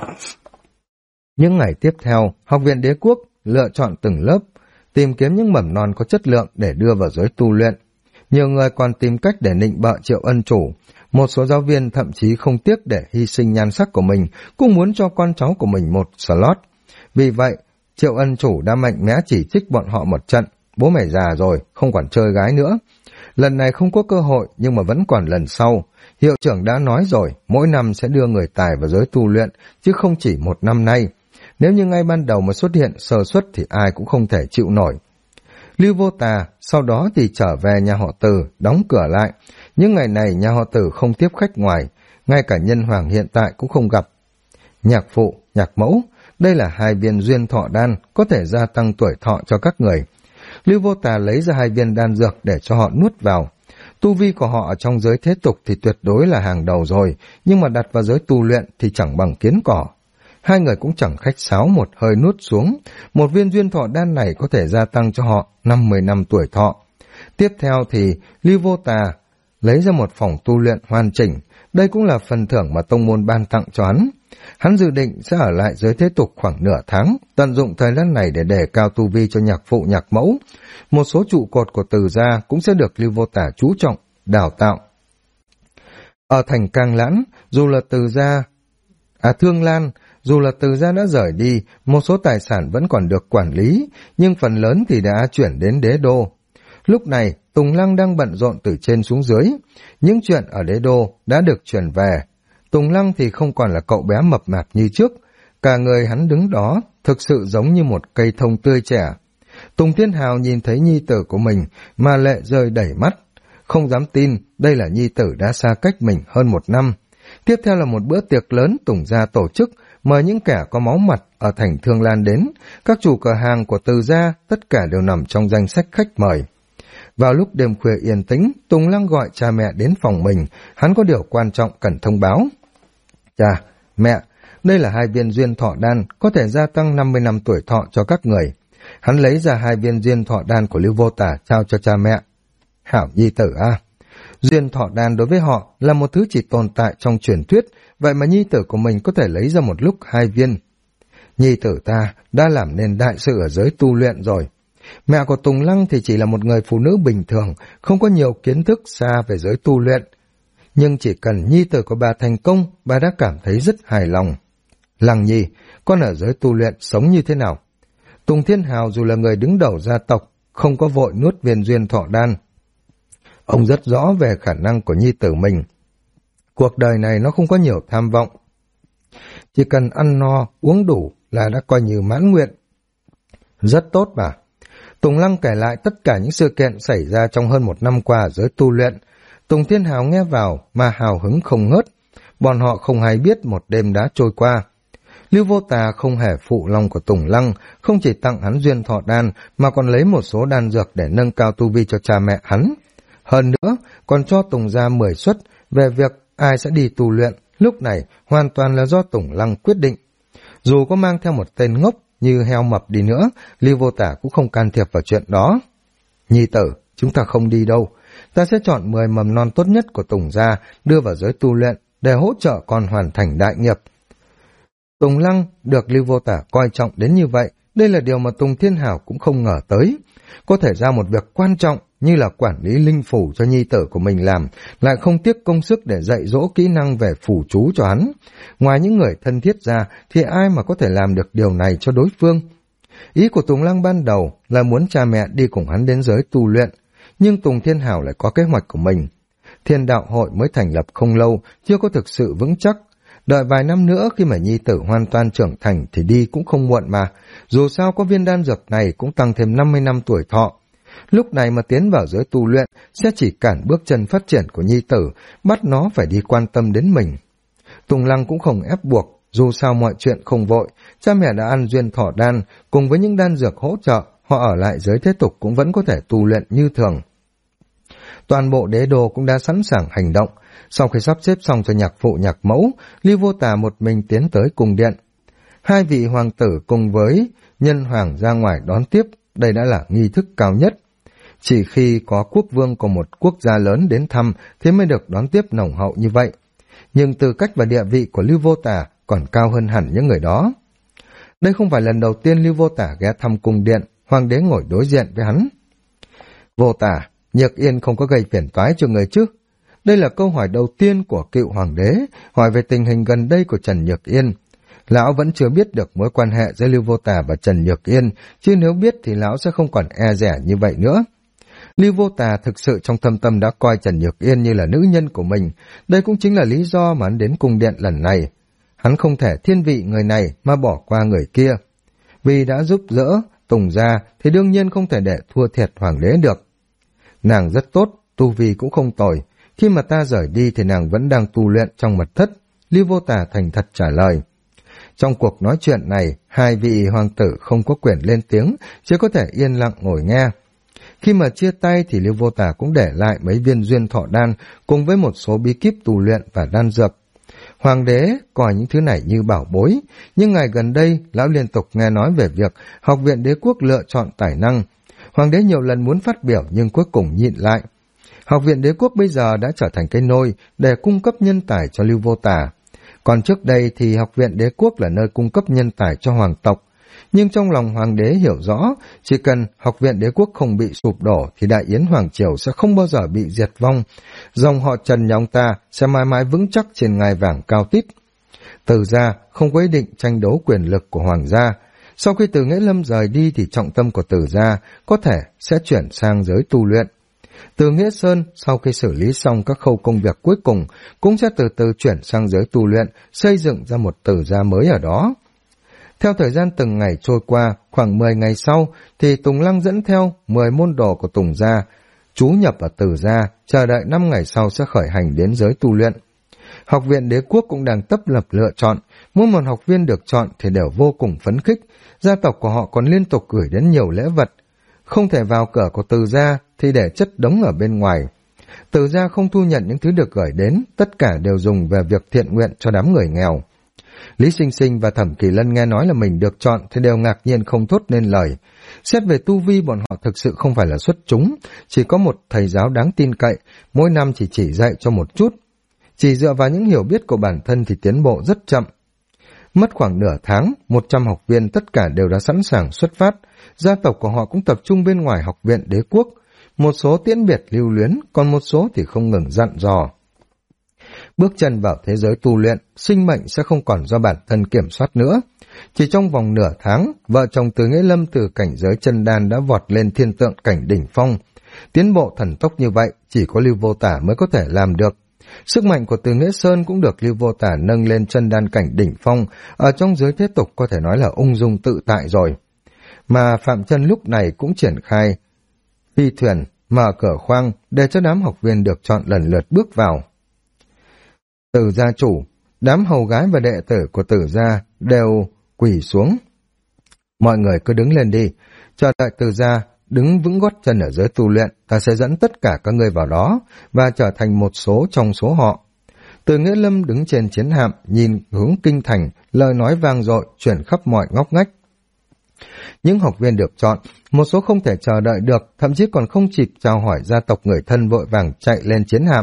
Những ngày tiếp theo, Học viện Đế Quốc lựa chọn từng lớp, tìm kiếm những mầm non có chất lượng để đưa vào giới tu luyện. Nhiều người còn tìm cách để nịnh bợ Triệu Ân Chủ. Một số giáo viên thậm chí không tiếc để hy sinh nhan sắc của mình, cũng muốn cho con cháu của mình một slot. Vì vậy, Triệu Ân Chủ đã mạnh mẽ chỉ trích bọn họ một trận. Bố mày già rồi, không còn chơi gái nữa. Lần này không có cơ hội, nhưng mà vẫn còn lần sau. Hiệu trưởng đã nói rồi, mỗi năm sẽ đưa người tài vào giới tu luyện, chứ không chỉ một năm nay. Nếu như ngay ban đầu mà xuất hiện sơ suất thì ai cũng không thể chịu nổi. Lưu Vô Tà sau đó thì trở về nhà họ Từ, đóng cửa lại. Những ngày này nhà họ Từ không tiếp khách ngoài, ngay cả nhân hoàng hiện tại cũng không gặp. Nhạc phụ, nhạc mẫu, đây là hai viên duyên thọ đan, có thể gia tăng tuổi thọ cho các người. Lưu Vô Tà lấy ra hai viên đan dược để cho họ nuốt vào. Tu vi của họ ở trong giới thế tục thì tuyệt đối là hàng đầu rồi, nhưng mà đặt vào giới tu luyện thì chẳng bằng kiến cỏ. Hai người cũng chẳng khách sáo, một hơi nuốt xuống. Một viên duyên thọ đan này có thể gia tăng cho họ 50 năm tuổi thọ. Tiếp theo thì Lưu Vô Tà lấy ra một phòng tu luyện hoàn chỉnh. Đây cũng là phần thưởng mà tông môn ban tặng cho hắn. Hắn dự định sẽ ở lại giới thế tục khoảng nửa tháng, tận dụng thời gian này để đề cao tu vi cho nhạc phụ nhạc mẫu. Một số trụ cột của Từ gia cũng sẽ được Lưu Vô Tà chú trọng, đào tạo. Ở thành Cang Lãn, dù là Thương Lan, dù là Từ gia đã rời đi, một số tài sản vẫn còn được quản lý, nhưng phần lớn thì đã chuyển đến Đế Đô. Lúc này, Tùng Lăng đang bận rộn từ trên xuống dưới. Những chuyện ở Đế Đô đã được chuyển về. Tùng Lăng thì không còn là cậu bé mập mạp như trước. Cả người hắn đứng đó thực sự giống như một cây thông tươi trẻ. Tùng Thiên Hào nhìn thấy nhi tử của mình mà lệ rơi đầy mắt. Không dám tin đây là nhi tử đã xa cách mình hơn một năm. Tiếp theo là một bữa tiệc lớn Tùng gia tổ chức, mời những kẻ có máu mặt ở thành Thương Lan đến. Các chủ cửa hàng của Từ gia tất cả đều nằm trong danh sách khách mời. Vào lúc đêm khuya yên tĩnh, Tùng Lăng gọi cha mẹ đến phòng mình, hắn có điều quan trọng cần thông báo. Cha, mẹ, đây là hai viên duyên thọ đan, có thể gia tăng 50 năm tuổi thọ cho các người. Hắn lấy ra hai viên duyên thọ đan của Lưu Vô Tà trao cho cha mẹ. Hảo nhi tử a, duyên thọ đan đối với họ là một thứ chỉ tồn tại trong truyền thuyết, vậy mà nhi tử của mình có thể lấy ra một lúc hai viên. Nhi tử ta đã làm nên đại sự ở giới tu luyện rồi. Mẹ của Tùng Lăng thì chỉ là một người phụ nữ bình thường, không có nhiều kiến thức xa về giới tu luyện. Nhưng chỉ cần nhi tử của bà thành công, bà đã cảm thấy rất hài lòng. Lăng nhi, con ở giới tu luyện sống như thế nào? Tùng Thiên Hào dù là người đứng đầu gia tộc, không có vội nuốt viên duyên thọ đan. Ông rất rõ về khả năng của nhi tử mình. Cuộc đời này nó không có nhiều tham vọng. Chỉ cần ăn no, uống đủ là đã coi như mãn nguyện. Rất tốt bà. Tùng Lăng kể lại tất cả những sự kiện xảy ra trong hơn một năm qua ở giới tu luyện. Tùng Thiên Hào nghe vào mà hào hứng không ngớt. Bọn họ không hay biết một đêm đã trôi qua. Lưu Vô Tà không hề phụ lòng của Tùng Lăng, không chỉ tặng hắn duyên thọ đan mà còn lấy một số đan dược để nâng cao tu vi cho cha mẹ hắn. Hơn nữa, còn cho Tùng gia 10 suất về việc ai sẽ đi tu luyện, lúc này hoàn toàn là do Tùng Lăng quyết định. Dù có mang theo một tên ngốc như heo mập đi nữa, Lưu Vô Tà cũng không can thiệp vào chuyện đó. Nhi tử, chúng ta không đi đâu. Ta sẽ chọn 10 mầm non tốt nhất của Tùng gia đưa vào giới tu luyện, để hỗ trợ con hoàn thành đại nghiệp. Tùng Lăng được Lưu Vô Tả coi trọng đến như vậy, đây là điều mà Tùng Thiên Hảo cũng không ngờ tới. Có thể ra một việc quan trọng như là quản lý linh phủ cho nhi tử của mình làm, lại không tiếc công sức để dạy dỗ kỹ năng về phủ chú cho hắn. Ngoài những người thân thiết ra thì ai mà có thể làm được điều này cho đối phương. Ý của Tùng Lăng ban đầu là muốn cha mẹ đi cùng hắn đến giới tu luyện, nhưng Tùng Thiên Hảo lại có kế hoạch của mình. Thiên đạo hội mới thành lập không lâu, chưa có thực sự vững chắc. Đợi vài năm nữa khi mà nhi tử hoàn toàn trưởng thành thì đi cũng không muộn mà. Dù sao có viên đan dược này cũng tăng thêm 50 năm tuổi thọ. Lúc này mà tiến vào giới tu luyện sẽ chỉ cản bước chân phát triển của nhi tử, bắt nó phải đi quan tâm đến mình. Tùng Lăng cũng không ép buộc, dù sao mọi chuyện không vội, cha mẹ đã ăn duyên thọ đan, cùng với những đan dược hỗ trợ, họ ở lại giới thế tục cũng vẫn có thể tu luyện như thường. Toàn bộ đế đô cũng đã sẵn sàng hành động. Sau khi sắp xếp xong cho nhạc phụ nhạc mẫu, Lưu Vô Tả một mình tiến tới cung điện. Hai vị hoàng tử cùng với nhân hoàng ra ngoài đón tiếp, đây đã là nghi thức cao nhất. Chỉ khi có quốc vương của một quốc gia lớn đến thăm thế mới được đón tiếp nồng hậu như vậy. Nhưng tư cách và địa vị của Lưu Vô Tả còn cao hơn hẳn những người đó. Đây không phải lần đầu tiên Lưu Vô Tả ghé thăm cung điện, hoàng đế ngồi đối diện với hắn. Vô Tả, Nhược Yên không có gây phiền toái cho người chứ? Đây là câu hỏi đầu tiên của cựu hoàng đế, hỏi về tình hình gần đây của Trần Nhược Yên. Lão vẫn chưa biết được mối quan hệ giữa Lưu Vô Tả và Trần Nhược Yên, chứ nếu biết thì lão sẽ không còn e dè như vậy nữa. Lưu Vô Tả thực sự trong thâm tâm đã coi Trần Nhược Yên như là nữ nhân của mình, đây cũng chính là lý do mà hắn đến cung điện lần này. Hắn không thể thiên vị người này mà bỏ qua người kia. Vì đã giúp đỡ Tùng gia thì đương nhiên không thể để thua thiệt hoàng đế được. Nàng rất tốt, tu vi cũng không tồi. Khi mà ta rời đi thì nàng vẫn đang tu luyện trong mật thất. Lưu Vô Tả thành thật trả lời. Trong cuộc nói chuyện này, hai vị hoàng tử không có quyền lên tiếng, chỉ có thể yên lặng ngồi nghe. Khi mà chia tay thì Lưu Vô Tả cũng để lại mấy viên duyên thọ đan cùng với một số bí kíp tu luyện và đan dược. Hoàng đế coi những thứ này như bảo bối, nhưng ngày gần đây lão liên tục nghe nói về việc Học viện Đế quốc lựa chọn tài năng. Hoàng đế nhiều lần muốn phát biểu nhưng cuối cùng nhịn lại. Học viện Đế quốc bây giờ đã trở thành cái nôi để cung cấp nhân tài cho Lưu Vô Tả. Còn trước đây thì Học viện Đế quốc là nơi cung cấp nhân tài cho hoàng tộc. Nhưng trong lòng hoàng đế hiểu rõ, chỉ cần Học viện Đế quốc không bị sụp đổ thì Đại Yến Hoàng Triều sẽ không bao giờ bị diệt vong. Dòng họ Trần nhà ông ta sẽ mãi mãi vững chắc trên ngai vàng cao tít. Từ gia không có ý định tranh đấu quyền lực của hoàng gia. Sau khi Từ Nghĩa Lâm rời đi thì trọng tâm của Từ gia có thể sẽ chuyển sang giới tu luyện. Từ Nghĩa Sơn sau khi xử lý xong các khâu công việc cuối cùng cũng sẽ từ từ chuyển sang giới tu luyện, xây dựng ra một Từ gia mới ở đó. Theo thời gian từng ngày trôi qua, khoảng 10 ngày sau thì Tùng Lăng dẫn theo 10 môn đồ của Tùng gia trú nhập ở Từ gia, chờ đợi 5 ngày sau sẽ khởi hành đến giới tu luyện. Học viện Đế quốc cũng đang tấp lập lựa chọn, mỗi một học viên được chọn thì đều vô cùng phấn khích, gia tộc của họ còn liên tục gửi đến nhiều lễ vật. Không thể vào cửa của Từ gia thì để chất đống ở bên ngoài. Từ gia không thu nhận những thứ được gửi đến, tất cả đều dùng về việc thiện nguyện cho đám người nghèo. Lý Sinh Sinh và Thẩm Kỳ Lân nghe nói là mình được chọn thì đều ngạc nhiên không thốt nên lời. Xét về tu vi bọn họ thực sự không phải là xuất chúng, chỉ có một thầy giáo đáng tin cậy, mỗi năm chỉ dạy cho một chút. Chỉ dựa vào những hiểu biết của bản thân thì tiến bộ rất chậm. Mất khoảng nửa tháng, 100 học viên tất cả đều đã sẵn sàng xuất phát. Gia tộc của họ cũng tập trung bên ngoài Học viện Đế quốc. Một số tiễn biệt lưu luyến, còn một số thì không ngừng dặn dò. Bước chân vào thế giới tu luyện, sinh mệnh sẽ không còn do bản thân kiểm soát nữa. Chỉ trong vòng nửa tháng, vợ chồng Từ Nghĩa Lâm từ cảnh giới chân đan đã vọt lên thiên tượng cảnh đỉnh phong. Tiến bộ thần tốc như vậy, chỉ có Lưu Vô Tả mới có thể làm được. Sức mạnh của Từ Nghĩa Sơn cũng được Lưu Vô Tả nâng lên chân đan cảnh đỉnh phong, ở trong giới thế tục có thể nói là ung dung tự tại rồi. Mà Phạm Chân lúc này cũng triển khai phi thuyền, mở cửa khoang để cho đám học viên được chọn lần lượt bước vào. Từ gia chủ, đám hầu gái và đệ tử của Từ gia đều quỳ xuống. Mọi người cứ đứng lên đi, chờ đợi Từ gia đứng vững gót chân ở giới tu luyện, ta sẽ dẫn tất cả các ngươi vào đó và trở thành một số trong số họ. Từ Nghĩa Lâm đứng trên chiến hạm, nhìn hướng kinh thành, lời nói vang dội chuyển khắp mọi ngóc ngách. Những học viên được chọn, một số không thể chờ đợi được, thậm chí còn không kịp chào hỏi gia tộc người thân vội vàng chạy lên chiến hạm.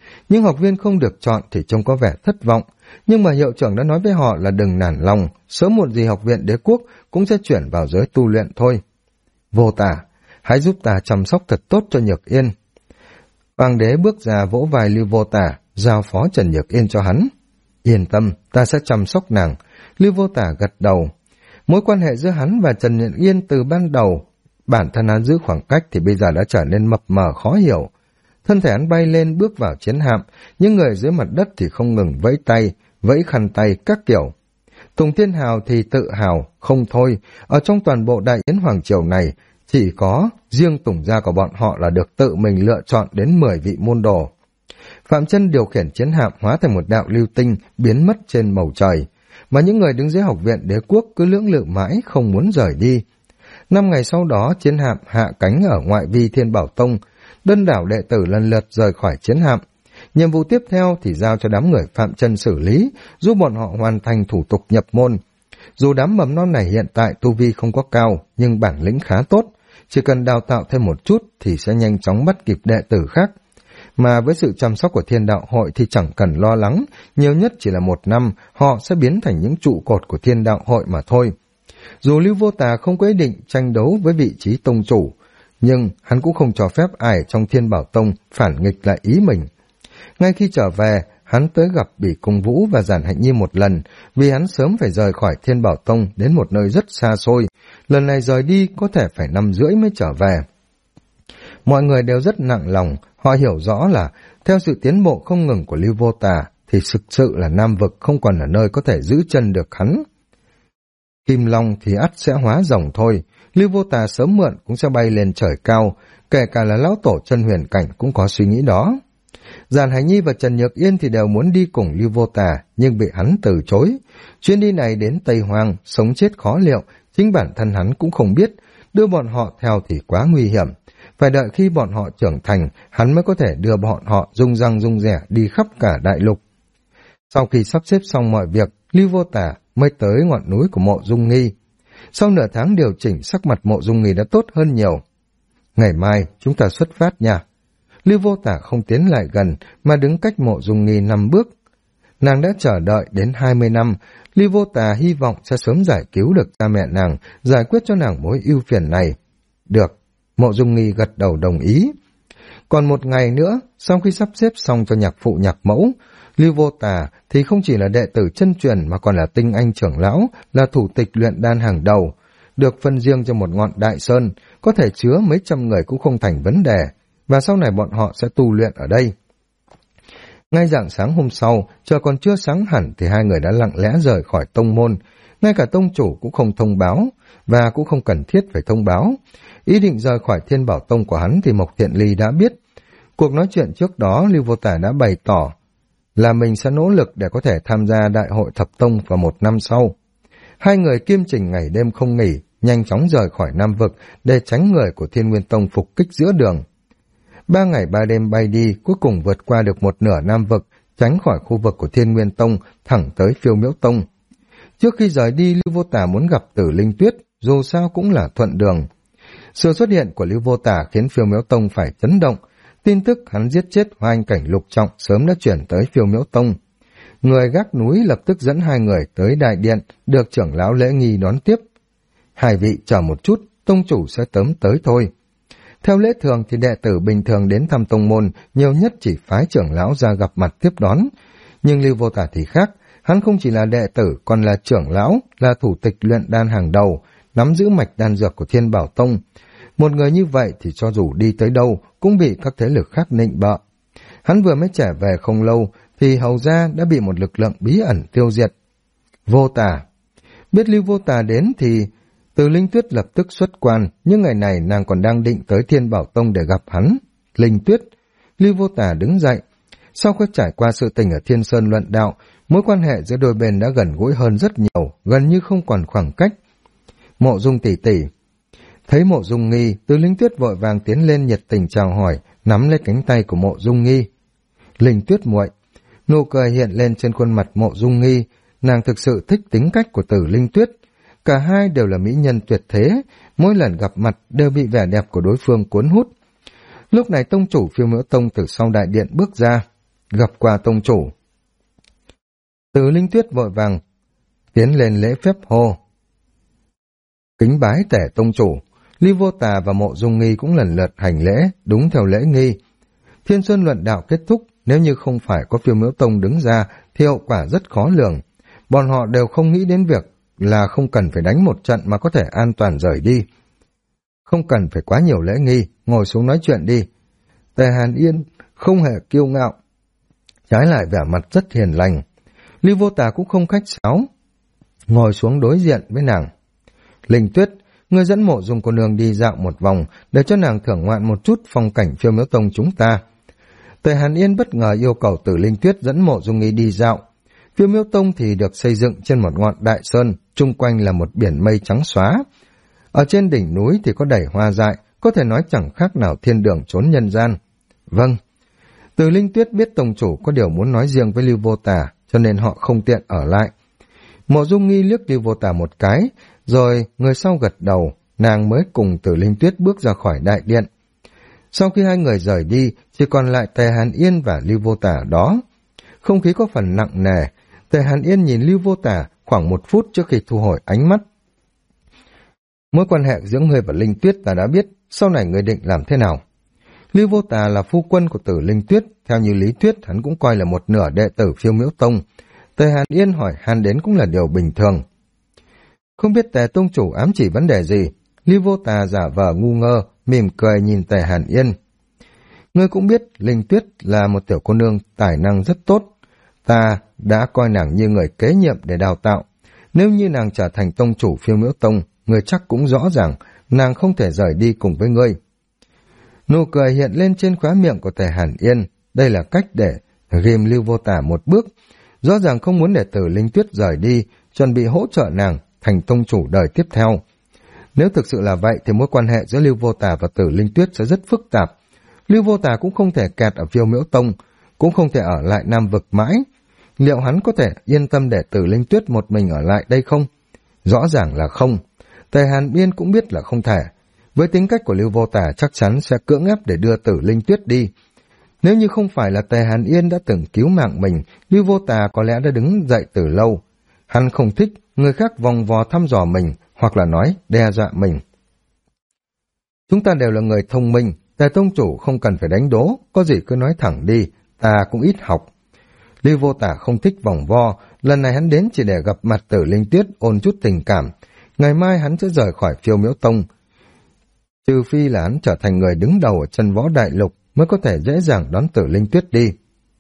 Nhưng học viên không được chọn thì trông có vẻ thất vọng. Nhưng mà hiệu trưởng đã nói với họ là đừng nản lòng, sớm muộn gì học viện đế quốc cũng sẽ chuyển vào giới tu luyện thôi. Vô Tả, hãy giúp ta chăm sóc thật tốt cho Nhược Yên. Hoàng đế bước ra vỗ vai Lưu Vô Tả, giao phó Trần Nhược Yên cho hắn. Yên tâm, ta sẽ chăm sóc nàng. Lưu Vô Tả gật đầu. Mối quan hệ giữa hắn và Trần Nhược Yên từ ban đầu, bản thân hắn giữ khoảng cách thì bây giờ đã trở nên mập mờ khó hiểu. Thân thể hắn bay lên bước vào chiến hạm, những người dưới mặt đất thì không ngừng vẫy tay, vẫy khăn tay các kiểu. Tùng Thiên Hào thì tự hào, không thôi, ở trong toàn bộ đại yến hoàng triều này, chỉ có riêng Tùng gia của bọn họ là được tự mình lựa chọn đến 10 vị môn đồ. Phạm Chân điều khiển chiến hạm hóa thành một đạo lưu tinh biến mất trên bầu trời, mà những người đứng dưới học viện đế quốc cứ lưỡng lự mãi không muốn rời đi. 5 ngày sau đó, chiến hạm hạ cánh ở ngoại vi Thiên Bảo Tông, đơn đảo đệ tử lần lượt rời khỏi chiến hạm. Nhiệm vụ tiếp theo thì giao cho đám người Phạm Chân xử lý, giúp bọn họ hoàn thành thủ tục nhập môn. Dù đám mầm non này hiện tại tu vi không có cao, nhưng bản lĩnh khá tốt, chỉ cần đào tạo thêm một chút thì sẽ nhanh chóng bắt kịp đệ tử khác. Mà với sự chăm sóc của Thiên Đạo Hội thì chẳng cần lo lắng, nhiều nhất chỉ là 1 năm, họ sẽ biến thành những trụ cột của Thiên Đạo Hội mà thôi. Dù Lưu Vô Tà không có ý định tranh đấu với vị trí tông chủ, nhưng hắn cũng không cho phép ai trong Thiên Bảo Tông phản nghịch lại ý mình. Ngay khi trở về, hắn tới gặp Bỉ Cung Vũ và Giản Hạnh Nhi một lần, vì hắn sớm phải rời khỏi Thiên Bảo Tông đến một nơi rất xa xôi, lần này rời đi có thể phải 5 rưỡi mới trở về. Mọi người đều rất nặng lòng, họ hiểu rõ là theo sự tiến bộ không ngừng của Lưu Vô Tà thì thực sự là Nam Vực không còn là nơi có thể giữ chân được hắn. Kim Long thì ắt sẽ hóa rồng thôi, Lưu Vô Tà sớm muộn cũng sẽ bay lên trời cao, kể cả là lão tổ chân huyền cảnh cũng có suy nghĩ đó. Giản Hải Nhi và Trần Nhược Yên thì đều muốn đi cùng Lưu Vô Tà, nhưng bị hắn từ chối. Chuyến đi này đến Tây Hoang, sống chết khó liệu, chính bản thân hắn cũng không biết, đưa bọn họ theo thì quá nguy hiểm. Phải đợi khi bọn họ trưởng thành, hắn mới có thể đưa bọn họ rung răng rung rẻ đi khắp cả đại lục. Sau khi sắp xếp xong mọi việc, Lưu Vô Tà mới tới ngọn núi của Mộ Dung Nghi. Sau nửa tháng điều chỉnh, sắc mặt Mộ Dung Nghi đã tốt hơn nhiều. Ngày mai chúng ta xuất phát nha. Lưu Vô Tà không tiến lại gần mà đứng cách Mộ Dung Nghi 5 bước. Nàng đã chờ đợi đến 20 năm, Lưu Vô Tà hy vọng sẽ sớm giải cứu được cha mẹ nàng, giải quyết cho nàng mối ưu phiền này. Được, Mộ Dung Nghi gật đầu đồng ý. Còn 1 ngày nữa, sau khi sắp xếp xong cho nhạc phụ nhạc mẫu, Lưu Vô Tà thì không chỉ là đệ tử chân truyền mà còn là tinh anh trưởng lão, là thủ tịch luyện đan hàng đầu, được phân riêng cho một ngọn đại sơn, có thể chứa mấy trăm người cũng không thành vấn đề, và sau này bọn họ sẽ tu luyện ở đây. Ngay rạng sáng hôm sau, trời còn chưa sáng hẳn thì hai người đã lặng lẽ rời khỏi tông môn, ngay cả tông chủ cũng không thông báo, và cũng không cần thiết phải thông báo. Ý định rời khỏi Thiên Bảo Tông của hắn thì Mộc Thiện Ly đã biết. Cuộc nói chuyện trước đó, Lưu Vô Tà đã bày tỏ là mình sẽ nỗ lực để có thể tham gia Đại hội Thập Tông vào 1 năm sau. Hai người kiêm trình ngày đêm không nghỉ, nhanh chóng rời khỏi Nam Vực để tránh người của Thiên Nguyên Tông phục kích giữa đường. 3 ngày 3 đêm bay đi, cuối cùng vượt qua được một nửa Nam Vực, tránh khỏi khu vực của Thiên Nguyên Tông, thẳng tới Phiêu Miễu Tông. Trước khi rời đi, Lưu Vô Tà muốn gặp Tử Linh Tuyết, dù sao cũng là thuận đường. Sự xuất hiện của Lưu Vô Tà khiến Phiêu Miễu Tông phải chấn động. Tin tức hắn giết chết Hoa Anh Cảnh Lục Trọng sớm đã chuyển tới Phiêu Miễu Tông. Người gác núi lập tức dẫn hai người tới đại điện, được trưởng lão lễ nghi đón tiếp. Hai vị chờ một chút, tông chủ sẽ tớm tới thôi. Theo lễ thường thì đệ tử bình thường đến thăm tông môn, nhiều nhất chỉ phái trưởng lão ra gặp mặt tiếp đón. Nhưng Lưu Vô Tà thì khác, hắn không chỉ là đệ tử, còn là trưởng lão, là thủ tịch luyện đan hàng đầu, nắm giữ mạch đan dược của Thiên Bảo Tông. Một người như vậy thì cho dù đi tới đâu cũng bị các thế lực khác nịnh bợ. Hắn vừa mới trở về không lâu thì hầu ra đã bị một lực lượng bí ẩn tiêu diệt. Vô Tà. Biết Lưu Vô Tà đến thì Từ Linh Tuyết lập tức xuất quan, nhưng ngày này nàng còn đang định tới Thiên Bảo Tông để gặp hắn. Linh Tuyết. Lưu Vô Tà đứng dậy. Sau khi trải qua sự tình ở Thiên Sơn luận đạo, mối quan hệ giữa đôi bên đã gần gũi hơn rất nhiều, gần như không còn khoảng cách. Mộ Dung tỷ tỷ. Thấy Mộ Dung Nghi, Từ Linh Tuyết vội vàng tiến lên nhiệt tình chào hỏi, nắm lấy cánh tay của Mộ Dung Nghi. Linh Tuyết muội. Nụ cười hiện lên trên khuôn mặt Mộ Dung Nghi, nàng thực sự thích tính cách của Tử Linh Tuyết. Cả hai đều là mỹ nhân tuyệt thế, mỗi lần gặp mặt đều bị vẻ đẹp của đối phương cuốn hút. Lúc này tông chủ Phiêu Miễu Tông từ sau đại điện bước ra. gặp qua tông chủ. Từ Linh Tuyết vội vàng tiến lên lễ phép hô: kính bái tể tông chủ. Ly Vô Tà và Mộ Dung Nghi cũng lần lượt hành lễ, đúng theo lễ nghi. Thiên Xuân luận đạo kết thúc, nếu như không phải có Phiêu Miễu Tông đứng ra thì hậu quả rất khó lường. Bọn họ đều không nghĩ đến việc là không cần phải đánh một trận mà có thể an toàn rời đi. Không cần phải quá nhiều lễ nghi, ngồi xuống nói chuyện đi. Tề Hàn Yên không hề kiêu ngạo, trái lại vẻ mặt rất hiền lành. Ly Vô Tà cũng không khách sáo, ngồi xuống đối diện với nàng. Linh Tuyết, ngươi dẫn Mộ Dung cô nương đi dạo một vòng để cho nàng thưởng ngoạn một chút phong cảnh Phiêu Miễu Tông chúng ta. Tề Hàn Yên bất ngờ yêu cầu Tử Linh Tuyết dẫn Mộ Dung Nghi đi dạo. Phiêu Miễu Tông thì được xây dựng trên một ngọn đại sơn, chung quanh là một biển mây trắng xóa. Ở trên đỉnh núi thì có đầy hoa dại, có thể nói chẳng khác nào thiên đường trốn nhân gian. Vâng. Từ Linh Tuyết biết tông chủ có điều muốn nói riêng với Lưu Vô Tà, cho nên họ không tiện ở lại. Mộ Dung Nghi liếc Lưu Vô Tà một cái, rồi người sau gật đầu, nàng mới cùng Từ Linh Tuyết bước ra khỏi đại điện. Sau khi hai người rời đi, chỉ còn lại Tề Hàn Yên và Lưu Vô Tà đó. Không khí có phần nặng nề, Tề Hàn Yên nhìn Lưu Vô Tà khoảng 1 phút trước khi thu hồi ánh mắt. Mối quan hệ giữa ngươi và Linh Tuyết ta đã biết, sau này ngươi định làm thế nào? Lưu Vô Tà là phu quân của Tử Linh Tuyết, theo như lý thuyết hắn cũng coi là một nửa đệ tử Phiêu Miễu Tông. Tề Hàn Yên hỏi han đến cũng là điều bình thường. Không biết Tề tông chủ ám chỉ vấn đề gì, Lưu Vô Tà giả vờ ngu ngơ, mỉm cười nhìn Tề Hàn Yên. Ngươi cũng biết Linh Tuyết là một tiểu cô nương tài năng rất tốt, ta đã coi nàng như người kế nhiệm để đào tạo. Nếu như nàng trở thành tông chủ Phiêu Miễu Tông, ngươi chắc cũng rõ ràng nàng không thể rời đi cùng với ngươi. Nụ cười hiện lên trên khóe miệng của Tề Hàn Yên, đây là cách để ghim Lưu Vô Tà một bước, rõ ràng không muốn để Tử Linh Tuyết rời đi, chuẩn bị hỗ trợ nàng thành tông chủ đời tiếp theo. Nếu thực sự là vậy thì mối quan hệ giữa Lưu Vô Tà và Tử Linh Tuyết sẽ rất phức tạp. Lưu Vô Tà cũng không thể kẹt ở Phiêu Miễu Tông, cũng không thể ở lại Nam Vực mãi. Liệu hắn có thể yên tâm để Tử Linh Tuyết một mình ở lại đây không? Rõ ràng là không. Tề Hàn Yên cũng biết là không thể. Với tính cách của Lưu Vô Tà chắc chắn sẽ cưỡng ép để đưa Tử Linh Tuyết đi. Nếu như không phải là Tề Hàn Yên đã từng cứu mạng mình, Lưu Vô Tà có lẽ đã đứng dậy từ lâu. Hắn không thích người khác vòng vò thăm dò mình, hoặc là nói đe dọa mình. Chúng ta đều là người thông minh, Tề tông chủ không cần phải đánh đố, có gì cứ nói thẳng đi, ta cũng ít học. Lưu Vô Tà không thích vòng vo, lần này hắn đến chỉ để gặp mặt Tử Linh Tuyết ôn chút tình cảm. Ngày mai hắn sẽ rời khỏi Phiêu Miễu Tông. Trừ phi là hắn trở thành người đứng đầu ở chân võ đại lục mới có thể dễ dàng đón Tử Linh Tuyết đi.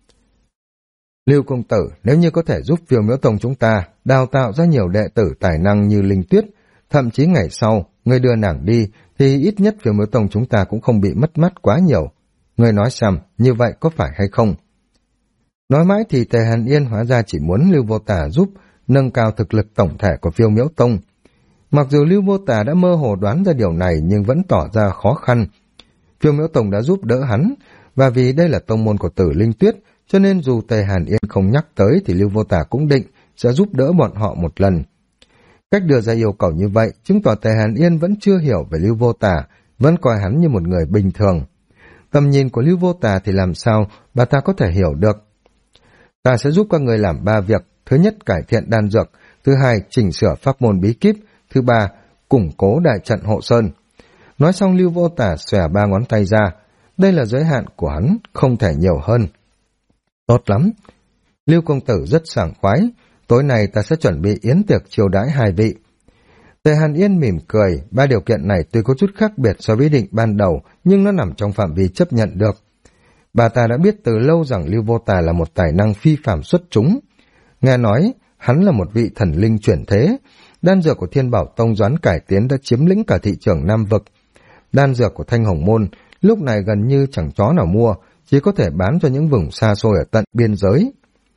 Lưu công tử, nếu như có thể giúp Phiêu Miễu Tông chúng ta đào tạo ra nhiều đệ tử tài năng như Linh Tuyết, thậm chí ngày sau người đưa nàng đi thì ít nhất Phiêu Miễu Tông chúng ta cũng không bị mất mát quá nhiều. Người nói xem, như vậy có phải hay không? Nói mãi thì Tề Hàn Yên hóa ra chỉ muốn Lưu Vô Tà giúp nâng cao thực lực tổng thể của Phiêu Miễu Tông. Mặc dù Lưu Vô Tà đã mơ hồ đoán ra điều này nhưng vẫn tỏ ra khó khăn. Phiêu Miễu Tông đã giúp đỡ hắn, và vì đây là tông môn của Tử Linh Tuyết, cho nên dù Tề Hàn Yên không nhắc tới thì Lưu Vô Tà cũng định sẽ giúp đỡ bọn họ một lần. Cách đưa ra yêu cầu như vậy chứng tỏ Tề Hàn Yên vẫn chưa hiểu về Lưu Vô Tà, vẫn coi hắn như một người bình thường. Tầm nhìn của Lưu Vô Tà thì làm sao bà ta có thể hiểu được. Ta sẽ giúp các người làm 3 việc. Thứ nhất, cải thiện đan dược. Thứ hai, chỉnh sửa pháp môn bí kíp. Thứ ba, củng cố đại trận hộ sơn. Nói xong Lưu Vô Tà xòe 3 ngón tay ra. Đây là giới hạn của hắn, không thể nhiều hơn. Tốt lắm. Lưu công tử rất sảng khoái. Tối nay ta sẽ chuẩn bị yến tiệc chiêu đãi 2 vị. Tề Hàn Yên mỉm cười. 3 điều kiện này tuy có chút khác biệt so với định ban đầu, nhưng nó nằm trong phạm vi chấp nhận được. Bà ta đã biết từ lâu rằng Lưu Vô Tà là một tài năng phi phàm xuất chúng. Nghe nói, hắn là một vị thần linh chuyển thế. Đan dược của Thiên Bảo Tông Doãn cải tiến đã chiếm lĩnh cả thị trường Nam Vực. Đan dược của Thanh Hồng Môn lúc này gần như chẳng chó nào mua, chỉ có thể bán cho những vùng xa xôi ở tận biên giới.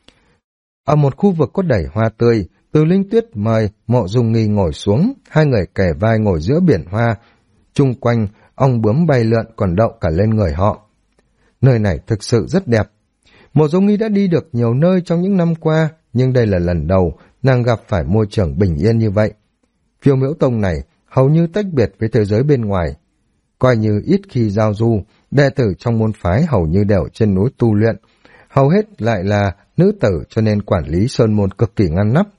Ở một khu vực có đầy hoa tươi, Từ Linh Tuyết mời Mộ Dung Nghi ngồi xuống, hai người kề vai ngồi giữa biển hoa. Chung quanh, ong bướm bay lượn còn đậu cả lên người họ. Nơi này thực sự rất đẹp. Mộ Dung Nghi đã đi được nhiều nơi trong những năm qua, nhưng đây là lần đầu nàng gặp phải môi trường bình yên như vậy. Phiêu Miễu Tông này hầu như tách biệt với thế giới bên ngoài. Coi như ít khi giao du, đệ tử trong môn phái hầu như đều trên núi tu luyện. hầu hết lại là nữ tử cho nên quản lý sơn môn cực kỳ ngăn nắp.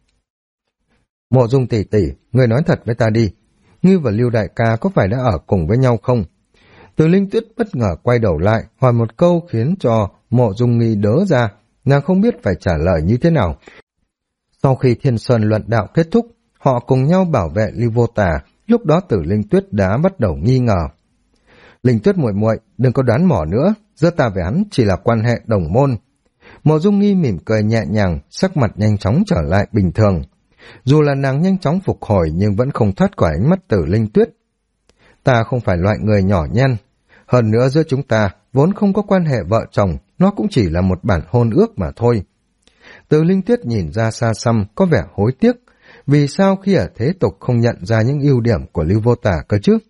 Mộ Dung tỷ tỷ, người nói thật với ta đi, ngươi và Lưu đại ca có phải đã ở cùng với nhau không? Từ Linh Tuyết bất ngờ quay đầu lại, hỏi một câu khiến cho Mộ Dung Nghi đớ ra, nàng không biết phải trả lời như thế nào. Sau khi Thiên Sơn luận đạo kết thúc, họ cùng nhau bảo vệ Lưu Vô Tà, lúc đó Tử Linh Tuyết đã bắt đầu nghi ngờ. Linh Tuyết muội muội, đừng có đoán mò nữa, giữa ta với hắn chỉ là quan hệ đồng môn. Mộ Dung Nghi mỉm cười nhẹ nhàng, sắc mặt nhanh chóng trở lại bình thường. Dù là nàng nhanh chóng phục hồi nhưng vẫn không thoát khỏi ánh mắt Tử Linh Tuyết. Ta không phải loại người nhỏ nhen. Hơn nữa giữa chúng ta vốn không có quan hệ vợ chồng, nó cũng chỉ là một bản hôn ước mà thôi. Tử Linh Tuyết nhìn ra xa xăm có vẻ hối tiếc. Vì sao khi ở thế tục không nhận ra những ưu điểm của Lưu Vô Tà cơ chứ?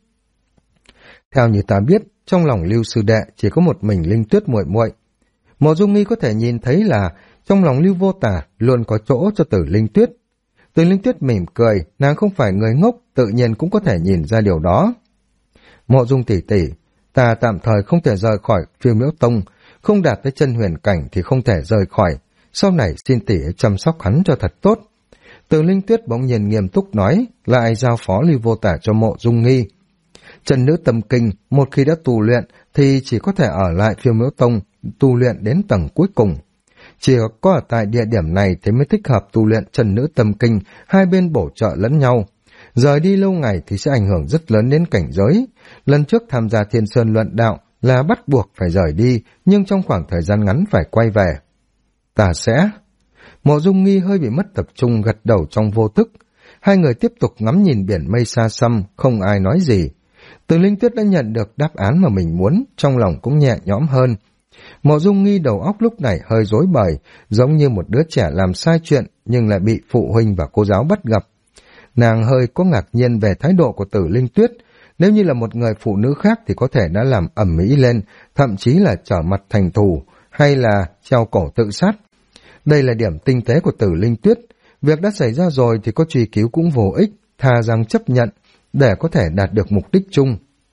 Theo như ta biết, trong lòng Lưu sư đệ chỉ có một mình Linh Tuyết muội muội. Mộ Dung Nghi có thể nhìn thấy là trong lòng Lưu Vô Tà luôn có chỗ cho Tử Linh Tuyết. Tử Linh Tuyết mỉm cười, nàng không phải người ngốc, tự nhiên cũng có thể nhìn ra điều đó. Mộ Dung tỷ tỷ, ta tạm thời không thể rời khỏi Phiêu Miễu Tông, không đạt tới chân huyền cảnh thì không thể rời khỏi. Sau này xin tỷ chăm sóc hắn cho thật tốt. Tử Linh Tuyết bỗng nhiên nghiêm túc nói, lại giao phó Lưu Vô Tà cho Mộ Dung Nghi. Chân nữ tâm kinh, một khi đã tu luyện thì chỉ có thể ở lại Phiêu Miễu Tông, tu luyện đến tầng cuối cùng. Chỉ có ở tại địa điểm này thì mới thích hợp tu luyện chân nữ tâm kinh, hai bên bổ trợ lẫn nhau. Rời đi lâu ngày thì sẽ ảnh hưởng rất lớn đến cảnh giới. Lần trước tham gia Thiên Sơn luận đạo là bắt buộc phải rời đi, nhưng trong khoảng thời gian ngắn phải quay về. Ta sẽ... Mộ Dung Nghi hơi bị mất tập trung gật đầu trong vô thức. Hai người tiếp tục ngắm nhìn biển mây xa xăm, không ai nói gì. Từ Linh Tuyết đã nhận được đáp án mà mình muốn, trong lòng cũng nhẹ nhõm hơn. Mộ Dung Nghi đầu óc lúc này hơi rối bời, giống như một đứa trẻ làm sai chuyện nhưng lại bị phụ huynh và cô giáo bắt gặp. Nàng hơi có ngạc nhiên về thái độ của Tử Linh Tuyết. Nếu như là một người phụ nữ khác thì có thể đã làm ầm ĩ lên, thậm chí là trở mặt thành thù, hay là treo cổ tự sát. Đây là điểm tinh tế của Tử Linh Tuyết. Việc đã xảy ra rồi thì có truy cứu cũng vô ích, thà rằng chấp nhận, để có thể đạt được mục đích chung.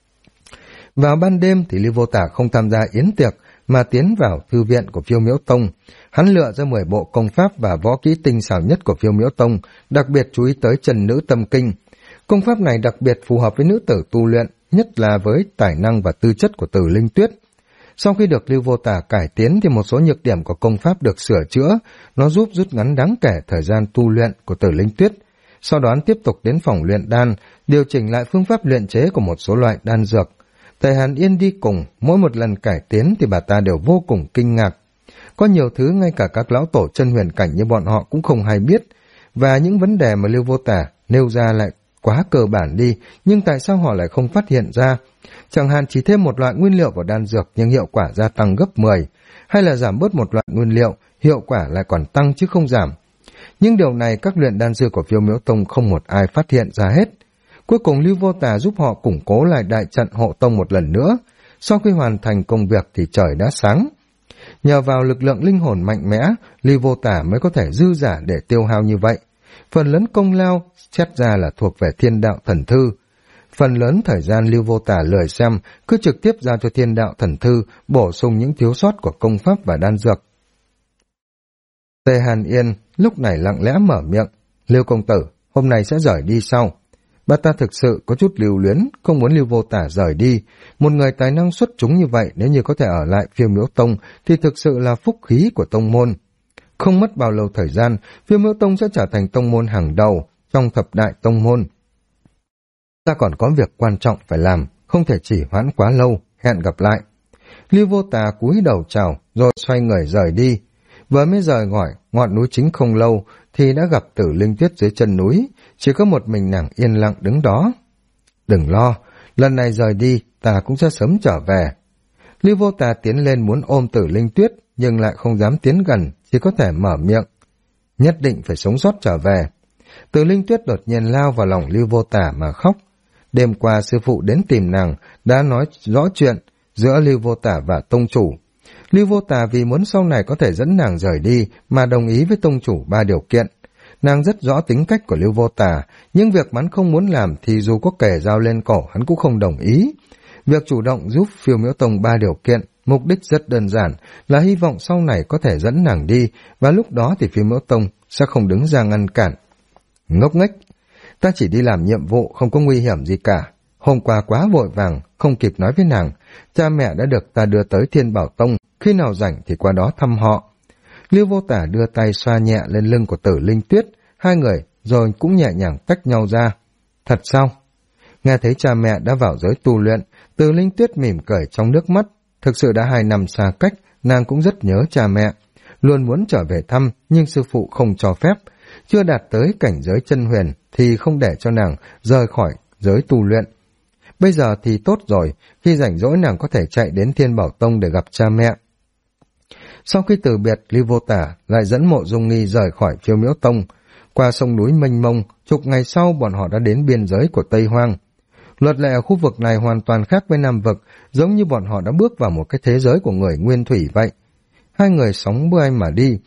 Vào ban đêm thì Lưu Vô Tà không tham gia yến tiệc, mà tiến vào thư viện của Phiêu Miễu Tông. Hắn lựa ra 10 bộ công pháp và võ kỹ tinh xảo nhất của Phiêu Miễu Tông, đặc biệt chú ý tới chân nữ tâm kinh. Công pháp này đặc biệt phù hợp với nữ tử tu luyện, nhất là với tài năng và tư chất của Tử Linh Tuyết. Sau khi được Lưu Vô Tà cải tiến thì một số nhược điểm của công pháp được sửa chữa, nó giúp rút ngắn đáng kể thời gian tu luyện của Tử Linh Tuyết. Sau đó tiếp tục đến phòng luyện đan, điều chỉnh lại phương pháp luyện chế của một số loại đan dược. Tề Hàn Yên đi cùng, mỗi một lần cải tiến thì bà ta đều vô cùng kinh ngạc. Có nhiều thứ ngay cả các lão tổ chân huyền cảnh như bọn họ cũng không hay biết, và những vấn đề mà Lưu Vô Tà nêu ra lại quá cơ bản đi, nhưng tại sao họ lại không phát hiện ra? Chẳng hạn chỉ thêm một loại nguyên liệu vào đan dược nhưng hiệu quả gia tăng gấp 10, hay là giảm bớt một loại nguyên liệu, hiệu quả lại còn tăng chứ không giảm. Nhưng điều này các luyện đan sư của Phiêu Miễu Tông không một ai phát hiện ra hết. Cuối cùng Lưu Vô Tà giúp họ củng cố lại đại trận hộ tông một lần nữa. Sau khi hoàn thành công việc thì trời đã sáng. Nhờ vào lực lượng linh hồn mạnh mẽ, Lưu Vô Tà mới có thể dư giả để tiêu hao như vậy. Phần lớn công lao xét ra là thuộc về Thiên Đạo Thần Thư. Phần lớn thời gian Lưu Vô Tà lười xem, cứ trực tiếp giao cho Thiên Đạo Thần Thư bổ sung những thiếu sót của công pháp và đan dược. Tề Hàn Yên lúc này lặng lẽ mở miệng. Lưu công tử, hôm nay sẽ rời đi sau. Bà ta thực sự có chút lưu luyến, không muốn Lưu Vô Tà rời đi. Một người tài năng xuất chúng như vậy nếu như có thể ở lại Phiêu Miễu Tông thì thực sự là phúc khí của tông môn. Không mất bao lâu thời gian, Phiêu Miễu Tông sẽ trở thành tông môn hàng đầu trong thập đại tông môn. Ta còn có việc quan trọng phải làm, không thể chỉ hoãn quá lâu, hẹn gặp lại. Lưu Vô Tà cúi đầu chào rồi xoay người rời đi. Vừa mới rời khỏi ngọn núi chính không lâu thì đã gặp Tử Linh Tuyết dưới chân núi, chỉ có một mình nàng yên lặng đứng đó. Đừng lo, lần này rời đi ta cũng sẽ sớm trở về. Lưu Vô Tà tiến lên muốn ôm Tử Linh Tuyết nhưng lại không dám tiến gần, chỉ có thể mở miệng. Nhất định phải sống sót trở về. Tử Linh Tuyết đột nhiên lao vào lòng Lưu Vô Tà mà khóc. Đêm qua sư phụ đến tìm nàng đã nói rõ chuyện giữa Lưu Vô Tà và tông chủ. Lưu Vô Tà vì muốn sau này có thể dẫn nàng rời đi mà đồng ý với tông chủ 3 điều kiện. Nàng rất rõ tính cách của Lưu Vô Tà, nhưng việc hắn không muốn làm thì dù có kẻ dao lên cổ hắn cũng không đồng ý. Việc chủ động giúp Phiêu Miễu Tông 3 điều kiện mục đích rất đơn giản, là hy vọng sau này có thể dẫn nàng đi, và lúc đó thì Phiêu Miễu Tông sẽ không đứng ra ngăn cản. Ngốc nghếch, ta chỉ đi làm nhiệm vụ, không có nguy hiểm gì cả. Hôm qua quá vội vàng, không kịp nói với nàng, cha mẹ đã được ta đưa tới Thiên Bảo Tông, khi nào rảnh thì qua đó thăm họ. Lưu Vô Tả đưa tay xoa nhẹ lên lưng của Tử Linh Tuyết, hai người rồi cũng nhẹ nhàng tách nhau ra. Thật sao? Nghe thấy cha mẹ đã vào giới tu luyện, Tử Linh Tuyết mỉm cười trong nước mắt. Thực sự đã 2 năm xa cách, nàng cũng rất nhớ cha mẹ. Luôn muốn trở về thăm, nhưng sư phụ không cho phép. Chưa đạt tới cảnh giới chân huyền thì không để cho nàng rời khỏi giới tu luyện. Bây giờ thì tốt rồi, khi rảnh rỗi nàng có thể chạy đến Thiên Bảo Tông để gặp cha mẹ. Sau khi từ biệt, Lưu Vô Tả lại dẫn Mộ Dung Nghi rời khỏi Phiêu Miễu Tông. Qua sông núi mênh mông, chục ngày sau bọn họ đã đến biên giới của Tây Hoang. Luật lệ ở khu vực này hoàn toàn khác với Nam Vực, giống như bọn họ đã bước vào một cái thế giới của người nguyên thủy vậy. Hai người sóng bơi mà đi.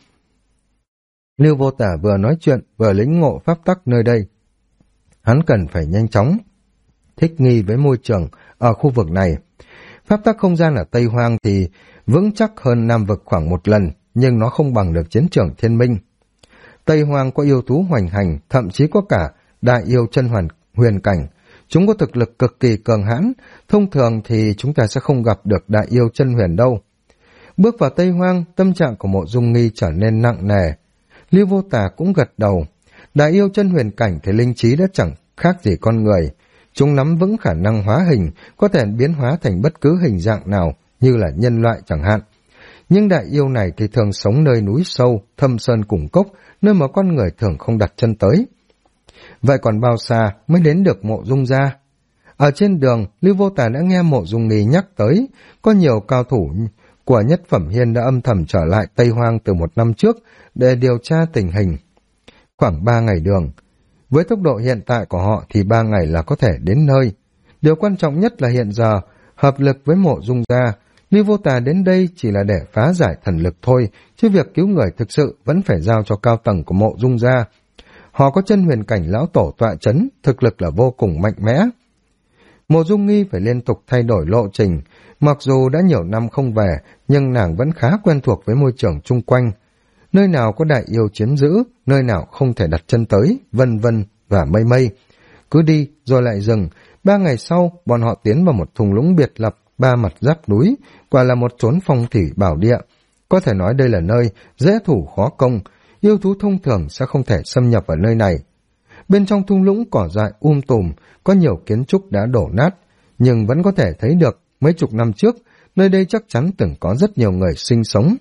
Lưu Vô Tả vừa nói chuyện, vừa lĩnh ngộ pháp tắc nơi đây. Hắn cần phải nhanh chóng thích nghi với môi trường ở khu vực này. Pháp tắc không gian ở Tây Hoang thì vững chắc hơn Nam Vực khoảng 1 lần, nhưng nó không bằng được chiến trường Thiên Minh. Tây Hoang có yêu thú hoành hành, thậm chí có cả đại yêu chân huyền cảnh. Chúng có thực lực cực kỳ cường hãn, thông thường thì chúng ta sẽ không gặp được đại yêu chân huyền đâu. Bước vào Tây Hoang, tâm trạng của Mộ Dung Nghi trở nên nặng nề. Lưu Vô Tả cũng gật đầu. Đại yêu chân huyền cảnh thì linh trí đã chẳng khác gì con người. Chúng nắm vững khả năng hóa hình, có thể biến hóa thành bất cứ hình dạng nào, như là nhân loại chẳng hạn. Nhưng đại yêu này thì thường sống nơi núi sâu, thâm sơn cùng cốc, nơi mà con người thường không đặt chân tới. Vậy còn bao xa mới đến được Mộ Dung gia? Ở trên đường, Lưu Vô Tả đã nghe Mộ Dung Nghi nhắc tới, có nhiều cao thủ của Nhất Phẩm Hiên đã âm thầm trở lại Tây Hoang từ 1 năm trước để điều tra tình hình. Khoảng 3 ngày đường. Với tốc độ hiện tại của họ thì 3 ngày là có thể đến nơi. Điều quan trọng nhất là hiện giờ, hợp lực với Mộ Dung gia, Lưu Vô Tả đến đây chỉ là để phá giải thần lực thôi, chứ việc cứu người thực sự vẫn phải giao cho cao tầng của Mộ Dung gia. Họ có chân huyền cảnh lão tổ tọa chấn, thực lực là vô cùng mạnh mẽ. Mộ Dung Nghi phải liên tục thay đổi lộ trình, mặc dù đã nhiều năm không về, nhưng nàng vẫn khá quen thuộc với môi trường chung quanh. Nơi nào có đại yêu chiếm giữ, nơi nào không thể đặt chân tới, vân vân và mây mây. Cứ đi rồi lại dừng. 3 ngày sau, bọn họ tiến vào một thung lũng biệt lập, 3 mặt giáp núi, quả là một chốn phong thủy bảo địa. Có thể nói đây là nơi dễ thủ khó công, yêu thú thông thường sẽ không thể xâm nhập vào nơi này. Bên trong thung lũng cỏ dại tùm, có nhiều kiến trúc đã đổ nát, nhưng vẫn có thể thấy được mấy chục năm trước, nơi đây chắc chắn từng có rất nhiều người sinh sống.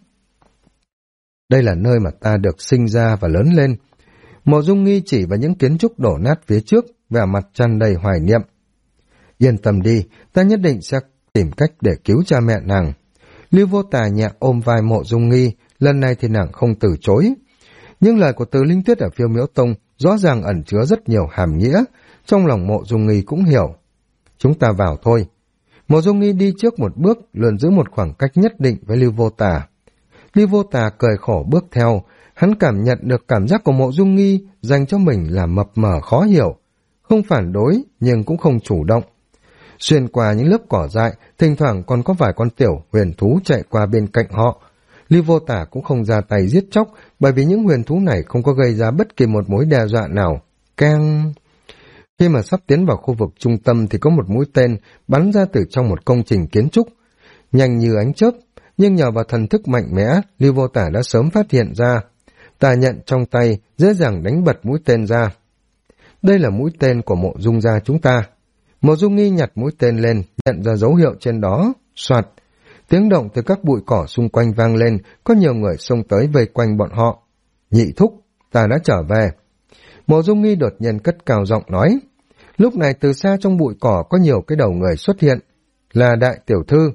Đây là nơi mà ta được sinh ra và lớn lên. Mộ Dung Nghi chỉ vào những kiến trúc đổ nát phía trước, vẻ mặt tràn đầy hoài niệm. Yên tâm đi, ta nhất định sẽ tìm cách để cứu cha mẹ nàng. Lưu Vô Tả nhẹ ôm vai Mộ Dung Nghi, lần này thì nàng không từ chối. Nhưng lời của Từ Linh Tuyết ở Phiêu Miễu Tông rõ ràng ẩn chứa rất nhiều hàm nghĩa, trong lòng Mộ Dung Nghi cũng hiểu. Chúng ta vào thôi. Mộ Dung Nghi đi trước một bước, luôn giữ một khoảng cách nhất định với Lưu Vô Tả. Lưu Vô Tả cười khổ bước theo, hắn cảm nhận được cảm giác của Mộ Dung Nghi dành cho mình là mập mờ khó hiểu, không phản đối nhưng cũng không chủ động. Xuyên qua những lớp cỏ dại, thỉnh thoảng còn có vài con tiểu huyền thú chạy qua bên cạnh họ. Lưu Vô Tả cũng không ra tay giết chóc, bởi vì những huyền thú này không có gây ra bất kỳ một mối đe dọa nào. Keng! Khi mà sắp tiến vào khu vực trung tâm thì có một mũi tên bắn ra từ trong một công trình kiến trúc. Nhanh như ánh chớp, nhưng nhờ vào thần thức mạnh mẽ, Lưu Vô Tả đã sớm phát hiện ra. Tà nhận trong tay, dễ dàng đánh bật mũi tên ra. Đây là mũi tên của Mộ Dung gia chúng ta. Mộ Dung Nghi nhặt mũi tên lên, nhận ra dấu hiệu trên đó, soạt. Tiếng động từ các bụi cỏ xung quanh vang lên, có nhiều người xông tới vây quanh bọn họ. Nhị thúc, ta đã trở về. Mộ Dung Nghi đột nhiên cất cao giọng nói. Lúc này từ xa trong bụi cỏ có nhiều cái đầu người xuất hiện, là đại tiểu thư.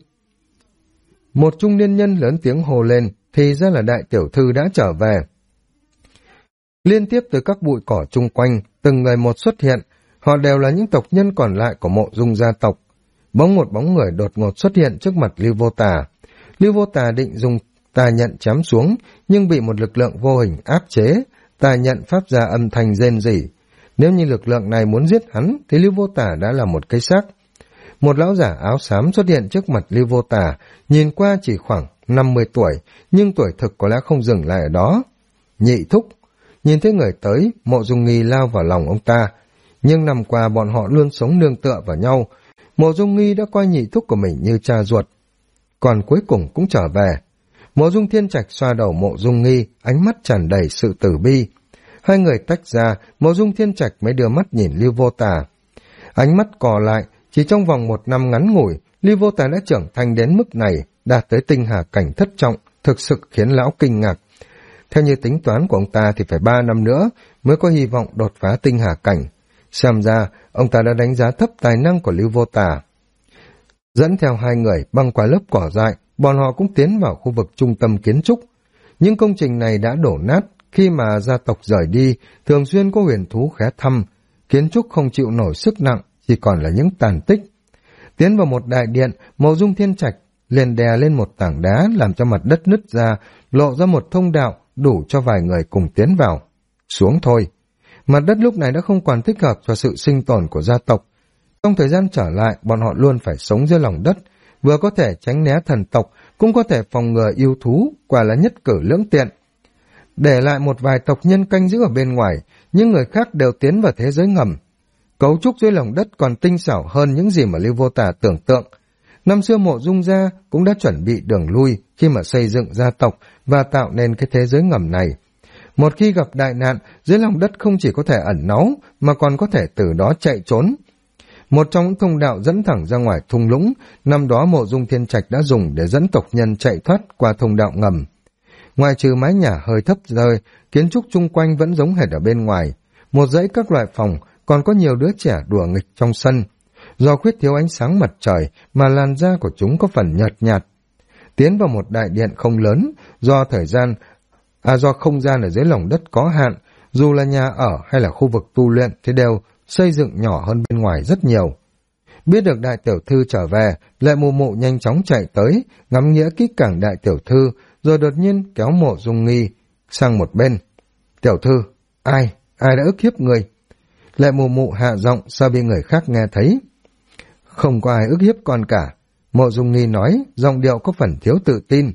Một trung niên nhân lớn tiếng hô lên, thì ra là đại tiểu thư đã trở về. Liên tiếp từ các bụi cỏ chung quanh, từng người một xuất hiện, họ đều là những tộc nhân còn lại của Mộ Dung gia tộc. Một bóng người đột ngột xuất hiện trước mặt Lưu Vô Tả. Lưu Vô Tả định dùng tà nhận chém xuống, nhưng bị một lực lượng vô hình áp chế, tà nhận phát ra âm thanh rên rỉ. Nếu như lực lượng này muốn giết hắn, thì Lưu Vô Tả đã là một cái xác. Một lão giả áo xám xuất hiện trước mặt Lưu Vô Tà, nhìn qua chỉ khoảng 50 tuổi, nhưng tuổi thực có lẽ không dừng lại ở đó. Nhị thúc, nhìn thấy người tới, Mộ Dung Nghi lao vào lòng ông ta. Nhưng năm qua bọn họ luôn sống nương tựa vào nhau, Mộ Dung Nghi đã coi nhị thúc của mình như cha ruột. Còn cuối cùng cũng trở về. Mộ Dung Thiên Trạch xoa đầu Mộ Dung Nghi, ánh mắt tràn đầy sự tử bi. Hai người tách ra, Mộ Dung Thiên Trạch mới đưa mắt nhìn Lưu Vô Tà. Ánh mắt cò lại, chỉ trong vòng 1 năm ngắn ngủi, Lưu Vô Tà đã trưởng thành đến mức này, đạt tới tinh hà cảnh thất trọng, thực sự khiến lão kinh ngạc. Theo như tính toán của ông ta thì phải 3 năm nữa mới có hy vọng đột phá tinh hà cảnh. Xem ra, ông ta đã đánh giá thấp tài năng của Lưu Vô Tà. Dẫn theo hai người băng qua lớp cỏ dại, bọn họ cũng tiến vào khu vực trung tâm kiến trúc. Những công trình này đã đổ nát khi mà gia tộc rời đi, thường xuyên có huyền thú ghé thăm. Kiến trúc không chịu nổi sức nặng, chỉ còn là những tàn tích. Tiến vào một đại điện, Mộ Dung Thiên Trạch liền đè lên một tảng đá làm cho mặt đất nứt ra, lộ ra một thông đạo đủ cho vài người cùng tiến vào. Xuống thôi. Mặt đất lúc này đã không còn thích hợp cho sự sinh tồn của gia tộc. Trong thời gian trở lại, bọn họ luôn phải sống dưới lòng đất, vừa có thể tránh né thần tộc, cũng có thể phòng ngừa yêu thú, quả là nhất cử lưỡng tiện. Để lại một vài tộc nhân canh giữ ở bên ngoài, những người khác đều tiến vào thế giới ngầm. Cấu trúc dưới lòng đất còn tinh xảo hơn những gì mà Lưu Vô Tà tưởng tượng. Năm xưa Mộ Dung gia cũng đã chuẩn bị đường lui khi mà xây dựng gia tộc và tạo nên cái thế giới ngầm này. Một khi gặp đại nạn, dưới lòng đất không chỉ có thể ẩn náu, mà còn có thể từ đó chạy trốn. Một trong những thông đạo dẫn thẳng ra ngoài thung lũng, năm đó Mộ Dung Thiên Trạch đã dùng để dẫn tộc nhân chạy thoát qua thông đạo ngầm. Ngoài trừ mái nhà hơi thấp rơi, kiến trúc chung quanh vẫn giống hệt ở bên ngoài. Một dãy các loại phòng, còn có nhiều đứa trẻ đùa nghịch trong sân. Do khuyết thiếu ánh sáng mặt trời mà làn da của chúng có phần nhợt nhạt. Tiến vào một đại điện không lớn, do không gian ở dưới lòng đất có hạn, dù là nhà ở hay là khu vực tu luyện thì đều xây dựng nhỏ hơn bên ngoài rất nhiều. Biết được đại tiểu thư trở về, Lệ Mù Mụ nhanh chóng chạy tới, ngắm nghĩa kỹ càng đại tiểu thư, rồi đột nhiên kéo Mộ Dung Nghi sang một bên. Tiểu thư, ai đã ức hiếp người? Lệ Mù Mụ hạ giọng sao bị người khác nghe thấy. Không có ai ức hiếp con cả, Mộ Dung Nghi nói, giọng điệu có phần thiếu tự tin.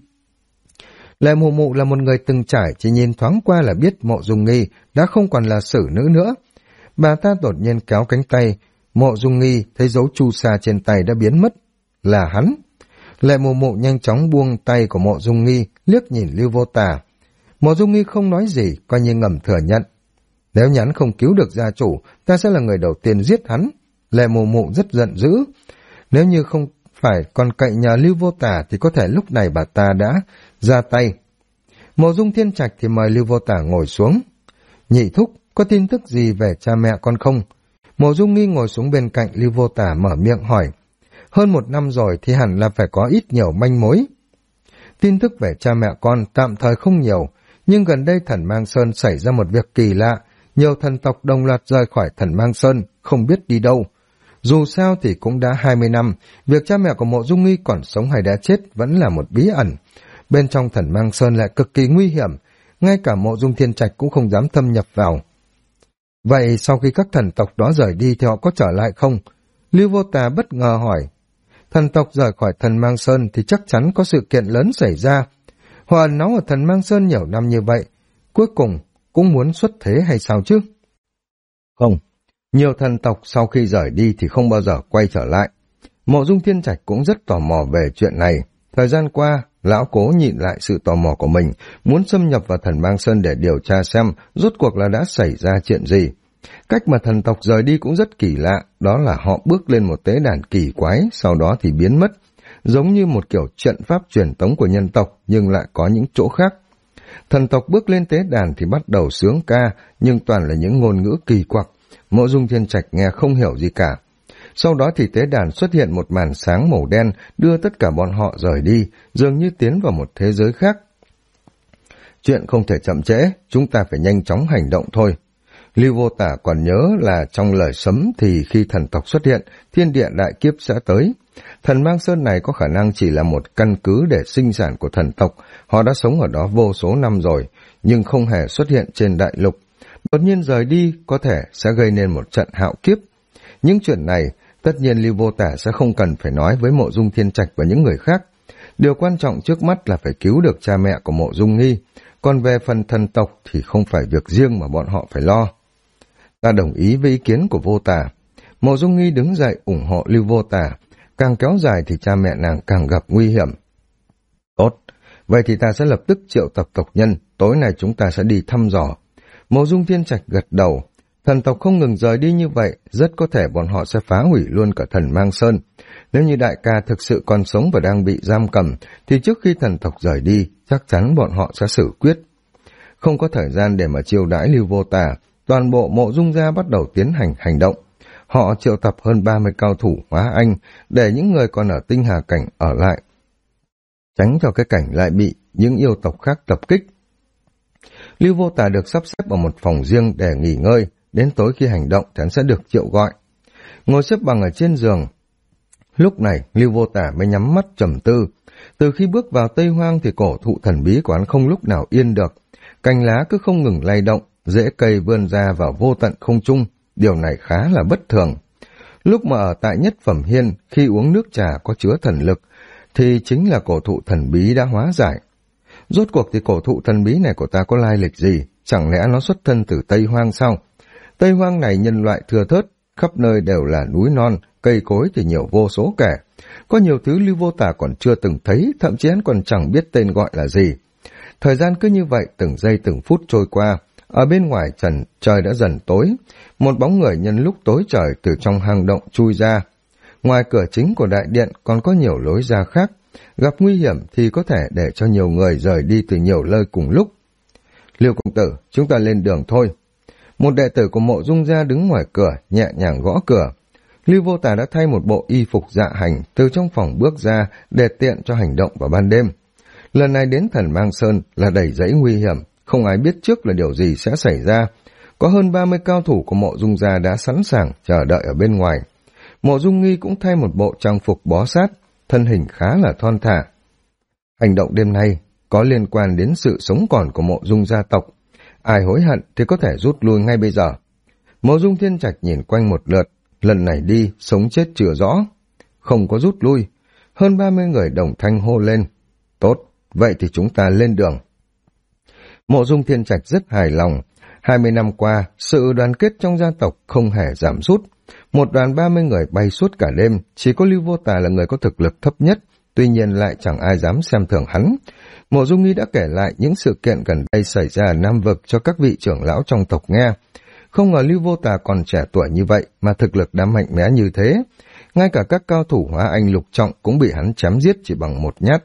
Lệ Mù Mụ là một người từng trải, chỉ nhìn thoáng qua là biết Mộ Dung Nghi đã không còn là xử nữ nữa. Bà ta đột nhiên kéo cánh tay, Mộ Dung Nghi thấy dấu chu sa trên tay đã biến mất. Là hắn. Lệ Mù Mụ nhanh chóng buông tay của Mộ Dung Nghi, liếc nhìn Lưu Vô Tà. Mộ Dung Nghi không nói gì, coi như ngầm thừa nhận. Nếu nhắn không cứu được gia chủ, ta sẽ là người đầu tiên giết hắn. Lệ Mù Mụ rất giận dữ. Nếu như không phải còn cậy nhờ Lưu Vô Tà thì có thể lúc này bà ta đã ra tay. Mộ Dung Thiên Trạch thì mời Lưu Vô Tà ngồi xuống. Nhị thúc, có tin tức gì về cha mẹ con không? Mộ Dung Nghi ngồi xuống bên cạnh Lưu Vô Tà mở miệng hỏi. Hơn 1 năm rồi thì hẳn là phải có ít nhiều manh mối. Tin tức về cha mẹ con tạm thời không nhiều, nhưng gần đây Thần Mang Sơn xảy ra một việc kỳ lạ, nhiều thần tộc đồng loạt rời khỏi Thần Mang Sơn, không biết đi đâu. Dù sao thì cũng đã 20 năm, việc cha mẹ của Mộ Dung Nghi còn sống hay đã chết vẫn là một bí ẩn. Bên trong Thần Mang Sơn lại cực kỳ nguy hiểm, ngay cả Mộ Dung Thiên Trạch cũng không dám thâm nhập vào. Vậy sau khi các thần tộc đó rời đi thì họ có trở lại không? Lưu Vô Tà bất ngờ hỏi. Thần tộc rời khỏi Thần Mang Sơn thì chắc chắn có sự kiện lớn xảy ra. Họ ẩn náu ở Thần Mang Sơn nhiều năm như vậy, cuối cùng cũng muốn xuất thế hay sao chứ? Không, nhiều thần tộc sau khi rời đi thì không bao giờ quay trở lại. Mộ Dung Thiên Trạch cũng rất tò mò về chuyện này. Thời gian qua, lão cố nhịn lại sự tò mò của mình, muốn xâm nhập vào Thần Mang Sơn để điều tra xem rốt cuộc là đã xảy ra chuyện gì. Cách mà thần tộc rời đi cũng rất kỳ lạ, đó là họ bước lên một tế đàn kỳ quái, sau đó thì biến mất, giống như một kiểu trận pháp truyền thống của nhân tộc, nhưng lại có những chỗ khác. Thần tộc bước lên tế đàn thì bắt đầu sướng ca, nhưng toàn là những ngôn ngữ kỳ quặc. Mộ Dung Thiên Trạch nghe không hiểu gì cả. Sau đó thì tế đàn xuất hiện một màn sáng màu đen, đưa tất cả bọn họ rời đi, dường như tiến vào một thế giới khác. Chuyện không thể chậm trễ, chúng ta phải nhanh chóng hành động thôi. Lưu Vô Tả còn nhớ là trong lời sấm thì khi thần tộc xuất hiện, thiên địa đại kiếp sẽ tới. Thần Mang Sơn này có khả năng chỉ là một căn cứ để sinh sản của thần tộc, họ đã sống ở đó vô số năm rồi, nhưng không hề xuất hiện trên đại lục. Đột nhiên rời đi có thể sẽ gây nên một trận hạo kiếp. Những chuyện này Tất nhiên Lưu Vô Tả sẽ không cần phải nói với Mộ Dung Thiên Trạch và những người khác. Điều quan trọng trước mắt là phải cứu được cha mẹ của Mộ Dung Nghi, còn về phần thần tộc thì không phải việc riêng mà bọn họ phải lo. Ta đồng ý với ý kiến của Vô Tả. Mộ Dung Nghi đứng dậy ủng hộ Lưu Vô Tả, càng kéo dài thì cha mẹ nàng càng gặp nguy hiểm. Tốt, vậy thì ta sẽ lập tức triệu tập tộc nhân, tối nay chúng ta sẽ đi thăm dò. Mộ Dung Thiên Trạch gật đầu. Thần tộc không ngừng rời đi như vậy, rất có thể bọn họ sẽ phá hủy luôn cả Thần Mang Sơn. Nếu như đại ca thực sự còn sống và đang bị giam cầm, thì trước khi thần tộc rời đi, chắc chắn bọn họ sẽ xử quyết. Không có thời gian để mà chiêu đãi Lưu Vô Tả, toàn bộ Mộ Dung gia bắt đầu tiến hành hành động. Họ triệu tập hơn 30 cao thủ hóa anh, để những người còn ở Tinh Hà Cảnh ở lại, tránh cho cái cảnh lại bị những yêu tộc khác tập kích. Lưu Vô Tả được sắp xếp ở một phòng riêng để nghỉ ngơi, đến tối khi hành động hắn sẽ được triệu gọi. Ngồi xếp bằng ở trên giường, lúc này Lưu Vô Tả mới nhắm mắt trầm tư. Từ khi bước vào Tây Hoang thì cổ thụ thần bí của hắn không lúc nào yên được, cành lá cứ không ngừng lay động, rễ cây vươn ra vào vô tận không trung, điều này khá là bất thường. Lúc mà ở tại Nhất Phẩm Hiên, khi uống nước trà có chứa thần lực, thì chính là cổ thụ thần bí đã hóa giải. Rốt cuộc thì cổ thụ thần bí này của ta có lai lịch gì? Chẳng lẽ nó xuất thân từ Tây Hoang sao? Tây Hoang này nhân loại thưa thớt, khắp nơi đều là núi non, cây cối thì nhiều vô số kể. Có nhiều thứ Lưu Vô Tả còn chưa từng thấy, thậm chí hắn còn chẳng biết tên gọi là gì. Thời gian cứ như vậy từng giây từng phút trôi qua. Ở bên ngoài trời đã dần tối, một bóng người nhân lúc tối trời từ trong hang động chui ra. Ngoài cửa chính của đại điện còn có nhiều lối ra khác, gặp nguy hiểm thì có thể để cho nhiều người rời đi từ nhiều nơi cùng lúc. Lưu công tử, chúng ta lên đường thôi. Một đệ tử của Mộ Dung gia đứng ngoài cửa, nhẹ nhàng gõ cửa. Lưu Vô Tả đã thay một bộ y phục dạ hành từ trong phòng bước ra để tiện cho hành động vào ban đêm. Lần này đến Thần Mang Sơn là đầy rẫy nguy hiểm, không ai biết trước là điều gì sẽ xảy ra. Có hơn 30 cao thủ của Mộ Dung gia đã sẵn sàng chờ đợi ở bên ngoài. Mộ Dung Nghi cũng thay một bộ trang phục bó sát, thân hình khá là thon thả. Hành động đêm nay có liên quan đến sự sống còn của Mộ Dung gia tộc. Ai hối hận thì có thể rút lui ngay bây giờ. Mộ Dung Thiên Trạch nhìn quanh một lượt, lần này đi, sống chết chưa rõ. Không có rút lui, hơn 30 người đồng thanh hô lên. Tốt, vậy thì chúng ta lên đường. Mộ Dung Thiên Trạch rất hài lòng. 20 năm qua, sự đoàn kết trong gia tộc không hề giảm sút. Một đoàn 30 người bay suốt cả đêm, chỉ có Lưu Vô Tả là người có thực lực thấp nhất, tuy nhiên lại chẳng ai dám xem thường hắn. Mộ Dung Nghi đã kể lại những sự kiện gần đây xảy ra ở Nam Vực cho các vị trưởng lão trong tộc nghe. Không ngờ Lưu Vô Tả còn trẻ tuổi như vậy mà thực lực đã mạnh mẽ như thế. Ngay cả các cao thủ hóa anh lục trọng cũng bị hắn chém giết chỉ bằng một nhát.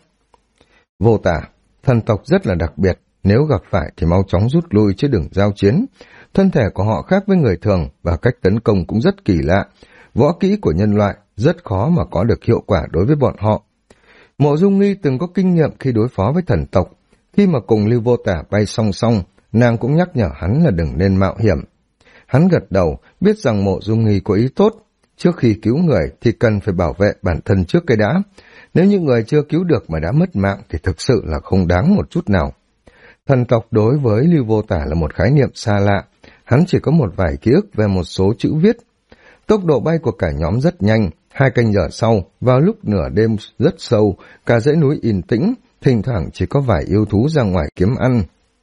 Vô Tả, thần tộc rất là đặc biệt, nếu gặp phải thì mau chóng rút lui chứ đừng giao chiến. Thân thể của họ khác với người thường và cách tấn công cũng rất kỳ lạ. Võ kỹ của nhân loại rất khó mà có được hiệu quả đối với bọn họ. Mộ Dung Nghi từng có kinh nghiệm khi đối phó với thần tộc. Khi mà cùng Lưu Vô Tả bay song song, nàng cũng nhắc nhở hắn là đừng nên mạo hiểm. Hắn gật đầu, biết rằng Mộ Dung Nghi có ý tốt. Trước khi cứu người thì cần phải bảo vệ bản thân trước cái đã. Nếu như người chưa cứu được mà đã mất mạng thì thực sự là không đáng một chút nào. Thần tộc đối với Lưu Vô Tả là một khái niệm xa lạ. Hắn chỉ có một vài ký ức về một số chữ viết. Tốc độ bay của cả nhóm rất nhanh. 2 canh giờ sau, vào lúc nửa đêm rất sâu, cả dãy núi yên tĩnh, thỉnh thoảng chỉ có vài yêu thú ra ngoài kiếm ăn.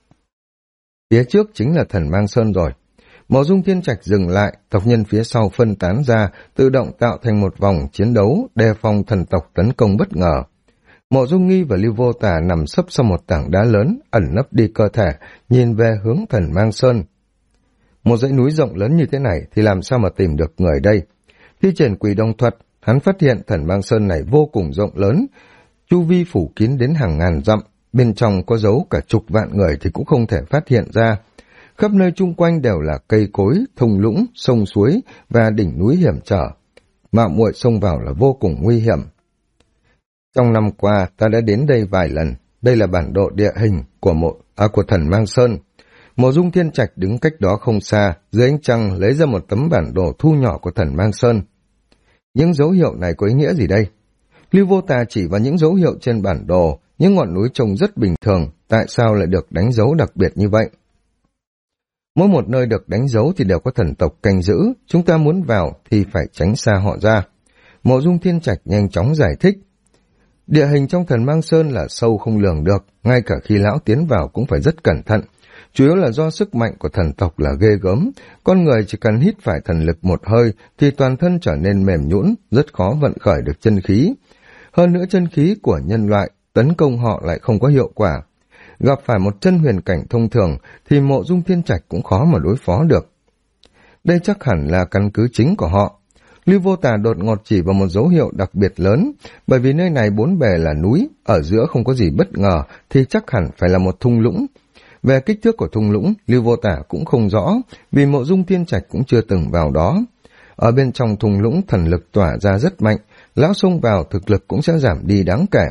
Phía trước chính là Thần Mang Sơn rồi. Mộ Dung Thiên Trạch dừng lại, tộc nhân phía sau phân tán ra, tự động tạo thành một vòng chiến đấu, đề phòng thần tộc tấn công bất ngờ. Mộ Dung Nghi và Lưu Vô Tả nằm sấp sau một tảng đá lớn, ẩn nấp đi cơ thể, nhìn về hướng Thần Mang Sơn. Một dãy núi rộng lớn như thế này thì làm sao mà tìm được người đây? Thi triển Quỷ Đồng Thuật, hắn phát hiện Thần Mang Sơn này vô cùng rộng lớn, chu vi phủ kín đến hàng ngàn dặm, bên trong có dấu cả chục vạn người thì cũng không thể phát hiện ra. Khắp nơi chung quanh đều là cây cối, thung lũng, sông suối và đỉnh núi hiểm trở. Mạo muội xông vào là vô cùng nguy hiểm. Trong năm qua ta đã đến đây vài lần, đây là bản đồ địa hình của Thần Mang Sơn. Mộ Dung Thiên Trạch đứng cách đó không xa, dưới ánh trăng lấy ra một tấm bản đồ thu nhỏ của Thần Mang Sơn. Những dấu hiệu này có ý nghĩa gì đây? Lưu Vô Tả chỉ vào những dấu hiệu trên bản đồ, những ngọn núi trông rất bình thường, tại sao lại được đánh dấu đặc biệt như vậy? Mỗi một nơi được đánh dấu thì đều có thần tộc canh giữ, chúng ta muốn vào thì phải tránh xa họ ra. Mộ Dung Thiên Trạch nhanh chóng giải thích. Địa hình trong Thần Mang Sơn là sâu không lường được, ngay cả khi lão tiến vào cũng phải rất cẩn thận. Chủ yếu là do sức mạnh của thần tộc là ghê gớm, con người chỉ cần hít phải thần lực một hơi thì toàn thân trở nên mềm nhũn, rất khó vận khởi được chân khí. Hơn nữa chân khí của nhân loại tấn công họ lại không có hiệu quả. Gặp phải một chân huyền cảnh thông thường thì Mộ Dung Thiên Trạch cũng khó mà đối phó được. Đây chắc hẳn là căn cứ chính của họ. Lưu Vô Tà đột ngột chỉ vào một dấu hiệu đặc biệt lớn, bởi vì nơi này bốn bề là núi, ở giữa không có gì bất ngờ thì chắc hẳn phải là một thung lũng. Về kích thước của thung lũng, Lưu Vô Tà cũng không rõ, vì Mộ Dung Thiên Trạch cũng chưa từng vào đó. Ở bên trong thung lũng thần lực tỏa ra rất mạnh, lão xông vào thực lực cũng sẽ giảm đi đáng kể.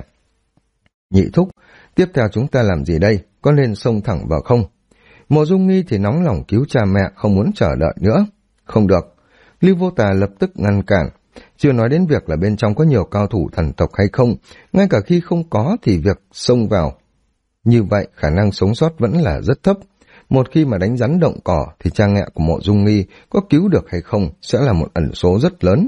Nhị thúc, tiếp theo chúng ta làm gì đây, có nên xông thẳng vào không? Mộ Dung Nghi thì nóng lòng cứu cha mẹ, không muốn chờ đợi nữa. Không được. Lưu Vô Tà lập tức ngăn cản. Chưa nói đến việc là bên trong có nhiều cao thủ thần tộc hay không, ngay cả khi không có thì việc xông vào như vậy khả năng sống sót vẫn là rất thấp. Một khi mà đánh rắn động cỏ thì cha mẹ của Mộ Dung Nghi có cứu được hay không sẽ là một ẩn số rất lớn.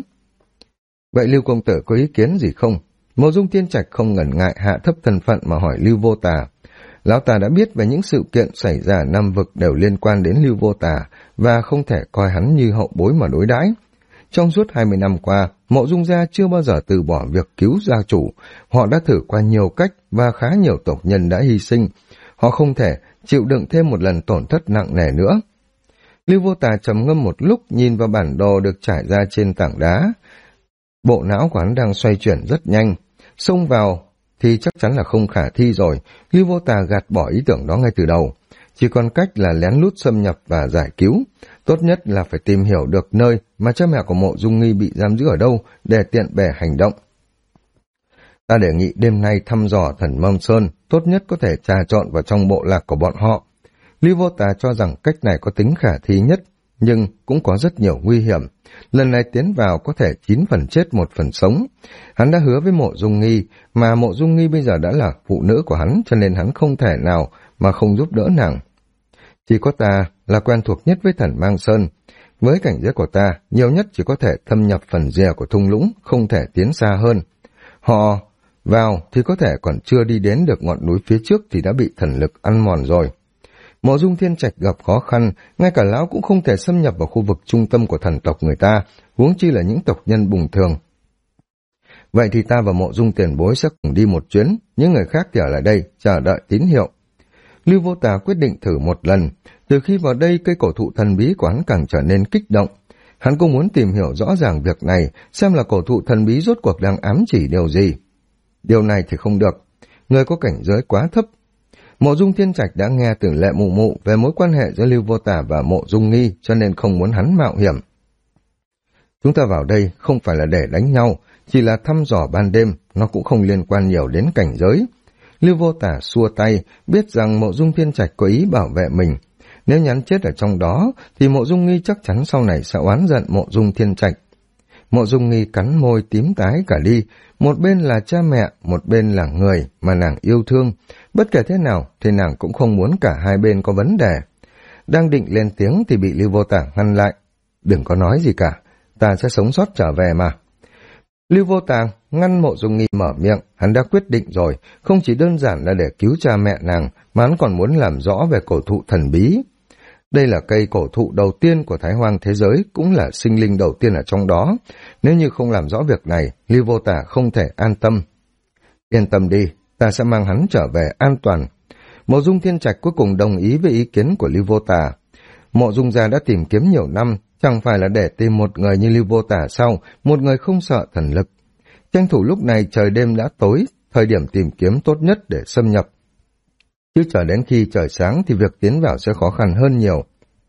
Vậy Lưu công tử có ý kiến gì không? Mộ Dung Thiên Trạch không ngần ngại hạ thấp thân phận mà hỏi Lưu Vô Tà. Lão ta đã biết về những sự kiện xảy ra Nam Vực đều liên quan đến Lưu Vô Tà và không thể coi hắn như hậu bối mà đối đãi. Trong suốt 20 năm qua, Mộ Dung gia chưa bao giờ từ bỏ việc cứu gia chủ. Họ đã thử qua nhiều cách và khá nhiều tộc nhân đã hy sinh. Họ không thể chịu đựng thêm một lần tổn thất nặng nề nữa. Lưu Vô Tà trầm ngâm một lúc, nhìn vào bản đồ được trải ra trên tảng đá. Bộ não của hắn đang xoay chuyển rất nhanh. Xông vào thì chắc chắn là không khả thi rồi. Lưu Vô Tà gạt bỏ ý tưởng đó ngay từ đầu. Chỉ còn cách là lén lút xâm nhập và giải cứu. Tốt nhất là phải tìm hiểu được nơi mà cha mẹ của Mộ Dung Nghi bị giam giữ ở đâu để tiện bề hành động. Ta đề nghị đêm nay thăm dò Thần Mang Sơn, tốt nhất có thể trà trộn vào trong bộ lạc của bọn họ. Lưu Vô Tà cho rằng cách này có tính khả thi nhất, nhưng cũng có rất nhiều nguy hiểm. Lần này tiến vào có thể 9 phần chết 1 phần sống. Hắn đã hứa với Mộ Dung Nghi, mà Mộ Dung Nghi bây giờ đã là phụ nữ của hắn, cho nên hắn không thể nào mà không giúp đỡ nàng. Chỉ có ta là quen thuộc nhất với Thần Mang Sơn. Với cảnh giới của ta, nhiều nhất chỉ có thể thâm nhập phần rìa của thung lũng, không thể tiến xa hơn. Họ vào thì có thể còn chưa đi đến được ngọn núi phía trước thì đã bị thần lực ăn mòn rồi. Mộ Dung Thiên Trạch gặp khó khăn, ngay cả lão cũng không thể xâm nhập vào khu vực trung tâm của thần tộc người ta, huống chi là những tộc nhân bình thường. Vậy thì ta và Mộ Dung tiền bối sẽ cùng đi một chuyến, những người khác thì ở lại đây, chờ đợi tín hiệu. Lưu Vô Tà quyết định thử một lần. Từ khi vào đây, cây cổ thụ thần bí của hắn càng trở nên kích động. Hắn cũng muốn tìm hiểu rõ ràng việc này, xem là cổ thụ thần bí rốt cuộc đang ám chỉ điều gì. Điều này thì không được, người có cảnh giới quá thấp. Mộ Dung Thiên Trạch đã nghe từ Lệ Mụ Mụ về mối quan hệ giữa Lưu Vô Tà và Mộ Dung Nghi, cho nên không muốn hắn mạo hiểm. Chúng ta vào đây không phải là để đánh nhau, chỉ là thăm dò ban đêm, nó cũng không liên quan nhiều đến cảnh giới. Lưu Vô Tà xua tay, biết rằng Mộ Dung Thiên Trạch có ý bảo vệ mình. Nếu nhắn chết ở trong đó, thì Mộ Dung Nghi chắc chắn sau này sẽ oán giận Mộ Dung Thiên Trạch. Mộ Dung Nghi cắn môi tím tái cả đi, một bên là cha mẹ, một bên là người mà nàng yêu thương. Bất kể thế nào thì nàng cũng không muốn cả hai bên có vấn đề. Đang định lên tiếng thì bị Lưu Vô Tà ngăn lại. Đừng có nói gì cả, ta sẽ sống sót trở về mà. Lưu Vô Tà ngăn Mộ Dung Nghi mở miệng, hắn đã quyết định rồi, không chỉ đơn giản là để cứu cha mẹ nàng, mà hắn còn muốn làm rõ về cổ thụ thần bí. Đây là cây cổ thụ đầu tiên của Thái Hoang thế giới, cũng là sinh linh đầu tiên ở trong đó. Nếu như không làm rõ việc này, Lưu Vô Tà không thể an tâm. Yên tâm đi, ta sẽ mang hắn trở về an toàn. Mộ Dung Thiên Trạch cuối cùng đồng ý với ý kiến của Lưu Vô Tà. Mộ Dung gia đã tìm kiếm nhiều năm, chẳng phải là để tìm một người như Lưu Vô Tà sao, một người không sợ thần lực. Tranh thủ lúc này trời đêm đã tối, thời điểm tìm kiếm tốt nhất để xâm nhập. Chứ chờ đến khi trời sáng thì việc tiến vào sẽ khó khăn hơn nhiều.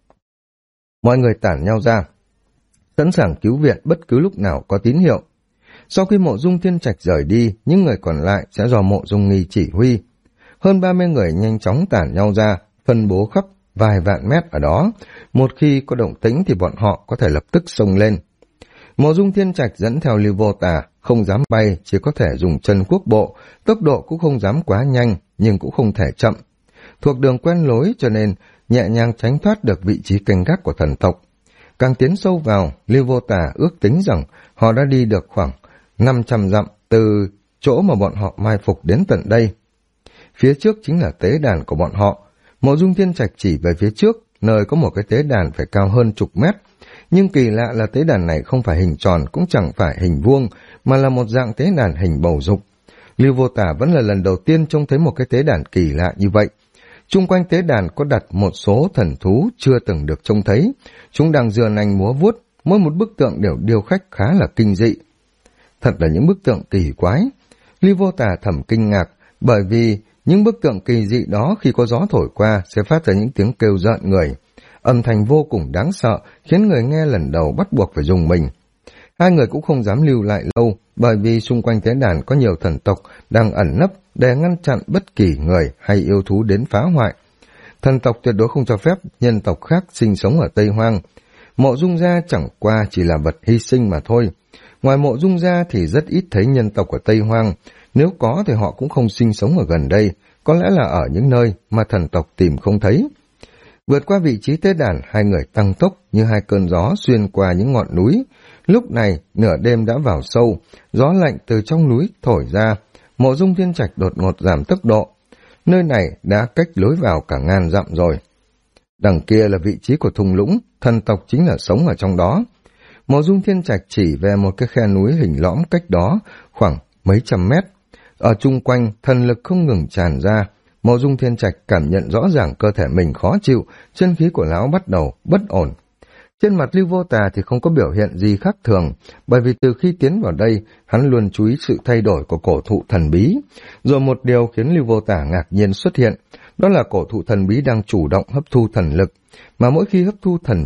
Mọi người tản nhau ra, sẵn sàng cứu viện bất cứ lúc nào có tín hiệu. Sau khi Mộ Dung Thiên Trạch rời đi, những người còn lại sẽ do Mộ Dung Nghi chỉ huy. Hơn 30 người nhanh chóng tản nhau ra, phân bố khắp vài vạn mét ở đó. Một khi có động tĩnh thì bọn họ có thể lập tức xông lên. Mộ Dung Thiên Trạch dẫn theo Lưu Vô Tà, không dám bay, chỉ có thể dùng chân quốc bộ, tốc độ cũng không dám quá nhanh, nhưng cũng không thể chậm. Thuộc đường quen lối cho nên nhẹ nhàng tránh thoát được vị trí canh gác của thần tộc. Càng tiến sâu vào, Lưu Vô Tà ước tính rằng họ đã đi được khoảng 500 dặm từ chỗ mà bọn họ mai phục đến tận đây. Phía trước chính là tế đàn của bọn họ. Mộ Dung Thiên Trạch chỉ về phía trước, nơi có một cái tế đàn phải cao hơn chục mét. Nhưng kỳ lạ là tế đàn này không phải hình tròn, cũng chẳng phải hình vuông, mà là một dạng tế đàn hình bầu dục. Lưu Vô Tà vẫn là lần đầu tiên trông thấy một cái tế đàn kỳ lạ như vậy. Chung quanh tế đàn có đặt một số thần thú chưa từng được trông thấy. Chúng đang giơ nanh múa vuốt, mỗi một bức tượng đều điêu khắc khá là kinh dị. Thật là những bức tượng kỳ quái. Lưu Vô Tà thầm kinh ngạc, bởi vì những bức tượng kỳ dị đó khi có gió thổi qua sẽ phát ra những tiếng kêu rợn người. Âm thanh vô cùng đáng sợ, khiến người nghe lần đầu bắt buộc phải dùng mình. Hai người cũng không dám lưu lại lâu, bởi vì xung quanh tế đàn có nhiều thần tộc đang ẩn nấp để ngăn chặn bất kỳ người hay yêu thú đến phá hoại. Thần tộc tuyệt đối không cho phép nhân tộc khác sinh sống ở Tây Hoang. Mộ Dung gia chẳng qua chỉ là vật hy sinh mà thôi. Ngoài Mộ Dung gia thì rất ít thấy nhân tộc ở Tây Hoang. Nếu có thì họ cũng không sinh sống ở gần đây, có lẽ là ở những nơi mà thần tộc tìm không thấy. Vượt qua vị trí tế đàn, hai người tăng tốc như hai cơn gió xuyên qua những ngọn núi. Lúc này, nửa đêm đã vào sâu, gió lạnh từ trong núi thổi ra. Mộ Dung Thiên Trạch đột ngột giảm tốc độ. Nơi này đã cách lối vào cả ngàn dặm rồi. Đằng kia là vị trí của thung lũng, thần tộc chính là sống ở trong đó. Mộ Dung Thiên Trạch chỉ về một cái khe núi hình lõm cách đó khoảng mấy trăm mét. Ở chung quanh, thần lực không ngừng tràn ra. Mộ Dung Thiên Trạch cảm nhận rõ ràng cơ thể mình khó chịu, chân khí của lão bắt đầu bất ổn. Trên mặt Lưu Vô Tà thì không có biểu hiện gì khác thường, bởi vì từ khi tiến vào đây, hắn luôn chú ý sự thay đổi của cổ thụ thần bí. Rồi một điều khiến Lưu Vô Tà ngạc nhiên xuất hiện, đó là cổ thụ thần bí đang chủ động hấp thu thần lực, mà mỗi khi hấp thu thần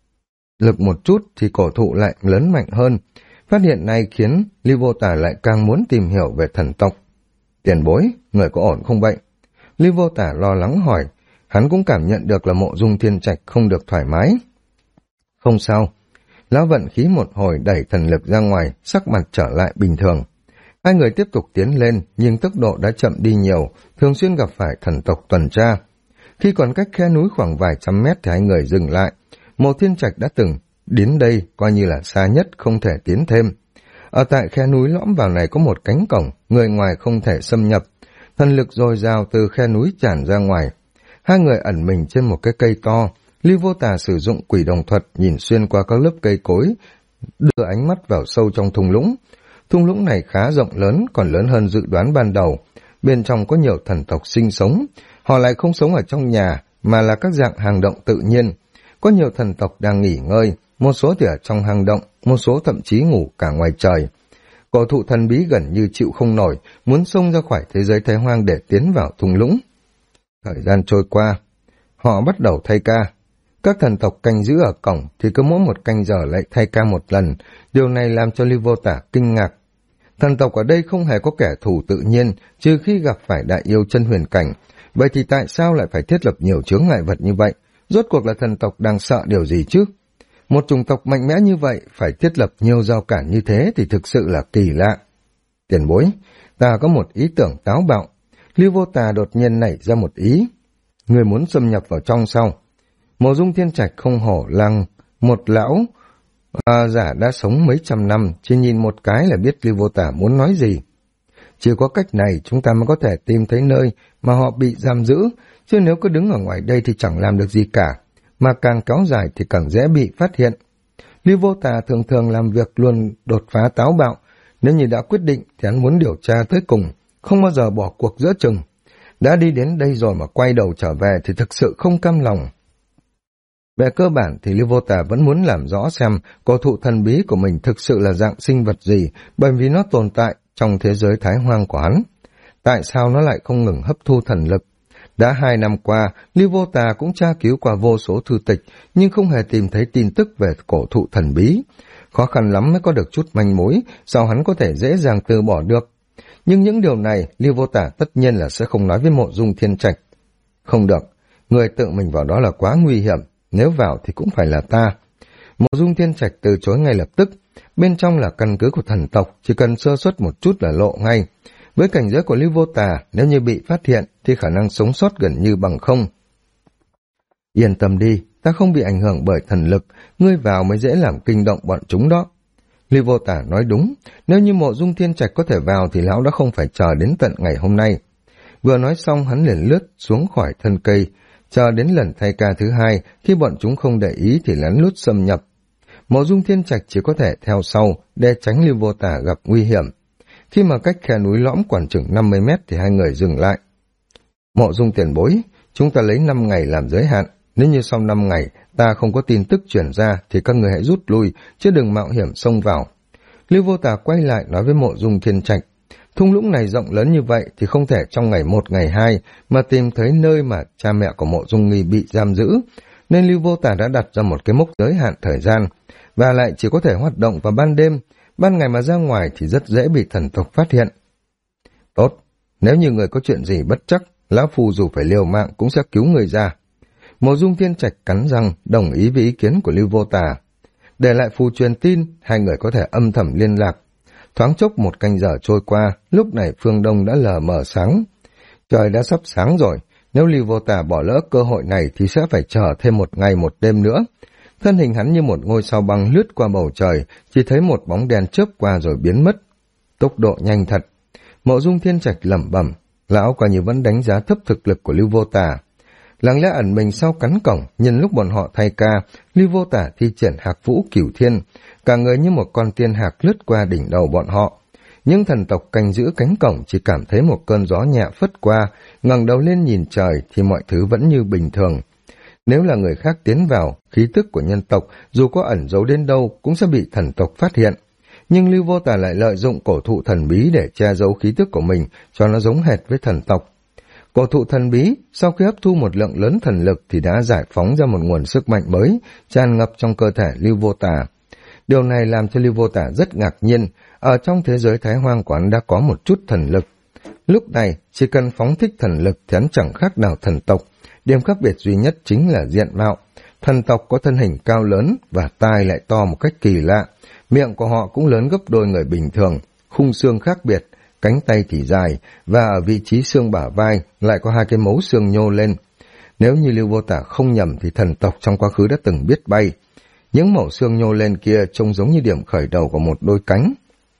lực một chút thì cổ thụ lại lớn mạnh hơn. Phát hiện này khiến Lưu Vô Tà lại càng muốn tìm hiểu về thần tộc. Tiền bối, người có ổn không vậy? Lưu Vô Tà lo lắng hỏi, hắn cũng cảm nhận được là Mộ Dung Thiên Trạch không được thoải mái. Không sao. Lão vận khí một hồi đẩy thần lực ra ngoài, sắc mặt trở lại bình thường. Hai người tiếp tục tiến lên, nhưng tốc độ đã chậm đi nhiều, thường xuyên gặp phải thần tộc tuần tra. Khi còn cách khe núi khoảng vài trăm mét thì hai người dừng lại. Mộ Thiên Trạch đã từng đến đây coi như là xa nhất, không thể tiến thêm. Ở tại khe núi lõm vào này có một cánh cổng, người ngoài không thể xâm nhập. Thần lực dồi dào từ khe núi tràn ra ngoài. Hai người ẩn mình trên một cái cây to. Lưu Vô Tà sử dụng quỷ đồng thuật nhìn xuyên qua các lớp cây cối, đưa ánh mắt vào sâu trong thung lũng. Thung lũng này khá rộng lớn, còn lớn hơn dự đoán ban đầu. Bên trong có nhiều thần tộc sinh sống. Họ lại không sống ở trong nhà, mà là các dạng hang động tự nhiên. Có nhiều thần tộc đang nghỉ ngơi, một số thì ở trong hang động, một số thậm chí ngủ cả ngoài trời. Cổ thụ thần bí gần như chịu không nổi, muốn xông ra khỏi thế giới Thái Hoang để tiến vào thung lũng. Thời gian trôi qua, họ bắt đầu thay ca. Các thần tộc canh giữ ở cổng thì cứ mỗi một canh giờ lại thay ca một lần, điều này làm cho Lưu Vô Tà kinh ngạc. Thần tộc ở đây không hề có kẻ thù tự nhiên, trừ khi gặp phải đại yêu chân huyền cảnh. Vậy thì tại sao lại phải thiết lập nhiều chướng ngại vật như vậy? Rốt cuộc là thần tộc đang sợ điều gì chứ? Một chủng tộc mạnh mẽ như vậy phải thiết lập nhiều rào cản như thế thì thực sự là kỳ lạ. Tiền bối, ta có một ý tưởng táo bạo. Lưu Vô Tà đột nhiên nảy ra một ý. Người muốn xâm nhập vào trong sau. Mộ Dung Thiên Trạch không hổ lăng, một lão giả đã sống mấy trăm năm, chỉ nhìn một cái là biết Lưu Vô Tà muốn nói gì. Chỉ có cách này chúng ta mới có thể tìm thấy nơi mà họ bị giam giữ, chứ nếu cứ đứng ở ngoài đây thì chẳng làm được gì cả, mà càng kéo dài thì càng dễ bị phát hiện. Lưu Vô Tà thường thường làm việc luôn đột phá táo bạo, nếu như đã quyết định thì hắn muốn điều tra tới cùng, không bao giờ bỏ cuộc giữa chừng. Đã đi đến đây rồi mà quay đầu trở về thì thực sự không cam lòng. Về cơ bản thì Lưu Vô Tà vẫn muốn làm rõ xem cổ thụ thần bí của mình thực sự là dạng sinh vật gì, bởi vì nó tồn tại trong thế giới Thái Hoang của hắn. Tại sao nó lại không ngừng hấp thu thần lực? Đã 2 năm qua, Lưu Vô Tà cũng tra cứu qua vô số thư tịch, nhưng không hề tìm thấy tin tức về cổ thụ thần bí. Khó khăn lắm mới có được chút manh mối, sao hắn có thể dễ dàng từ bỏ được. Nhưng những điều này, Lưu Vô Tà tất nhiên là sẽ không nói với Mộ Dung Thiên Trạch. Không được, người tự mình vào đó là quá nguy hiểm, nếu vào thì cũng phải là ta. Mộ Dung Thiên Trạch từ chối ngay lập tức. Bên trong là căn cứ của thần tộc, chỉ cần sơ suất một chút là lộ ngay. Với cảnh giới của Lưu Vô Tà, nếu như bị phát hiện thì khả năng sống sót gần như bằng không. Yên tâm đi, ta không bị ảnh hưởng bởi thần lực, ngươi vào mới dễ làm kinh động bọn chúng đó. Lưu Vô Tả nói đúng, nếu như Mộ Dung Thiên Trạch có thể vào thì lão đã không phải chờ đến tận ngày hôm nay. Vừa nói xong hắn liền lướt xuống khỏi thân cây, chờ đến lần thay ca thứ hai, khi bọn chúng không để ý thì lén lút xâm nhập. Mộ Dung Thiên Trạch chỉ có thể theo sau để tránh Lưu Vô Tả gặp nguy hiểm. Khi mà cách khe núi lõm khoảng chừng 50 mét thì hai người dừng lại. Mộ Dung tiền bối, chúng ta lấy 5 ngày làm giới hạn. Nếu như sau 5 ngày ta không có tin tức chuyển ra thì các người hãy rút lui, chứ đừng mạo hiểm xông vào. Lưu Vô Tả quay lại nói với Mộ Dung Thiên Trạch, thung lũng này rộng lớn như vậy thì không thể trong ngày 1 ngày 2 mà tìm thấy nơi mà cha mẹ của Mộ Dung Nghi bị giam giữ, nên Lưu Vô Tả đã đặt ra một cái mốc giới hạn thời gian, và lại chỉ có thể hoạt động vào ban đêm, ban ngày mà ra ngoài thì rất dễ bị thần tộc phát hiện. Tốt, nếu như người có chuyện gì bất trắc, lão phu dù phải liều mạng cũng sẽ cứu người ra. Mộ Dung Thiên Trạch cắn răng đồng ý với ý kiến của Lưu Vô Tả. Để lại phù truyền tin, hai người có thể âm thầm liên lạc. Thoáng chốc 1 canh giờ trôi qua, lúc này phương đông đã lờ mờ sáng. Trời đã sắp sáng rồi, nếu Lưu Vô Tả bỏ lỡ cơ hội này thì sẽ phải chờ thêm 1 ngày 1 đêm nữa. Thân hình hắn như một ngôi sao băng lướt qua bầu trời, chỉ thấy một bóng đen chớp qua rồi biến mất. Tốc độ nhanh thật. Mộ Dung Thiên Trạch lẩm bẩm, lão coi như vẫn đánh giá thấp thực lực của Lưu Vô Tả. Lặng lẽ ẩn mình sau cánh cổng, nhân lúc bọn họ thay ca, Lưu Vô Tả thi triển Hạc Vũ Cửu Thiên, cả người như một con tiên hạc lướt qua đỉnh đầu bọn họ. Những thần tộc canh giữ cánh cổng chỉ cảm thấy một cơn gió nhẹ phất qua, ngẩng đầu lên nhìn trời thì mọi thứ vẫn như bình thường. Nếu là người khác tiến vào, khí tức của nhân tộc dù có ẩn giấu đến đâu cũng sẽ bị thần tộc phát hiện. Nhưng Lưu Vô Tả lại lợi dụng cổ thụ thần bí để che giấu khí tức của mình cho nó giống hệt với thần tộc. Cổ thụ thần bí sau khi hấp thu một lượng lớn thần lực thì đã giải phóng ra một nguồn sức mạnh mới tràn ngập trong cơ thể Lưu Vô Tả. Điều này làm cho Lưu Vô Tả rất ngạc nhiên, ở trong thế giới Thái Hoang quán đã có một chút thần lực. Lúc này chỉ cần phóng thích thần lực thì hắn chẳng khác nào thần tộc. Điểm khác biệt duy nhất chính là diện mạo. Thần tộc có thân hình cao lớn và tai lại to một cách kỳ lạ. Miệng của họ cũng lớn gấp đôi người bình thường, khung xương khác biệt, cánh tay thì dài, và ở vị trí xương bả vai lại có 2 cái mấu xương nhô lên. Nếu như Lưu Vô Tả không nhầm thì thần tộc trong quá khứ đã từng biết bay. Những mẩu xương nhô lên kia trông giống như điểm khởi đầu của một đôi cánh.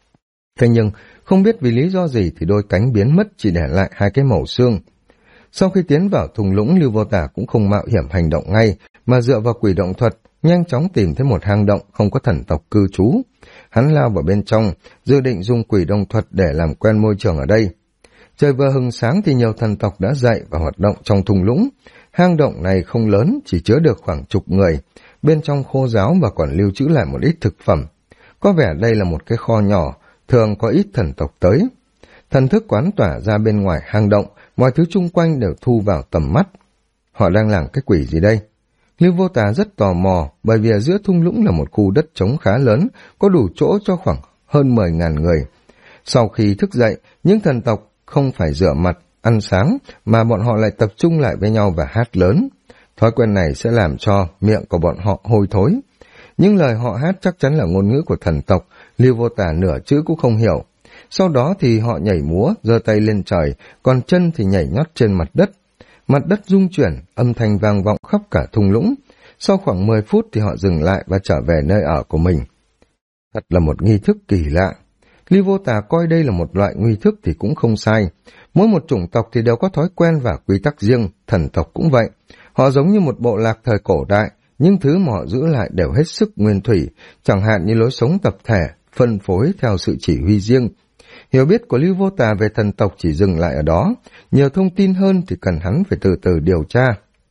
Thế nhưng, không biết vì lý do gì thì đôi cánh biến mất, chỉ để lại 2 cái mẩu xương. Sau khi tiến vào thung lũng, Lưu Vô Tả cũng không mạo hiểm hành động ngay, mà dựa vào quỷ động thuật, nhanh chóng tìm thấy một hang động không có thần tộc cư trú. Hắn lao vào bên trong, dự định dùng quỷ động thuật để làm quen môi trường ở đây. Trời vừa hừng sáng thì nhiều thần tộc đã dậy và hoạt động trong thung lũng. Hang động này không lớn, chỉ chứa được khoảng chục người. Bên trong khô ráo và còn lưu trữ lại một ít thực phẩm. Có vẻ đây là một cái kho nhỏ, thường có ít thần tộc tới. Thần thức quán tỏa ra bên ngoài hang động, mọi thứ chung quanh đều thu vào tầm mắt. Họ đang làm cái quỷ gì đây? Lưu Vô Tả rất tò mò, bởi vì ở giữa thung lũng là một khu đất trống khá lớn, có đủ chỗ cho khoảng hơn 10.000 người. Sau khi thức dậy, những thần tộc không phải rửa mặt, ăn sáng, mà bọn họ lại tập trung lại với nhau và hát lớn. Thói quen này sẽ làm cho miệng của bọn họ hôi thối. Những lời họ hát chắc chắn là ngôn ngữ của thần tộc, Lưu Vô Tả nửa chữ cũng không hiểu. Sau đó thì họ nhảy múa, giơ tay lên trời, còn chân thì nhảy nhót trên mặt đất. Mặt đất rung chuyển, âm thanh vang vọng khắp cả thung lũng. Sau khoảng 10 phút thì họ dừng lại và trở về nơi ở của mình. Thật là một nghi thức kỳ lạ. Lưu Vô Tả coi đây là một loại nghi thức thì cũng không sai. Mỗi một chủng tộc thì đều có thói quen và quy tắc riêng, thần tộc cũng vậy. Họ giống như một bộ lạc thời cổ đại, những thứ mà họ giữ lại đều hết sức nguyên thủy, chẳng hạn như lối sống tập thể, phân phối theo sự chỉ huy riêng. Hiểu biết của Lưu Vô Tả về thần tộc chỉ dừng lại ở đó, nhiều thông tin hơn thì cần hắn phải từ từ điều tra.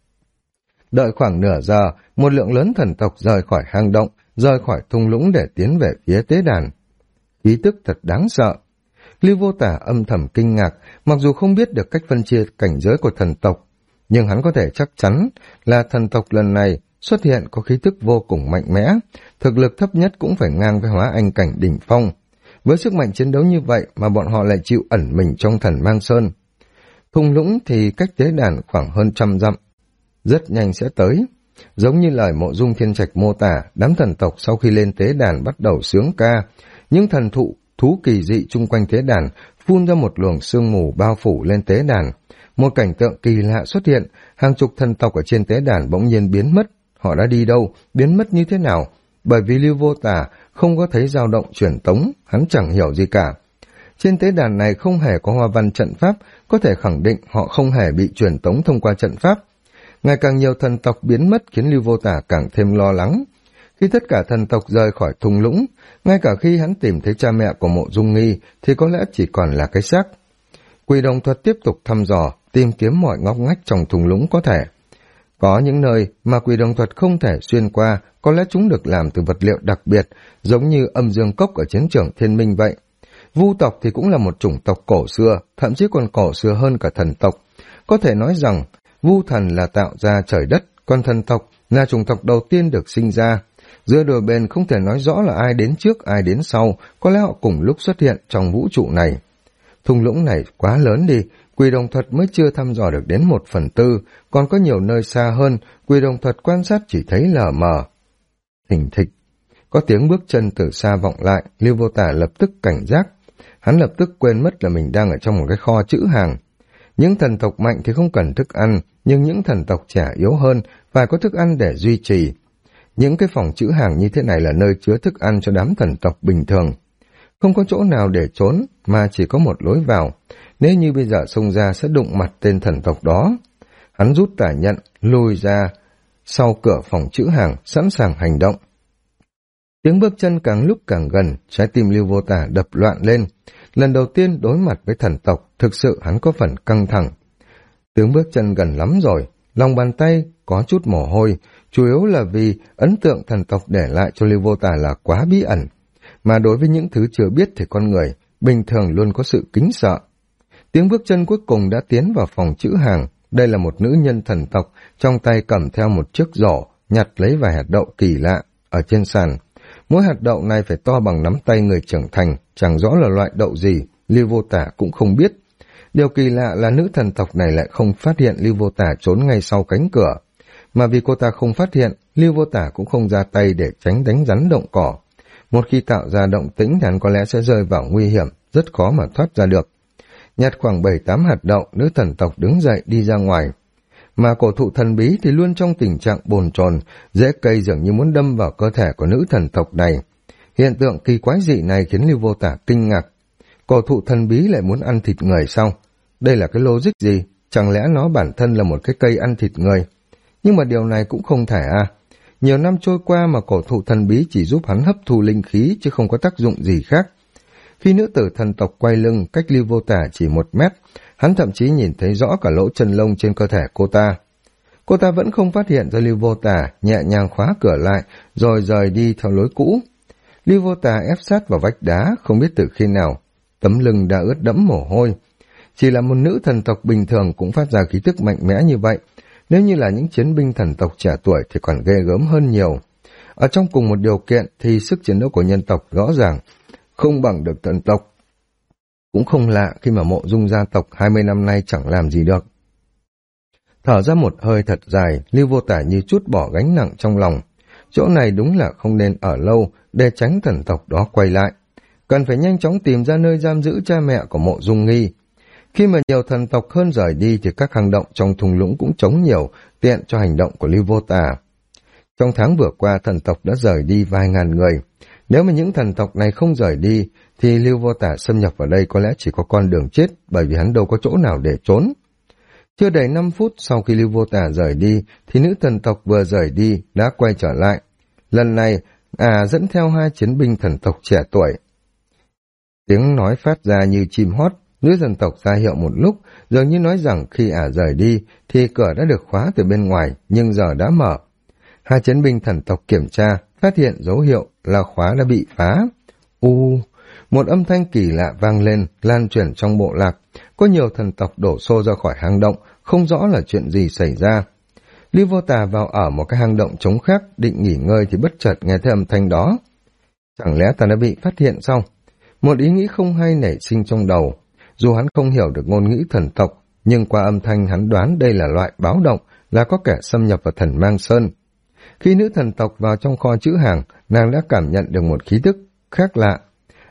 Đợi khoảng nửa giờ, một lượng lớn thần tộc rời khỏi hang động, rời khỏi thung lũng để tiến về phía tế đàn. Khí tức thật đáng sợ. Lưu Vô Tả âm thầm kinh ngạc, mặc dù không biết được cách phân chia cảnh giới của thần tộc, nhưng hắn có thể chắc chắn là thần tộc lần này xuất hiện có khí tức vô cùng mạnh mẽ, thực lực thấp nhất cũng phải ngang với Hóa Anh cảnh đỉnh phong. Với sức mạnh chiến đấu như vậy mà bọn họ lại chịu ẩn mình trong Thần Mang Sơn. Thung lũng thì cách tế đàn khoảng hơn 100 dặm, rất nhanh sẽ tới. Giống như lời Mộ Dung Thiên Trạch mô tả, đám thần tộc sau khi lên tế đàn bắt đầu sướng ca, những thần thụ, thú kỳ dị chung quanh tế đàn phun ra một luồng sương mù bao phủ lên tế đàn. Một cảnh tượng kỳ lạ xuất hiện, hàng chục thần tộc ở trên tế đàn bỗng nhiên biến mất. Họ đã đi đâu, biến mất như thế nào? Bởi vì Lưu Vô Tả không có thấy dao động truyền tống, hắn chẳng hiểu gì cả. Trên tế đàn này không hề có hoa văn trận pháp, có thể khẳng định họ không hề bị truyền tống thông qua trận pháp. Ngày càng nhiều thần tộc biến mất khiến Lưu Vô Tả càng thêm lo lắng. Khi tất cả thần tộc rời khỏi thung lũng, ngay cả khi hắn tìm thấy cha mẹ của Mộ Dung Nghi thì có lẽ chỉ còn là cái xác. Quỷ đồng thuật tiếp tục thăm dò, tìm kiếm mọi ngóc ngách trong thung lũng có thể. Có những nơi mà quỷ đồng thuật không thể xuyên qua, có lẽ chúng được làm từ vật liệu đặc biệt, giống như âm dương cốc ở chiến trường Thiên Minh vậy. Vu tộc thì cũng là một chủng tộc cổ xưa, thậm chí còn cổ xưa hơn cả thần tộc. Có thể nói rằng, Vu thần là tạo ra trời đất, còn thần tộc là chủng tộc đầu tiên được sinh ra. Giữa đôi bên không thể nói rõ là ai đến trước, ai đến sau, có lẽ họ cùng lúc xuất hiện trong vũ trụ này. Thung lũng này quá lớn đi, quỷ đồng thuật mới chưa thăm dò được đến 1/4, còn có nhiều nơi xa hơn, quỷ đồng thuật quan sát chỉ thấy lờ mờ. Thình thịch, có tiếng bước chân từ xa vọng lại, Lưu Vô Tả lập tức cảnh giác. Hắn lập tức quên mất là mình đang ở trong một cái kho trữ hàng. Những thần tộc mạnh thì không cần thức ăn, nhưng những thần tộc trẻ yếu hơn phải có thức ăn để duy trì. Những cái phòng trữ hàng như thế này là nơi chứa thức ăn cho đám thần tộc bình thường. Không có chỗ nào để trốn, mà chỉ có một lối vào. Nếu như bây giờ xông ra sẽ đụng mặt tên thần tộc đó. Hắn rút tả nhận, lùi ra sau cửa phòng trữ hàng, sẵn sàng hành động. Tiếng bước chân càng lúc càng gần, trái tim Lưu Vô Tả đập loạn lên. Lần đầu tiên đối mặt với thần tộc, thực sự hắn có phần căng thẳng. Tiếng bước chân gần lắm rồi, lòng bàn tay có chút mồ hôi, chủ yếu là vì ấn tượng thần tộc để lại cho Lưu Vô Tả là quá bí ẩn. Mà đối với những thứ chưa biết thì con người bình thường luôn có sự kính sợ. Tiếng bước chân cuối cùng đã tiến vào phòng trữ hàng. Đây là một nữ nhân thần tộc, trong tay cầm theo một chiếc giỏ, nhặt lấy vài hạt đậu kỳ lạ ở trên sàn. Mỗi hạt đậu này phải to bằng nắm tay người trưởng thành, chẳng rõ là loại đậu gì, Lưu Vô Tả cũng không biết. Điều kỳ lạ là nữ thần tộc này lại không phát hiện Lưu Vô Tả trốn ngay sau cánh cửa. Mà vì cô ta không phát hiện, Lưu Vô Tả cũng không ra tay để tránh đánh rắn động cỏ. Một khi tạo ra động tĩnh thì hắn có lẽ sẽ rơi vào nguy hiểm, rất khó mà thoát ra được. Nhặt khoảng 7-8 hạt đậu, nữ thần tộc đứng dậy đi ra ngoài. Mà cổ thụ thần bí thì luôn trong tình trạng bồn chồn, rễ cây dường như muốn đâm vào cơ thể của nữ thần tộc này. Hiện tượng kỳ quái dị này khiến Lưu Vô Tả kinh ngạc. Cổ thụ thần bí lại muốn ăn thịt người sao? Đây là cái logic gì? Chẳng lẽ nó bản thân là một cái cây ăn thịt người? Nhưng mà điều này cũng không thể à. Nhiều năm trôi qua mà cổ thụ thần bí chỉ giúp hắn hấp thu linh khí chứ không có tác dụng gì khác. Khi nữ tử thần tộc quay lưng cách Lưu Vô Tả chỉ 1 mét, hắn thậm chí nhìn thấy rõ cả lỗ chân lông trên cơ thể cô ta. Cô ta vẫn không phát hiện ra Lưu Vô Tả, nhẹ nhàng khóa cửa lại rồi rời đi theo lối cũ. Lưu Vô Tả ép sát vào vách đá, không biết từ khi nào tấm lưng đã ướt đẫm mồ hôi. Chỉ là một nữ thần tộc bình thường cũng phát ra khí tức mạnh mẽ như vậy. Nếu như là những chiến binh thần tộc trẻ tuổi thì còn ghê gớm hơn nhiều. Ở trong cùng một điều kiện thì sức chiến đấu của nhân tộc rõ ràng không bằng được thần tộc. Cũng không lạ khi mà Mộ Dung gia tộc 20 năm nay chẳng làm gì được. Thở ra một hơi thật dài, Lưu Vô Tả như chút bỏ gánh nặng trong lòng. Chỗ này đúng là không nên ở lâu để tránh thần tộc đó quay lại. Cần phải nhanh chóng tìm ra nơi giam giữ cha mẹ của Mộ Dung Nghi. Khi mà nhiều thần tộc hơn rời đi thì các hang động trong thung lũng cũng trống nhiều, tiện cho hành động của Lưu Vô Tả. Trong tháng vừa qua thần tộc đã rời đi vài ngàn người. Nếu mà những thần tộc này không rời đi thì Lưu Vô Tả xâm nhập vào đây có lẽ chỉ có con đường chết, bởi vì hắn đâu có chỗ nào để trốn. Chưa đầy 5 phút sau khi Lưu Vô Tả rời đi thì nữ thần tộc vừa rời đi đã quay trở lại. Lần này dẫn theo 2 chiến binh thần tộc trẻ tuổi. Tiếng nói phát ra như chim hót. Nữ thần tộc ra hiệu một lúc, dường như nói rằng khi rời đi thì cửa đã được khóa từ bên ngoài, nhưng giờ đã mở. 2 chiến binh thần tộc kiểm tra, phát hiện dấu hiệu là khóa đã bị phá. Một âm thanh kỳ lạ vang lên, lan truyền trong bộ lạc. Có nhiều thần tộc đổ xô ra khỏi hang động, không rõ là chuyện gì xảy ra. Lưu Vô Tả vào ở một cái hang động trống khác, định nghỉ ngơi thì bất chợt nghe thấy âm thanh đó. Chẳng lẽ ta đã bị phát hiện sao? Một ý nghĩ không hay nảy sinh trong đầu. Dù hắn không hiểu được ngôn ngữ thần tộc, nhưng qua âm thanh hắn đoán đây là loại báo động, là có kẻ xâm nhập vào Thần Mang Sơn. Khi nữ thần tộc vào trong kho trữ hàng, nàng đã cảm nhận được một khí tức khác lạ.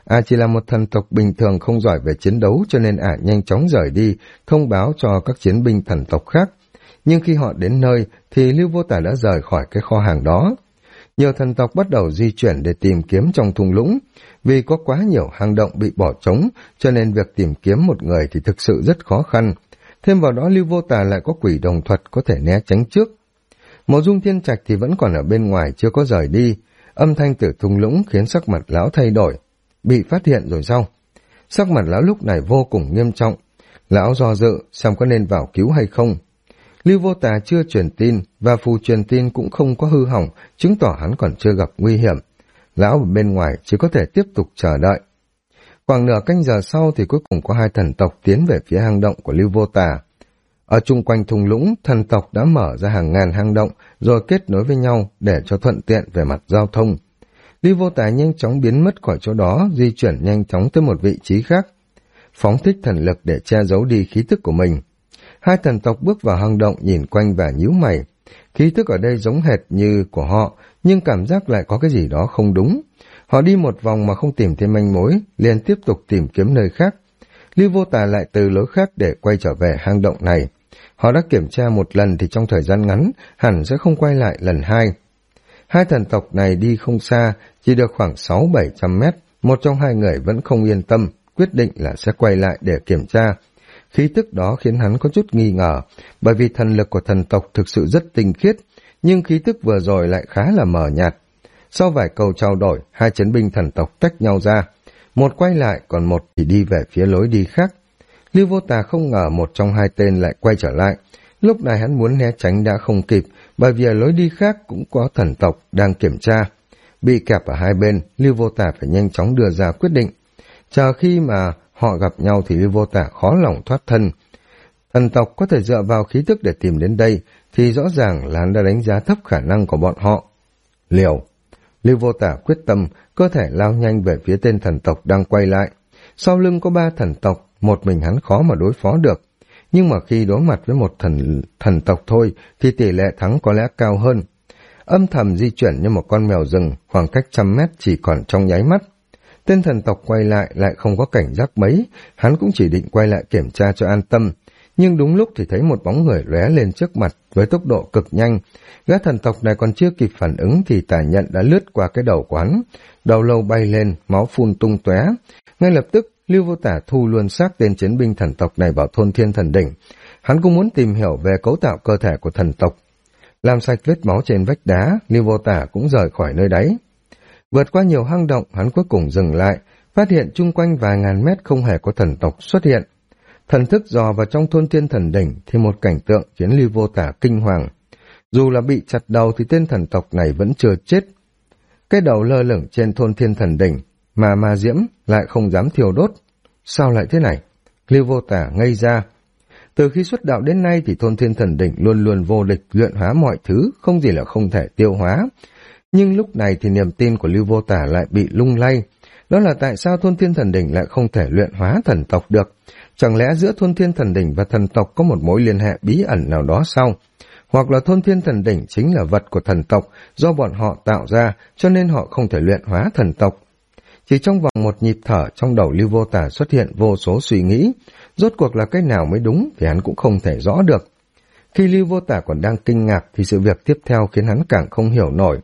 chỉ là một thần tộc bình thường không giỏi về chiến đấu cho nên nhanh chóng rời đi, thông báo cho các chiến binh thần tộc khác. Nhưng khi họ đến nơi thì Lưu Vô Tả đã rời khỏi cái kho hàng đó. Nhiều thần tộc bắt đầu di chuyển để tìm kiếm trong thung lũng. Vì có quá nhiều hang động bị bỏ trống cho nên việc tìm kiếm một người thì thực sự rất khó khăn. Thêm vào đó Lưu Vô Tả lại có quỷ đồng thuật có thể né tránh trước. Mộ Dung Thiên Trạch thì vẫn còn ở bên ngoài chưa có rời đi. Âm thanh từ thung lũng khiến sắc mặt lão thay đổi. Bị phát hiện rồi sao? Sắc mặt lão lúc này vô cùng nghiêm trọng. Lão do dự xem có nên vào cứu hay không. Lưu Vô Tà chưa truyền tin và phù truyền tin cũng không có hư hỏng, chứng tỏ hắn còn chưa gặp nguy hiểm. Lão ở bên ngoài chỉ có thể tiếp tục chờ đợi. Khoảng nửa canh giờ sau thì cuối cùng có hai thần tộc tiến về phía hang động của Lưu Vô Tà. Ở chung quanh thung lũng, thần tộc đã mở ra hàng ngàn hang động rồi kết nối với nhau để cho thuận tiện về mặt giao thông. Lưu Vô Tà nhanh chóng biến mất khỏi chỗ đó, di chuyển nhanh chóng tới một vị trí khác, phóng thích thần lực để che giấu đi khí tức của mình. Hai thần tộc bước vào hang động nhìn quanh và nhíu mày. Khí tức ở đây giống hệt như của họ, nhưng cảm giác lại có cái gì đó không đúng. Họ đi một vòng mà không tìm thấy manh mối, liền tiếp tục tìm kiếm nơi khác. Lưu Vô Tà lại từ lối khác để quay trở về hang động này. Họ đã kiểm tra một lần thì trong thời gian ngắn, hẳn sẽ không quay lại lần hai. Hai thần tộc này đi không xa, chỉ được khoảng 600-700 mét. Một trong hai người vẫn không yên tâm, quyết định là sẽ quay lại để kiểm tra. Khí tức đó khiến hắn có chút nghi ngờ, bởi vì thần lực của thần tộc thực sự rất tinh khiết, nhưng khí tức vừa rồi lại khá là mờ nhạt. Sau vài câu trao đổi, hai chiến binh thần tộc tách nhau ra. Một quay lại, còn một thì đi về phía lối đi khác. Lưu Vô Tà không ngờ một trong hai tên lại quay trở lại. Lúc này hắn muốn né tránh đã không kịp, bởi vì ở lối đi khác cũng có thần tộc đang kiểm tra. Bị kẹp ở hai bên, Lưu Vô Tà phải nhanh chóng đưa ra quyết định. Chờ khi mà họ gặp nhau thì Lưu Vô Tả khó lòng thoát thân. Thần tộc có thể dựa vào khí tức để tìm đến đây, thì rõ ràng là hắn đã đánh giá thấp khả năng của bọn họ. Liều! Lưu Vô Tả quyết tâm, cơ thể lao nhanh về phía tên thần tộc đang quay lại. Sau lưng có 3 thần tộc, một mình hắn khó mà đối phó được. Nhưng mà khi đối mặt với một thần tộc thôi, thì tỷ lệ thắng có lẽ cao hơn. Âm thầm di chuyển như một con mèo rừng, khoảng cách 100 mét chỉ còn trong nháy mắt. Tên thần tộc quay lại không có cảnh giác mấy, hắn cũng chỉ định quay lại kiểm tra cho an tâm. Nhưng đúng lúc thì thấy một bóng người lóe lên trước mặt với tốc độ cực nhanh. Gã thần tộc này còn chưa kịp phản ứng thì tà nhận đã lướt qua cái đầu của hắn. Đầu lâu bay lên, máu phun tung tóe. Ngay lập tức, Lưu Vô Tả thu luôn xác tên chiến binh thần tộc này vào thôn Thiên Thần Đỉnh. Hắn cũng muốn tìm hiểu về cấu tạo cơ thể của thần tộc. Làm sạch vết máu trên vách đá, Lưu Vô Tả cũng rời khỏi nơi đấy. Vượt qua nhiều hang động, hắn cuối cùng dừng lại, phát hiện chung quanh vài ngàn mét không hề có thần tộc xuất hiện. Thần thức dò vào trong thôn Thiên Thần Đỉnh thì một cảnh tượng khiến Lưu Vô Tả kinh hoàng. Dù là bị chặt đầu thì tên thần tộc này vẫn chưa chết. Cái đầu lơ lửng trên thôn Thiên Thần Đỉnh, mà ma diễm lại không dám thiêu đốt. Sao lại thế này? Lưu Vô Tả ngây ra. Từ khi xuất đạo đến nay thì thôn Thiên Thần Đỉnh luôn luôn vô địch luyện hóa mọi thứ, không gì là không thể tiêu hóa. Nhưng lúc này thì niềm tin của Lưu Vô Tả lại bị lung lay. Đó là tại sao thôn Thiên Thần Đỉnh lại không thể luyện hóa thần tộc được? Chẳng lẽ giữa thôn Thiên Thần Đỉnh và thần tộc có một mối liên hệ bí ẩn nào đó sao? Hoặc là thôn Thiên Thần Đỉnh chính là vật của thần tộc do bọn họ tạo ra cho nên họ không thể luyện hóa thần tộc? Chỉ trong vòng một nhịp thở trong đầu Lưu Vô Tả xuất hiện vô số suy nghĩ. Rốt cuộc là cái nào mới đúng thì hắn cũng không thể rõ được. Khi Lưu Vô Tả còn đang kinh ngạc thì sự việc tiếp theo khiến hắn càng không hiểu nổi.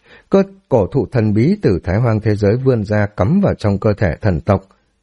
Cổ thụ thần bí từ Thái Hoang thế giới vươn ra cắm vào trong cơ thể thần tộc.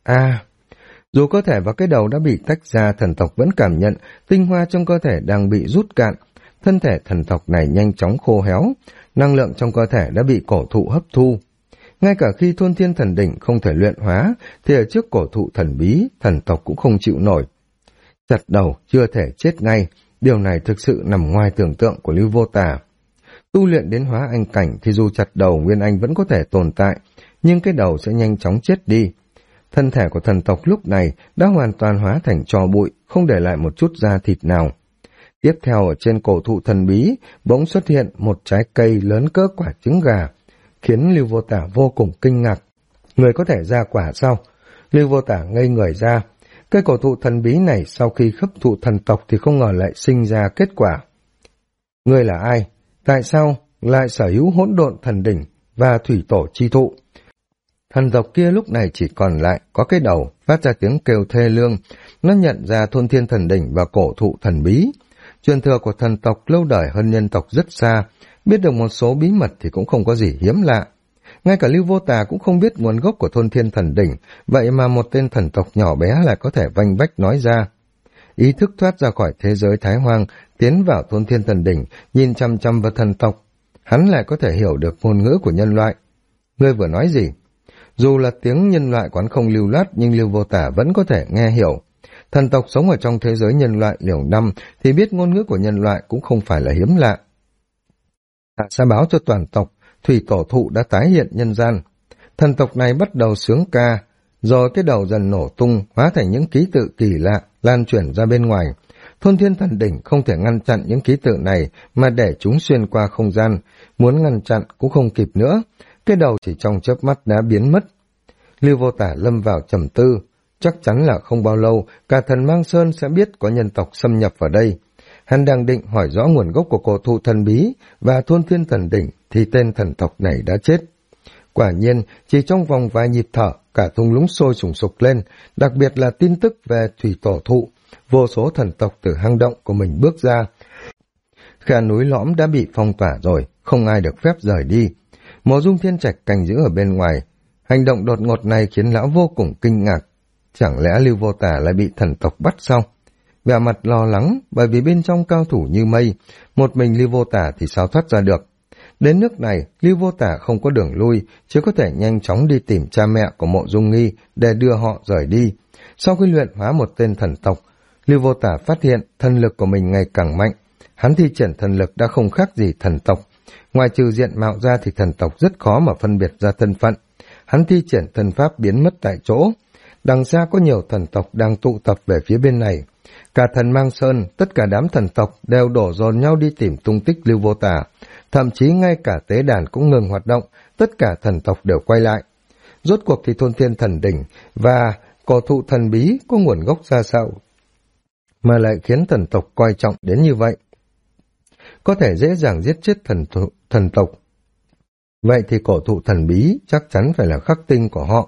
Dù cơ thể và cái đầu đã bị tách ra, thần tộc vẫn cảm nhận tinh hoa trong cơ thể đang bị rút cạn. Thân thể thần tộc này nhanh chóng khô héo, năng lượng trong cơ thể đã bị cổ thụ hấp thu. Ngay cả khi thôn Thiên Thần Đỉnh không thể luyện hóa, thì ở trước cổ thụ thần bí, thần tộc cũng không chịu nổi. Chặt đầu chưa thể chết ngay, điều này thực sự nằm ngoài tưởng tượng của Lưu Vô Tả. Tu luyện đến hóa anh cảnh thì dù chặt đầu Nguyên Anh vẫn có thể tồn tại, nhưng cái đầu sẽ nhanh chóng chết đi. Thân thể của thần tộc lúc này đã hoàn toàn hóa thành tro bụi, không để lại một chút da thịt nào. Tiếp theo ở trên cổ thụ thần bí, bỗng xuất hiện một trái cây lớn cỡ quả trứng gà, khiến Lưu Vô Tả vô cùng kinh ngạc. Người có thể ra quả sao? Lưu Vô Tả ngây người ra. Cây cổ thụ thần bí này sau khi hấp thụ thần tộc thì không ngờ lại sinh ra kết quả. Người là ai? Tại sao lại sở hữu hỗn độn thần đỉnh và thủy tổ chi thụ? Thần tộc kia lúc này chỉ còn lại có cái đầu, phát ra tiếng kêu thê lương. Nó nhận ra thôn thiên thần đỉnh và cổ thụ thần bí. Truyền thừa của thần tộc lâu đời hơn nhân tộc rất xa, biết được một số bí mật thì cũng không có gì hiếm lạ. Ngay cả Lưu Vô Tà cũng không biết nguồn gốc của thôn thiên thần đỉnh, vậy mà một tên thần tộc nhỏ bé lại có thể vanh vách nói ra. Ý thức thoát ra khỏi thế giới Thái Hoang, tiến vào thôn thiên thần đỉnh, nhìn chăm chăm vào thần tộc. Hắn lại có thể hiểu được ngôn ngữ của nhân loại. Ngươi vừa nói gì? Dù là tiếng nhân loại quán không lưu loát nhưng Lưu Vô Tà vẫn có thể nghe hiểu. Thần tộc sống ở trong thế giới nhân loại nhiều năm thì biết ngôn ngữ của nhân loại cũng không phải là hiếm lạ. Hạ sa báo cho toàn tộc, thủy tổ thụ đã tái hiện nhân gian. Thần tộc này bắt đầu sướng ca, rồi cái đầu dần nổ tung, hóa thành những ký tự kỳ lạ, lan truyền ra bên ngoài. Thôn thiên thần đỉnh không thể ngăn chặn những ký tự này mà để chúng xuyên qua không gian, muốn ngăn chặn cũng không kịp nữa. Cái đầu chỉ trong chớp mắt đã biến mất. Lưu Vô Tả lâm vào trầm tư, chắc chắn là không bao lâu cả thần Mang Sơn sẽ biết có nhân tộc xâm nhập vào đây. Hắn đang định hỏi rõ nguồn gốc của cổ thụ thần bí và thôn thiên thần đỉnh thì tên thần tộc này đã chết. Quả nhiên, chỉ trong vòng vài nhịp thở, cả thung lũng sôi sùng sục lên, đặc biệt là tin tức về thủy tổ thụ. Vô số thần tộc từ hang động của mình bước ra. Khe núi lõm đã bị phong tỏa rồi, không ai được phép rời đi. Mộ Dung Thiên Trạch canh giữ ở bên ngoài. Hành động đột ngột này khiến lão vô cùng kinh ngạc. Chẳng lẽ Lưu Vô Tả lại bị thần tộc bắt sao? Vẻ mặt lo lắng, bởi vì bên trong cao thủ như mây, một mình Lưu Vô Tả thì sao thoát ra được. Đến nước này, Lưu Vô Tả không có đường lui, chỉ có thể nhanh chóng đi tìm cha mẹ của Mộ Dung Nghi để đưa họ rời đi. Sau khi luyện hóa một tên thần tộc, Lưu Vô Tả phát hiện thần lực của mình ngày càng mạnh. Hắn thi triển thần lực đã không khác gì thần tộc. Ngoài trừ diện mạo ra thì thần tộc rất khó mà phân biệt ra thân phận. Hắn thi triển thần pháp biến mất tại chỗ. Đằng xa có nhiều thần tộc đang tụ tập về phía bên này. Cả thần Mang Sơn, tất cả đám thần tộc đều đổ dồn nhau đi tìm tung tích Lưu Vô Tả. Thậm chí ngay cả tế đàn cũng ngừng hoạt động, tất cả thần tộc đều quay lại. Rốt cuộc thì thôn thiên thần đỉnh và cổ thụ thần bí có nguồn gốc ra sao mà lại khiến thần tộc coi trọng đến như vậy? Có thể dễ dàng giết chết thần tộc. Vậy thì cổ thụ thần bí chắc chắn phải là khắc tinh của họ.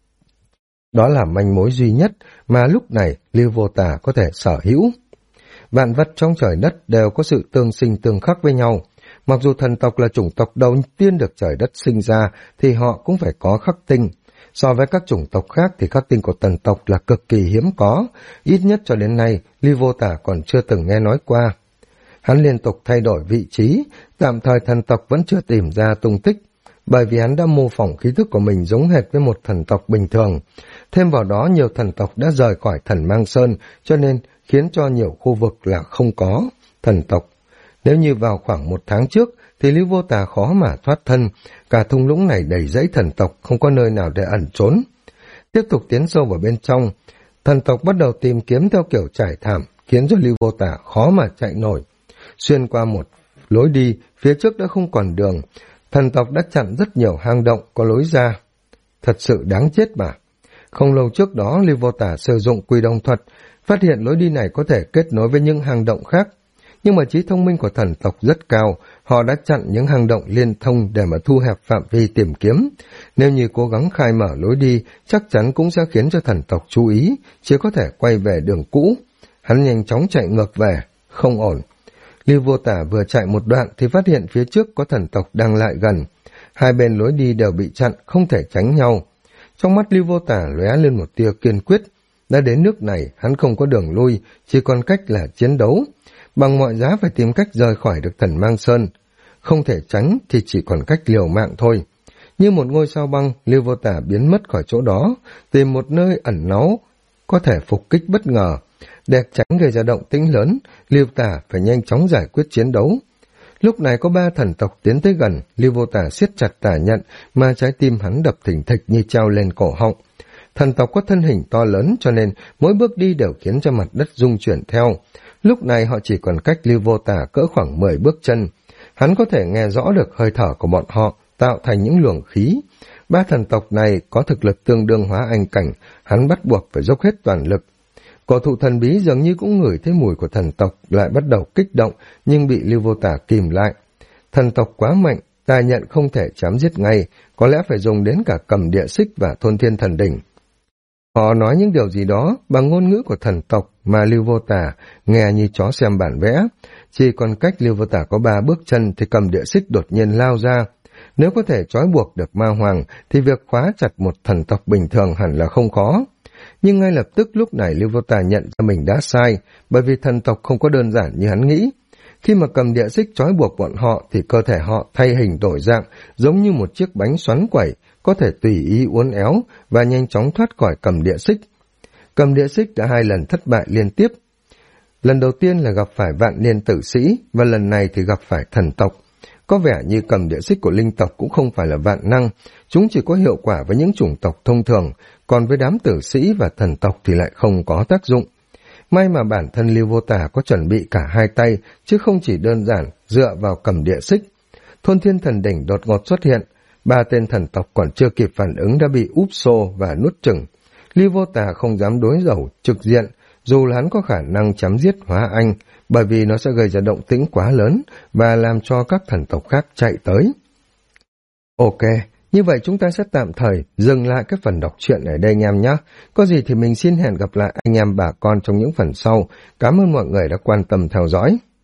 Đó là manh mối duy nhất mà lúc này Lưu Vô Tả có thể sở hữu. Vạn vật trong trời đất đều có sự tương sinh tương khắc với nhau. Mặc dù thần tộc là chủng tộc đầu tiên được trời đất sinh ra thì họ cũng phải có khắc tinh. So với các chủng tộc khác thì khắc tinh của thần tộc là cực kỳ hiếm có. Ít nhất cho đến nay, Lưu Vô Tả còn chưa từng nghe nói qua. Hắn liên tục thay đổi vị trí, tạm thời thần tộc vẫn chưa tìm ra tung tích, bởi vì hắn đã mô phỏng khí thức của mình giống hệt với một thần tộc bình thường. Thêm vào đó nhiều thần tộc đã rời khỏi thần Mang Sơn, cho nên khiến cho nhiều khu vực là không có thần tộc. Nếu như vào khoảng 1 tháng trước, thì Lưu Vô Tà khó mà thoát thân, cả thung lũng này đầy rẫy thần tộc, không có nơi nào để ẩn trốn. Tiếp tục tiến sâu vào bên trong, thần tộc bắt đầu tìm kiếm theo kiểu trải thảm, khiến cho Lưu Vô Tà khó mà chạy nổi. Xuyên qua một lối đi, phía trước đã không còn đường, thần tộc đã chặn rất nhiều hang động có lối ra. Thật sự đáng chết mà. Không lâu trước đó, Lưu Vô Tả sử dụng Quy Đông thuật, phát hiện lối đi này có thể kết nối với những hang động khác. Nhưng mà trí thông minh của thần tộc rất cao, họ đã chặn những hang động liên thông để mà thu hẹp phạm vi tìm kiếm. Nếu như cố gắng khai mở lối đi, chắc chắn cũng sẽ khiến cho thần tộc chú ý, chỉ có thể quay về đường cũ. Hắn nhanh chóng chạy ngược về, không ổn. Lưu Vô Tả vừa chạy một đoạn thì phát hiện phía trước có thần tộc đang lại gần. Hai bên lối đi đều bị chặn, không thể tránh nhau. Trong mắt Lưu Vô Tả lóe lên một tia kiên quyết. Đã đến nước này, hắn không có đường lui, chỉ còn cách là chiến đấu. Bằng mọi giá phải tìm cách rời khỏi được thần Mang Sơn. Không thể tránh thì chỉ còn cách liều mạng thôi. Như một ngôi sao băng, Lưu Vô Tả biến mất khỏi chỗ đó, tìm một nơi ẩn náu, có thể phục kích bất ngờ. Để tránh gây ra động tĩnh lớn, Lưu Tả phải nhanh chóng giải quyết chiến đấu. Lúc này có 3 thần tộc tiến tới gần, Lưu Vô Tả siết chặt tả nhận, mà trái tim hắn đập thình thịch như treo lên cổ họng. Thần tộc có thân hình to lớn cho nên mỗi bước đi đều khiến cho mặt đất rung chuyển theo. Lúc này họ chỉ còn cách Lưu Vô Tả cỡ khoảng 10 bước chân. Hắn có thể nghe rõ được hơi thở của bọn họ, tạo thành những luồng khí. 3 thần tộc này có thực lực tương đương hóa anh cảnh, hắn bắt buộc phải dốc hết toàn lực. Cổ thụ thần bí dường như cũng ngửi thấy mùi của thần tộc, lại bắt đầu kích động, nhưng bị Lưu Vô Tả kìm lại. Thần tộc quá mạnh, ta nhận không thể chém giết ngay, có lẽ phải dùng đến cả cầm địa xích và thôn thiên thần đỉnh. Họ nói những điều gì đó bằng ngôn ngữ của thần tộc mà Lưu Vô Tà nghe như chó xem bản vẽ. Chỉ còn cách Lưu Vô Tà có 3 bước chân thì cầm địa xích đột nhiên lao ra. Nếu có thể trói buộc được ma hoàng thì việc khóa chặt một thần tộc bình thường hẳn là không khó. Nhưng ngay lập tức lúc này Lưu Vô Tà nhận ra mình đã sai, bởi vì thần tộc không có đơn giản như hắn nghĩ. Khi mà cầm địa xích trói buộc bọn họ thì cơ thể họ thay hình đổi dạng, giống như một chiếc bánh xoắn quẩy, có thể tùy ý uốn éo và nhanh chóng thoát khỏi cầm địa xích. Cầm địa xích đã 2 lần thất bại liên tiếp. Lần đầu tiên là gặp phải vạn niên tử sĩ, và lần này thì gặp phải thần tộc. Có vẻ như cầm địa xích của linh tộc cũng không phải là vạn năng, chúng chỉ có hiệu quả với những chủng tộc thông thường, còn với đám tử sĩ và thần tộc thì lại không có tác dụng. May mà bản thân Lưu Vô Tà có chuẩn bị cả 2 tay, chứ không chỉ đơn giản dựa vào cầm địa xích. Thôn thiên thần đỉnh đột ngột xuất hiện, 3 tên thần tộc còn chưa kịp phản ứng đã bị úp xô và nuốt chửng. Lưu Vô Tà không dám đối đầu trực diện, dù là hắn có khả năng chấm giết hóa anh, bởi vì nó sẽ gây ra động tĩnh quá lớn và làm cho các thần tộc khác chạy tới. Ok, như vậy chúng ta sẽ tạm thời dừng lại cái phần đọc truyện ở đây anh em nhé. Có gì thì mình xin hẹn gặp lại anh em bà con trong những phần sau. Cảm ơn mọi người đã quan tâm theo dõi.